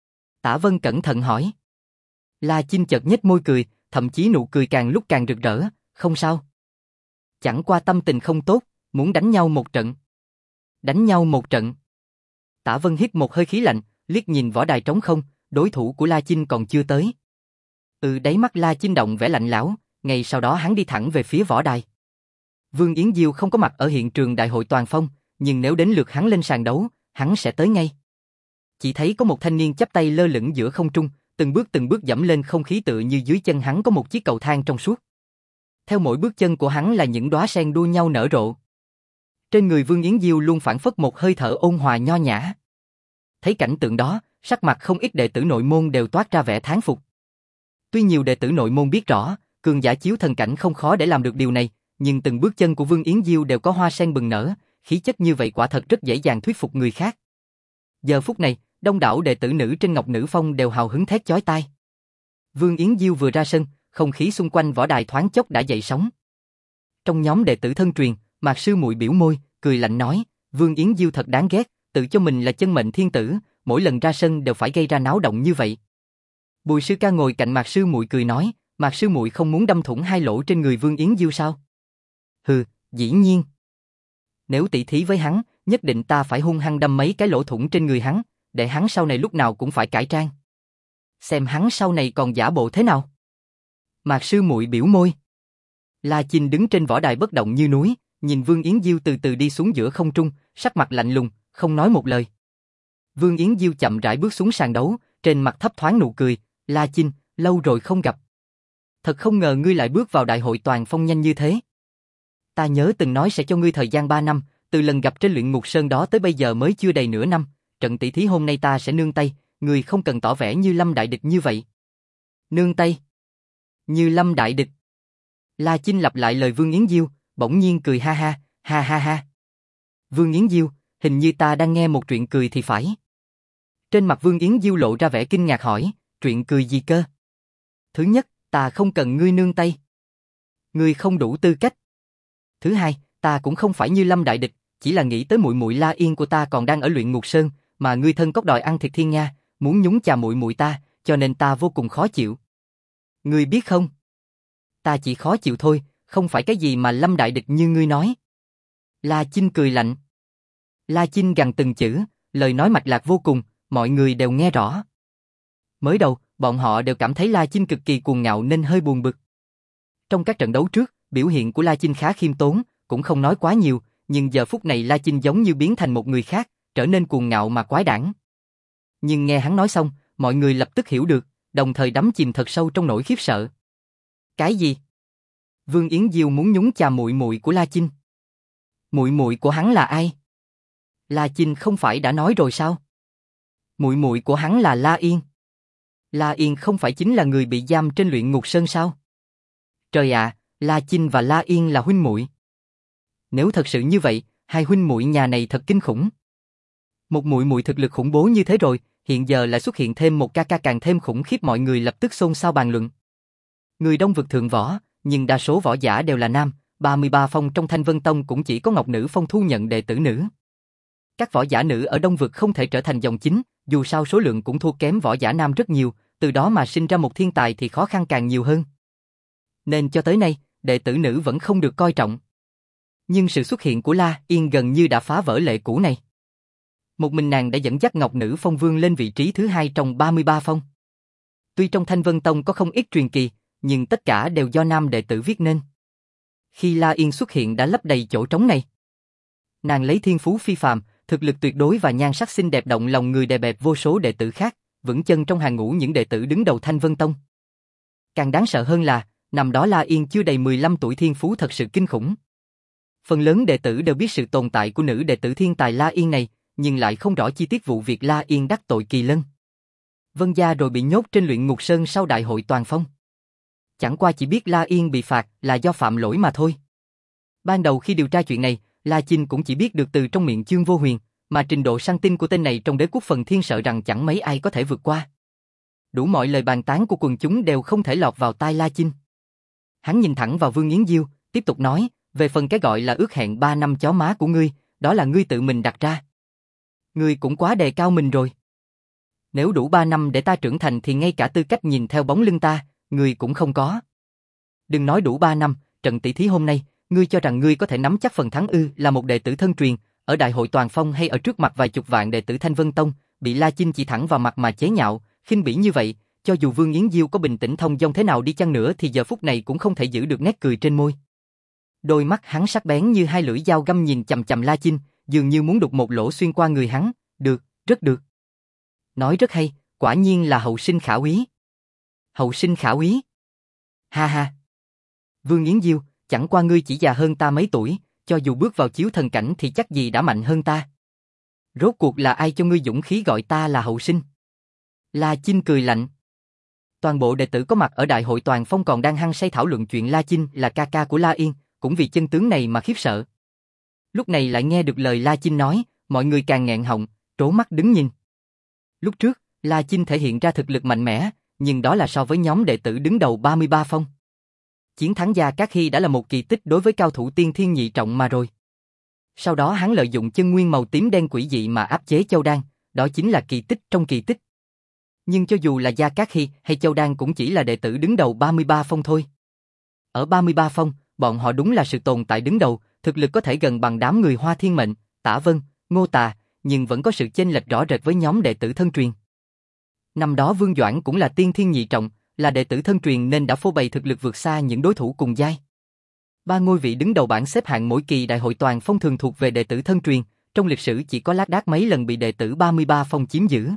Tả Vân cẩn thận hỏi. La Chinh chợt nhếch môi cười, thậm chí nụ cười càng lúc càng rực rỡ, không sao. Chẳng qua tâm tình không tốt, muốn đánh nhau một trận. Đánh nhau một trận. Tả Vân hít một hơi khí lạnh, liếc nhìn võ đài trống không, đối thủ của La Chinh còn chưa tới. Ừ, đáy mắt La Chinh động vẻ lạnh lẽo, ngay sau đó hắn đi thẳng về phía võ đài. Vương Yến Diêu không có mặt ở hiện trường đại hội toàn phong, nhưng nếu đến lượt hắn lên sàn đấu, hắn sẽ tới ngay. Chỉ thấy có một thanh niên chắp tay lơ lửng giữa không trung, từng bước từng bước dẫm lên không khí tựa như dưới chân hắn có một chiếc cầu thang trong suốt. Theo mỗi bước chân của hắn là những đóa sen đua nhau nở rộ. Trên người Vương Yến Diêu luôn phảng phất một hơi thở ôn hòa nho nhã. Thấy cảnh tượng đó, sắc mặt không ít đệ tử nội môn đều toát ra vẻ thán phục. Tuy nhiều đệ tử nội môn biết rõ, cường giả chiếu thần cảnh không khó để làm được điều này, nhưng từng bước chân của Vương Yến Diêu đều có hoa sen bừng nở, khí chất như vậy quả thật rất dễ dàng thuyết phục người khác. Giờ phút này, đông đảo đệ tử nữ trên Ngọc Nữ Phong đều hào hứng thét chói tai. Vương Yến Diêu vừa ra sân, không khí xung quanh võ đài thoáng chốc đã dậy sóng. Trong nhóm đệ tử thân truyền, Mạc sư muội biểu môi, cười lạnh nói, Vương Yến Diêu thật đáng ghét, tự cho mình là chân mệnh thiên tử, mỗi lần ra sân đều phải gây ra náo động như vậy. Bùi sư ca ngồi cạnh Mạc sư muội cười nói, Mạc sư muội không muốn đâm thủng hai lỗ trên người Vương Yến Diêu sao? Hừ, dĩ nhiên. Nếu tỷ thí với hắn, nhất định ta phải hung hăng đâm mấy cái lỗ thủng trên người hắn, để hắn sau này lúc nào cũng phải cải trang. Xem hắn sau này còn giả bộ thế nào. Mạc sư muội biểu môi. La Chinh đứng trên võ đài bất động như núi, nhìn Vương Yến Diêu từ từ đi xuống giữa không trung, sắc mặt lạnh lùng, không nói một lời. Vương Yến Diêu chậm rãi bước xuống sàn đấu, trên mặt thấp thoáng nụ cười, La Chinh, lâu rồi không gặp. Thật không ngờ ngươi lại bước vào đại hội toàn phong nhanh như thế. Ta nhớ từng nói sẽ cho ngươi thời gian ba năm, từ lần gặp trên luyện ngục sơn đó tới bây giờ mới chưa đầy nửa năm, trận tỷ thí hôm nay ta sẽ nương tay, ngươi không cần tỏ vẻ như Lâm đại địch như vậy. Nương tay? Như Lâm đại địch? La Chinh lặp lại lời Vương Yến Diêu, bỗng nhiên cười ha ha, ha ha ha. Vương Yến Diêu, hình như ta đang nghe một chuyện cười thì phải. Trên mặt Vương Yến Diêu lộ ra vẻ kinh ngạc hỏi, chuyện cười gì cơ? Thứ nhất, ta không cần ngươi nương tay. Ngươi không đủ tư cách. Thứ hai, ta cũng không phải như Lâm đại địch, chỉ là nghĩ tới muội muội La Yên của ta còn đang ở luyện ngục sơn, mà ngươi thân cốc đòi ăn thịt thiên nga, muốn nhúng chà muội muội ta, cho nên ta vô cùng khó chịu. Ngươi biết không? Ta chỉ khó chịu thôi, không phải cái gì mà Lâm đại địch như ngươi nói. La Chinh cười lạnh. La Chinh gằn từng chữ, lời nói mạch lạc vô cùng, mọi người đều nghe rõ. Mới đầu, bọn họ đều cảm thấy La Chinh cực kỳ cuồng ngạo nên hơi buồn bực. Trong các trận đấu trước, biểu hiện của La Chinh khá khiêm tốn, cũng không nói quá nhiều, nhưng giờ phút này La Chinh giống như biến thành một người khác, trở nên cuồng ngạo mà quái đản. Nhưng nghe hắn nói xong, mọi người lập tức hiểu được, đồng thời đắm chìm thật sâu trong nỗi khiếp sợ. Cái gì? Vương Yến Diêu muốn nhúng chà muội muội của La Chinh. Muội muội của hắn là ai? La Chinh không phải đã nói rồi sao? Muội muội của hắn là La Yên. La Yên không phải chính là người bị giam trên luyện ngục sơn sao? Trời ạ, La Chinh và La Yên là huynh muội. Nếu thật sự như vậy, hai huynh muội nhà này thật kinh khủng. Một muội muội thực lực khủng bố như thế rồi, hiện giờ lại xuất hiện thêm một ca ca càng thêm khủng khiếp, mọi người lập tức xôn xao bàn luận. Người Đông vực thượng võ, nhưng đa số võ giả đều là nam, ba mươi ba phong trong Thanh Vân Tông cũng chỉ có Ngọc Nữ Phong thu nhận đệ tử nữ. Các võ giả nữ ở Đông vực không thể trở thành dòng chính, dù sao số lượng cũng thua kém võ giả nam rất nhiều, từ đó mà sinh ra một thiên tài thì khó khăn càng nhiều hơn. Nên cho tới nay, đệ tử nữ vẫn không được coi trọng. Nhưng sự xuất hiện của La Yên gần như đã phá vỡ lệ cũ này. Một mình nàng đã dẫn dắt Ngọc Nữ Phong Vương lên vị trí thứ hai trong ba mươi ba phong. Tuy trong Thanh Vân Tông có không ít truyền kỳ, nhưng tất cả đều do nam đệ tử viết nên. Khi La Yên xuất hiện đã lấp đầy chỗ trống này. Nàng lấy thiên phú phi phàm, thực lực tuyệt đối và nhan sắc xinh đẹp động lòng người đè bẹp vô số đệ tử khác, vững chân trong hàng ngũ những đệ tử đứng đầu Thanh Vân Tông. Càng đáng sợ hơn là, năm đó La Yên chưa đầy mười lăm tuổi, thiên phú thật sự kinh khủng. Phần lớn đệ tử đều biết sự tồn tại của nữ đệ tử thiên tài La Yên này, nhưng lại không rõ chi tiết vụ việc La Yên đắc tội Kỳ Lân. Vân gia rồi bị nhốt trên luyện ngục sơn sau đại hội toàn phong. Chẳng qua chỉ biết La Yên bị phạt là do phạm lỗi mà thôi. Ban đầu khi điều tra chuyện này, La Chinh cũng chỉ biết được từ trong miệng Chương Vô Huyền, mà trình độ săn tin của tên này trong đế quốc phần thiên sợ rằng chẳng mấy ai có thể vượt qua. Đủ mọi lời bàn tán của quần chúng đều không thể lọt vào tai La Chinh. Hắn nhìn thẳng vào Vương Yến Diêu, tiếp tục nói, về phần cái gọi là ước hẹn ba năm chó má của ngươi, đó là ngươi tự mình đặt ra. Ngươi cũng quá đề cao mình rồi. Nếu đủ ba năm để ta trưởng thành thì ngay cả tư cách nhìn theo bóng lưng ta, ngươi cũng không có. Đừng nói đủ ba năm, trận tỷ thí hôm nay, ngươi cho rằng ngươi có thể nắm chắc phần thắng ư? Là một đệ tử thân truyền, ở đại hội toàn phong hay ở trước mặt vài chục vạn đệ tử Thanh Vân Tông, bị La Chinh chỉ thẳng vào mặt mà chế nhạo, khinh bỉ như vậy, cho dù Vương Yến Diêu có bình tĩnh thông dong thế nào đi chăng nữa thì giờ phút này cũng không thể giữ được nét cười trên môi. Đôi mắt hắn sắc bén như hai lưỡi dao găm nhìn chằm chằm La Chinh, dường như muốn đục một lỗ xuyên qua người hắn. Được, rất được. Nói rất hay, quả nhiên là hậu sinh khả úy. Hậu sinh khả úy. Ha ha. Vương Yến Diêu, chẳng qua ngươi chỉ già hơn ta mấy tuổi, cho dù bước vào chiếu thần cảnh thì chắc gì đã mạnh hơn ta. Rốt cuộc là ai cho ngươi dũng khí gọi ta là hậu sinh? La Chinh cười lạnh. Toàn bộ đệ tử có mặt ở đại hội toàn phong còn đang hăng say thảo luận chuyện La Chinh là ca ca của La Yên, cũng vì chân tướng này mà khiếp sợ. Lúc này lại nghe được lời La Chinh nói, mọi người càng nghẹn họng, trố mắt đứng nhìn. Lúc trước, La Chinh thể hiện ra thực lực mạnh mẽ, nhưng đó là so với nhóm đệ tử đứng đầu ba mươi ba phong. Chiến thắng Gia Cát Hy đã là một kỳ tích đối với cao thủ tiên thiên nhị trọng mà rồi. Sau đó hắn lợi dụng chân nguyên màu tím đen quỷ dị mà áp chế Châu Đan, đó chính là kỳ tích trong kỳ tích. Nhưng cho dù là Gia Cát Hy hay Châu Đan cũng chỉ là đệ tử đứng đầu ba mươi ba phong thôi. Ở ba mươi ba phong, bọn họ đúng là sự tồn tại đứng đầu, thực lực có thể gần bằng đám người Hoa Thiên Mệnh, Tả Vân, Ngô Tà, nhưng vẫn có sự chênh lệch rõ rệt với nhóm đệ tử thân truyền. Năm đó Vương Doãn cũng là tiên thiên nhị trọng, là đệ tử thân truyền nên đã phô bày thực lực vượt xa những đối thủ cùng giai. Ba ngôi vị đứng đầu bảng xếp hạng mỗi kỳ đại hội toàn phong thường thuộc về đệ tử thân truyền, trong lịch sử chỉ có lác đác mấy lần bị đệ tử ba mươi ba phong chiếm giữ.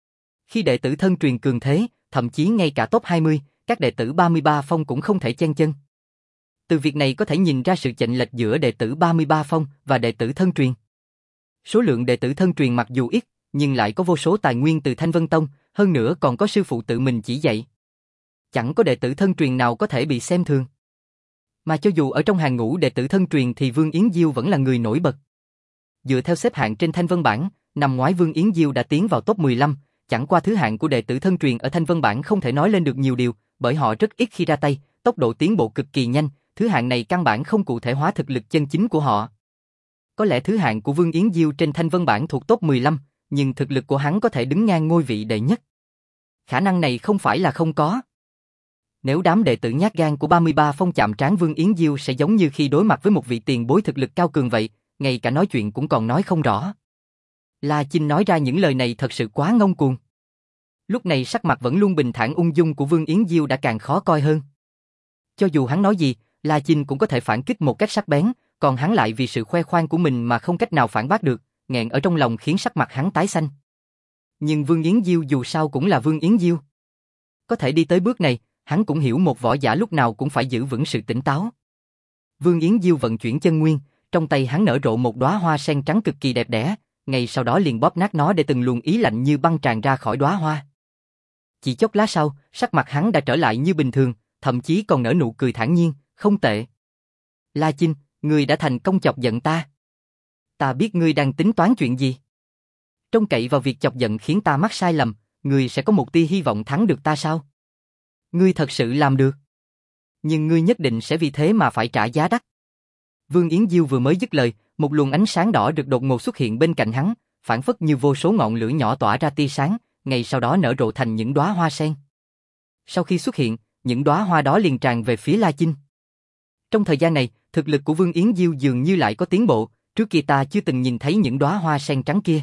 Khi đệ tử thân truyền cường thế, thậm chí ngay cả top hai mươi, các đệ tử ba mươi ba phong cũng không thể chen chân. Từ việc này có thể nhìn ra sự chênh lệch giữa đệ tử ba mươi ba phong và đệ tử thân truyền. Số lượng đệ tử thân truyền mặc dù ít, nhưng lại có vô số tài nguyên từ Thanh Vân Tông, hơn nữa còn có sư phụ tự mình chỉ dạy. Chẳng có đệ tử thân truyền nào có thể bị xem thường. Mà cho dù ở trong hàng ngũ đệ tử thân truyền thì Vương Yến Diêu vẫn là người nổi bật. Dựa theo xếp hạng trên Thanh Vân bảng, năm ngoái Vương Yến Diêu đã tiến vào top mười lăm, chẳng qua thứ hạng của đệ tử thân truyền ở Thanh Vân bảng không thể nói lên được nhiều điều, bởi họ rất ít khi ra tay, tốc độ tiến bộ cực kỳ nhanh, thứ hạng này căn bản không cụ thể hóa thực lực chân chính của họ. Có lẽ thứ hạng của Vương Yến Diêu trên Thanh Vân bảng thuộc top mười lăm, nhưng thực lực của hắn có thể đứng ngang ngôi vị đệ nhất. Khả năng này không phải là không có. Nếu đám đệ tử nhát gan của ba mươi ba phong chạm trán Vương Yến Diêu sẽ giống như khi đối mặt với một vị tiền bối thực lực cao cường vậy, ngay cả nói chuyện cũng còn nói không rõ. La Chinh nói ra những lời này thật sự quá ngông cuồng. Lúc này sắc mặt vẫn luôn bình thản ung dung của Vương Yến Diêu đã càng khó coi hơn. Cho dù hắn nói gì, La Chinh cũng có thể phản kích một cách sắc bén, còn hắn lại vì sự khoe khoang của mình mà không cách nào phản bác được, nghẹn ở trong lòng khiến sắc mặt hắn tái xanh. Nhưng Vương Yến Diêu dù sao cũng là Vương Yến Diêu. Có thể đi tới bước này, hắn cũng hiểu một võ giả lúc nào cũng phải giữ vững sự tỉnh táo. Vương Yến Diêu vận chuyển chân nguyên, trong tay hắn nở rộ một đóa hoa sen trắng cực kỳ đẹp đẽ, ngay sau đó liền bóp nát nó để từng luồng ý lạnh như băng tràn ra khỏi đóa hoa. Chỉ chốc lát sau, sắc mặt hắn đã trở lại như bình thường, thậm chí còn nở nụ cười thản nhiên, không tệ. La Chinh, ngươi đã thành công chọc giận ta. Ta biết ngươi đang tính toán chuyện gì. Trông cậy vào việc chọc giận khiến ta mắc sai lầm, ngươi sẽ có một tia hy vọng thắng được ta sao? Ngươi thật sự làm được. Nhưng ngươi nhất định sẽ vì thế mà phải trả giá đắt. Vương Yến Diêu vừa mới dứt lời, một luồng ánh sáng đỏ được đột ngột xuất hiện bên cạnh hắn, phản phất như vô số ngọn lửa nhỏ tỏa ra tia sáng, ngay sau đó nở rộ thành những đóa hoa sen. Sau khi xuất hiện, những đóa hoa đó liền tràn về phía La Chinh. Trong thời gian này, thực lực của Vương Yến Diêu dường như lại có tiến bộ, trước kia ta chưa từng nhìn thấy những đóa hoa sen trắng kia.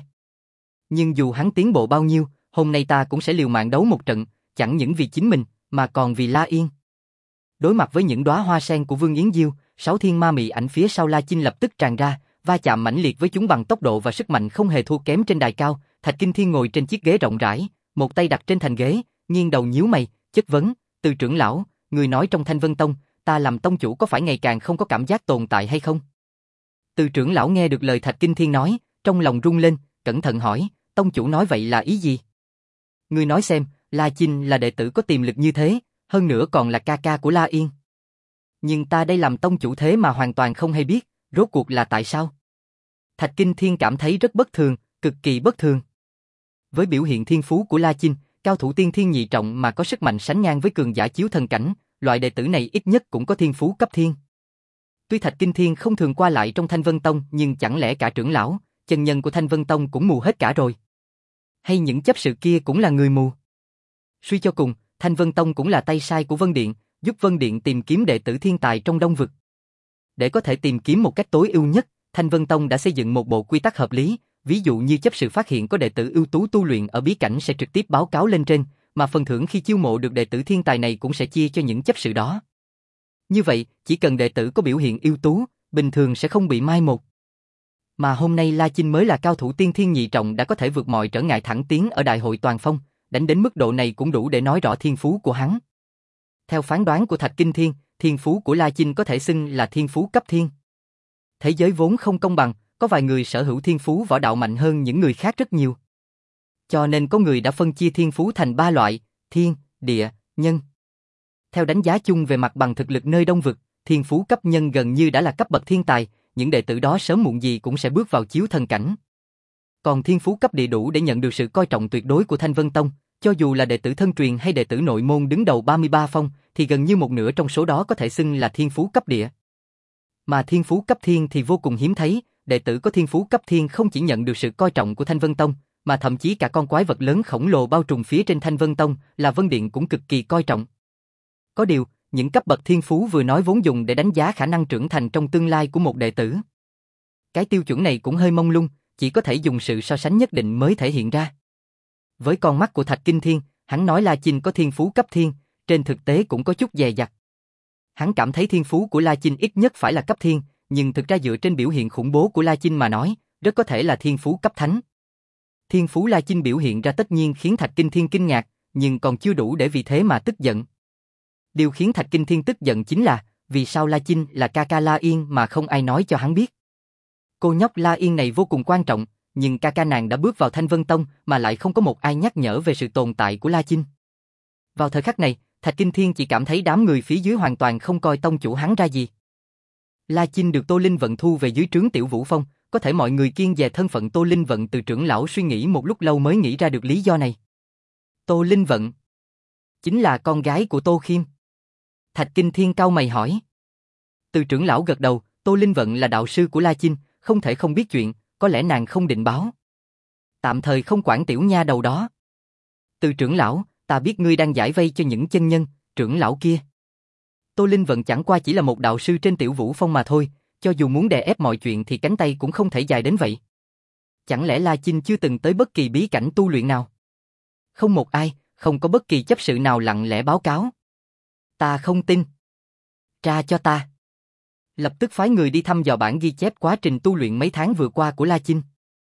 Nhưng dù hắn tiến bộ bao nhiêu, hôm nay ta cũng sẽ liều mạng đấu một trận, chẳng những vì chính mình, mà còn vì La Yên. Đối mặt với những đóa hoa sen của Vương Yến Diêu, sáu thiên ma mị ảnh phía sau La Chinh lập tức tràn ra, va chạm mãnh liệt với chúng bằng tốc độ và sức mạnh không hề thua kém. Trên đài cao, Thạch Kinh Thiên ngồi trên chiếc ghế rộng rãi, một tay đặt trên thành ghế, nghiêng đầu nhíu mày, chất vấn, Từ trưởng lão, người nói trong Thanh Vân Tông, ta làm tông chủ có phải ngày càng không có cảm giác tồn tại hay không? Từ trưởng lão nghe được lời Thạch Kinh Thiên nói, trong lòng rung lên, cẩn thận hỏi, tông chủ nói vậy là ý gì? Ngươi nói xem, La Chinh là đệ tử có tiềm lực như thế, hơn nữa còn là ca ca của La Yên. Nhưng ta đây làm tông chủ thế mà hoàn toàn không hay biết, rốt cuộc là tại sao? Thạch Kinh Thiên cảm thấy rất bất thường, cực kỳ bất thường. Với biểu hiện thiên phú của La Chinh, cao thủ tiên thiên nhị trọng mà có sức mạnh sánh ngang với cường giả chiếu thần cảnh, loại đệ tử này ít nhất cũng có thiên phú cấp thiên. Tuy Thạch Kinh Thiên không thường qua lại trong Thanh Vân Tông, nhưng chẳng lẽ cả trưởng lão, chân nhân của Thanh Vân Tông cũng mù hết cả rồi? Hay những chấp sự kia cũng là người mù? Suy cho cùng, Thanh Vân Tông cũng là tay sai của Vân Điện, giúp Vân Điện tìm kiếm đệ tử thiên tài trong Đông Vực. Để có thể tìm kiếm một cách tối ưu nhất, Thanh Vân Tông đã xây dựng một bộ quy tắc hợp lý, ví dụ như chấp sự phát hiện có đệ tử ưu tú tu luyện ở bí cảnh sẽ trực tiếp báo cáo lên trên, mà phần thưởng khi chiêu mộ được đệ tử thiên tài này cũng sẽ chia cho những chấp sự đó. Như vậy, chỉ cần đệ tử có biểu hiện ưu tú, bình thường sẽ không bị mai một. Mà hôm nay La Chinh mới là cao thủ tiên thiên nhị trọng đã có thể vượt mọi trở ngại thẳng tiến ở đại hội toàn phong, đánh đến mức độ này cũng đủ để nói rõ thiên phú của hắn. Theo phán đoán của Thạch Kinh Thiên, thiên phú của La Chinh có thể xưng là thiên phú cấp thiên. Thế giới vốn không công bằng, có vài người sở hữu thiên phú võ đạo mạnh hơn những người khác rất nhiều. Cho nên có người đã phân chia thiên phú thành ba loại, thiên, địa, nhân. Theo đánh giá chung về mặt bằng thực lực nơi Đông Vực, thiên phú cấp nhân gần như đã là cấp bậc thiên tài, những đệ tử đó sớm muộn gì cũng sẽ bước vào chiếu thần cảnh. Còn thiên phú cấp địa đủ để nhận được sự coi trọng tuyệt đối của Thanh Vân Tông, cho dù là đệ tử thân truyền hay đệ tử nội môn đứng đầu ba mươi ba phong, thì gần như một nửa trong số đó có thể xưng là thiên phú cấp địa. Mà thiên phú cấp thiên thì vô cùng hiếm thấy, đệ tử có thiên phú cấp thiên không chỉ nhận được sự coi trọng của Thanh Vân Tông, mà thậm chí cả con quái vật lớn khổng lồ bao trùm phía trên Thanh Vân Tông là Vân Điện cũng cực kỳ coi trọng. Có điều, những cấp bậc thiên phú vừa nói vốn dùng để đánh giá khả năng trưởng thành trong tương lai của một đệ tử. Cái tiêu chuẩn này cũng hơi mông lung, chỉ có thể dùng sự so sánh nhất định mới thể hiện ra. Với con mắt của Thạch Kinh Thiên, hắn nói La Chinh có thiên phú cấp thiên, trên thực tế cũng có chút dè dặt. Hắn cảm thấy thiên phú của La Chinh ít nhất phải là cấp thiên, nhưng thực ra dựa trên biểu hiện khủng bố của La Chinh mà nói, rất có thể là thiên phú cấp thánh. Thiên phú La Chinh biểu hiện ra tất nhiên khiến Thạch Kinh Thiên kinh ngạc, nhưng còn chưa đủ để vì thế mà tức giận. Điều khiến Thạch Kinh Thiên tức giận chính là, vì sao La Chinh là ca ca La Yên mà không ai nói cho hắn biết. Cô nhóc La Yên này vô cùng quan trọng, nhưng ca ca nàng đã bước vào Thanh Vân Tông mà lại không có một ai nhắc nhở về sự tồn tại của La Chinh. Vào thời khắc này, Thạch Kinh Thiên chỉ cảm thấy đám người phía dưới hoàn toàn không coi tông chủ hắn ra gì. La Chinh được Tô Linh Vận thu về dưới trướng Tiểu Vũ Phong, có thể mọi người kiêng dè thân phận Tô Linh Vận từ trưởng lão suy nghĩ một lúc lâu mới nghĩ ra được lý do này. Tô Linh Vận chính là con gái của Tô Khiêm. Thạch Kinh Thiên cau mày hỏi. Từ trưởng lão gật đầu, Tô Linh Vận là đạo sư của La Chinh, không thể không biết chuyện, có lẽ nàng không định báo. Tạm thời không quản tiểu nha đầu đó. Từ trưởng lão, ta biết ngươi đang giải vây cho những chân nhân, trưởng lão kia. Tô Linh Vận chẳng qua chỉ là một đạo sư trên Tiểu Vũ Phong mà thôi, cho dù muốn đè ép mọi chuyện thì cánh tay cũng không thể dài đến vậy. Chẳng lẽ La Chinh chưa từng tới bất kỳ bí cảnh tu luyện nào? Không một ai, không có bất kỳ chấp sự nào lặng lẽ báo cáo. Ta không tin. Tra cho ta. Lập tức phái người đi thăm dò bản ghi chép quá trình tu luyện mấy tháng vừa qua của La Chinh.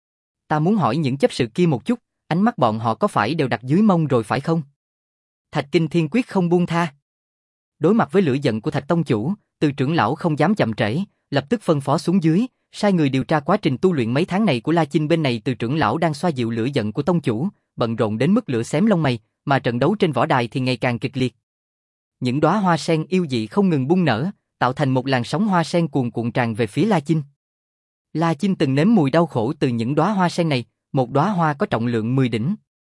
Ta muốn hỏi những chấp sự kia một chút, ánh mắt bọn họ có phải đều đặt dưới mông rồi phải không? Thạch Kinh Thiên quyết không buông tha. Đối mặt với lửa giận của Thạch Tông Chủ, Từ trưởng lão không dám chậm trễ, lập tức phân phó xuống dưới, sai người điều tra quá trình tu luyện mấy tháng này của La Chinh. Bên này Từ trưởng lão đang xoa dịu lửa giận của Tông Chủ, bận rộn đến mức lửa xém lông mày, mà trận đấu trên võ đài thì ngày càng kịch liệt. Những đóa hoa sen yêu dị không ngừng bung nở, tạo thành một làn sóng hoa sen cuồn cuộn tràn về phía La Chinh. La Chinh từng nếm mùi đau khổ từ những đóa hoa sen này, một đóa hoa có trọng lượng mười đỉnh.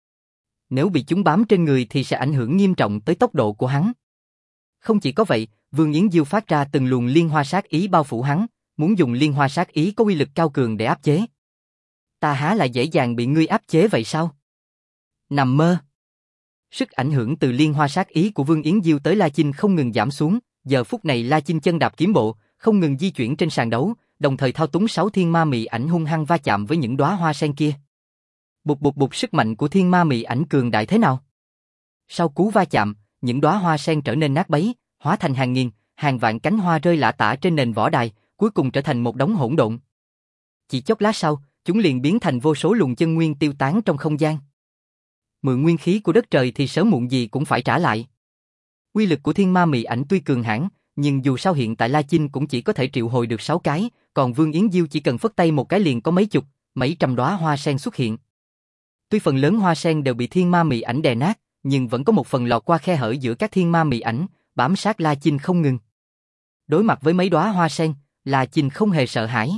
Nếu bị chúng bám trên người thì sẽ ảnh hưởng nghiêm trọng tới tốc độ của hắn. Không chỉ có vậy, Vương Yến Diêu phát ra từng luồng liên hoa sát ý bao phủ hắn, muốn dùng liên hoa sát ý có uy lực cao cường để áp chế. Ta há lại dễ dàng bị ngươi áp chế vậy sao? Nằm mơ. Sức ảnh hưởng từ liên hoa sát ý của Vương Yến Diêu tới La Chinh không ngừng giảm xuống, giờ phút này La Chinh chân đạp kiếm bộ, không ngừng di chuyển trên sàn đấu, đồng thời thao túng sáu thiên ma mị ảnh hung hăng va chạm với những đóa hoa sen kia. Bụp bụp bụp, sức mạnh của thiên ma mị ảnh cường đại thế nào? Sau cú va chạm, những đóa hoa sen trở nên nát bấy, hóa thành hàng nghìn, hàng vạn cánh hoa rơi lả tả trên nền võ đài, cuối cùng trở thành một đống hỗn độn. Chỉ chốc lát sau, chúng liền biến thành vô số luồng chân nguyên tiêu tán trong không gian. Mượn nguyên khí của đất trời thì sớm muộn gì cũng phải trả lại. Uy lực của thiên ma mị ảnh tuy cường hãn, nhưng dù sao hiện tại La Chinh cũng chỉ có thể triệu hồi được sáu cái, còn Vương Yến Diêu chỉ cần phất tay một cái liền có mấy chục, mấy trăm đóa hoa sen xuất hiện. Tuy phần lớn hoa sen đều bị thiên ma mị ảnh đè nát, nhưng vẫn có một phần lọt qua khe hở giữa các thiên ma mị ảnh, bám sát La Chinh không ngừng. Đối mặt với mấy đóa hoa sen, La Chinh không hề sợ hãi.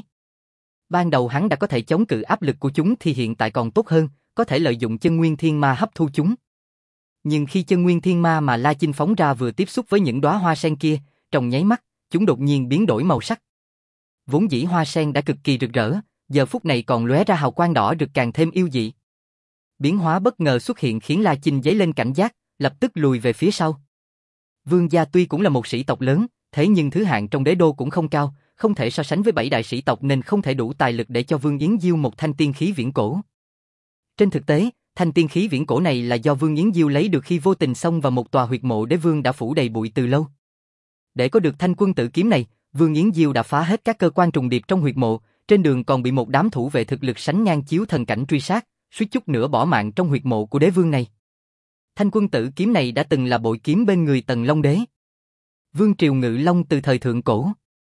Ban đầu hắn đã có thể chống cự áp lực của chúng thì hiện tại còn tốt hơn, có thể lợi dụng chân nguyên thiên ma hấp thu chúng. Nhưng khi chân nguyên thiên ma mà La Chinh phóng ra vừa tiếp xúc với những đóa hoa sen kia, trong nháy mắt, chúng đột nhiên biến đổi màu sắc. Vốn dĩ hoa sen đã cực kỳ rực rỡ, giờ phút này còn lóe ra hào quang đỏ rực càng thêm yêu dị. Biến hóa bất ngờ xuất hiện khiến La Chinh dấy lên cảnh giác, lập tức lùi về phía sau. Vương gia tuy cũng là một sĩ tộc lớn, thế nhưng thứ hạng trong đế đô cũng không cao, không thể so sánh với bảy đại sĩ tộc nên không thể đủ tài lực để cho Vương Yến Diêu một thanh tiên khí viễn cổ. Trên thực tế, thanh tiên khí viễn cổ này là do Vương Yến Diêu lấy được khi vô tình xông vào một tòa huyệt mộ đế vương đã phủ đầy bụi từ lâu. Để có được thanh quân tử kiếm này, Vương Yến Diêu đã phá hết các cơ quan trùng điệp trong huyệt mộ, trên đường còn bị một đám thủ vệ thực lực sánh ngang chiếu thần cảnh truy sát, suýt chút nữa bỏ mạng trong huyệt mộ của đế vương này. Thanh quân tử kiếm này đã từng là bội kiếm bên người Tần Long đế, Vương triều Ngự Long từ thời thượng cổ.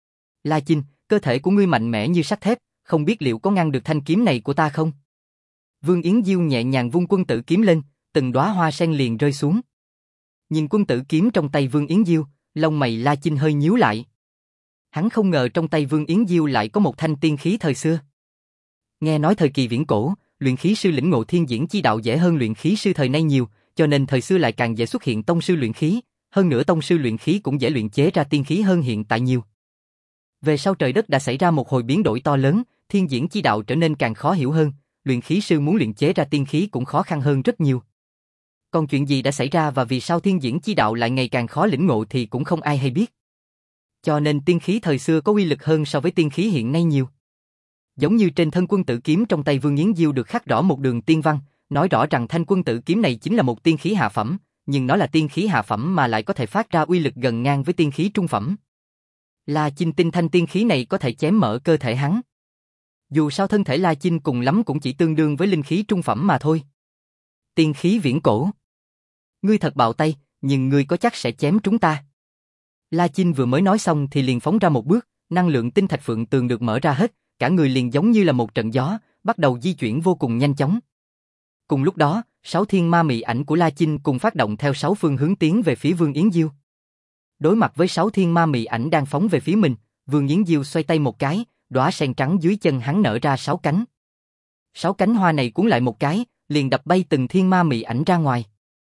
La Chinh, cơ thể của ngươi mạnh mẽ như sắt thép, không biết liệu có ngăn được thanh kiếm này của ta không? Vương Yến Diêu nhẹ nhàng vung quân tử kiếm lên, từng đóa hoa sen liền rơi xuống. Nhìn quân tử kiếm trong tay Vương Yến Diêu, lông mày La Chinh hơi nhíu lại. Hắn không ngờ trong tay Vương Yến Diêu lại có một thanh tiên khí thời xưa. Nghe nói thời kỳ viễn cổ, luyện khí sư lĩnh ngộ thiên diễn chi đạo dễ hơn luyện khí sư thời nay nhiều, cho nên thời xưa lại càng dễ xuất hiện tông sư luyện khí, hơn nữa tông sư luyện khí cũng dễ luyện chế ra tiên khí hơn hiện tại nhiều. Về sau trời đất đã xảy ra một hồi biến đổi to lớn, thiên diễn chi đạo trở nên càng khó hiểu hơn, luyện khí sư muốn luyện chế ra tiên khí cũng khó khăn hơn rất nhiều. Còn chuyện gì đã xảy ra và vì sao thiên diễn chi đạo lại ngày càng khó lĩnh ngộ thì cũng không ai hay biết. Cho nên tiên khí thời xưa có uy lực hơn so với tiên khí hiện nay nhiều. Giống như trên thân quân tử kiếm trong tay Vương Yến Diêu được khắc rõ một đường tiên văn, nói rõ rằng thanh quân tử kiếm này chính là một tiên khí hạ phẩm, nhưng nó là tiên khí hạ phẩm mà lại có thể phát ra uy lực gần ngang với tiên khí trung phẩm. La Chinh tin thanh tiên khí này có thể chém mở cơ thể hắn. Dù sao thân thể La Chinh cùng lắm cũng chỉ tương đương với linh khí trung phẩm mà thôi. Tiên khí viễn cổ. Ngươi thật bạo tay, nhưng ngươi có chắc sẽ chém chúng ta? La Chinh vừa mới nói xong thì liền phóng ra một bước, năng lượng tinh thạch phượng tường được mở ra hết, cả người liền giống như là một trận gió, bắt đầu di chuyển vô cùng nhanh chóng. Cùng lúc đó, sáu thiên ma mị ảnh của La Chinh cùng phát động theo sáu phương hướng tiến về phía Vương Yến Diêu. Đối mặt với sáu thiên ma mị ảnh đang phóng về phía mình, Vương Yến Diêu xoay tay một cái, đóa sen trắng dưới chân hắn nở ra sáu cánh. Sáu cánh hoa này cuốn lại một cái, liền đập bay từng thiên ma mị ảnh ra ngoài.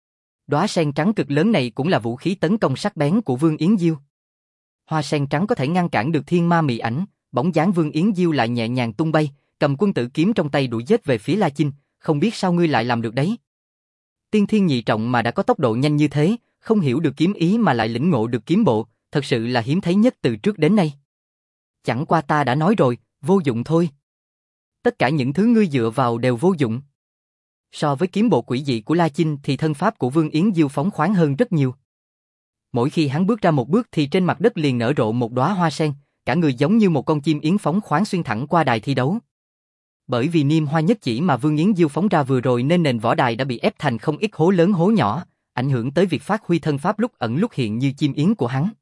Đóa sen trắng cực lớn này cũng là vũ khí tấn công sắc bén của Vương Yến Diêu. Hoa sen trắng có thể ngăn cản được thiên ma mị ảnh, bóng dáng Vương Yến Diêu lại nhẹ nhàng tung bay, cầm quân tử kiếm trong tay đuổi giết về phía La Chinh, không biết sao ngươi lại làm được đấy. Tiên thiên nhị trọng mà đã có tốc độ nhanh như thế, không hiểu được kiếm ý mà lại lĩnh ngộ được kiếm bộ, thật sự là hiếm thấy nhất từ trước đến nay. Chẳng qua ta đã nói rồi, vô dụng thôi. Tất cả những thứ ngươi dựa vào đều vô dụng. So với kiếm bộ quỷ dị của La Chinh thì thân pháp của Vương Yến Diêu phóng khoáng hơn rất nhiều. Mỗi khi hắn bước ra một bước thì trên mặt đất liền nở rộ một đóa hoa sen, cả người giống như một con chim yến phóng khoáng xuyên thẳng qua đài thi đấu. Bởi vì niêm hoa nhất chỉ mà Vương Yến Diêu phóng ra vừa rồi nên nền võ đài đã bị ép thành không ít hố lớn hố nhỏ, ảnh hưởng tới việc phát huy thân pháp lúc ẩn lúc hiện như chim yến của hắn.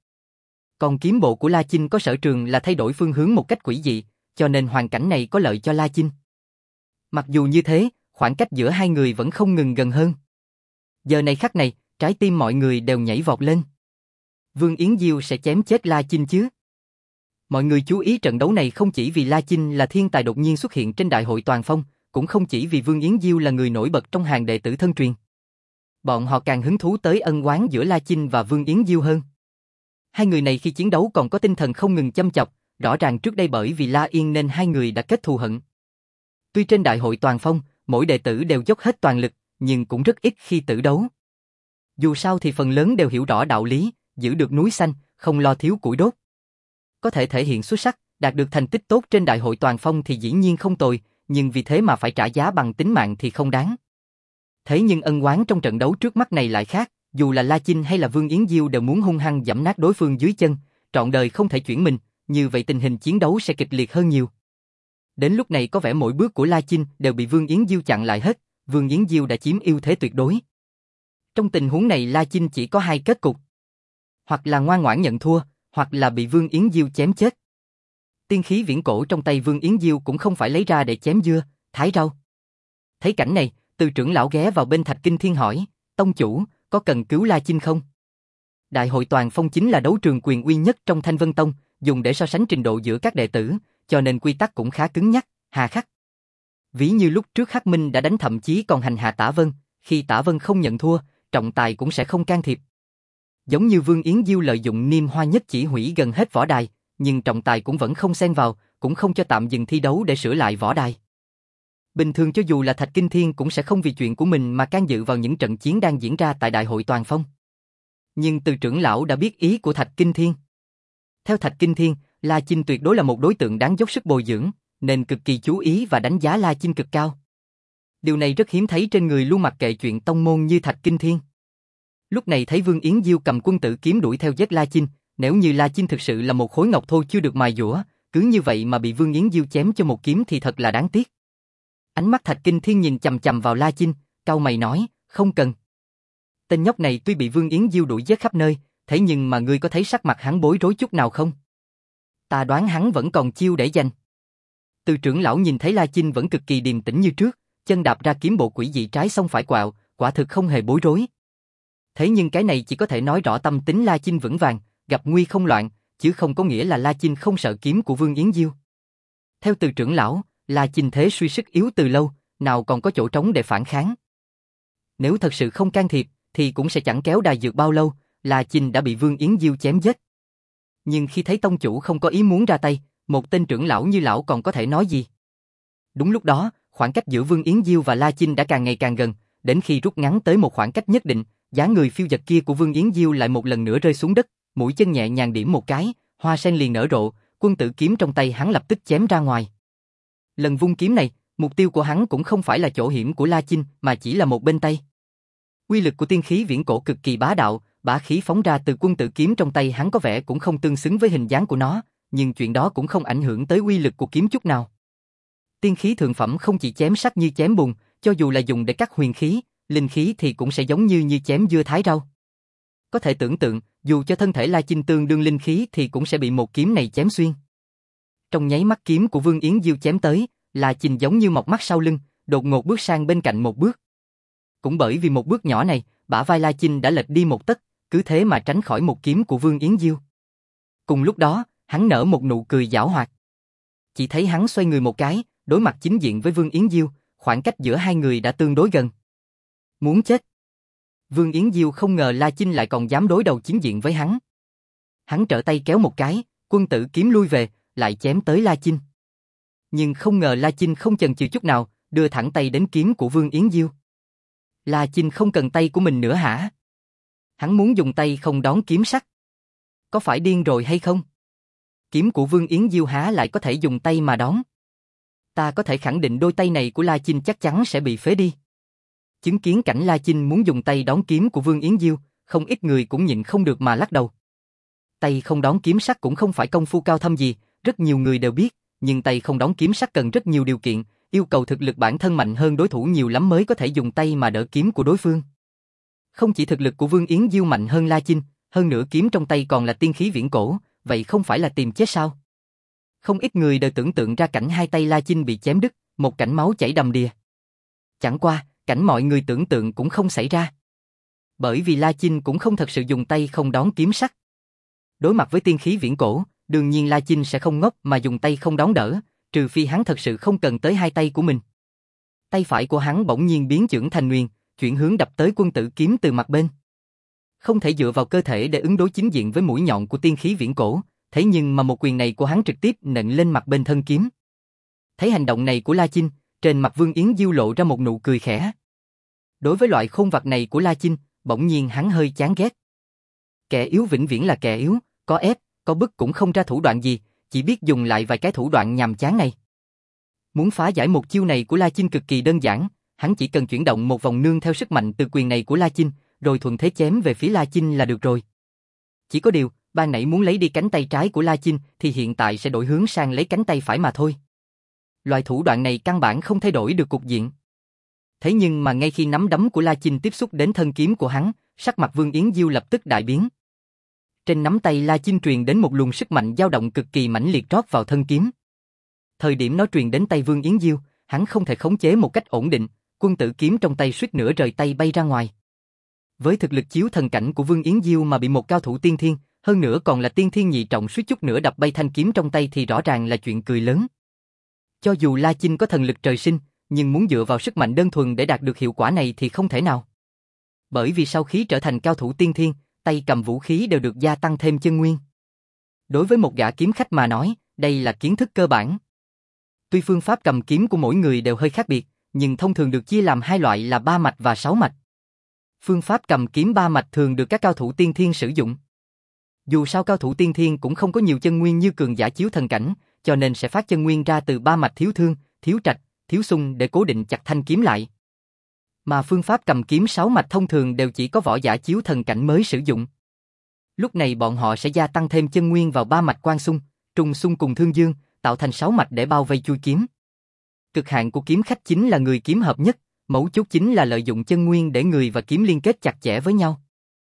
Còn kiếm bộ của La Chinh có sở trường là thay đổi phương hướng một cách quỷ dị, cho nên hoàn cảnh này có lợi cho La Chinh. Mặc dù như thế, khoảng cách giữa hai người vẫn không ngừng gần hơn. Giờ này khắc này, trái tim mọi người đều nhảy vọt lên. Vương Yến Diêu sẽ chém chết La Chinh chứ? Mọi người chú ý trận đấu này không chỉ vì La Chinh là thiên tài đột nhiên xuất hiện trên đại hội toàn phong, cũng không chỉ vì Vương Yến Diêu là người nổi bật trong hàng đệ tử thân truyền. Bọn họ càng hứng thú tới ân oán giữa La Chinh và Vương Yến Diêu hơn. Hai người này khi chiến đấu còn có tinh thần không ngừng châm chọc, rõ ràng trước đây bởi vì La Yên nên hai người đã kết thù hận. Tuy trên đại hội toàn phong, mỗi đệ tử đều dốc hết toàn lực, nhưng cũng rất ít khi tử đấu. Dù sao thì phần lớn đều hiểu rõ đạo lý, giữ được núi xanh, không lo thiếu củi đốt. Có thể thể hiện xuất sắc, đạt được thành tích tốt trên đại hội toàn phong thì dĩ nhiên không tồi, nhưng vì thế mà phải trả giá bằng tính mạng thì không đáng. Thế nhưng ân oán trong trận đấu trước mắt này lại khác, dù là La Chinh hay là Vương Yến Diêu đều muốn hung hăng giẫm nát đối phương dưới chân, trọn đời không thể chuyển mình, như vậy tình hình chiến đấu sẽ kịch liệt hơn nhiều. Đến lúc này có vẻ mỗi bước của La Chinh đều bị Vương Yến Diêu chặn lại hết, Vương Yến Diêu đã chiếm ưu thế tuyệt đối. Trong tình huống này La Chinh chỉ có hai kết cục. Hoặc là ngoan ngoãn nhận thua, hoặc là bị Vương Yến Diêu chém chết. Tiên khí viễn cổ trong tay Vương Yến Diêu cũng không phải lấy ra để chém dưa, thái rau. Thấy cảnh này, Từ trưởng lão ghé vào bên Thạch Kinh Thiên hỏi, tông chủ, có cần cứu La Chinh không? Đại hội Toàn Phong chính là đấu trường quyền uy nhất trong Thanh Vân Tông, dùng để so sánh trình độ giữa các đệ tử, cho nên quy tắc cũng khá cứng nhắc, hà khắc. Ví như lúc trước Hắc Minh đã đánh thậm chí còn hành hạ Tả Vân, khi Tả Vân không nhận thua, trọng tài cũng sẽ không can thiệp. Giống như Vương Yến Diêu lợi dụng Niêm Hoa Nhất Chỉ hủy gần hết võ đài, nhưng trọng tài cũng vẫn không xen vào, cũng không cho tạm dừng thi đấu để sửa lại võ đài. Bình thường cho dù là Thạch Kinh Thiên cũng sẽ không vì chuyện của mình mà can dự vào những trận chiến đang diễn ra tại Đại hội Toàn Phong. Nhưng Từ trưởng lão đã biết ý của Thạch Kinh Thiên. Theo Thạch Kinh Thiên, La Chinh tuyệt đối là một đối tượng đáng dốc sức bồi dưỡng, nên cực kỳ chú ý và đánh giá La Chinh cực cao. Điều này rất hiếm thấy trên người luôn mặc kệ chuyện tông môn như Thạch Kinh Thiên. Lúc này thấy Vương Yến Diêu cầm quân tử kiếm đuổi theo giết La Chinh, nếu như La Chinh thực sự là một khối ngọc thô chưa được mài dũa, cứ như vậy mà bị Vương Yến Diêu chém cho một kiếm thì thật là đáng tiếc. Ánh mắt Thạch Kinh Thiên nhìn chằm chằm vào La Chinh, cau mày nói, không cần. Tên nhóc này tuy bị Vương Yến Diêu đuổi giết khắp nơi, thế nhưng mà ngươi có thấy sắc mặt hắn bối rối chút nào không? Ta đoán hắn vẫn còn chiêu để giành. Từ trưởng lão nhìn thấy La Chinh vẫn cực kỳ điềm tĩnh như trước, chân đạp ra kiếm bộ quỷ dị trái sông phải quẹo, quả thực không hề bối rối. Thế nhưng cái này chỉ có thể nói rõ tâm tính La Chinh vững vàng, gặp nguy không loạn, chứ không có nghĩa là La Chinh không sợ kiếm của Vương Yến Diêu. Theo Từ trưởng lão, La Chinh thế suy sức yếu từ lâu, nào còn có chỗ trống để phản kháng. Nếu thật sự không can thiệp, thì cũng sẽ chẳng kéo đài dược bao lâu, La Chinh đã bị Vương Yến Diêu chém giết. Nhưng khi thấy tông chủ không có ý muốn ra tay, một tên trưởng lão như lão còn có thể nói gì? Đúng lúc đó, khoảng cách giữa Vương Yến Diêu và La Chinh đã càng ngày càng gần, đến khi rút ngắn tới một khoảng cách nhất định, dáng người phiêu dật kia của Vương Yến Diêu lại một lần nữa rơi xuống đất, mũi chân nhẹ nhàng điểm một cái, hoa sen liền nở rộ, quân tử kiếm trong tay hắn lập tức chém ra ngoài. Lần vung kiếm này, mục tiêu của hắn cũng không phải là chỗ hiểm của La Chinh, mà chỉ là một bên tay. Uy lực của tiên khí viễn cổ cực kỳ bá đạo, bá khí phóng ra từ quân tử kiếm trong tay hắn có vẻ cũng không tương xứng với hình dáng của nó, nhưng chuyện đó cũng không ảnh hưởng tới uy lực của kiếm chút nào. Tiên khí thượng phẩm không chỉ chém sắt như chém bùn, cho dù là dùng để cắt huyền khí, linh khí thì cũng sẽ giống như như chém dưa thái rau. Có thể tưởng tượng, dù cho thân thể La Chinh tương đương linh khí thì cũng sẽ bị một kiếm này chém xuyên. Trong nháy mắt kiếm của Vương Yến Diêu chém tới, La Chinh giống như mọc mắt sau lưng, đột ngột bước sang bên cạnh một bước. Cũng bởi vì một bước nhỏ này, bả vai La Chinh đã lệch đi một tấc, cứ thế mà tránh khỏi một kiếm của Vương Yến Diêu. Cùng lúc đó, hắn nở một nụ cười giảo hoạt. Chỉ thấy hắn xoay người một cái, đối mặt chính diện với Vương Yến Diêu, khoảng cách giữa hai người đã tương đối gần. Muốn chết. Vương Yến Diêu không ngờ La Chinh lại còn dám đối đầu chính diện với hắn. Hắn trở tay kéo một cái, quân tử kiếm lui về, lại chém tới La Chinh. Nhưng không ngờ La Chinh không chần chừ chút nào, đưa thẳng tay đến kiếm của Vương Yến Diêu. La Chinh không cần tay của mình nữa hả? Hắn muốn dùng tay không đón kiếm sắc. Có phải điên rồi hay không? Kiếm của Vương Yến Diêu há lại có thể dùng tay mà đón. Ta có thể khẳng định đôi tay này của La Chinh chắc chắn sẽ bị phế đi. Chứng kiến cảnh La Chinh muốn dùng tay đón kiếm của Vương Yến Diêu, không ít người cũng nhịn không được mà lắc đầu. Tay không đón kiếm sắc cũng không phải công phu cao thâm gì, rất nhiều người đều biết, nhưng tay không đón kiếm sắc cần rất nhiều điều kiện, yêu cầu thực lực bản thân mạnh hơn đối thủ nhiều lắm mới có thể dùng tay mà đỡ kiếm của đối phương. Không chỉ thực lực của Vương Yến Diêu mạnh hơn La Chinh, hơn nữa kiếm trong tay còn là tiên khí viễn cổ, vậy không phải là tìm chết sao? Không ít người đều tưởng tượng ra cảnh hai tay La Chinh bị chém đứt, một cảnh máu chảy đầm đìa. Chẳng qua, cảnh mọi người tưởng tượng cũng không xảy ra. Bởi vì La Chinh cũng không thật sự dùng tay không đón kiếm sắc. Đối mặt với tiên khí viễn cổ, đương nhiên La Chinh sẽ không ngốc mà dùng tay không đón đỡ, trừ phi hắn thật sự không cần tới hai tay của mình. Tay phải của hắn bỗng nhiên biến chưởng thành nguyền, chuyển hướng đập tới quân tử kiếm từ mặt bên. Không thể dựa vào cơ thể để ứng đối chính diện với mũi nhọn của tiên khí viễn cổ, thế nhưng mà một quyền này của hắn trực tiếp nện lên mặt bên thân kiếm. Thấy hành động này của La Chinh, trên mặt Vương Yến Diêu lộ ra một nụ cười khẽ. Đối với loại khôn vặt này của La Chinh, bỗng nhiên hắn hơi chán ghét. Kẻ yếu vĩnh viễn là kẻ yếu, có ép, có bức cũng không ra thủ đoạn gì, chỉ biết dùng lại vài cái thủ đoạn nhàm chán này. Muốn phá giải một chiêu này của La Chinh cực kỳ đơn giản, hắn chỉ cần chuyển động một vòng nương theo sức mạnh từ quyền này của La Chinh, rồi thuận thế chém về phía La Chinh là được rồi. Chỉ có điều, ban nãy muốn lấy đi cánh tay trái của La Chinh thì hiện tại sẽ đổi hướng sang lấy cánh tay phải mà thôi. Loại thủ đoạn này căn bản không thay đổi được cục diện. Thế nhưng mà ngay khi nắm đấm của La Chinh tiếp xúc đến thân kiếm của hắn, sắc mặt Vương Yến Diêu lập tức đại biến. Trên nắm tay La Chinh truyền đến một luồng sức mạnh dao động cực kỳ mãnh liệt rót vào thân kiếm. Thời điểm nó truyền đến tay Vương Yến Diêu, hắn không thể khống chế một cách ổn định, Quân tử kiếm trong tay suýt nữa rời tay bay ra ngoài. Với thực lực chiếu thần cảnh của Vương Yến Diêu mà bị một cao thủ tiên thiên, hơn nữa còn là tiên thiên nhị trọng suýt chút nữa đập bay thanh kiếm trong tay thì rõ ràng là chuyện cười lớn. Cho dù La Chinh có thần lực trời sinh, nhưng muốn dựa vào sức mạnh đơn thuần để đạt được hiệu quả này thì không thể nào. Bởi vì sau khi trở thành cao thủ tiên thiên, tay cầm vũ khí đều được gia tăng thêm chân nguyên. Đối với một gã kiếm khách mà nói, đây là kiến thức cơ bản. Tuy phương pháp cầm kiếm của mỗi người đều hơi khác biệt, nhưng thông thường được chia làm hai loại là ba mạch và sáu mạch. Phương pháp cầm kiếm ba mạch thường được các cao thủ tiên thiên sử dụng. Dù sao cao thủ tiên thiên cũng không có nhiều chân nguyên như cường giả chiếu thần cảnh, cho nên sẽ phát chân nguyên ra từ ba mạch thiếu thương, thiếu trạch, thiếu xung để cố định chặt thanh kiếm lại. Mà phương pháp cầm kiếm sáu mạch thông thường đều chỉ có võ giả chiếu thần cảnh mới sử dụng. Lúc này bọn họ sẽ gia tăng thêm chân nguyên vào ba mạch quan xung, trùng xung cùng thương dương, tạo thành sáu mạch để bao vây chui kiếm. Cực hạn của kiếm khách chính là người kiếm hợp nhất, mấu chốt chính là lợi dụng chân nguyên để người và kiếm liên kết chặt chẽ với nhau.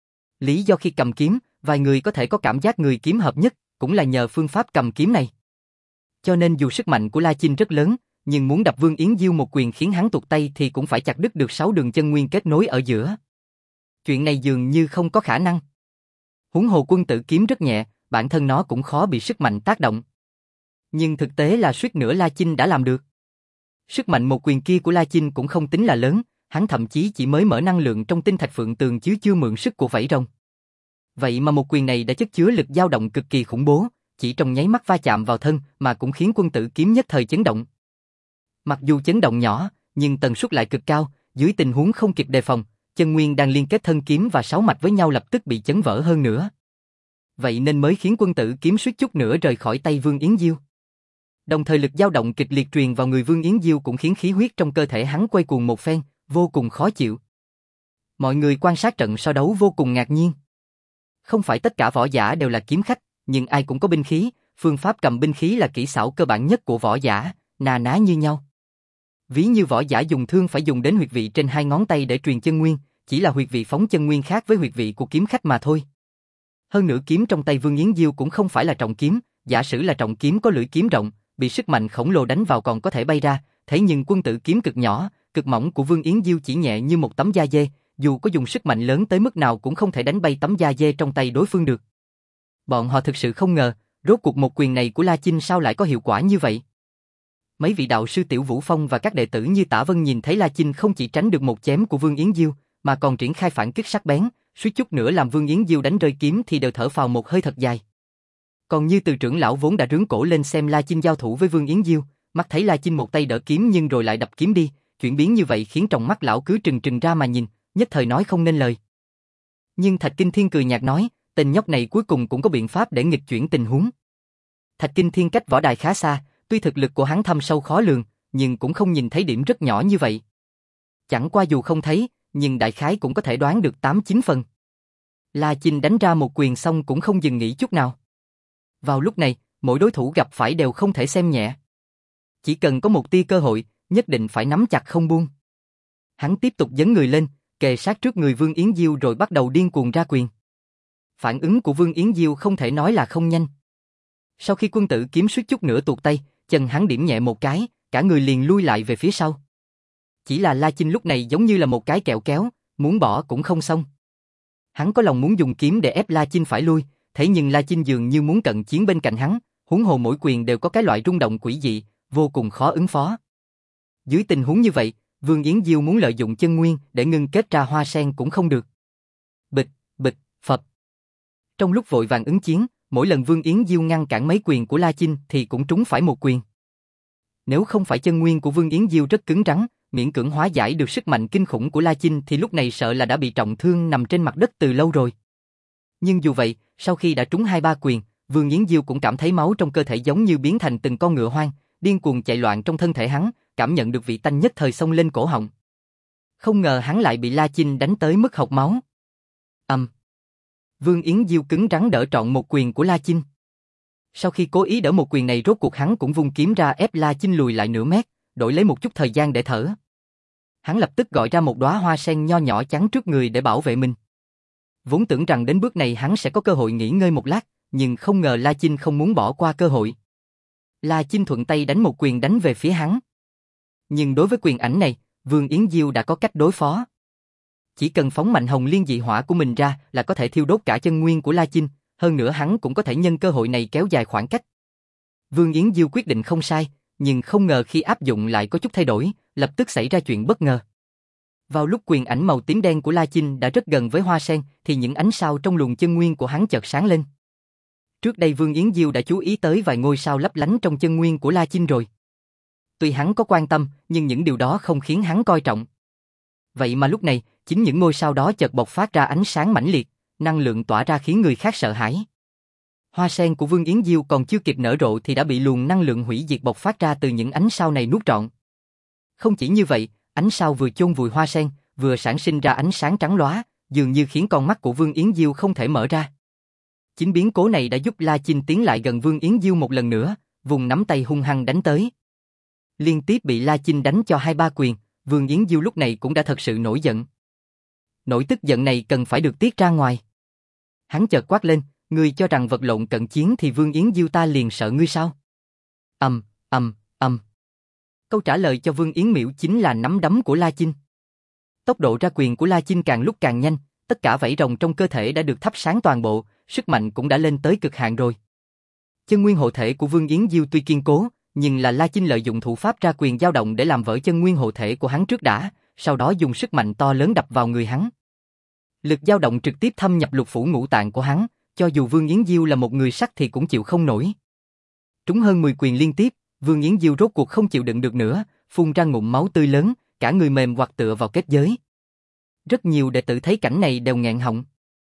Lý do khi cầm kiếm, vài người có thể có cảm giác người kiếm hợp nhất, cũng là nhờ phương pháp cầm kiếm này. Cho nên dù sức mạnh của La Chinh rất lớn, nhưng muốn đập Vương Yến Diêu một quyền khiến hắn tuột tay thì cũng phải chặt đứt được sáu đường chân nguyên kết nối ở giữa. Chuyện này dường như không có khả năng. Huống hồ quân tử kiếm rất nhẹ, bản thân nó cũng khó bị sức mạnh tác động. Nhưng thực tế là suýt nữa La Chinh đã làm được. Sức mạnh một quyền kia của La Chinh cũng không tính là lớn, hắn thậm chí chỉ mới mở năng lượng trong tinh thạch phượng tường chứ chưa mượn sức của vảy rồng. Vậy mà một quyền này đã chất chứa lực dao động cực kỳ khủng bố, chỉ trong nháy mắt va chạm vào thân mà cũng khiến quân tử kiếm nhất thời chấn động. Mặc dù chấn động nhỏ, nhưng tần suất lại cực cao, dưới tình huống không kịp đề phòng, chân nguyên đang liên kết thân kiếm và sáu mạch với nhau lập tức bị chấn vỡ hơn nữa. Vậy nên mới khiến quân tử kiếm suýt chút nữa rời khỏi tay Vương Yến Diêu. Đồng thời lực dao động kịch liệt truyền vào người Vương Yến Diêu cũng khiến khí huyết trong cơ thể hắn quay cuồng một phen, vô cùng khó chịu. Mọi người quan sát trận so đấu vô cùng ngạc nhiên. Không phải tất cả võ giả đều là kiếm khách, nhưng ai cũng có binh khí, phương pháp cầm binh khí là kỹ xảo cơ bản nhất của võ giả, na ná như nhau. Ví như võ giả dùng thương phải dùng đến huyệt vị trên hai ngón tay để truyền chân nguyên, chỉ là huyệt vị phóng chân nguyên khác với huyệt vị của kiếm khách mà thôi. Hơn nữa kiếm trong tay Vương Yến Diêu cũng không phải là trọng kiếm, giả sử là trọng kiếm có lưỡi kiếm rộng, bị sức mạnh khổng lồ đánh vào còn có thể bay ra, thế nhưng quân tử kiếm cực nhỏ, cực mỏng của Vương Yến Diêu chỉ nhẹ như một tấm da dê, dù có dùng sức mạnh lớn tới mức nào cũng không thể đánh bay tấm da dê trong tay đối phương được. Bọn họ thực sự không ngờ, rốt cuộc một quyền này của La Chinh sao lại có hiệu quả như vậy. Mấy vị đạo sư Tiểu Vũ Phong và các đệ tử như Tả Vân nhìn thấy La Chinh không chỉ tránh được một chém của Vương Yến Diêu, mà còn triển khai phản kích sắc bén, suýt chút nữa làm Vương Yến Diêu đánh rơi kiếm thì đều thở phào một hơi thật dài. Còn như Từ trưởng lão vốn đã rướn cổ lên xem La Chinh giao thủ với Vương Yến Diêu, mắt thấy La Chinh một tay đỡ kiếm nhưng rồi lại đập kiếm đi, chuyển biến như vậy khiến trong mắt lão cứ trừng trừng ra mà nhìn, nhất thời nói không nên lời. Nhưng Thạch Kinh Thiên cười nhạt nói, tên nhóc này cuối cùng cũng có biện pháp để nghịch chuyển tình huống. Thạch Kinh Thiên cách võ đài khá xa, tuy thực lực của hắn thâm sâu khó lường, nhưng cũng không nhìn thấy điểm rất nhỏ như vậy. Chẳng qua dù không thấy, nhưng đại khái cũng có thể đoán được tám chín phần. La Chinh đánh ra một quyền xong cũng không dừng nghỉ chút nào. Vào lúc này, mỗi đối thủ gặp phải đều không thể xem nhẹ. Chỉ cần có một tia cơ hội, nhất định phải nắm chặt không buông. Hắn tiếp tục dấn người lên, kề sát trước người Vương Yến Diêu rồi bắt đầu điên cuồng ra quyền. Phản ứng của Vương Yến Diêu không thể nói là không nhanh. Sau khi quân tử kiếm suýt chút nữa tuột tay, chân hắn điểm nhẹ một cái, cả người liền lui lại về phía sau. Chỉ là La Chinh lúc này giống như là một cái kẹo kéo, muốn bỏ cũng không xong. Hắn có lòng muốn dùng kiếm để ép La Chinh phải lui, thế nhưng La Chinh dường như muốn cận chiến bên cạnh hắn, huống hồ mỗi quyền đều có cái loại rung động quỷ dị, vô cùng khó ứng phó. Dưới tình huống như vậy, Vương Yến Diêu muốn lợi dụng chân nguyên để ngưng kết ra hoa sen cũng không được. Bịch, bịch, phập. Trong lúc vội vàng ứng chiến, mỗi lần Vương Yến Diêu ngăn cản mấy quyền của La Chinh thì cũng trúng phải một quyền. Nếu không phải chân nguyên của Vương Yến Diêu rất cứng rắn, miễn cưỡng hóa giải được sức mạnh kinh khủng của La Chinh thì lúc này sợ là đã bị trọng thương nằm trên mặt đất từ lâu rồi. Nhưng dù vậy, sau khi đã trúng hai ba quyền, Vương Yến Diêu cũng cảm thấy máu trong cơ thể giống như biến thành từng con ngựa hoang, điên cuồng chạy loạn trong thân thể hắn, cảm nhận được vị tanh nhất thời xông lên cổ họng. Không ngờ hắn lại bị La Chinh đánh tới mức hộc máu. Ầm. Um. Vương Yến Diêu cứng rắn đỡ trọn một quyền của La Chinh. Sau khi cố ý đỡ một quyền này rốt cuộc hắn cũng vung kiếm ra ép La Chinh lùi lại nửa mét, đổi lấy một chút thời gian để thở. Hắn lập tức gọi ra một đóa hoa sen nho nhỏ chắn trước người để bảo vệ mình. Vốn tưởng rằng đến bước này hắn sẽ có cơ hội nghỉ ngơi một lát, nhưng không ngờ La Chinh không muốn bỏ qua cơ hội. La Chinh thuận tay đánh một quyền đánh về phía hắn. Nhưng đối với quyền ảnh này, Vương Yến Diêu đã có cách đối phó. Chỉ cần phóng mạnh hồng liên dị hỏa của mình ra là có thể thiêu đốt cả chân nguyên của La Chinh, hơn nữa hắn cũng có thể nhân cơ hội này kéo dài khoảng cách. Vương Yến Diêu quyết định không sai, nhưng không ngờ khi áp dụng lại có chút thay đổi, lập tức xảy ra chuyện bất ngờ. Vào lúc quyền ảnh màu tím đen của La Chinh đã rất gần với hoa sen, thì những ánh sao trong luồng chân nguyên của hắn chợt sáng lên. Trước đây Vương Yến Diêu đã chú ý tới vài ngôi sao lấp lánh trong chân nguyên của La Chinh rồi. Tuy hắn có quan tâm, nhưng những điều đó không khiến hắn coi trọng. Vậy mà lúc này, chính những ngôi sao đó chợt bộc phát ra ánh sáng mãnh liệt, năng lượng tỏa ra khiến người khác sợ hãi. Hoa sen của Vương Yến Diêu còn chưa kịp nở rộ thì đã bị luồng năng lượng hủy diệt bộc phát ra từ những ánh sao này nuốt trọn. Không chỉ như vậy, ánh sao vừa chôn vùi hoa sen, vừa sản sinh ra ánh sáng trắng lóa, dường như khiến con mắt của Vương Yến Diêu không thể mở ra. Chính biến cố này đã giúp La Chinh tiến lại gần Vương Yến Diêu một lần nữa, vùng nắm tay hung hăng đánh tới. Liên tiếp bị La Chinh đánh cho hai ba quyền, Vương Yến Diêu lúc này cũng đã thật sự nổi giận. Nỗi tức giận này cần phải được tiết ra ngoài. Hắn chợt quát lên, ngươi cho rằng vật lộn cận chiến thì Vương Yến Diêu ta liền sợ ngươi sao? Ầm, ầm, ầm. Câu trả lời cho Vương Yến Miễu chính là nắm đấm của La Chinh. Tốc độ ra quyền của La Chinh càng lúc càng nhanh, tất cả vảy rồng trong cơ thể đã được thắp sáng toàn bộ, sức mạnh cũng đã lên tới cực hạn rồi. Chân nguyên hộ thể của Vương Yến Diêu tuy kiên cố, nhưng là La Chinh lợi dụng thủ pháp ra quyền dao động để làm vỡ chân nguyên hộ thể của hắn trước đã, sau đó dùng sức mạnh to lớn đập vào người hắn. Lực dao động trực tiếp thâm nhập lục phủ ngũ tạng của hắn, cho dù Vương Yến Diêu là một người sắt thì cũng chịu không nổi. Trúng hơn mười quyền liên tiếp, Vương Yến Diêu rốt cuộc không chịu đựng được nữa, phun ra ngụm máu tươi lớn, cả người mềm hoặc tựa vào kết giới. Rất nhiều đệ tử thấy cảnh này đều nghẹn họng.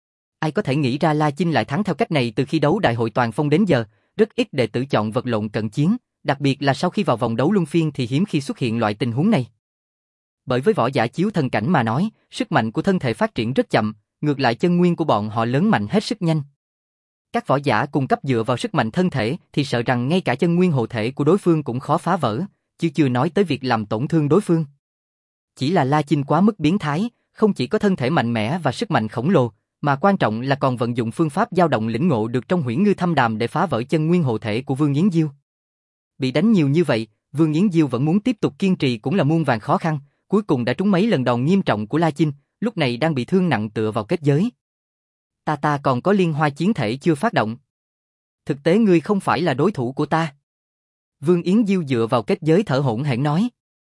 Ai có thể nghĩ ra La Chinh lại thắng theo cách này từ khi đấu đại hội toàn phong đến giờ, rất ít đệ tử chọn vật lộn cận chiến, đặc biệt là sau khi vào vòng đấu luân phiên thì hiếm khi xuất hiện loại tình huống này. Bởi với võ giả chiếu thần cảnh mà nói, sức mạnh của thân thể phát triển rất chậm, ngược lại chân nguyên của bọn họ lớn mạnh hết sức nhanh. Các võ giả cùng cấp dựa vào sức mạnh thân thể thì sợ rằng ngay cả chân nguyên hộ thể của đối phương cũng khó phá vỡ, chứ chưa nói tới việc làm tổn thương đối phương. Chỉ là La Chinh quá mức biến thái, không chỉ có thân thể mạnh mẽ và sức mạnh khổng lồ, mà quan trọng là còn vận dụng phương pháp dao động lĩnh ngộ được trong Huyễn Ngư Thâm Đàm để phá vỡ chân nguyên hộ thể của Vương Yến Diêu. Bị đánh nhiều như vậy, Vương Yến Diêu vẫn muốn tiếp tục kiên trì cũng là muôn vàn khó khăn, cuối cùng đã trúng mấy lần đòn nghiêm trọng của La Chinh, lúc này đang bị thương nặng tựa vào kết giới. Ta ta còn có liên hoa chiến thể chưa phát động. Thực tế ngươi không phải là đối thủ của ta. Vương Yến Diêu dựa vào kết giới thở hổn hển nói.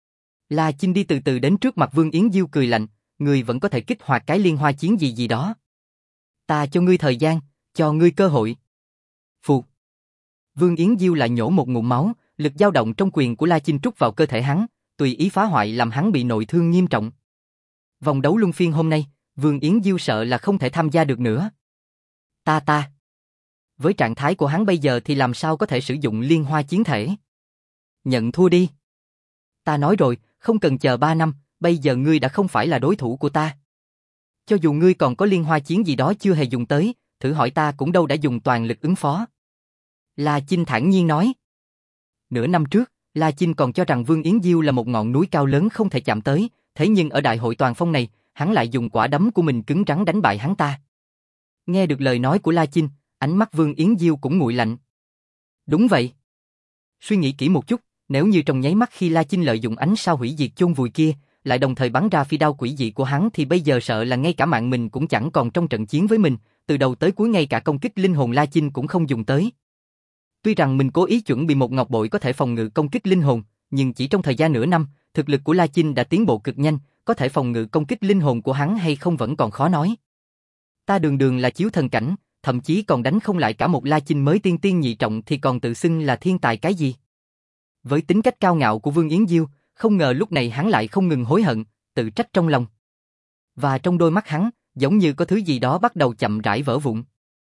La Chinh đi từ từ đến trước mặt Vương Yến Diêu cười lạnh, ngươi vẫn có thể kích hoạt cái liên hoa chiến gì gì đó. Ta cho ngươi thời gian, cho ngươi cơ hội. Phụt. Vương Yến Diêu lại nhổ một ngụm máu, lực dao động trong quyền của La Chinh trút vào cơ thể hắn, tùy ý phá hoại làm hắn bị nội thương nghiêm trọng. Vòng đấu luân phiên hôm nay, Vương Yến Diêu sợ là không thể tham gia được nữa. Ta ta. Với trạng thái của hắn bây giờ thì làm sao có thể sử dụng liên hoa chiến thể? Nhận thua đi. Ta nói rồi, không cần chờ ba năm, bây giờ ngươi đã không phải là đối thủ của ta. Cho dù ngươi còn có liên hoa chiến gì đó chưa hề dùng tới, thử hỏi ta cũng đâu đã dùng toàn lực ứng phó. La Chinh thản nhiên nói. Nửa năm trước, La Chinh còn cho rằng Vương Yến Diêu là một ngọn núi cao lớn không thể chạm tới, thế nhưng ở đại hội toàn phong này, hắn lại dùng quả đấm của mình cứng rắn đánh bại hắn ta. Nghe được lời nói của La Chinh, ánh mắt Vương Yến Diêu cũng nguội lạnh. Đúng vậy. Suy nghĩ kỹ một chút, nếu như trong nháy mắt khi La Chinh lợi dụng ánh sao hủy diệt chôn vùi kia, lại đồng thời bắn ra phi đao quỷ dị của hắn thì bây giờ sợ là ngay cả mạng mình cũng chẳng còn trong trận chiến với mình, từ đầu tới cuối ngay cả công kích linh hồn La Chinh cũng không dùng tới. Tuy rằng mình cố ý chuẩn bị một ngọc bội có thể phòng ngự công kích linh hồn, nhưng chỉ trong thời gian nửa năm, thực lực của La Chinh đã tiến bộ cực nhanh, có thể phòng ngự công kích linh hồn của hắn hay không vẫn còn khó nói. Ta đường đường là chiếu thần cảnh, thậm chí còn đánh không lại cả một La Chinh mới tiên tiên nhị trọng thì còn tự xưng là thiên tài cái gì. Với tính cách cao ngạo của Vương Yến Diêu, không ngờ lúc này hắn lại không ngừng hối hận, tự trách trong lòng. Và trong đôi mắt hắn, giống như có thứ gì đó bắt đầu chậm rãi vỡ vụn.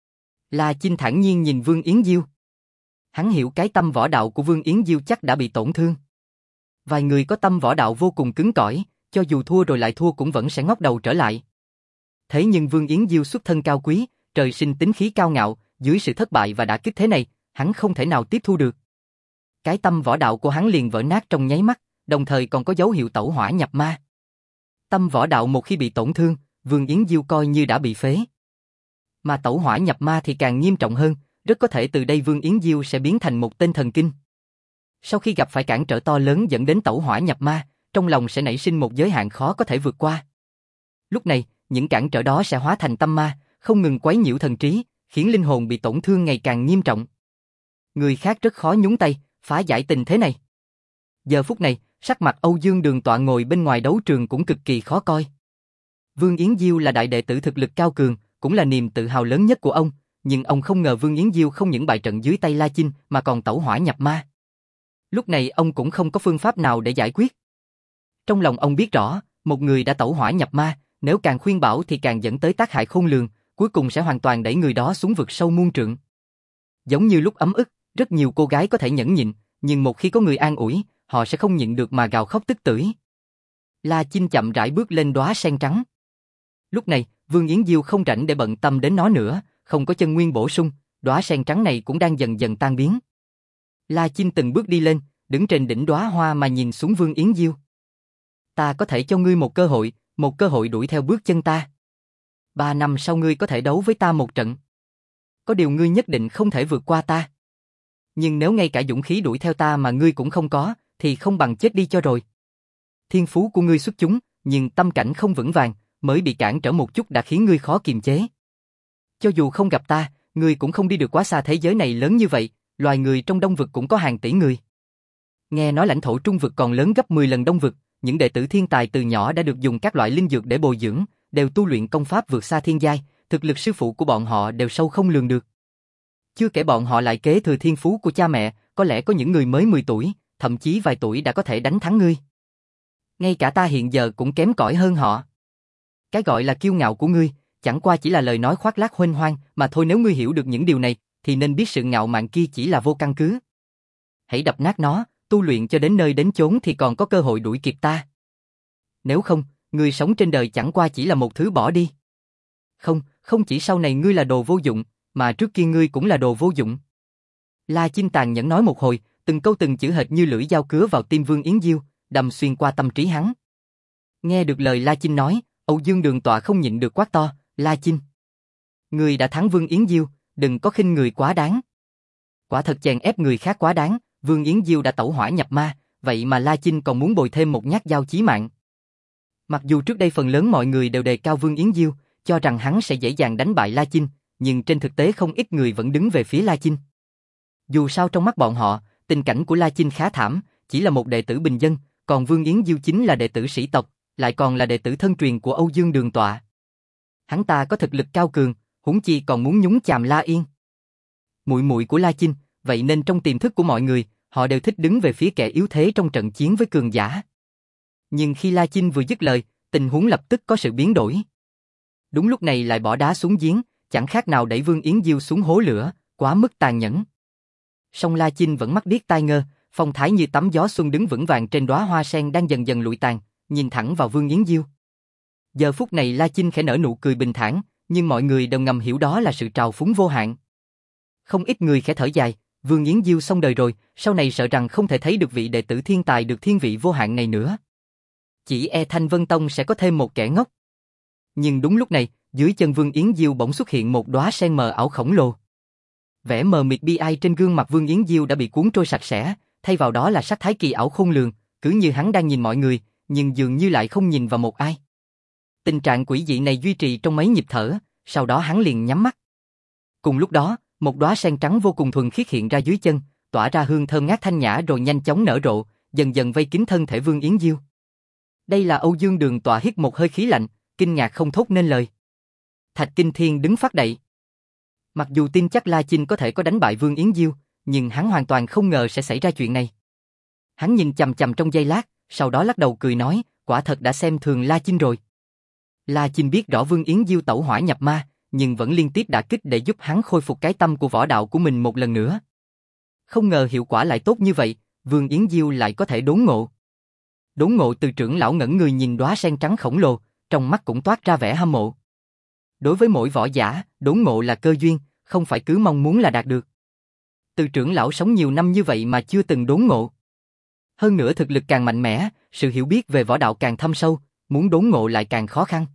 La Chinh thản nhiên nhìn Vương Yến Diêu. Hắn hiểu cái tâm võ đạo của Vương Yến Diêu chắc đã bị tổn thương. Vài người có tâm võ đạo vô cùng cứng cỏi, cho dù thua rồi lại thua cũng vẫn sẽ ngóc đầu trở lại. Thế nhưng Vương Yến Diêu xuất thân cao quý, trời sinh tính khí cao ngạo, dưới sự thất bại và đả kích thế này, hắn không thể nào tiếp thu được. Cái tâm võ đạo của hắn liền vỡ nát trong nháy mắt, đồng thời còn có dấu hiệu tẩu hỏa nhập ma. Tâm võ đạo một khi bị tổn thương, Vương Yến Diêu coi như đã bị phế. Mà tẩu hỏa nhập ma thì càng nghiêm trọng hơn, rất có thể từ đây Vương Yến Diêu sẽ biến thành một tên thần kinh. Sau khi gặp phải cản trở to lớn dẫn đến tẩu hỏa nhập ma, trong lòng sẽ nảy sinh một giới hạn khó có thể vượt qua. Lúc này, những cản trở đó sẽ hóa thành tâm ma, không ngừng quấy nhiễu thần trí, khiến linh hồn bị tổn thương ngày càng nghiêm trọng. Người khác rất khó nhúng tay, phá giải tình thế này. Giờ phút này, sắc mặt Âu Dương Đường Tọa ngồi bên ngoài đấu trường cũng cực kỳ khó coi. Vương Yến Diêu là đại đệ tử thực lực cao cường, cũng là niềm tự hào lớn nhất của ông, nhưng ông không ngờ Vương Yến Diêu không những bại trận dưới tay La Chinh mà còn tẩu hỏa nhập ma. Lúc này ông cũng không có phương pháp nào để giải quyết. Trong lòng ông biết rõ, một người đã tẩu hỏa nhập ma, nếu càng khuyên bảo thì càng dẫn tới tác hại khôn lường, cuối cùng sẽ hoàn toàn đẩy người đó xuống vực sâu muôn trượng. Giống như lúc ấm ức, rất nhiều cô gái có thể nhẫn nhịn, nhưng một khi có người an ủi, họ sẽ không nhịn được mà gào khóc tức tưởi. La Chinh chậm rãi bước lên đóa sen trắng. Lúc này, Vương Yến Diêu không rảnh để bận tâm đến nó nữa, không có chân nguyên bổ sung, đóa sen trắng này cũng đang dần dần tan biến. La Chinh từng bước đi lên, đứng trên đỉnh đóa hoa mà nhìn xuống Vương Yến Diêu. Ta có thể cho ngươi một cơ hội, một cơ hội đuổi theo bước chân ta. Ba năm sau ngươi có thể đấu với ta một trận. Có điều ngươi nhất định không thể vượt qua ta. Nhưng nếu ngay cả dũng khí đuổi theo ta mà ngươi cũng không có, thì không bằng chết đi cho rồi. Thiên phú của ngươi xuất chúng, nhưng tâm cảnh không vững vàng, mới bị cản trở một chút đã khiến ngươi khó kiềm chế. Cho dù không gặp ta, ngươi cũng không đi được quá xa, thế giới này lớn như vậy, loài người trong Đông vực cũng có hàng tỷ người. Nghe nói lãnh thổ Trung vực còn lớn gấp mười lần Đông vực, những đệ tử thiên tài từ nhỏ đã được dùng các loại linh dược để bồi dưỡng, đều tu luyện công pháp vượt xa thiên giai, thực lực sư phụ của bọn họ đều sâu không lường được. Chưa kể bọn họ lại kế thừa thiên phú của cha mẹ, có lẽ có những người mới mười tuổi, thậm chí vài tuổi đã có thể đánh thắng ngươi. Ngay cả ta hiện giờ cũng kém cỏi hơn họ. Cái gọi là kiêu ngạo của ngươi, chẳng qua chỉ là lời nói khoác lác huênh hoang mà thôi. Nếu ngươi hiểu được những điều này, thì nên biết sự ngạo mạn kia chỉ là vô căn cứ. Hãy đập nát nó, tu luyện cho đến nơi đến chốn thì còn có cơ hội đuổi kịp ta. Nếu không, ngươi sống trên đời chẳng qua chỉ là một thứ bỏ đi. Không, không chỉ sau này ngươi là đồ vô dụng, mà trước kia ngươi cũng là đồ vô dụng. La Chinh tàn nhẫn nói một hồi, từng câu từng chữ hệt như lưỡi dao cứa vào tim Vương Yến Diêu, đâm xuyên qua tâm trí hắn. Nghe được lời La Chinh nói, Âu Dương Đường Tọa không nhịn được quát to, La Chinh, ngươi đã thắng Vương Yến Diêu, đừng có khinh người quá đáng. Quả thật chèn ép người khác quá đáng, Vương Yến Diêu đã tẩu hỏa nhập ma, vậy mà La Chinh còn muốn bồi thêm một nhát dao chí mạng. Mặc dù trước đây phần lớn mọi người đều đề cao Vương Yến Diêu, cho rằng hắn sẽ dễ dàng đánh bại La Chinh, nhưng trên thực tế không ít người vẫn đứng về phía La Chinh. Dù sao trong mắt bọn họ, tình cảnh của La Chinh khá thảm, chỉ là một đệ tử bình dân, còn Vương Yến Diêu chính là đệ tử sĩ tộc, lại còn là đệ tử thân truyền của Âu Dương Đường Tọa. Hắn ta có thực lực cao cường, huống chi còn muốn nhúng chàm La Yên. Muội muội của La Chinh, vậy nên trong tiềm thức của mọi người, họ đều thích đứng về phía kẻ yếu thế trong trận chiến với cường giả. Nhưng khi La Chinh vừa dứt lời, tình huống lập tức có sự biến đổi. Đúng lúc này lại bỏ đá xuống giếng, chẳng khác nào đẩy Vương Yến Diêu xuống hố lửa, quá mức tàn nhẫn. Song La Chinh vẫn mắt điếc tai ngơ, phong thái như tắm gió xuân đứng vững vàng trên đóa hoa sen đang dần dần lụi tàn, nhìn thẳng vào Vương Yến Diêu. Giờ phút này La Chinh khẽ nở nụ cười bình thản, nhưng mọi người đều ngầm hiểu đó là sự trào phúng vô hạn. Không ít người khẽ thở dài, Vương Yến Diêu xong đời rồi, sau này sợ rằng không thể thấy được vị đệ tử thiên tài được thiên vị vô hạn này nữa. Chỉ e Thanh Vân Tông sẽ có thêm một kẻ ngốc. Nhưng đúng lúc này, dưới chân Vương Yến Diêu bỗng xuất hiện một đóa sen mờ ảo khổng lồ. Vẻ mờ mịt bi ai trên gương mặt Vương Yến Diêu đã bị cuốn trôi sạch sẽ, thay vào đó là sắc thái kỳ ảo khôn lường, cứ như hắn đang nhìn mọi người, nhưng dường như lại không nhìn vào một ai. Tình trạng quỷ dị này duy trì trong mấy nhịp thở, sau đó hắn liền nhắm mắt. Cùng lúc đó, một đóa sen trắng vô cùng thuần khiết hiện ra dưới chân, tỏa ra hương thơm ngát thanh nhã rồi nhanh chóng nở rộ, dần dần vây kín thân thể Vương Yến Diêu. Đây là Âu Dương Đường Tọa hít một hơi khí lạnh, kinh ngạc không thốt nên lời. Thạch Kinh Thiên đứng phát đậy. Mặc dù tin chắc La Chinh có thể có đánh bại Vương Yến Diêu, nhưng hắn hoàn toàn không ngờ sẽ xảy ra chuyện này. Hắn nhìn chằm chằm trong giây lát, sau đó lắc đầu cười nói, quả thật đã xem thường La Chinh rồi. La Chinh biết rõ Vương Yến Diêu tẩu hỏa nhập ma, nhưng vẫn liên tiếp đả kích để giúp hắn khôi phục cái tâm của võ đạo của mình một lần nữa. Không ngờ hiệu quả lại tốt như vậy, Vương Yến Diêu lại có thể đốn ngộ. Đốn ngộ từ trưởng lão ngẩn người nhìn đóa sen trắng khổng lồ, trong mắt cũng toát ra vẻ hâm mộ. Đối với mỗi võ giả, đốn ngộ là cơ duyên, không phải cứ mong muốn là đạt được. Từ trưởng lão sống nhiều năm như vậy mà chưa từng đốn ngộ. Hơn nữa thực lực càng mạnh mẽ, sự hiểu biết về võ đạo càng thâm sâu, muốn đốn ngộ lại càng khó khăn.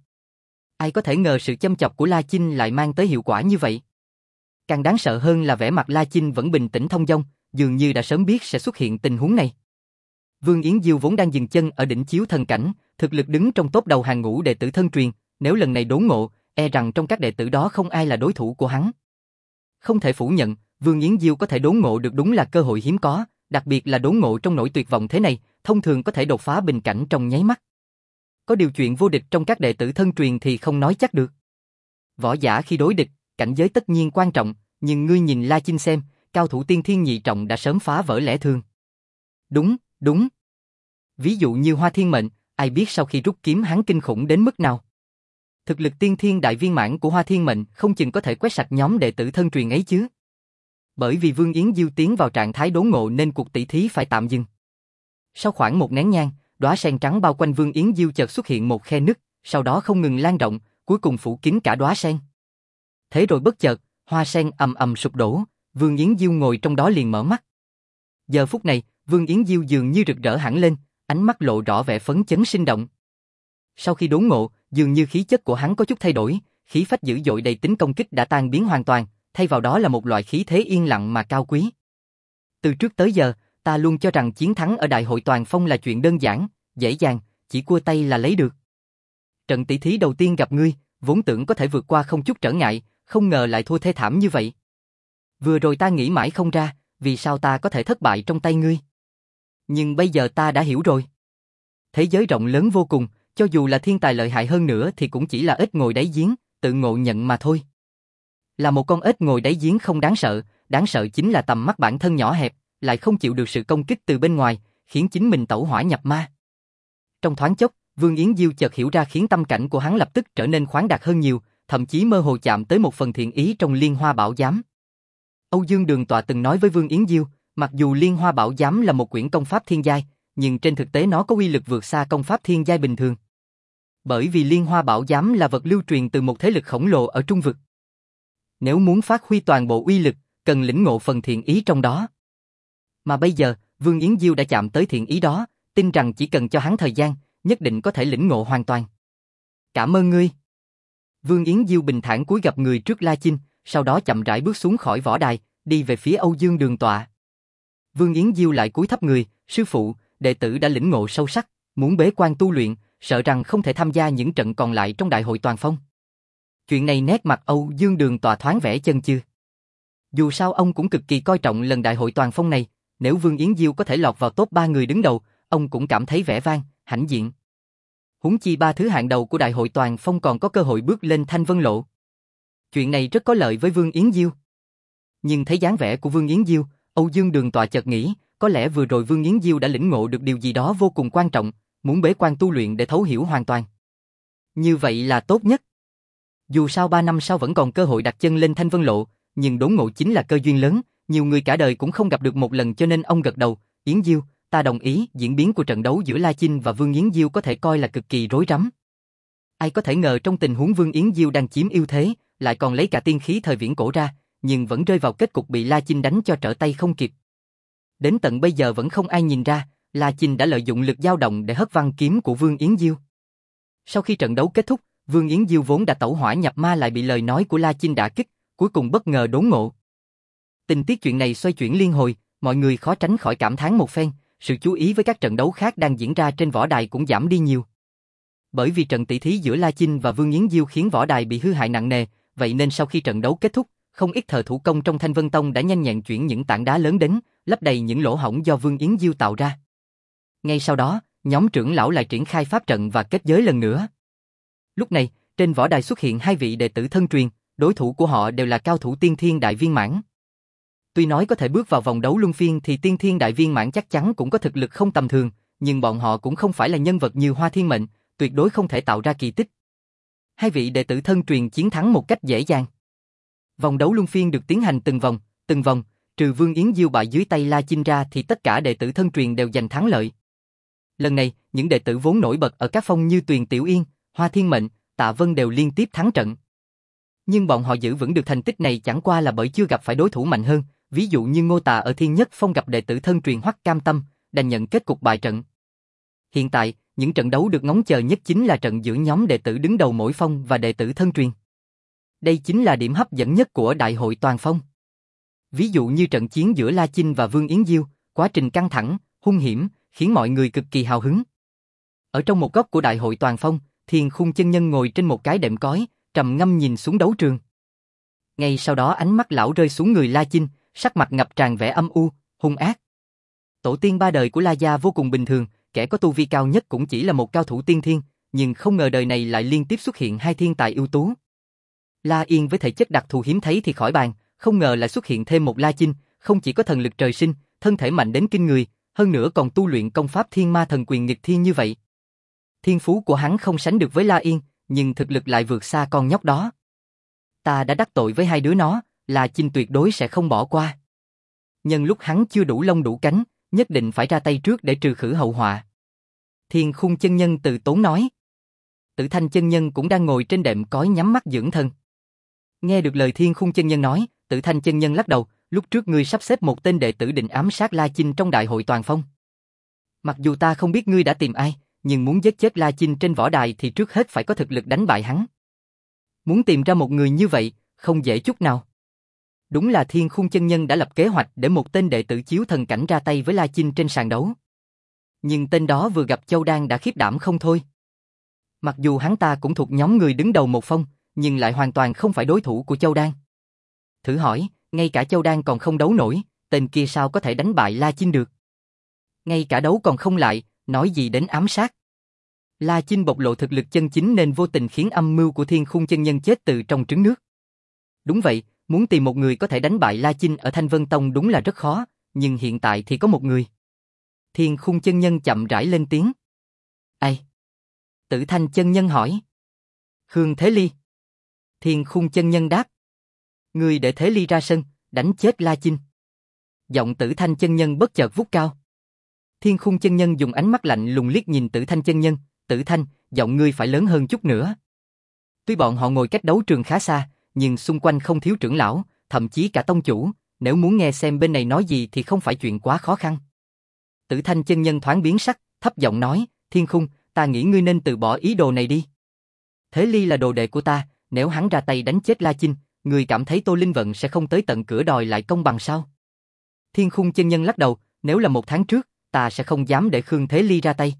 Ai có thể ngờ sự chăm chọc của La Chinh lại mang tới hiệu quả như vậy. Càng đáng sợ hơn là vẻ mặt La Chinh vẫn bình tĩnh thông dong, dường như đã sớm biết sẽ xuất hiện tình huống này. Vương Yến Diêu vốn đang dừng chân ở đỉnh chiếu thần cảnh, thực lực đứng trong top đầu hàng ngũ đệ tử thân truyền, nếu lần này đốn ngộ, e rằng trong các đệ tử đó không ai là đối thủ của hắn. Không thể phủ nhận, Vương Yến Diêu có thể đốn ngộ được đúng là cơ hội hiếm có, đặc biệt là đốn ngộ trong nỗi tuyệt vọng thế này, thông thường có thể đột phá bình cảnh trong nháy mắt. Có điều chuyện vô địch trong các đệ tử thân truyền thì không nói chắc được. Võ giả khi đối địch, cảnh giới tất nhiên quan trọng, nhưng ngươi nhìn La Chinh xem, cao thủ tiên thiên nhị trọng đã sớm phá vỡ lẽ thường. Đúng, đúng. Ví dụ như Hoa Thiên Mệnh, ai biết sau khi rút kiếm hắn kinh khủng đến mức nào. Thực lực tiên thiên đại viên mãn của Hoa Thiên Mệnh không chừng có thể quét sạch nhóm đệ tử thân truyền ấy chứ. Bởi vì Vương Yến Diêu tiến vào trạng thái đốn ngộ nên cuộc tỷ thí phải tạm dừng. Sau khoảng một nén nhang, đóa sen trắng bao quanh Vương Yến Diêu chợt xuất hiện một khe nứt, sau đó không ngừng lan rộng, cuối cùng phủ kín cả đóa sen. Thế rồi bất chợt, hoa sen ầm ầm sụp đổ, Vương Yến Diêu ngồi trong đó liền mở mắt. Giờ phút này, Vương Yến Diêu dường như rực rỡ hẳn lên, ánh mắt lộ rõ vẻ phấn chấn sinh động. Sau khi đốn ngộ, dường như khí chất của hắn có chút thay đổi, khí phách dữ dội đầy tính công kích đã tan biến hoàn toàn, thay vào đó là một loại khí thế yên lặng mà cao quý. Từ trước tới giờ, ta luôn cho rằng chiến thắng ở Đại hội Toàn Phong là chuyện đơn giản, dễ dàng, chỉ cua tay là lấy được. Trận tỷ thí đầu tiên gặp ngươi, vốn tưởng có thể vượt qua không chút trở ngại, không ngờ lại thua thê thảm như vậy. Vừa rồi ta nghĩ mãi không ra, vì sao ta có thể thất bại trong tay ngươi. Nhưng bây giờ ta đã hiểu rồi. Thế giới rộng lớn vô cùng, cho dù là thiên tài lợi hại hơn nữa thì cũng chỉ là ếch ngồi đáy giếng, tự ngộ nhận mà thôi. Là một con ếch ngồi đáy giếng không đáng sợ, đáng sợ chính là tầm mắt bản thân nhỏ hẹp, lại không chịu được sự công kích từ bên ngoài, khiến chính mình tẩu hỏa nhập ma. Trong thoáng chốc, Vương Yến Diêu chợt hiểu ra khiến tâm cảnh của hắn lập tức trở nên khoáng đạt hơn nhiều, thậm chí mơ hồ chạm tới một phần thiện ý trong Liên Hoa Bảo Giám. Âu Dương Đường Tọa từng nói với Vương Yến Diêu, mặc dù Liên Hoa Bảo Giám là một quyển công pháp thiên giai, nhưng trên thực tế nó có uy lực vượt xa công pháp thiên giai bình thường. Bởi vì Liên Hoa Bảo Giám là vật lưu truyền từ một thế lực khổng lồ ở Trung Vực. Nếu muốn phát huy toàn bộ uy lực, cần lĩnh ngộ phần thiện ý trong đó. Mà bây giờ, Vương Yến Diêu đã chạm tới thiện ý đó, tin rằng chỉ cần cho hắn thời gian, nhất định có thể lĩnh ngộ hoàn toàn. Cảm ơn ngươi. Vương Yến Diêu bình thản cúi gặp người trước La Chinh, sau đó chậm rãi bước xuống khỏi võ đài, đi về phía Âu Dương Đường Tọa. Vương Yến Diêu lại cúi thấp người, sư phụ, đệ tử đã lĩnh ngộ sâu sắc, muốn bế quan tu luyện, sợ rằng không thể tham gia những trận còn lại trong Đại hội Toàn Phong. Chuyện này nét mặt Âu Dương Đường Tọa thoáng vẻ chần chừ. Dù sao ông cũng cực kỳ coi trọng lần Đại hội Toàn Phong này, nếu Vương Yến Diêu có thể lọt vào top ba người đứng đầu, ông cũng cảm thấy vẻ vang, hãnh diện. Huống chi ba thứ hạng đầu của Đại hội Toàn Phong còn có cơ hội bước lên Thanh Vân Lộ. Chuyện này rất có lợi với Vương Yến Diêu. Nhưng thấy dáng vẻ của Vương Yến Diêu, Âu Dương Đường Tọa chợt nghĩ, có lẽ vừa rồi Vương Yến Diêu đã lĩnh ngộ được điều gì đó vô cùng quan trọng, muốn bế quan tu luyện để thấu hiểu hoàn toàn. Như vậy là tốt nhất. Dù sao ba năm sau vẫn còn cơ hội đặt chân lên Thanh Vân Lộ, nhưng đốn ngộ chính là cơ duyên lớn, nhiều người cả đời cũng không gặp được một lần cho nên ông gật đầu, Yến Diêu, ta đồng ý, diễn biến của trận đấu giữa La Chinh và Vương Yến Diêu có thể coi là cực kỳ rối rắm. Ai có thể ngờ trong tình huống Vương Yến Diêu đang chiếm ưu thế, lại còn lấy cả tiên khí thời viễn cổ ra, nhưng vẫn rơi vào kết cục bị La Chinh đánh cho trở tay không kịp. Đến tận bây giờ vẫn không ai nhìn ra, La Chinh đã lợi dụng lực dao động để hất văng kiếm của Vương Yến Diêu. Sau khi trận đấu kết thúc, Vương Yến Diêu vốn đã tẩu hỏa nhập ma lại bị lời nói của La Chinh đả kích, cuối cùng bất ngờ đốn ngộ. Tình tiết chuyện này xoay chuyển liên hồi, mọi người khó tránh khỏi cảm thán một phen, sự chú ý với các trận đấu khác đang diễn ra trên võ đài cũng giảm đi nhiều. Bởi vì trận tỷ thí giữa La Chinh và Vương Yến Diêu khiến võ đài bị hư hại nặng nề, vậy nên sau khi trận đấu kết thúc, không ít thợ thủ công trong Thanh Vân Tông đã nhanh nhẹn chuyển những tảng đá lớn đến, lấp đầy những lỗ hổng do Vương Yến Diêu tạo ra. Ngay sau đó, nhóm trưởng lão lại triển khai pháp trận và kết giới lần nữa. Lúc này, trên võ đài xuất hiện hai vị đệ tử thân truyền, đối thủ của họ đều là cao thủ tiên thiên đại viên mãn. Tuy nói có thể bước vào vòng đấu luân phiên thì tiên thiên đại viên mãn chắc chắn cũng có thực lực không tầm thường, nhưng bọn họ cũng không phải là nhân vật như Hoa Thiên Mệnh, tuyệt đối không thể tạo ra kỳ tích. Hai vị đệ tử thân truyền chiến thắng một cách dễ dàng. Vòng đấu luân phiên được tiến hành từng vòng, từng vòng, trừ Vương Yến Diêu bại dưới tay La Chinh ra thì tất cả đệ tử thân truyền đều giành thắng lợi. Lần này, những đệ tử vốn nổi bật ở các phong như Tuyền Tiểu Yên, Hoa Thiên Mệnh, Tạ Vân đều liên tiếp thắng trận. Nhưng bọn họ giữ vững được thành tích này chẳng qua là bởi chưa gặp phải đối thủ mạnh hơn, ví dụ như Ngô Tà ở Thiên Nhất Phong gặp đệ tử thân truyền Hoắc Cam Tâm, đành nhận kết cục bại trận. Hiện tại, những trận đấu được ngóng chờ nhất chính là trận giữa nhóm đệ tử đứng đầu mỗi phong và đệ tử thân truyền. Đây chính là điểm hấp dẫn nhất của Đại hội Toàn Phong. Ví dụ như trận chiến giữa La Chinh và Vương Yến Diêu, quá trình căng thẳng, hung hiểm, khiến mọi người cực kỳ hào hứng. Ở trong một góc của đại hội toàn phong, Thiên Khung chân nhân ngồi trên một cái đệm cói, trầm ngâm nhìn xuống đấu trường. Ngay sau đó ánh mắt lão rơi xuống người La Chinh, sắc mặt ngập tràn vẻ âm u, hung ác. Tổ tiên ba đời của La gia vô cùng bình thường, kẻ có tu vi cao nhất cũng chỉ là một cao thủ tiên thiên, nhưng không ngờ đời này lại liên tiếp xuất hiện hai thiên tài ưu tú. La Yên với thể chất đặc thù hiếm thấy thì khỏi bàn, không ngờ lại xuất hiện thêm một La Chinh, không chỉ có thần lực trời sinh, thân thể mạnh đến kinh người, hơn nữa còn tu luyện công pháp Thiên Ma Thần Quyền nghịch thiên như vậy. Thiên phú của hắn không sánh được với La Yên, nhưng thực lực lại vượt xa con nhóc đó. Ta đã đắc tội với hai đứa nó, La Chinh tuyệt đối sẽ không bỏ qua. Nhân lúc hắn chưa đủ lông đủ cánh, nhất định phải ra tay trước để trừ khử hậu họa. Thiên Khung chân nhân từ tốn nói. Tử Thanh chân nhân cũng đang ngồi trên đệm cói nhắm mắt dưỡng thần. Nghe được lời Thiên Khung chân nhân nói, Tử Thanh chân nhân lắc đầu, lúc trước ngươi sắp xếp một tên đệ tử định ám sát La Chinh trong đại hội toàn phong. Mặc dù ta không biết ngươi đã tìm ai, nhưng muốn giết chết La Chinh trên võ đài thì trước hết phải có thực lực đánh bại hắn. Muốn tìm ra một người như vậy, không dễ chút nào. Đúng là Thiên Khung chân nhân đã lập kế hoạch để một tên đệ tử chiếu thần cảnh ra tay với La Chinh trên sàn đấu. Nhưng tên đó vừa gặp Châu Đan đã khiếp đảm không thôi. Mặc dù hắn ta cũng thuộc nhóm người đứng đầu một phong, nhưng lại hoàn toàn không phải đối thủ của Châu Đan. Thử hỏi, ngay cả Châu Đan còn không đấu nổi, tên kia sao có thể đánh bại La Chinh được? Ngay cả đấu còn không lại, nói gì đến ám sát? La Chinh bộc lộ thực lực chân chính nên vô tình khiến âm mưu của Thiên Khung chân nhân chết từ trong trứng nước. Đúng vậy, muốn tìm một người có thể đánh bại La Chinh ở Thanh Vân Tông đúng là rất khó, nhưng hiện tại thì có một người. Thiên Khung chân nhân chậm rãi lên tiếng. Ai? Tử Thanh chân nhân hỏi. Khương Thế Ly. Thiên Khung chân nhân đáp. Người để Thế Ly ra sân, đánh chết La Chinh. Giọng Tử Thanh chân nhân bất chợt vút cao. Thiên Khung chân nhân dùng ánh mắt lạnh lùng liếc nhìn Tử Thanh chân nhân. Tử Thanh, giọng ngươi phải lớn hơn chút nữa. Tuy bọn họ ngồi cách đấu trường khá xa, nhưng xung quanh không thiếu trưởng lão, thậm chí cả tông chủ, nếu muốn nghe xem bên này nói gì thì không phải chuyện quá khó khăn. Tử Thanh chân nhân thoáng biến sắc, thấp giọng nói, Thiên Khung, ta nghĩ ngươi nên từ bỏ ý đồ này đi. Thế Ly là đồ đệ của ta, nếu hắn ra tay đánh chết La Chinh, ngươi cảm thấy Tô Linh Vận sẽ không tới tận cửa đòi lại công bằng sao? Thiên Khung chân nhân lắc đầu, nếu là một tháng trước, ta sẽ không dám để Khương Thế Ly ra tay.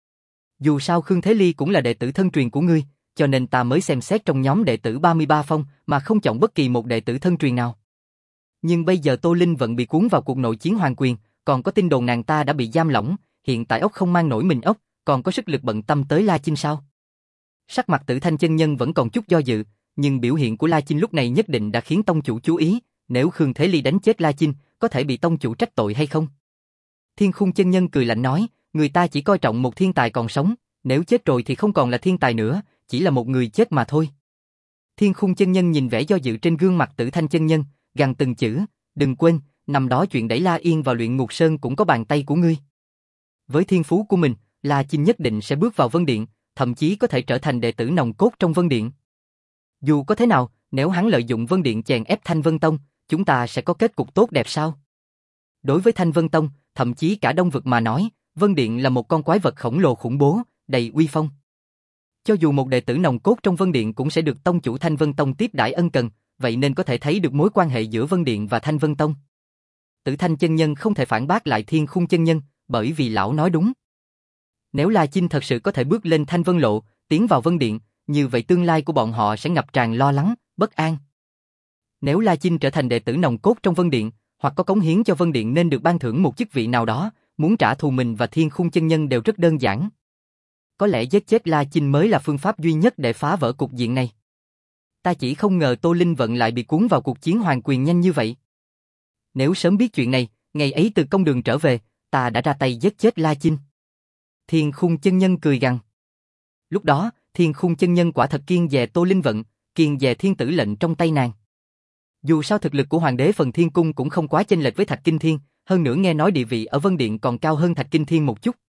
Dù sao Khương Thế Ly cũng là đệ tử thân truyền của ngươi, cho nên ta mới xem xét trong nhóm đệ tử ba mươi ba phong mà không chọn bất kỳ một đệ tử thân truyền nào. Nhưng bây giờ Tô Linh Vận bị cuốn vào cuộc nội chiến hoàng quyền, còn có tin đồn nàng ta đã bị giam lỏng, hiện tại ốc không mang nổi mình ốc, còn có sức lực bận tâm tới La Chinh sao? Sắc mặt Tử Thanh chân nhân vẫn còn chút do dự, nhưng biểu hiện của La Chinh lúc này nhất định đã khiến tông chủ chú ý, nếu Khương Thế Ly đánh chết La Chinh, có thể bị tông chủ trách tội hay không? Thiên Khung chân nhân cười lạnh nói, người ta chỉ coi trọng một thiên tài còn sống, nếu chết rồi thì không còn là thiên tài nữa, chỉ là một người chết mà thôi. Thiên Khung chân nhân nhìn vẻ do dự trên gương mặt Tử Thanh chân nhân, gằn từng chữ, đừng quên, năm đó chuyện đẩy La Yên vào luyện ngục sơn cũng có bàn tay của ngươi. Với thiên phú của mình, La Chinh nhất định sẽ bước vào Vân Điện, thậm chí có thể trở thành đệ tử nòng cốt trong Vân Điện. Dù có thế nào, nếu hắn lợi dụng Vân Điện chèn ép Thanh Vân Tông, chúng ta sẽ có kết cục tốt đẹp sao? Đối với Thanh Vân Tông, thậm chí cả Đông Vực mà nói, Vân Điện là một con quái vật khổng lồ khủng bố, đầy uy phong. Cho dù một đệ tử nòng cốt trong Vân Điện cũng sẽ được tông chủ Thanh Vân Tông tiếp đãi ân cần, vậy nên có thể thấy được mối quan hệ giữa Vân Điện và Thanh Vân Tông. Tử Thanh chân nhân không thể phản bác lại Thiên Khung chân nhân, bởi vì lão nói đúng. Nếu La Chinh thật sự có thể bước lên Thanh Vân Lộ, tiến vào Vân Điện, như vậy tương lai của bọn họ sẽ ngập tràn lo lắng, bất an. Nếu La Chinh trở thành đệ tử nòng cốt trong Vân Điện, hoặc có cống hiến cho Vân Điện nên được ban thưởng một chức vị nào đó, muốn trả thù mình và Thiên Khung chân nhân đều rất đơn giản. Có lẽ giết chết La Chinh mới là phương pháp duy nhất để phá vỡ cục diện này. Ta chỉ không ngờ Tô Linh Vận lại bị cuốn vào cuộc chiến hoàng quyền nhanh như vậy. Nếu sớm biết chuyện này, ngày ấy từ công đường trở về, ta đã ra tay giết chết La Chinh. Thiên Khung chân nhân cười gằn. Lúc đó, Thiên Khung chân nhân quả thật kiêng dè Tô Linh Vận, kiêng dè thiên tử lệnh trong tay nàng. Dù sao thực lực của Hoàng đế Phần Thiên Cung cũng không quá chênh lệch với Thạch Kinh Thiên, hơn nữa nghe nói địa vị ở Vân Điện còn cao hơn Thạch Kinh Thiên một chút.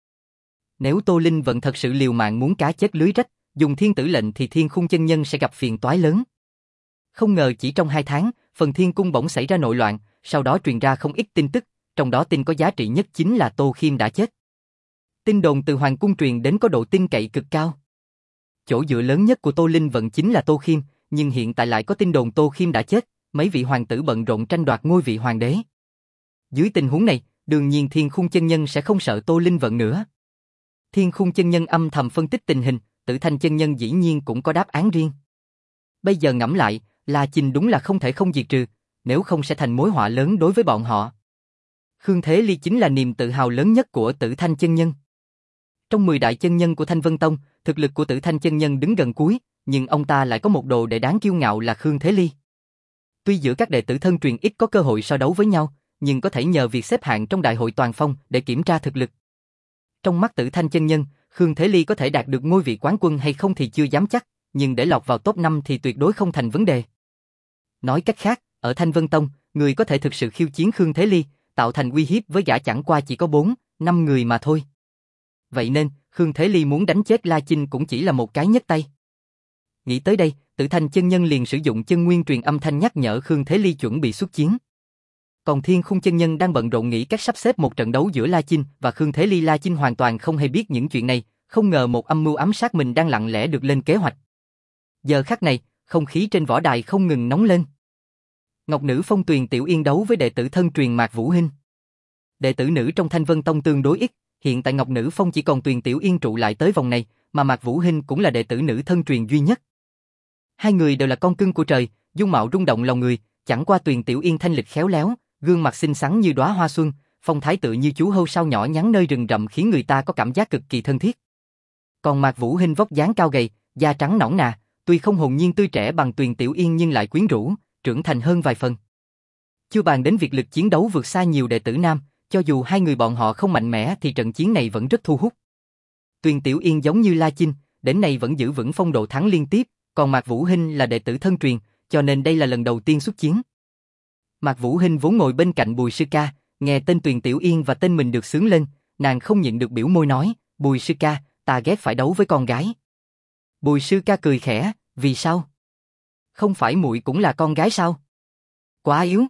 Nếu Tô Linh Vận thật sự liều mạng muốn cá chết lưới rách, dùng thiên tử lệnh thì Thiên Khung chân nhân sẽ gặp phiền toái lớn. Không ngờ chỉ trong hai tháng, Phần Thiên Cung bỗng xảy ra nội loạn, sau đó truyền ra không ít tin tức, trong đó tin có giá trị nhất chính là Tô Khiêm đã chết. Tin đồn từ Hoàng cung truyền đến có độ tin cậy cực cao. Chỗ dựa lớn nhất của Tô Linh Vận chính là Tô Khiêm, nhưng hiện tại lại có tin đồn Tô Khiêm đã chết, mấy vị hoàng tử bận rộn tranh đoạt ngôi vị hoàng đế. Dưới tình huống này, đương nhiên Thiên Khung chân nhân sẽ không sợ Tô Linh Vận nữa. Thiên Khung chân nhân âm thầm phân tích tình hình, Tử Thanh chân nhân dĩ nhiên cũng có đáp án riêng. Bây giờ ngẫm lại, La Chinh đúng là không thể không diệt trừ, nếu không sẽ thành mối họa lớn đối với bọn họ. Khương Thế Ly chính là niềm tự hào lớn nhất của Tử Thanh chân nhân. Trong mười đại chân nhân của Thanh Vân Tông, thực lực của Tử Thanh chân nhân đứng gần cuối, nhưng ông ta lại có một đồ đệ đáng kiêu ngạo là Khương Thế Ly. Tuy giữa các đệ tử thân truyền ít có cơ hội so đấu với nhau, nhưng có thể nhờ việc xếp hạng trong đại hội toàn phong để kiểm tra thực lực. Trong mắt Tử Thanh chân nhân, Khương Thế Ly có thể đạt được ngôi vị quán quân hay không thì chưa dám chắc, nhưng để lọt vào top năm thì tuyệt đối không thành vấn đề. Nói cách khác, ở Thanh Vân Tông, người có thể thực sự khiêu chiến Khương Thế Ly, tạo thành uy hiếp với gã chẳng qua chỉ có bốn, năm người mà thôi. Vậy nên, Khương Thế Ly muốn đánh chết La Chinh cũng chỉ là một cái nhấc tay. Nghĩ tới đây, Tử Thanh chân nhân liền sử dụng chân nguyên truyền âm thanh nhắc nhở Khương Thế Ly chuẩn bị xuất chiến. Còn Thiên Khung chân nhân đang bận rộn nghĩ cách sắp xếp một trận đấu giữa La Chinh và Khương Thế Ly. La Chinh hoàn toàn không hề biết những chuyện này, không ngờ một âm mưu ám sát mình đang lặng lẽ được lên kế hoạch. Giờ khắc này, không khí trên võ đài không ngừng nóng lên. Ngọc nữ Phong Tuyền Tiểu Yên đấu với đệ tử thân truyền Mạc Vũ Hinh. Đệ tử nữ trong Thanh Vân Tông tương đối ít, hiện tại Ngọc nữ Phong chỉ còn Tuyền Tiểu Yên trụ lại tới vòng này, mà Mạc Vũ Hinh cũng là đệ tử nữ thân truyền duy nhất. Hai người đều là con cưng của trời, dung mạo rung động lòng người, chẳng qua Tuyền Tiểu Yên thanh lịch khéo léo, gương mặt xinh xắn như đóa hoa xuân, phong thái tựa như chú hâu sao nhỏ nhắn nơi rừng rậm khiến người ta có cảm giác cực kỳ thân thiết. Còn Mạc Vũ Hinh vóc dáng cao gầy, da trắng nõn nà, tuy không hồn nhiên tươi trẻ bằng Tuyền Tiểu Yên nhưng lại quyến rũ, trưởng thành hơn vài phần. Chưa bàn đến việc lực chiến đấu vượt xa nhiều đệ tử nam, cho dù hai người bọn họ không mạnh mẽ thì trận chiến này vẫn rất thu hút. Tuyền Tiểu Yên giống như La Chinh, đến nay vẫn giữ vững phong độ thắng liên tiếp, còn Mạc Vũ Hinh là đệ tử thân truyền, cho nên đây là lần đầu tiên xuất chiến. Mạc Vũ Hinh vốn ngồi bên cạnh Bùi Sư Ca, nghe tên Tuyền Tiểu Yên và tên mình được xướng lên, nàng không nhịn được biểu môi nói, Bùi Sư Ca, ta ghét phải đấu với con gái. Bùi Sư Ca cười khẽ, vì sao? Không phải muội cũng là con gái sao? Quá yếu.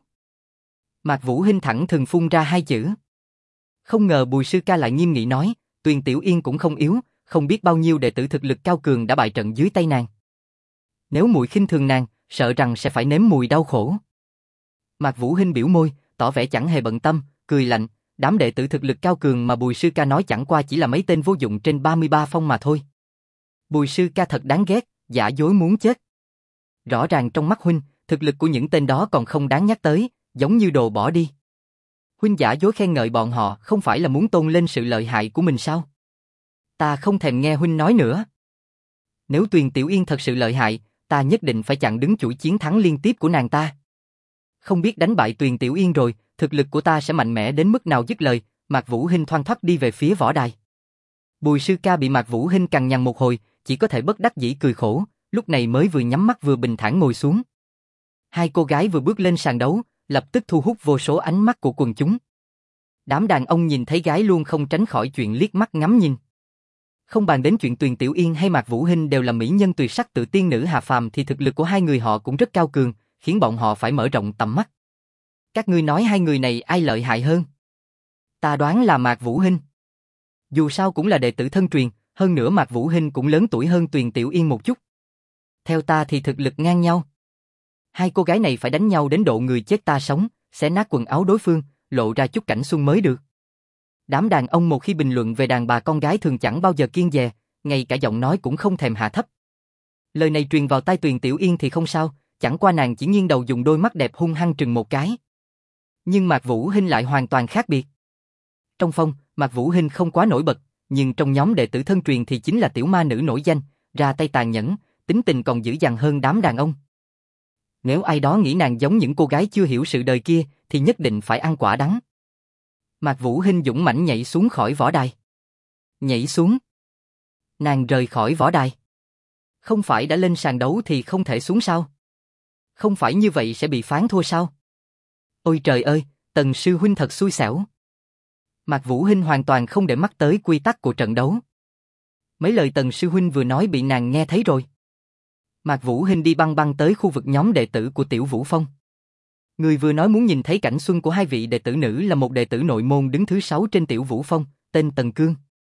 Mạc Vũ Hinh thẳng thừng phun ra hai chữ. Không ngờ Bùi Sư Ca lại nghiêm nghị nói, Tuyền Tiểu Yên cũng không yếu, không biết bao nhiêu đệ tử thực lực cao cường đã bại trận dưới tay nàng. Nếu muội khinh thường nàng, sợ rằng sẽ phải nếm mùi đau khổ. Mạc Vũ Hinh biểu môi, tỏ vẻ chẳng hề bận tâm, cười lạnh, đám đệ tử thực lực cao cường mà Bùi Sư Ca nói chẳng qua chỉ là mấy tên vô dụng trên ba mươi ba phong mà thôi. Bùi Sư Ca thật đáng ghét, giả dối muốn chết. Rõ ràng trong mắt huynh, thực lực của những tên đó còn không đáng nhắc tới, giống như đồ bỏ đi. Huynh giả dối khen ngợi bọn họ không phải là muốn tôn lên sự lợi hại của mình sao? Ta không thèm nghe huynh nói nữa. Nếu Tuyền Tiểu Yên thật sự lợi hại, ta nhất định phải chặn đứng chuỗi chiến thắng liên tiếp của nàng ta. Không biết đánh bại Tuyền Tiểu Yên rồi, thực lực của ta sẽ mạnh mẽ đến mức nào? Dứt lời, Mạc Vũ Hinh thoăn thoắt đi về phía võ đài. Bùi Sư Ca bị Mạc Vũ Hinh cằn nhằn một hồi, chỉ có thể bất đắc dĩ cười khổ, lúc này mới vừa nhắm mắt vừa bình thản ngồi xuống. Hai cô gái vừa bước lên sàn đấu, lập tức thu hút vô số ánh mắt của quần chúng. Đám đàn ông nhìn thấy gái luôn không tránh khỏi chuyện liếc mắt ngắm nhìn. Không bàn đến chuyện Tuyền Tiểu Yên hay Mạc Vũ Hinh đều là mỹ nhân tuyệt sắc tự tiên nữ hạ phàm thì thực lực của hai người họ cũng rất cao cường, khiến bọn họ phải mở rộng tầm mắt. Các ngươi nói hai người này ai lợi hại hơn? Ta đoán là Mạc Vũ Hinh. Dù sao cũng là đệ tử thân truyền, hơn nữa Mạc Vũ Hinh cũng lớn tuổi hơn Tuyền Tiểu Yên một chút. Theo ta thì thực lực ngang nhau. Hai cô gái này phải đánh nhau đến độ người chết ta sống, xé nát quần áo đối phương, lộ ra chút cảnh xuân mới được. Đám đàn ông một khi bình luận về đàn bà con gái thường chẳng bao giờ kiêng dè, ngay cả giọng nói cũng không thèm hạ thấp. Lời này truyền vào tai Tuyền Tiểu Yên thì không sao, chẳng qua nàng chỉ nghiêng đầu dùng đôi mắt đẹp hung hăng trừng một cái. Nhưng Mạc Vũ Hinh lại hoàn toàn khác biệt. Trong phong, Mạc Vũ Hinh không quá nổi bật, nhưng trong nhóm đệ tử thân truyền thì chính là tiểu ma nữ nổi danh, ra tay tàn nhẫn, tính tình còn dữ dằn hơn đám đàn ông. Nếu ai đó nghĩ nàng giống những cô gái chưa hiểu sự đời kia, thì nhất định phải ăn quả đắng. Mạc Vũ Hinh dũng mãnh nhảy xuống khỏi võ đài. Nhảy xuống? Nàng rời khỏi võ đài. Không phải đã lên sàn đấu thì không thể xuống sao? Không phải như vậy sẽ bị phán thua sao? Ôi trời ơi, Tần sư huynh thật xui xẻo. Mạc Vũ Hinh hoàn toàn không để mắt tới quy tắc của trận đấu. Mấy lời Tần sư huynh vừa nói bị nàng nghe thấy rồi. Mạc Vũ Hinh đi băng băng tới khu vực nhóm đệ tử của Tiểu Vũ Phong. Người vừa nói muốn nhìn thấy cảnh xuân của hai vị đệ tử nữ là một đệ tử nội môn đứng thứ sáu trên Tiểu Vũ Phong, tên Tần Cương.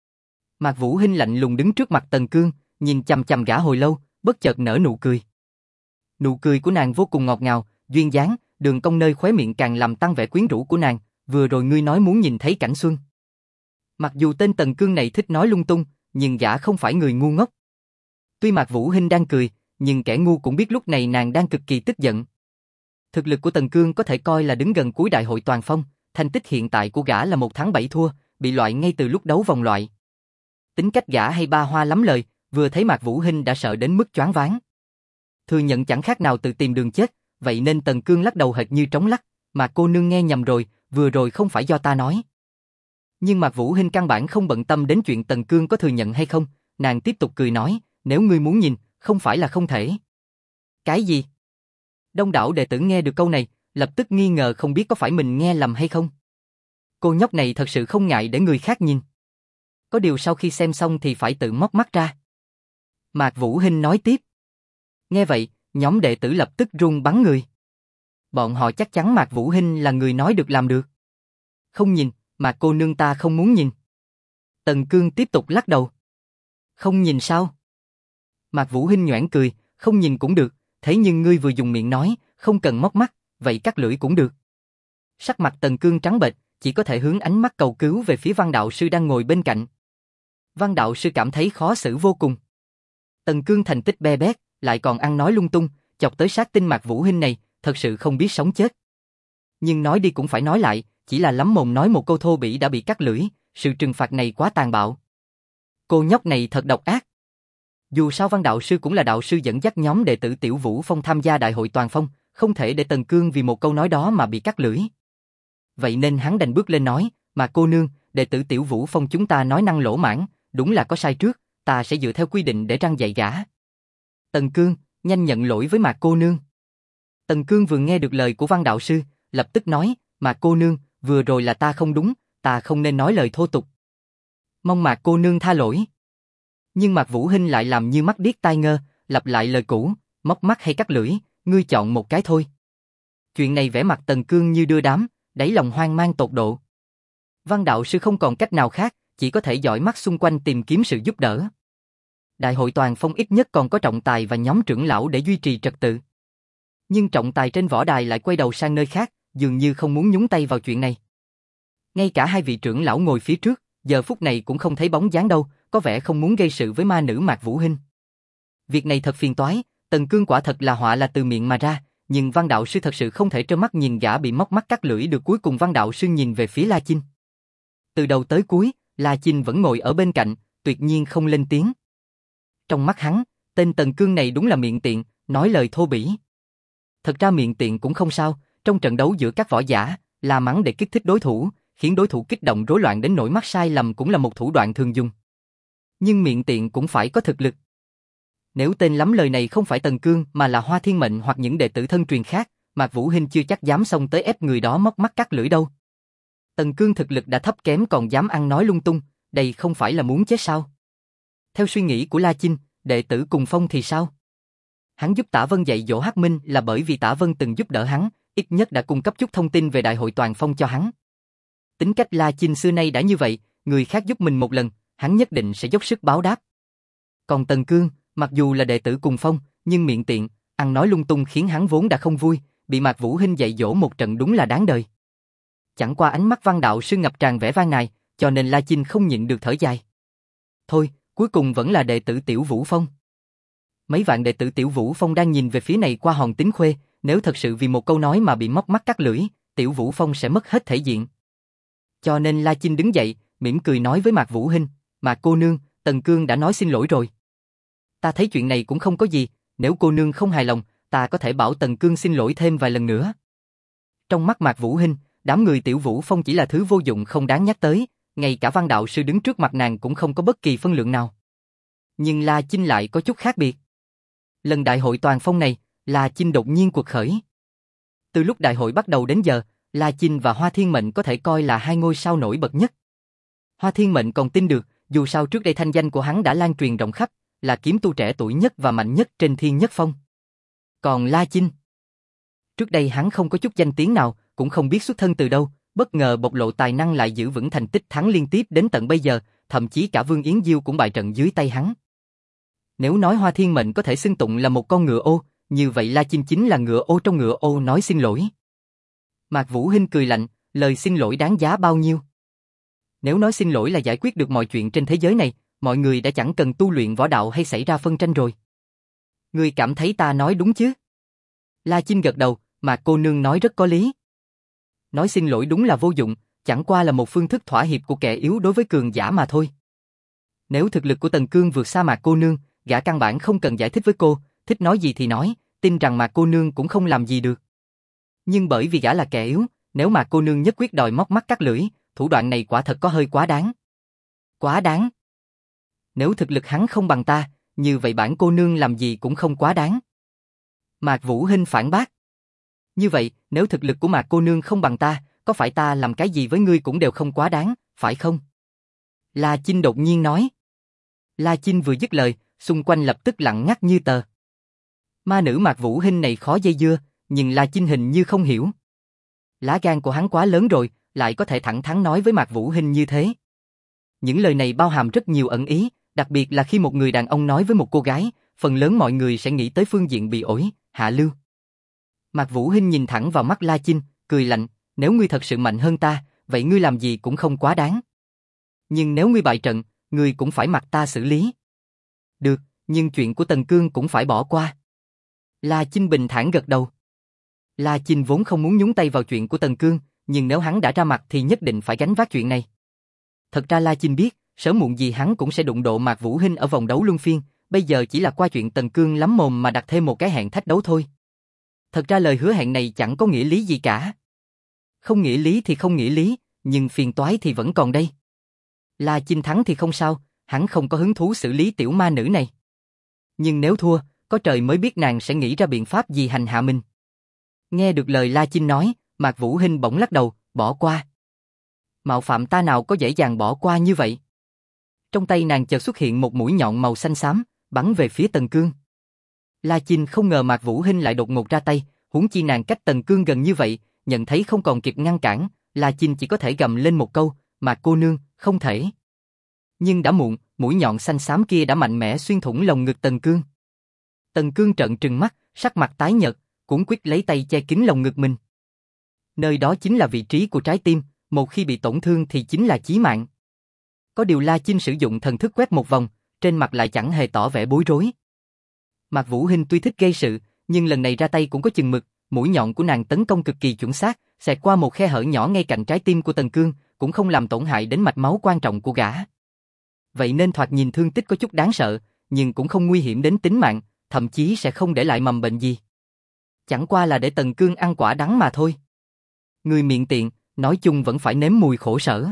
Mạc Vũ Hinh lạnh lùng đứng trước mặt Tần Cương, nhìn chằm chằm gã hồi lâu, bất chợt nở nụ cười. Nụ cười của nàng vô cùng ngọt ngào, duyên dáng, đường cong nơi khóe miệng càng làm tăng vẻ quyến rũ của nàng, vừa rồi ngươi nói muốn nhìn thấy cảnh xuân. Mặc dù tên Tần Cương này thích nói lung tung, nhưng gã không phải người ngu ngốc. Tuy Mạc Vũ Hinh đang cười, nhưng kẻ ngu cũng biết lúc này nàng đang cực kỳ tức giận. Thực lực của Tần Cương có thể coi là đứng gần cuối đại hội toàn phong, thành tích hiện tại của gã là một thắng bảy thua, bị loại ngay từ lúc đấu vòng loại. Tính cách gã hay ba hoa lắm lời, vừa thấy Mạc Vũ Hinh đã sợ đến mức choáng váng. Thừa nhận chẳng khác nào tự tìm đường chết, vậy nên Tần Cương lắc đầu hệt như trống lắc, mà cô nương nghe nhầm rồi, vừa rồi không phải do ta nói. Nhưng Mạc Vũ Hinh căn bản không bận tâm đến chuyện Tần Cương có thừa nhận hay không, nàng tiếp tục cười nói, nếu ngươi muốn nhìn, không phải là không thể. Cái gì? Đông đảo đệ tử nghe được câu này, lập tức nghi ngờ không biết có phải mình nghe lầm hay không. Cô nhóc này thật sự không ngại để người khác nhìn. Có điều sau khi xem xong thì phải tự móc mắt ra. Mạc Vũ Hinh nói tiếp. Nghe vậy, nhóm đệ tử lập tức run bắn người. Bọn họ chắc chắn Mạc Vũ Hinh là người nói được làm được. Không nhìn, mà cô nương ta không muốn nhìn. Tần Cương tiếp tục lắc đầu. Không nhìn sao? Mạc Vũ Hinh nhoẻn cười, không nhìn cũng được, thế nhưng ngươi vừa dùng miệng nói, không cần móc mắt, vậy cắt lưỡi cũng được. Sắc mặt Tần Cương trắng bệch, chỉ có thể hướng ánh mắt cầu cứu về phía Văn đạo sư đang ngồi bên cạnh. Văn đạo sư cảm thấy khó xử vô cùng. Tần Cương thành tích be bét, lại còn ăn nói lung tung, chọc tới sát tinh Mạc Vũ Hinh này, thật sự không biết sống chết. Nhưng nói đi cũng phải nói lại, chỉ là lắm mồm nói một câu thô bỉ đã bị cắt lưỡi, sự trừng phạt này quá tàn bạo. Cô nhóc này thật độc ác. Dù sao Văn đạo sư cũng là đạo sư dẫn dắt nhóm đệ tử Tiểu Vũ Phong tham gia đại hội toàn phong, không thể để Tần Cương vì một câu nói đó mà bị cắt lưỡi. Vậy nên hắn đành bước lên nói, mà cô nương, đệ tử Tiểu Vũ Phong chúng ta nói năng lỗ mãng, đúng là có sai trước, ta sẽ dựa theo quy định để răn dạy gã. Tần Cương, nhanh nhận lỗi với Mạc cô nương. Tần Cương vừa nghe được lời của Văn đạo sư, lập tức nói, Mạc cô nương, vừa rồi là ta không đúng, ta không nên nói lời thô tục. Mong Mạc cô nương tha lỗi. Nhưng Mạc Vũ Hinh lại làm như mắt điếc tai ngơ, lặp lại lời cũ, móc mắt hay cắt lưỡi, ngươi chọn một cái thôi. Chuyện này vẻ mặt Tần Cương như đưa đám, đáy lòng hoang mang tột độ. Văn đạo sư không còn cách nào khác, chỉ có thể dõi mắt xung quanh tìm kiếm sự giúp đỡ. Đại hội toàn phong ít nhất còn có trọng tài và nhóm trưởng lão để duy trì trật tự. Nhưng trọng tài trên võ đài lại quay đầu sang nơi khác, dường như không muốn nhúng tay vào chuyện này. Ngay cả hai vị trưởng lão ngồi phía trước, giờ phút này cũng không thấy bóng dáng đâu, có vẻ không muốn gây sự với ma nữ Mạc Vũ Hinh. Việc này thật phiền toái, Tần Cương quả thật là họa là từ miệng mà ra, nhưng Văn đạo sư thật sự không thể trơ mắt nhìn gã bị móc mắt cắt lưỡi được. Cuối cùng Văn đạo sư nhìn về phía La Chinh. Từ đầu tới cuối, La Chinh vẫn ngồi ở bên cạnh, tuyệt nhiên không lên tiếng. Trong mắt hắn, tên Tần Cương này đúng là miệng tiện, nói lời thô bỉ. Thật ra miệng tiện cũng không sao, trong trận đấu giữa các võ giả, la mắng để kích thích đối thủ, khiến đối thủ kích động rối loạn đến nỗi mắc sai lầm cũng là một thủ đoạn thường dùng. Nhưng miệng tiện cũng phải có thực lực. Nếu tên lắm lời này không phải Tần Cương mà là Hoa Thiên Mệnh hoặc những đệ tử thân truyền khác, Mạc Vũ Hinh chưa chắc dám xông tới ép người đó móc mắt cắt lưỡi đâu. Tần Cương thực lực đã thấp kém còn dám ăn nói lung tung, đây không phải là muốn chết sao? Theo suy nghĩ của La Chinh, đệ tử cùng phong thì sao? Hắn giúp Tả Vân dạy dỗ Hắc Minh là bởi vì Tả Vân từng giúp đỡ hắn, ít nhất đã cung cấp chút thông tin về đại hội toàn phong cho hắn. Tính cách La Chinh xưa nay đã như vậy, người khác giúp mình một lần, hắn nhất định sẽ dốc sức báo đáp. Còn Tần Cương, mặc dù là đệ tử cùng phong, nhưng miệng tiện, ăn nói lung tung khiến hắn vốn đã không vui, bị Mạc Vũ Hinh dạy dỗ một trận đúng là đáng đời. Chẳng qua ánh mắt Văn đạo sư ngập tràn vẻ van nài, cho nên La Chinh không nhịn được thở dài. Thôi, cuối cùng vẫn là đệ tử Tiểu Vũ Phong. Mấy vạn đệ tử Tiểu Vũ Phong đang nhìn về phía này qua hòn tín khuê, nếu thật sự vì một câu nói mà bị móc mắt cắt lưỡi, Tiểu Vũ Phong sẽ mất hết thể diện. Cho nên La Chinh đứng dậy, mỉm cười nói với Mạc Vũ Hinh, Mạc cô nương, Tần Cương đã nói xin lỗi rồi. Ta thấy chuyện này cũng không có gì, nếu cô nương không hài lòng, ta có thể bảo Tần Cương xin lỗi thêm vài lần nữa. Trong mắt Mạc Vũ Hinh, đám người Tiểu Vũ Phong chỉ là thứ vô dụng không đáng nhắc tới, ngay cả Văn đạo sư đứng trước mặt nàng cũng không có bất kỳ phân lượng nào. Nhưng La Chinh lại có chút khác biệt. Lần đại hội toàn phong này, La Chinh đột nhiên quật khởi. Từ lúc đại hội bắt đầu đến giờ, La Chinh và Hoa Thiên Mệnh có thể coi là hai ngôi sao nổi bật nhất. Hoa Thiên Mệnh còn tin được, dù sao trước đây thanh danh của hắn đã lan truyền rộng khắp, là kiếm tu trẻ tuổi nhất và mạnh nhất trên Thiên Nhất Phong. Còn La Chinh, trước đây hắn không có chút danh tiếng nào, cũng không biết xuất thân từ đâu, bất ngờ bộc lộ tài năng lại giữ vững thành tích thắng liên tiếp đến tận bây giờ, thậm chí cả Vương Yến Diêu cũng bại trận dưới tay hắn. Nếu nói Hoa Thiên Mệnh có thể xưng tụng là một con ngựa ô, như vậy La Chinh chính là ngựa ô trong ngựa ô nói xin lỗi. Mạc Vũ Hinh cười lạnh, lời xin lỗi đáng giá bao nhiêu. Nếu nói xin lỗi là giải quyết được mọi chuyện trên thế giới này, mọi người đã chẳng cần tu luyện võ đạo hay xảy ra phân tranh rồi. Ngươi cảm thấy ta nói đúng chứ? La Chinh gật đầu, mà cô nương nói rất có lý. Nói xin lỗi đúng là vô dụng, chẳng qua là một phương thức thỏa hiệp của kẻ yếu đối với cường giả mà thôi. Nếu thực lực của Tần Cương vượt xa Mạc cô nương, gã căn bản không cần giải thích với cô, thích nói gì thì nói, tin rằng Mạc cô nương cũng không làm gì được. Nhưng bởi vì gã là kẻ yếu, nếu Mạc cô nương nhất quyết đòi móc mắt cắt lưỡi, thủ đoạn này quả thật có hơi quá đáng. Quá đáng? Nếu thực lực hắn không bằng ta, như vậy bản cô nương làm gì cũng không quá đáng. Mạc Vũ Hinh phản bác. Như vậy, nếu thực lực của Mạc cô nương không bằng ta, có phải ta làm cái gì với ngươi cũng đều không quá đáng, phải không? La Chinh đột nhiên nói. La Chinh vừa dứt lời, xung quanh lập tức lặng ngắt như tờ. Ma nữ Mạc Vũ Hinh này khó dây dưa, nhưng La Chinh hình như không hiểu. Lá gan của hắn quá lớn rồi, lại có thể thẳng thắn nói với Mạc Vũ Hinh như thế. Những lời này bao hàm rất nhiều ẩn ý, đặc biệt là khi một người đàn ông nói với một cô gái, phần lớn mọi người sẽ nghĩ tới phương diện bị ổi, hạ lưu. Mạc Vũ Hinh nhìn thẳng vào mắt La Chinh, cười lạnh, nếu ngươi thật sự mạnh hơn ta, vậy ngươi làm gì cũng không quá đáng. Nhưng nếu ngươi bại trận, ngươi cũng phải mặc ta xử lý. Được, nhưng chuyện của Tần Cương cũng phải bỏ qua. La Chinh bình thản gật đầu. La Chinh vốn không muốn nhúng tay vào chuyện của Tần Cương, nhưng nếu hắn đã ra mặt thì nhất định phải gánh vác chuyện này. Thật ra La Chinh biết, sớm muộn gì hắn cũng sẽ đụng độ Mạc Vũ Hinh ở vòng đấu luân phiên, bây giờ chỉ là qua chuyện Tần Cương lắm mồm mà đặt thêm một cái hẹn thách đấu thôi. Thật ra lời hứa hẹn này chẳng có nghĩa lý gì cả. Không nghĩa lý thì không nghĩa lý, nhưng phiền toái thì vẫn còn đây. La Chinh thắng thì không sao, hắn không có hứng thú xử lý tiểu ma nữ này. Nhưng nếu thua, có trời mới biết nàng sẽ nghĩ ra biện pháp gì hành hạ mình. Nghe được lời La Chinh nói, Mạc Vũ Hinh bỗng lắc đầu, bỏ qua. Mạo phạm ta nào có dễ dàng bỏ qua như vậy. Trong tay nàng chợt xuất hiện một mũi nhọn màu xanh xám, bắn về phía Tần Cương. La Chinh không ngờ Mạc Vũ Hinh lại đột ngột ra tay, huống chi nàng cách Tần Cương gần như vậy, nhận thấy không còn kịp ngăn cản, La Chinh chỉ có thể gầm lên một câu, Mạc cô nương, không thể. Nhưng đã muộn, mũi nhọn xanh xám kia đã mạnh mẽ xuyên thủng lồng ngực Tần Cương. Tần Cương trợn trừng mắt, sắc mặt tái nhợt, cuống quýt lấy tay che kín lồng ngực mình. Nơi đó chính là vị trí của trái tim, một khi bị tổn thương thì chính là chí mạng. Có điều La Chinh sử dụng thần thức quét một vòng, trên mặt lại chẳng hề tỏ vẻ bối rối. Mạc Vũ Hinh tuy thích gây sự, nhưng lần này ra tay cũng có chừng mực, mũi nhọn của nàng tấn công cực kỳ chuẩn xác, xẹt qua một khe hở nhỏ ngay cạnh trái tim của Tần Cương, cũng không làm tổn hại đến mạch máu quan trọng của gã. Vậy nên thoạt nhìn thương tích có chút đáng sợ, nhưng cũng không nguy hiểm đến tính mạng, thậm chí sẽ không để lại mầm bệnh gì. Chẳng qua là để Tần Cương ăn quả đắng mà thôi. Người miệng tiện, nói chung vẫn phải nếm mùi khổ sở.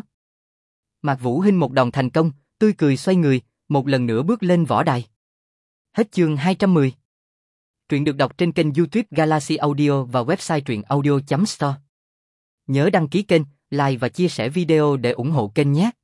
Mạc Vũ Hinh một đòn thành công, tươi cười xoay người, một lần nữa bước lên võ đài. Hết chương hai trăm mười. Truyện được đọc trên kênh YouTube Galaxy Audio và website truyện audio chấm store. Nhớ đăng ký kênh, like và chia sẻ video để ủng hộ kênh nhé.